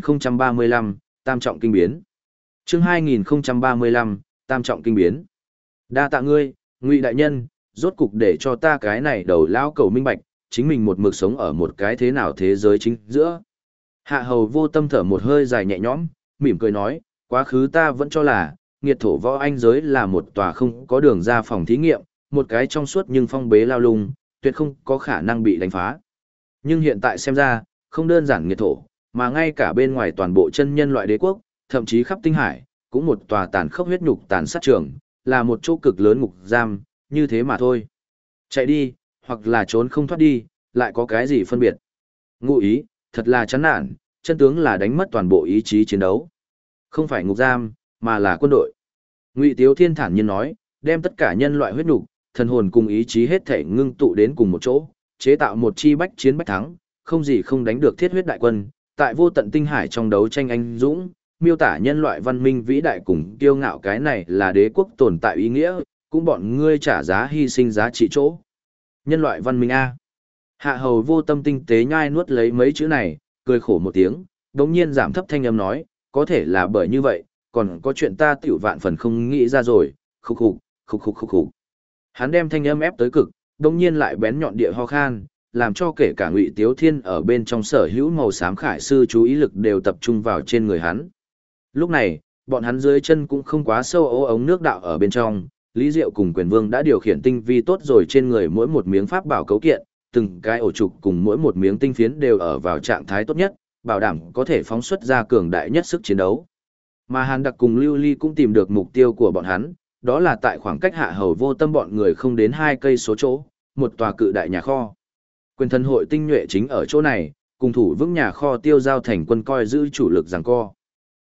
2035, Tam trọng kinh biến. Chương 2035, Tam trọng kinh biến. Đa tạ ngươi, Ngụy đại nhân, rốt cục để cho ta cái này đầu lão cầu minh bạch, chính mình một mực sống ở một cái thế nào thế giới chính giữa. Hạ Hầu vô tâm thở một hơi dài nhẹ nhõm, mỉm cười nói, quá khứ ta vẫn cho là, nghiệt thổ Võ Anh giới là một tòa không có đường ra phòng thí nghiệm, một cái trong suốt nhưng phong bế lao lung, tuyệt không có khả năng bị đánh phá. Nhưng hiện tại xem ra, không đơn giản nghiệt thổ, mà ngay cả bên ngoài toàn bộ chân nhân loại đế quốc, thậm chí khắp tinh hải, cũng một tòa tàn khốc huyết nhục tàn sát trường, là một chỗ cực lớn ngục giam, như thế mà thôi. Chạy đi, hoặc là trốn không thoát đi, lại có cái gì phân biệt. Ngụ ý, thật là chán nản, chân tướng là đánh mất toàn bộ ý chí chiến đấu. Không phải ngục giam, mà là quân đội. Ngụy Tiếu Thiên thản nhiên nói, đem tất cả nhân loại huyết nhục, thần hồn cùng ý chí hết thể ngưng tụ đến cùng một chỗ, chế tạo một chi bách chiến bách thắng, không gì không đánh được thiết huyết đại quân, tại vô tận tinh hải trong đấu tranh anh dũng, miêu tả nhân loại văn minh vĩ đại cùng kiêu ngạo, cái này là đế quốc tồn tại ý nghĩa, cũng bọn ngươi trả giá hy sinh giá trị chỗ. Nhân loại văn minh A. Hạ Hầu vô tâm tinh tế nhai nuốt lấy mấy chữ này, cười khổ một tiếng, đống nhiên giảm thấp thanh âm nói, có thể là bởi như vậy, còn có chuyện ta tiểu vạn phần không nghĩ ra rồi, khục khục, khục khục khục khục. Hắn đem thanh âm ép tới cực, đống nhiên lại bén nhọn địa ho khan, làm cho kể cả Ngụy Tiếu Thiên ở bên trong sở hữu màu xám khải sư chú ý lực đều tập trung vào trên người hắn. Lúc này, bọn hắn dưới chân cũng không quá sâu ống nước đạo ở bên trong, Lý Diệu cùng Quyền Vương đã điều khiển tinh vi tốt rồi trên người mỗi một miếng pháp bảo cấu kiện, từng cái ổ trục cùng mỗi một miếng tinh phiến đều ở vào trạng thái tốt nhất, bảo đảm có thể phóng xuất ra cường đại nhất sức chiến đấu. Mà Hàn Đặc cùng Lưu Ly cũng tìm được mục tiêu của bọn hắn, đó là tại khoảng cách Hạ Hầu vô tâm bọn người không đến 2 cây số chỗ, một tòa cự đại nhà kho. Quyền thần hội tinh nhuệ chính ở chỗ này, cùng thủ vững nhà kho tiêu giao thành quân coi giữ chủ lực giằng co.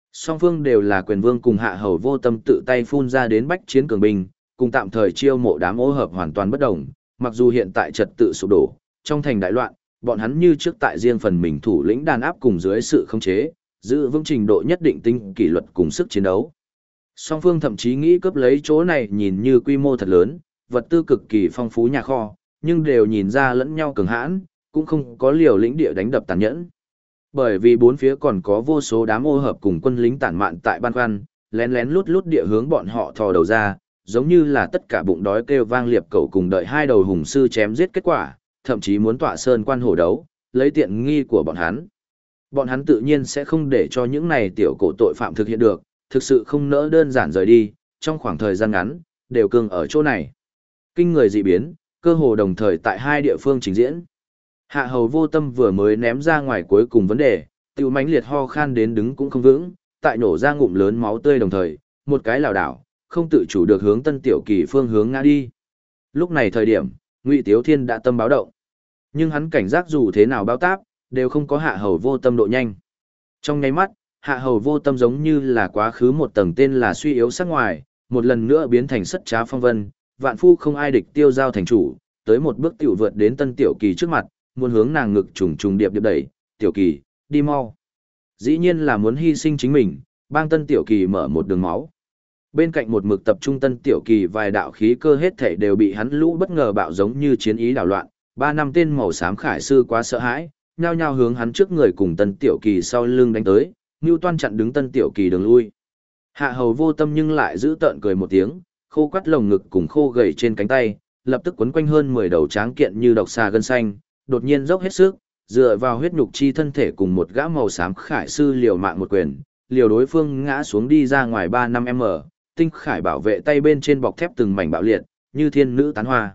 Song phương đều là quyền vương cùng hạ hầu vô tâm tự tay phun ra đến bách chiến cường binh, cùng tạm thời chiêu mộ đám ô hợp hoàn toàn bất đồng, mặc dù hiện tại trật tự sụp đổ, trong thành đại loạn, bọn hắn như trước tại riêng phần mình thủ lĩnh đàn áp cùng dưới sự khống chế, giữ vững trình độ nhất định tinh kỷ luật cùng sức chiến đấu. Song phương thậm chí nghĩ cướp lấy chỗ này nhìn như quy mô thật lớn, vật tư cực kỳ phong phú nhà kho, nhưng đều nhìn ra lẫn nhau cường hãn, cũng không có liều lĩnh địa đánh đập tàn nhẫn. Bởi vì bốn phía còn có vô số đám ô hợp cùng quân lính tản mạn tại ban khoăn, lén lén lút lút địa hướng bọn họ thò đầu ra, giống như là tất cả bụng đói kêu vang liệp cẩu cùng đợi hai đầu hùng sư chém giết kết quả, thậm chí muốn tọa sơn quan hổ đấu, lấy tiện nghi của bọn hắn. Bọn hắn tự nhiên sẽ không để cho những này tiểu cổ tội phạm thực hiện được, thực sự không nỡ đơn giản rời đi, trong khoảng thời gian ngắn, đều cương ở chỗ này. Kinh người dị biến, cơ hồ đồng thời tại hai địa phương trình diễn. Hạ hầu vô tâm vừa mới ném ra ngoài cuối cùng vấn đề, tiêu mãnh liệt ho khan đến đứng cũng không vững, tại nổ ra ngụm lớn máu tươi đồng thời, một cái lảo đảo, không tự chủ được hướng Tân Tiểu Kỳ phương hướng ngã đi. Lúc này thời điểm, Ngụy Tiếu Thiên đã tâm báo động. Nhưng hắn cảnh giác dù thế nào báo táp, đều không có hạ hầu vô tâm độ nhanh. Trong nháy mắt, hạ hầu vô tâm giống như là quá khứ một tầng tên là suy yếu sắc ngoài, một lần nữa biến thành sất trá phong vân, vạn phu không ai địch tiêu giao thành chủ, tới một bước tiểu vượt đến Tân Tiểu Kỳ trước mặt, muốn hướng nàng ngực trùng trùng điệp điệp đẩy, "Tiểu Kỳ, đi mau." Dĩ nhiên là muốn hy sinh chính mình, bang Tân Tiểu Kỳ mở một đường máu. Bên cạnh một mực tập trung Tân Tiểu Kỳ vài đạo khí cơ hết thảy đều bị hắn lũ bất ngờ bạo giống như chiến ý đảo loạn, 3 năm tên màu xám khải sư quá sợ hãi, nhao nhao hướng hắn trước người cùng Tân Tiểu Kỳ sau lưng đánh tới, Nưu Toan chặn đứng Tân Tiểu Kỳ đường lui. Hạ hầu vô tâm nhưng lại giữ tợn cười một tiếng, khô quắt lồng ngực cùng khô gầy trên cánh tay, lập tức quấn quanh hơn 10 đầu tráng kiện như độc xà gân xanh, đột nhiên dốc hết sức, dựa vào huyết nhục chi thân thể cùng một gã màu xám khải sư liều mạng một quyền, liều đối phương ngã xuống đi ra ngoài 3-5m, tinh khải bảo vệ tay bên trên bọc thép từng mảnh bạo liệt, như thiên nữ tán hoa.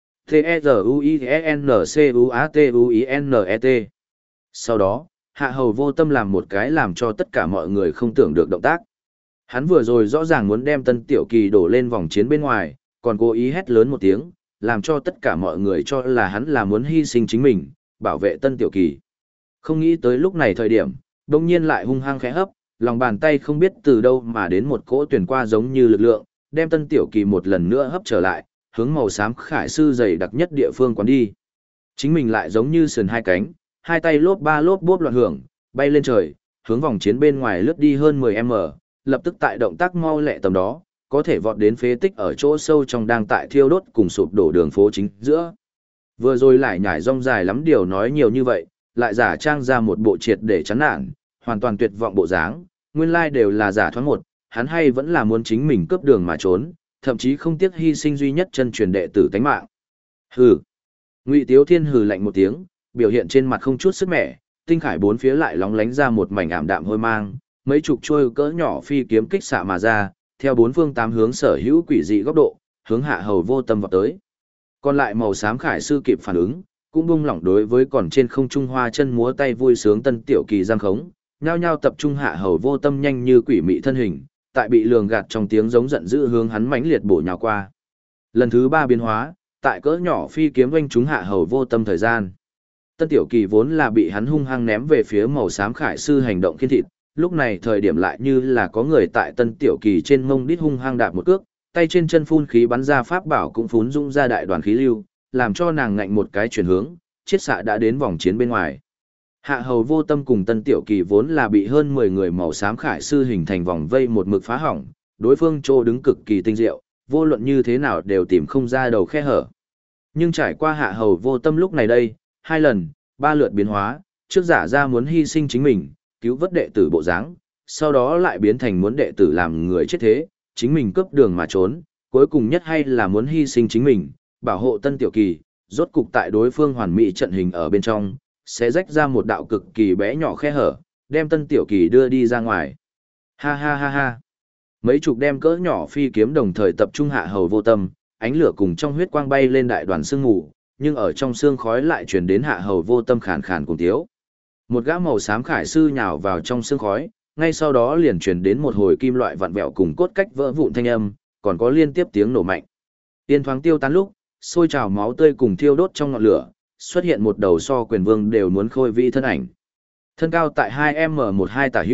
T-E-Z-U-I-N-C-U-A-T-U-I-N-E-T. Sau đó, hạ hầu vô tâm làm một cái làm cho tất cả mọi người không tưởng được động tác. Hắn vừa rồi rõ ràng muốn đem Tân Tiểu Kỳ đổ lên vòng chiến bên ngoài, còn cố ý hét lớn một tiếng, làm cho tất cả mọi người cho là hắn là muốn hy sinh chính mình, bảo vệ Tân Tiểu Kỳ. Không nghĩ tới lúc này thời điểm, đông nhiên lại hung hăng khẽ hấp, lòng bàn tay không biết từ đâu mà đến một cỗ tuyển qua giống như lực lượng, đem Tân Tiểu Kỳ một lần nữa hấp trở lại, hướng màu xám khải sư dày đặc nhất địa phương quán đi. Chính mình lại giống như sườn hai cánh, hai tay lốp ba lốp bốp loạn hưởng, bay lên trời, hướng vòng chiến bên ngoài lướt đi hơn 10m, lập tức tại động tác mau lẹ tầm đó, có thể vọt đến phế tích ở chỗ sâu trong đang tại thiêu đốt cùng sụp đổ đường phố chính giữa. Vừa rồi lại nhải rong dài lắm điều nói nhiều như vậy, lại giả trang ra một bộ triệt để chán nản, hoàn toàn tuyệt vọng bộ dáng, nguyên lai đều là giả thoáng một, hắn hay vẫn là muốn chính mình cướp đường mà trốn, thậm chí không tiếc hy sinh duy nhất chân truyền đệ tử tánh mạng. Hừ. Ngụy Tiếu Thiên hừ lạnh một tiếng, biểu hiện trên mặt không chút sức mẻ, tinh khải bốn phía lại lóng lánh ra một mảnh ảm đạm hôi mang, mấy chục trôi cỡ nhỏ phi kiếm kích xạ mà ra, theo bốn phương tám hướng sở hữu quỷ dị góc độ, hướng hạ hầu vô tâm vọt tới. Còn lại màu xám khải sư kịp phản ứng, cũng bung lỏng đối với còn trên không trung hoa chân múa tay vui sướng Tân Tiểu Kỳ giang khống, nhao nhao tập trung hạ hầu vô tâm nhanh như quỷ mị thân hình, tại bị lường gạt trong tiếng giống giận dữ hướng hắn mãnh liệt bổ nhào qua. Lần thứ 3 biến hóa, tại cỡ nhỏ phi kiếm vênh trúng hạ hầu vô tâm thời gian. Tân Tiểu Kỳ vốn là bị hắn hung hăng ném về phía màu xám khải sư hành động khiên thịt, lúc này thời điểm lại như là có người tại Tân Tiểu Kỳ trên mông đít hung hăng đạp một cước, tay trên chân phun khí bắn ra pháp bảo cũng phún dũng ra đại đoàn khí lưu, làm cho nàng ngạnh một cái chuyển hướng, chiết xạ đã đến vòng chiến bên ngoài. Hạ hầu vô tâm cùng Tân Tiểu Kỳ vốn là bị hơn 10 người màu xám khải sư hình thành vòng vây một mực phá hỏng, đối phương trô đứng cực kỳ tinh diệu, vô luận như thế nào đều tìm không ra đầu khe hở. Nhưng trải qua hạ hầu vô tâm lúc này đây, 2 lần, 3 lượt biến hóa, trước giả ra muốn hy sinh chính mình, cứu vớt đệ tử bộ dáng, sau đó lại biến thành muốn đệ tử làm người chết thế, chính mình cướp đường mà trốn, cuối cùng nhất hay là muốn hy sinh chính mình, bảo hộ Tân Tiểu Kỳ, rốt cục tại đối phương hoàn mỹ trận hình ở bên trong, sẽ rách ra một đạo cực kỳ bé nhỏ khe hở, đem Tân Tiểu Kỳ đưa đi ra ngoài. Ha ha ha ha. Mấy chục đem cỡ nhỏ phi kiếm đồng thời tập trung hạ hầu vô tâm, ánh lửa cùng trong huyết quang bay lên đại đoàn sương mù, nhưng ở trong sương khói lại truyền đến hạ hầu vô tâm khàn khàn cùng tiếu. Một gã màu xám khải sư nhào vào trong sương khói, ngay sau đó liền truyền đến một hồi kim loại vặn vẹo cùng cốt cách vỡ vụn thanh âm, còn có liên tiếp tiếng nổ mạnh. Tiên thoáng tiêu tán lúc, sôi trào máu tươi cùng thiêu đốt trong ngọn lửa, xuất hiện một đầu so quyền vương đều muốn khôi vi thân ảnh. Thân cao tại 2m12 tả hữu,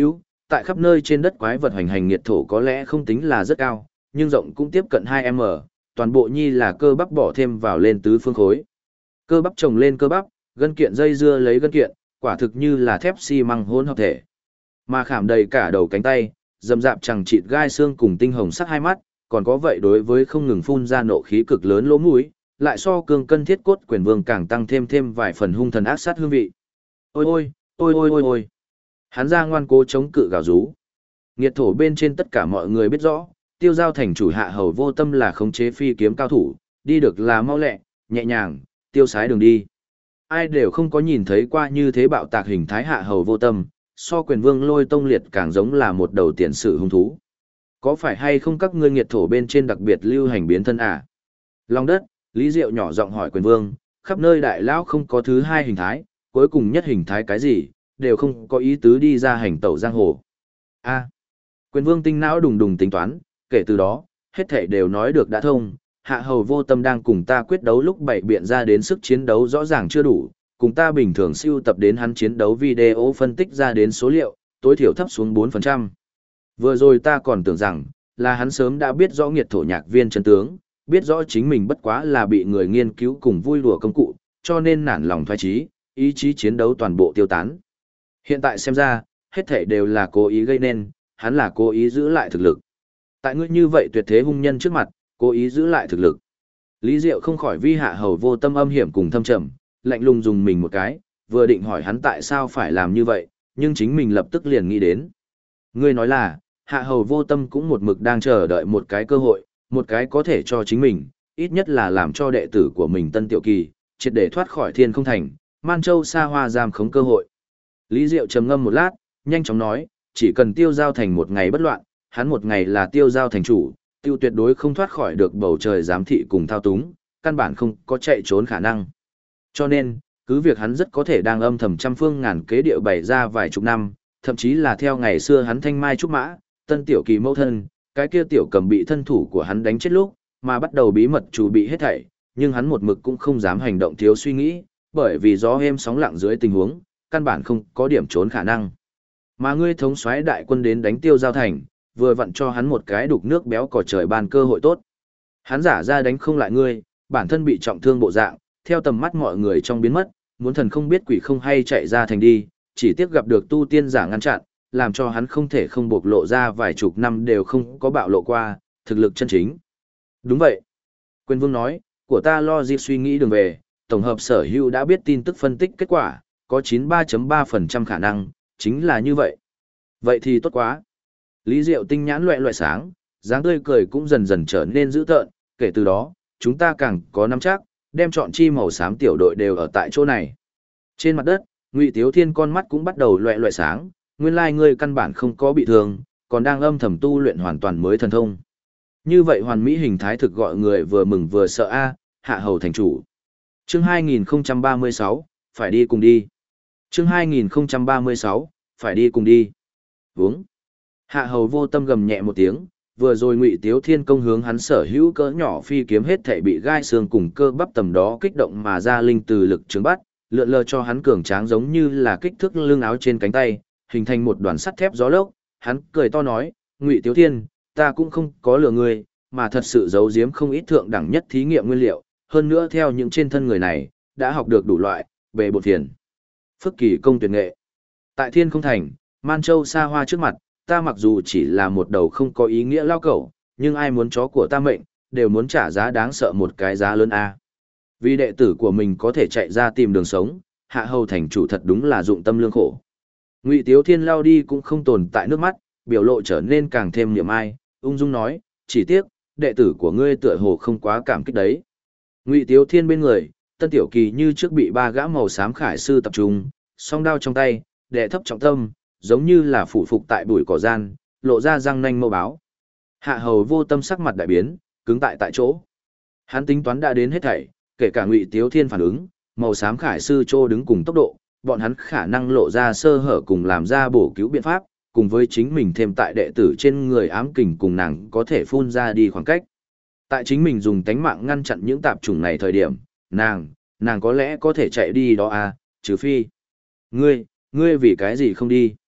tại khắp nơi trên đất quái vật hoành hành nghiệt thổ có lẽ không tính là rất cao, nhưng rộng cũng tiếp cận 2m, toàn bộ nhi là cơ bắp bỏ thêm vào lên tứ phương khối. Cơ bắp chồng lên cơ bắp, gân kiện dây dưa lấy gân kiện, quả thực như là thép xi măng hỗn hợp thể. Mà khảm đầy cả đầu cánh tay, rậm rạp chẳng chịt gai xương cùng tinh hồng sắc hai mắt, còn có vậy đối với không ngừng phun ra nộ khí cực lớn lỗ mũi, lại so cương cân thiết cốt quyền vương càng tăng thêm vài phần hung thần ác sát hương vị. Ôi ôi, ôi ôi ôi ôi. Hắn ra ngoan cố chống cự gào rú. Nghiệt thổ bên trên tất cả mọi người biết rõ, Tiêu Giao thành chủ Hạ Hầu Vô Tâm là khống chế phi kiếm cao thủ, đi được là mau lẹ, nhẹ nhàng, tiêu sái đường đi. Ai đều không có nhìn thấy qua như thế bạo tạc hình thái Hạ Hầu Vô Tâm, so quyền vương Lôi Tông Liệt càng giống là một đầu tiền sử hung thú. Có phải hay không các ngươi nghiệt thổ bên trên đặc biệt lưu hành biến thân à? Lòng đất, Lý Diệu nhỏ giọng hỏi quyền vương, khắp nơi đại lão không có thứ hai hình thái, cuối cùng nhất hình thái cái gì, đều không có ý tứ đi ra hành tẩu giang hồ. A. Quyền vương tinh não đùng đùng tính toán, kể từ đó, hết thảy đều nói được đã thông, Hạ Hầu Vô Tâm đang cùng ta quyết đấu lúc bày biện ra đến sức chiến đấu rõ ràng chưa đủ, cùng ta bình thường siêu tập đến hắn chiến đấu video phân tích ra đến số liệu, tối thiểu thấp xuống 4%. Vừa rồi ta còn tưởng rằng, là hắn sớm đã biết rõ nghiệt thổ nhạc viên chân tướng, biết rõ chính mình bất quá là bị người nghiên cứu cùng vui đùa công cụ, cho nên nản lòng thoái chí, ý chí chiến đấu toàn bộ tiêu tán. Hiện tại xem ra, hết thảy đều là cố ý gây nên, hắn là cố ý giữ lại thực lực. Tại ngươi như vậy tuyệt thế hung nhân trước mặt, cố ý giữ lại thực lực. Lý Diệu không khỏi vi Hạ Hầu Vô Tâm âm hiểm cùng thâm trầm, lạnh lùng dùng mình một cái, vừa định hỏi hắn tại sao phải làm như vậy, nhưng chính mình lập tức liền nghĩ đến. Ngươi nói là, Hạ Hầu Vô Tâm cũng một mực đang chờ đợi một cái cơ hội, một cái có thể cho chính mình, ít nhất là làm cho đệ tử của mình Tân Tiểu Kỳ, triệt để thoát khỏi Thiên Không Thành, Man Châu xa hoa giam khống cơ hội. Lý Diệu trầm ngâm một lát, nhanh chóng nói, chỉ cần Tiêu Giao thành một ngày bất loạn, hắn một ngày là Tiêu Giao thành chủ, tiêu tuyệt đối không thoát khỏi được bầu trời giám thị cùng thao túng, căn bản không có chạy trốn khả năng. Cho nên, cứ việc hắn rất có thể đang âm thầm trăm phương ngàn kế điệu bày ra vài chục năm, thậm chí là theo ngày xưa hắn thanh mai trúc mã, Tân Tiểu Kỳ mẫu thân, cái kia tiểu cầm bị thân thủ của hắn đánh chết lúc, mà bắt đầu bí mật chủ bị hết thảy, nhưng hắn một mực cũng không dám hành động thiếu suy nghĩ, bởi vì gió êm sóng lặng dưới tình huống, căn bản không có điểm trốn khả năng. Mà ngươi thống soái đại quân đến đánh Tiêu Giao thành, vừa vặn cho hắn một cái đục nước béo cò trời ban cơ hội tốt. Hắn giả ra đánh không lại ngươi, bản thân bị trọng thương bộ dạng, theo tầm mắt mọi người trong biến mất, muốn thần không biết quỷ không hay chạy ra thành đi, chỉ tiếc gặp được tu tiên giả ngăn chặn, làm cho hắn không thể không bộc lộ ra vài chục năm đều không có bạo lộ qua, thực lực chân chính. Đúng vậy. Quyền vương nói, của ta lo dịp suy nghĩ đường về, tổng hợp sở hữu đã biết tin tức phân tích kết quả, có 93.3% khả năng, chính là như vậy. Vậy thì tốt quá. Lý Diệu tinh nhãn loẹ loẹ sáng, dáng tươi cười cũng dần dần trở nên dữ tợn, kể từ đó, chúng ta càng có nắm chắc, đem chọn chi màu xám tiểu đội đều ở tại chỗ này. Trên mặt đất, Ngụy Tiếu Thiên con mắt cũng bắt đầu loẹ loẹ sáng, nguyên lai ngươi căn bản không có bị thương, còn đang âm thầm tu luyện hoàn toàn mới thần thông. Như vậy hoàn mỹ hình thái thực gọi người vừa mừng vừa sợ a, Hạ Hầu thành chủ. Chương 2036, phải đi cùng đi. Chương 2036, phải đi cùng đi. Vướng. Hạ Hầu Vô Tâm gầm nhẹ một tiếng, vừa rồi Ngụy Tiếu Thiên công hướng hắn sở hữu cỡ nhỏ phi kiếm hết thảy bị gai xương cùng cơ bắp tầm đó kích động mà ra linh từ lực trướng bắt, lượn lờ cho hắn cường tráng giống như là kích thước lưng áo trên cánh tay, hình thành một đoàn sắt thép gió lốc. Hắn cười to nói, Ngụy Tiếu Thiên, ta cũng không có lừa ngươi, mà thật sự giấu giếm không ít thượng đẳng nhất thí nghiệm nguyên liệu, hơn nữa theo những trên thân người này, đã học được đủ loại, bề bộn phiền. Phức kỳ công tuyệt nghệ. Tại Thiên Không Thành, Man Châu xa hoa trước mặt, ta mặc dù chỉ là một đầu không có ý nghĩa lao cẩu, nhưng ai muốn chó của ta mệnh, đều muốn trả giá đáng sợ một cái giá lớn a. Vì đệ tử của mình có thể chạy ra tìm đường sống, Hạ Hầu thành chủ thật đúng là dụng tâm lương khổ. Ngụy Tiếu Thiên lao đi cũng không tồn tại nước mắt, biểu lộ trở nên càng thêm niềm ai, ung dung nói, chỉ tiếc, đệ tử của ngươi tựa hồ không quá cảm kích đấy. Ngụy Tiếu Thiên bên người, Tân Tiểu Kỳ như trước bị ba gã màu xám khải sư tập trung, song đao trong tay, đệ thấp trọng tâm, giống như là phụ phục tại bụi cỏ gian, lộ ra răng nanh mâu báo. Hạ Hầu Vô Tâm sắc mặt đại biến, cứng tại chỗ. Hắn tính toán đã đến hết thảy, kể cả Ngụy Tiếu Thiên phản ứng, màu xám khải sư trô đứng cùng tốc độ, bọn hắn khả năng lộ ra sơ hở cùng làm ra bổ cứu biện pháp, cùng với chính mình thêm tại đệ tử trên người ám kình cùng nàng có thể phun ra đi khoảng cách. Tại chính mình dùng tánh mạng ngăn chặn những tạp chủng này thời điểm, nàng có lẽ có thể chạy đi đó à, trừ phi. Ngươi vì cái gì không đi?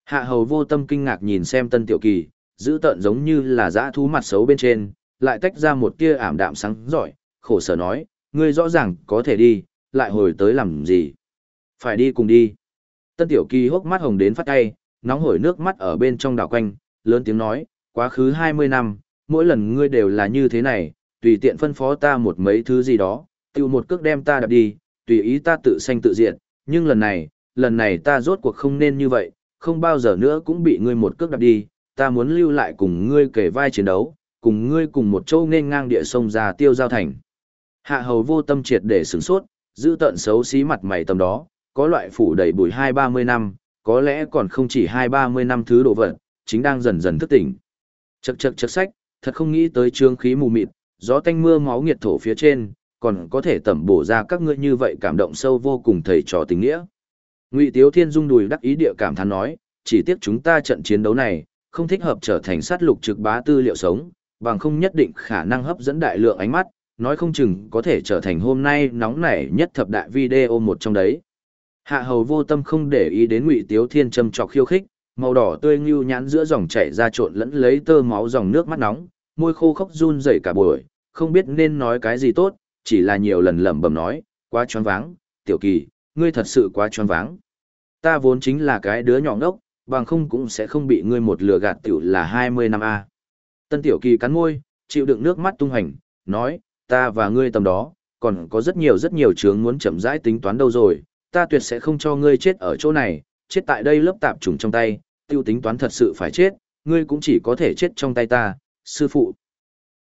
Hạ hầu vô tâm kinh ngạc nhìn xem Tân Tiểu Kỳ, giữ tợn giống như là dã thú mặt xấu bên trên, lại tách ra một tia ảm đạm sáng giỏi, khổ sở nói, ngươi rõ ràng có thể đi, lại hồi tới làm gì? Phải đi cùng đi. Tân Tiểu Kỳ hốc mắt hồng đến phát cay, nóng hổi nước mắt ở bên trong đảo quanh, lớn tiếng nói, quá khứ 20 năm, mỗi lần ngươi đều là như thế này, tùy tiện phân phó ta một mấy thứ gì đó, tiêu một cước đem ta đạp đi, tùy ý ta tự sanh tự diệt, nhưng lần này ta rốt cuộc không nên như vậy, không bao giờ nữa cũng bị ngươi một cước đạp đi, ta muốn lưu lại cùng ngươi kể vai chiến đấu, cùng ngươi cùng một chỗ nên ngang địa sông ra Tiêu Giao Thành. Hạ hầu vô tâm triệt để sửng sốt, giữ tận xấu xí mặt mày tầm đó, có loại phủ đầy bụi 2-30 năm, có lẽ còn không chỉ 2-30 năm thứ đồ vật, chính đang dần dần thức tỉnh. Chậc chậc chậc sách, thật không nghĩ tới trương khí mù mịt, gió tanh mưa máu nghiệt thổ phía trên, còn có thể tẩm bổ ra các ngươi như vậy cảm động sâu vô cùng thầy trò tình nghĩa. Ngụy Tiếu Thiên rung đùi đắc ý địa cảm thán nói, chỉ tiếc chúng ta trận chiến đấu này, không thích hợp trở thành sát lục trực bá tư liệu sống, bằng không nhất định khả năng hấp dẫn đại lượng ánh mắt, nói không chừng có thể trở thành hôm nay nóng nảy nhất thập đại video một trong đấy. Hạ hầu vô tâm không để ý đến Ngụy Tiếu Thiên châm trọc khiêu khích, màu đỏ tươi nhưu nhãn giữa dòng chảy ra trộn lẫn lấy tơ máu dòng nước mắt nóng, môi khô khốc run rẩy cả buổi, không biết nên nói cái gì tốt, chỉ là nhiều lần lẩm bẩm nói, quá choáng váng, Tiểu Kỳ, ngươi thật sự quá choáng váng. Ta vốn chính là cái đứa nhỏ ngốc, bằng không cũng sẽ không bị ngươi một lừa gạt tiểu là 20 năm a. Tân Tiểu Kỳ cắn môi, chịu đựng nước mắt tung hành, nói, ta và ngươi tầm đó, còn có rất nhiều chướng muốn chậm rãi tính toán đâu rồi, ta tuyệt sẽ không cho ngươi chết ở chỗ này, chết tại đây lớp tạp trùng trong tay, tiêu tính toán thật sự phải chết, ngươi cũng chỉ có thể chết trong tay ta, sư phụ.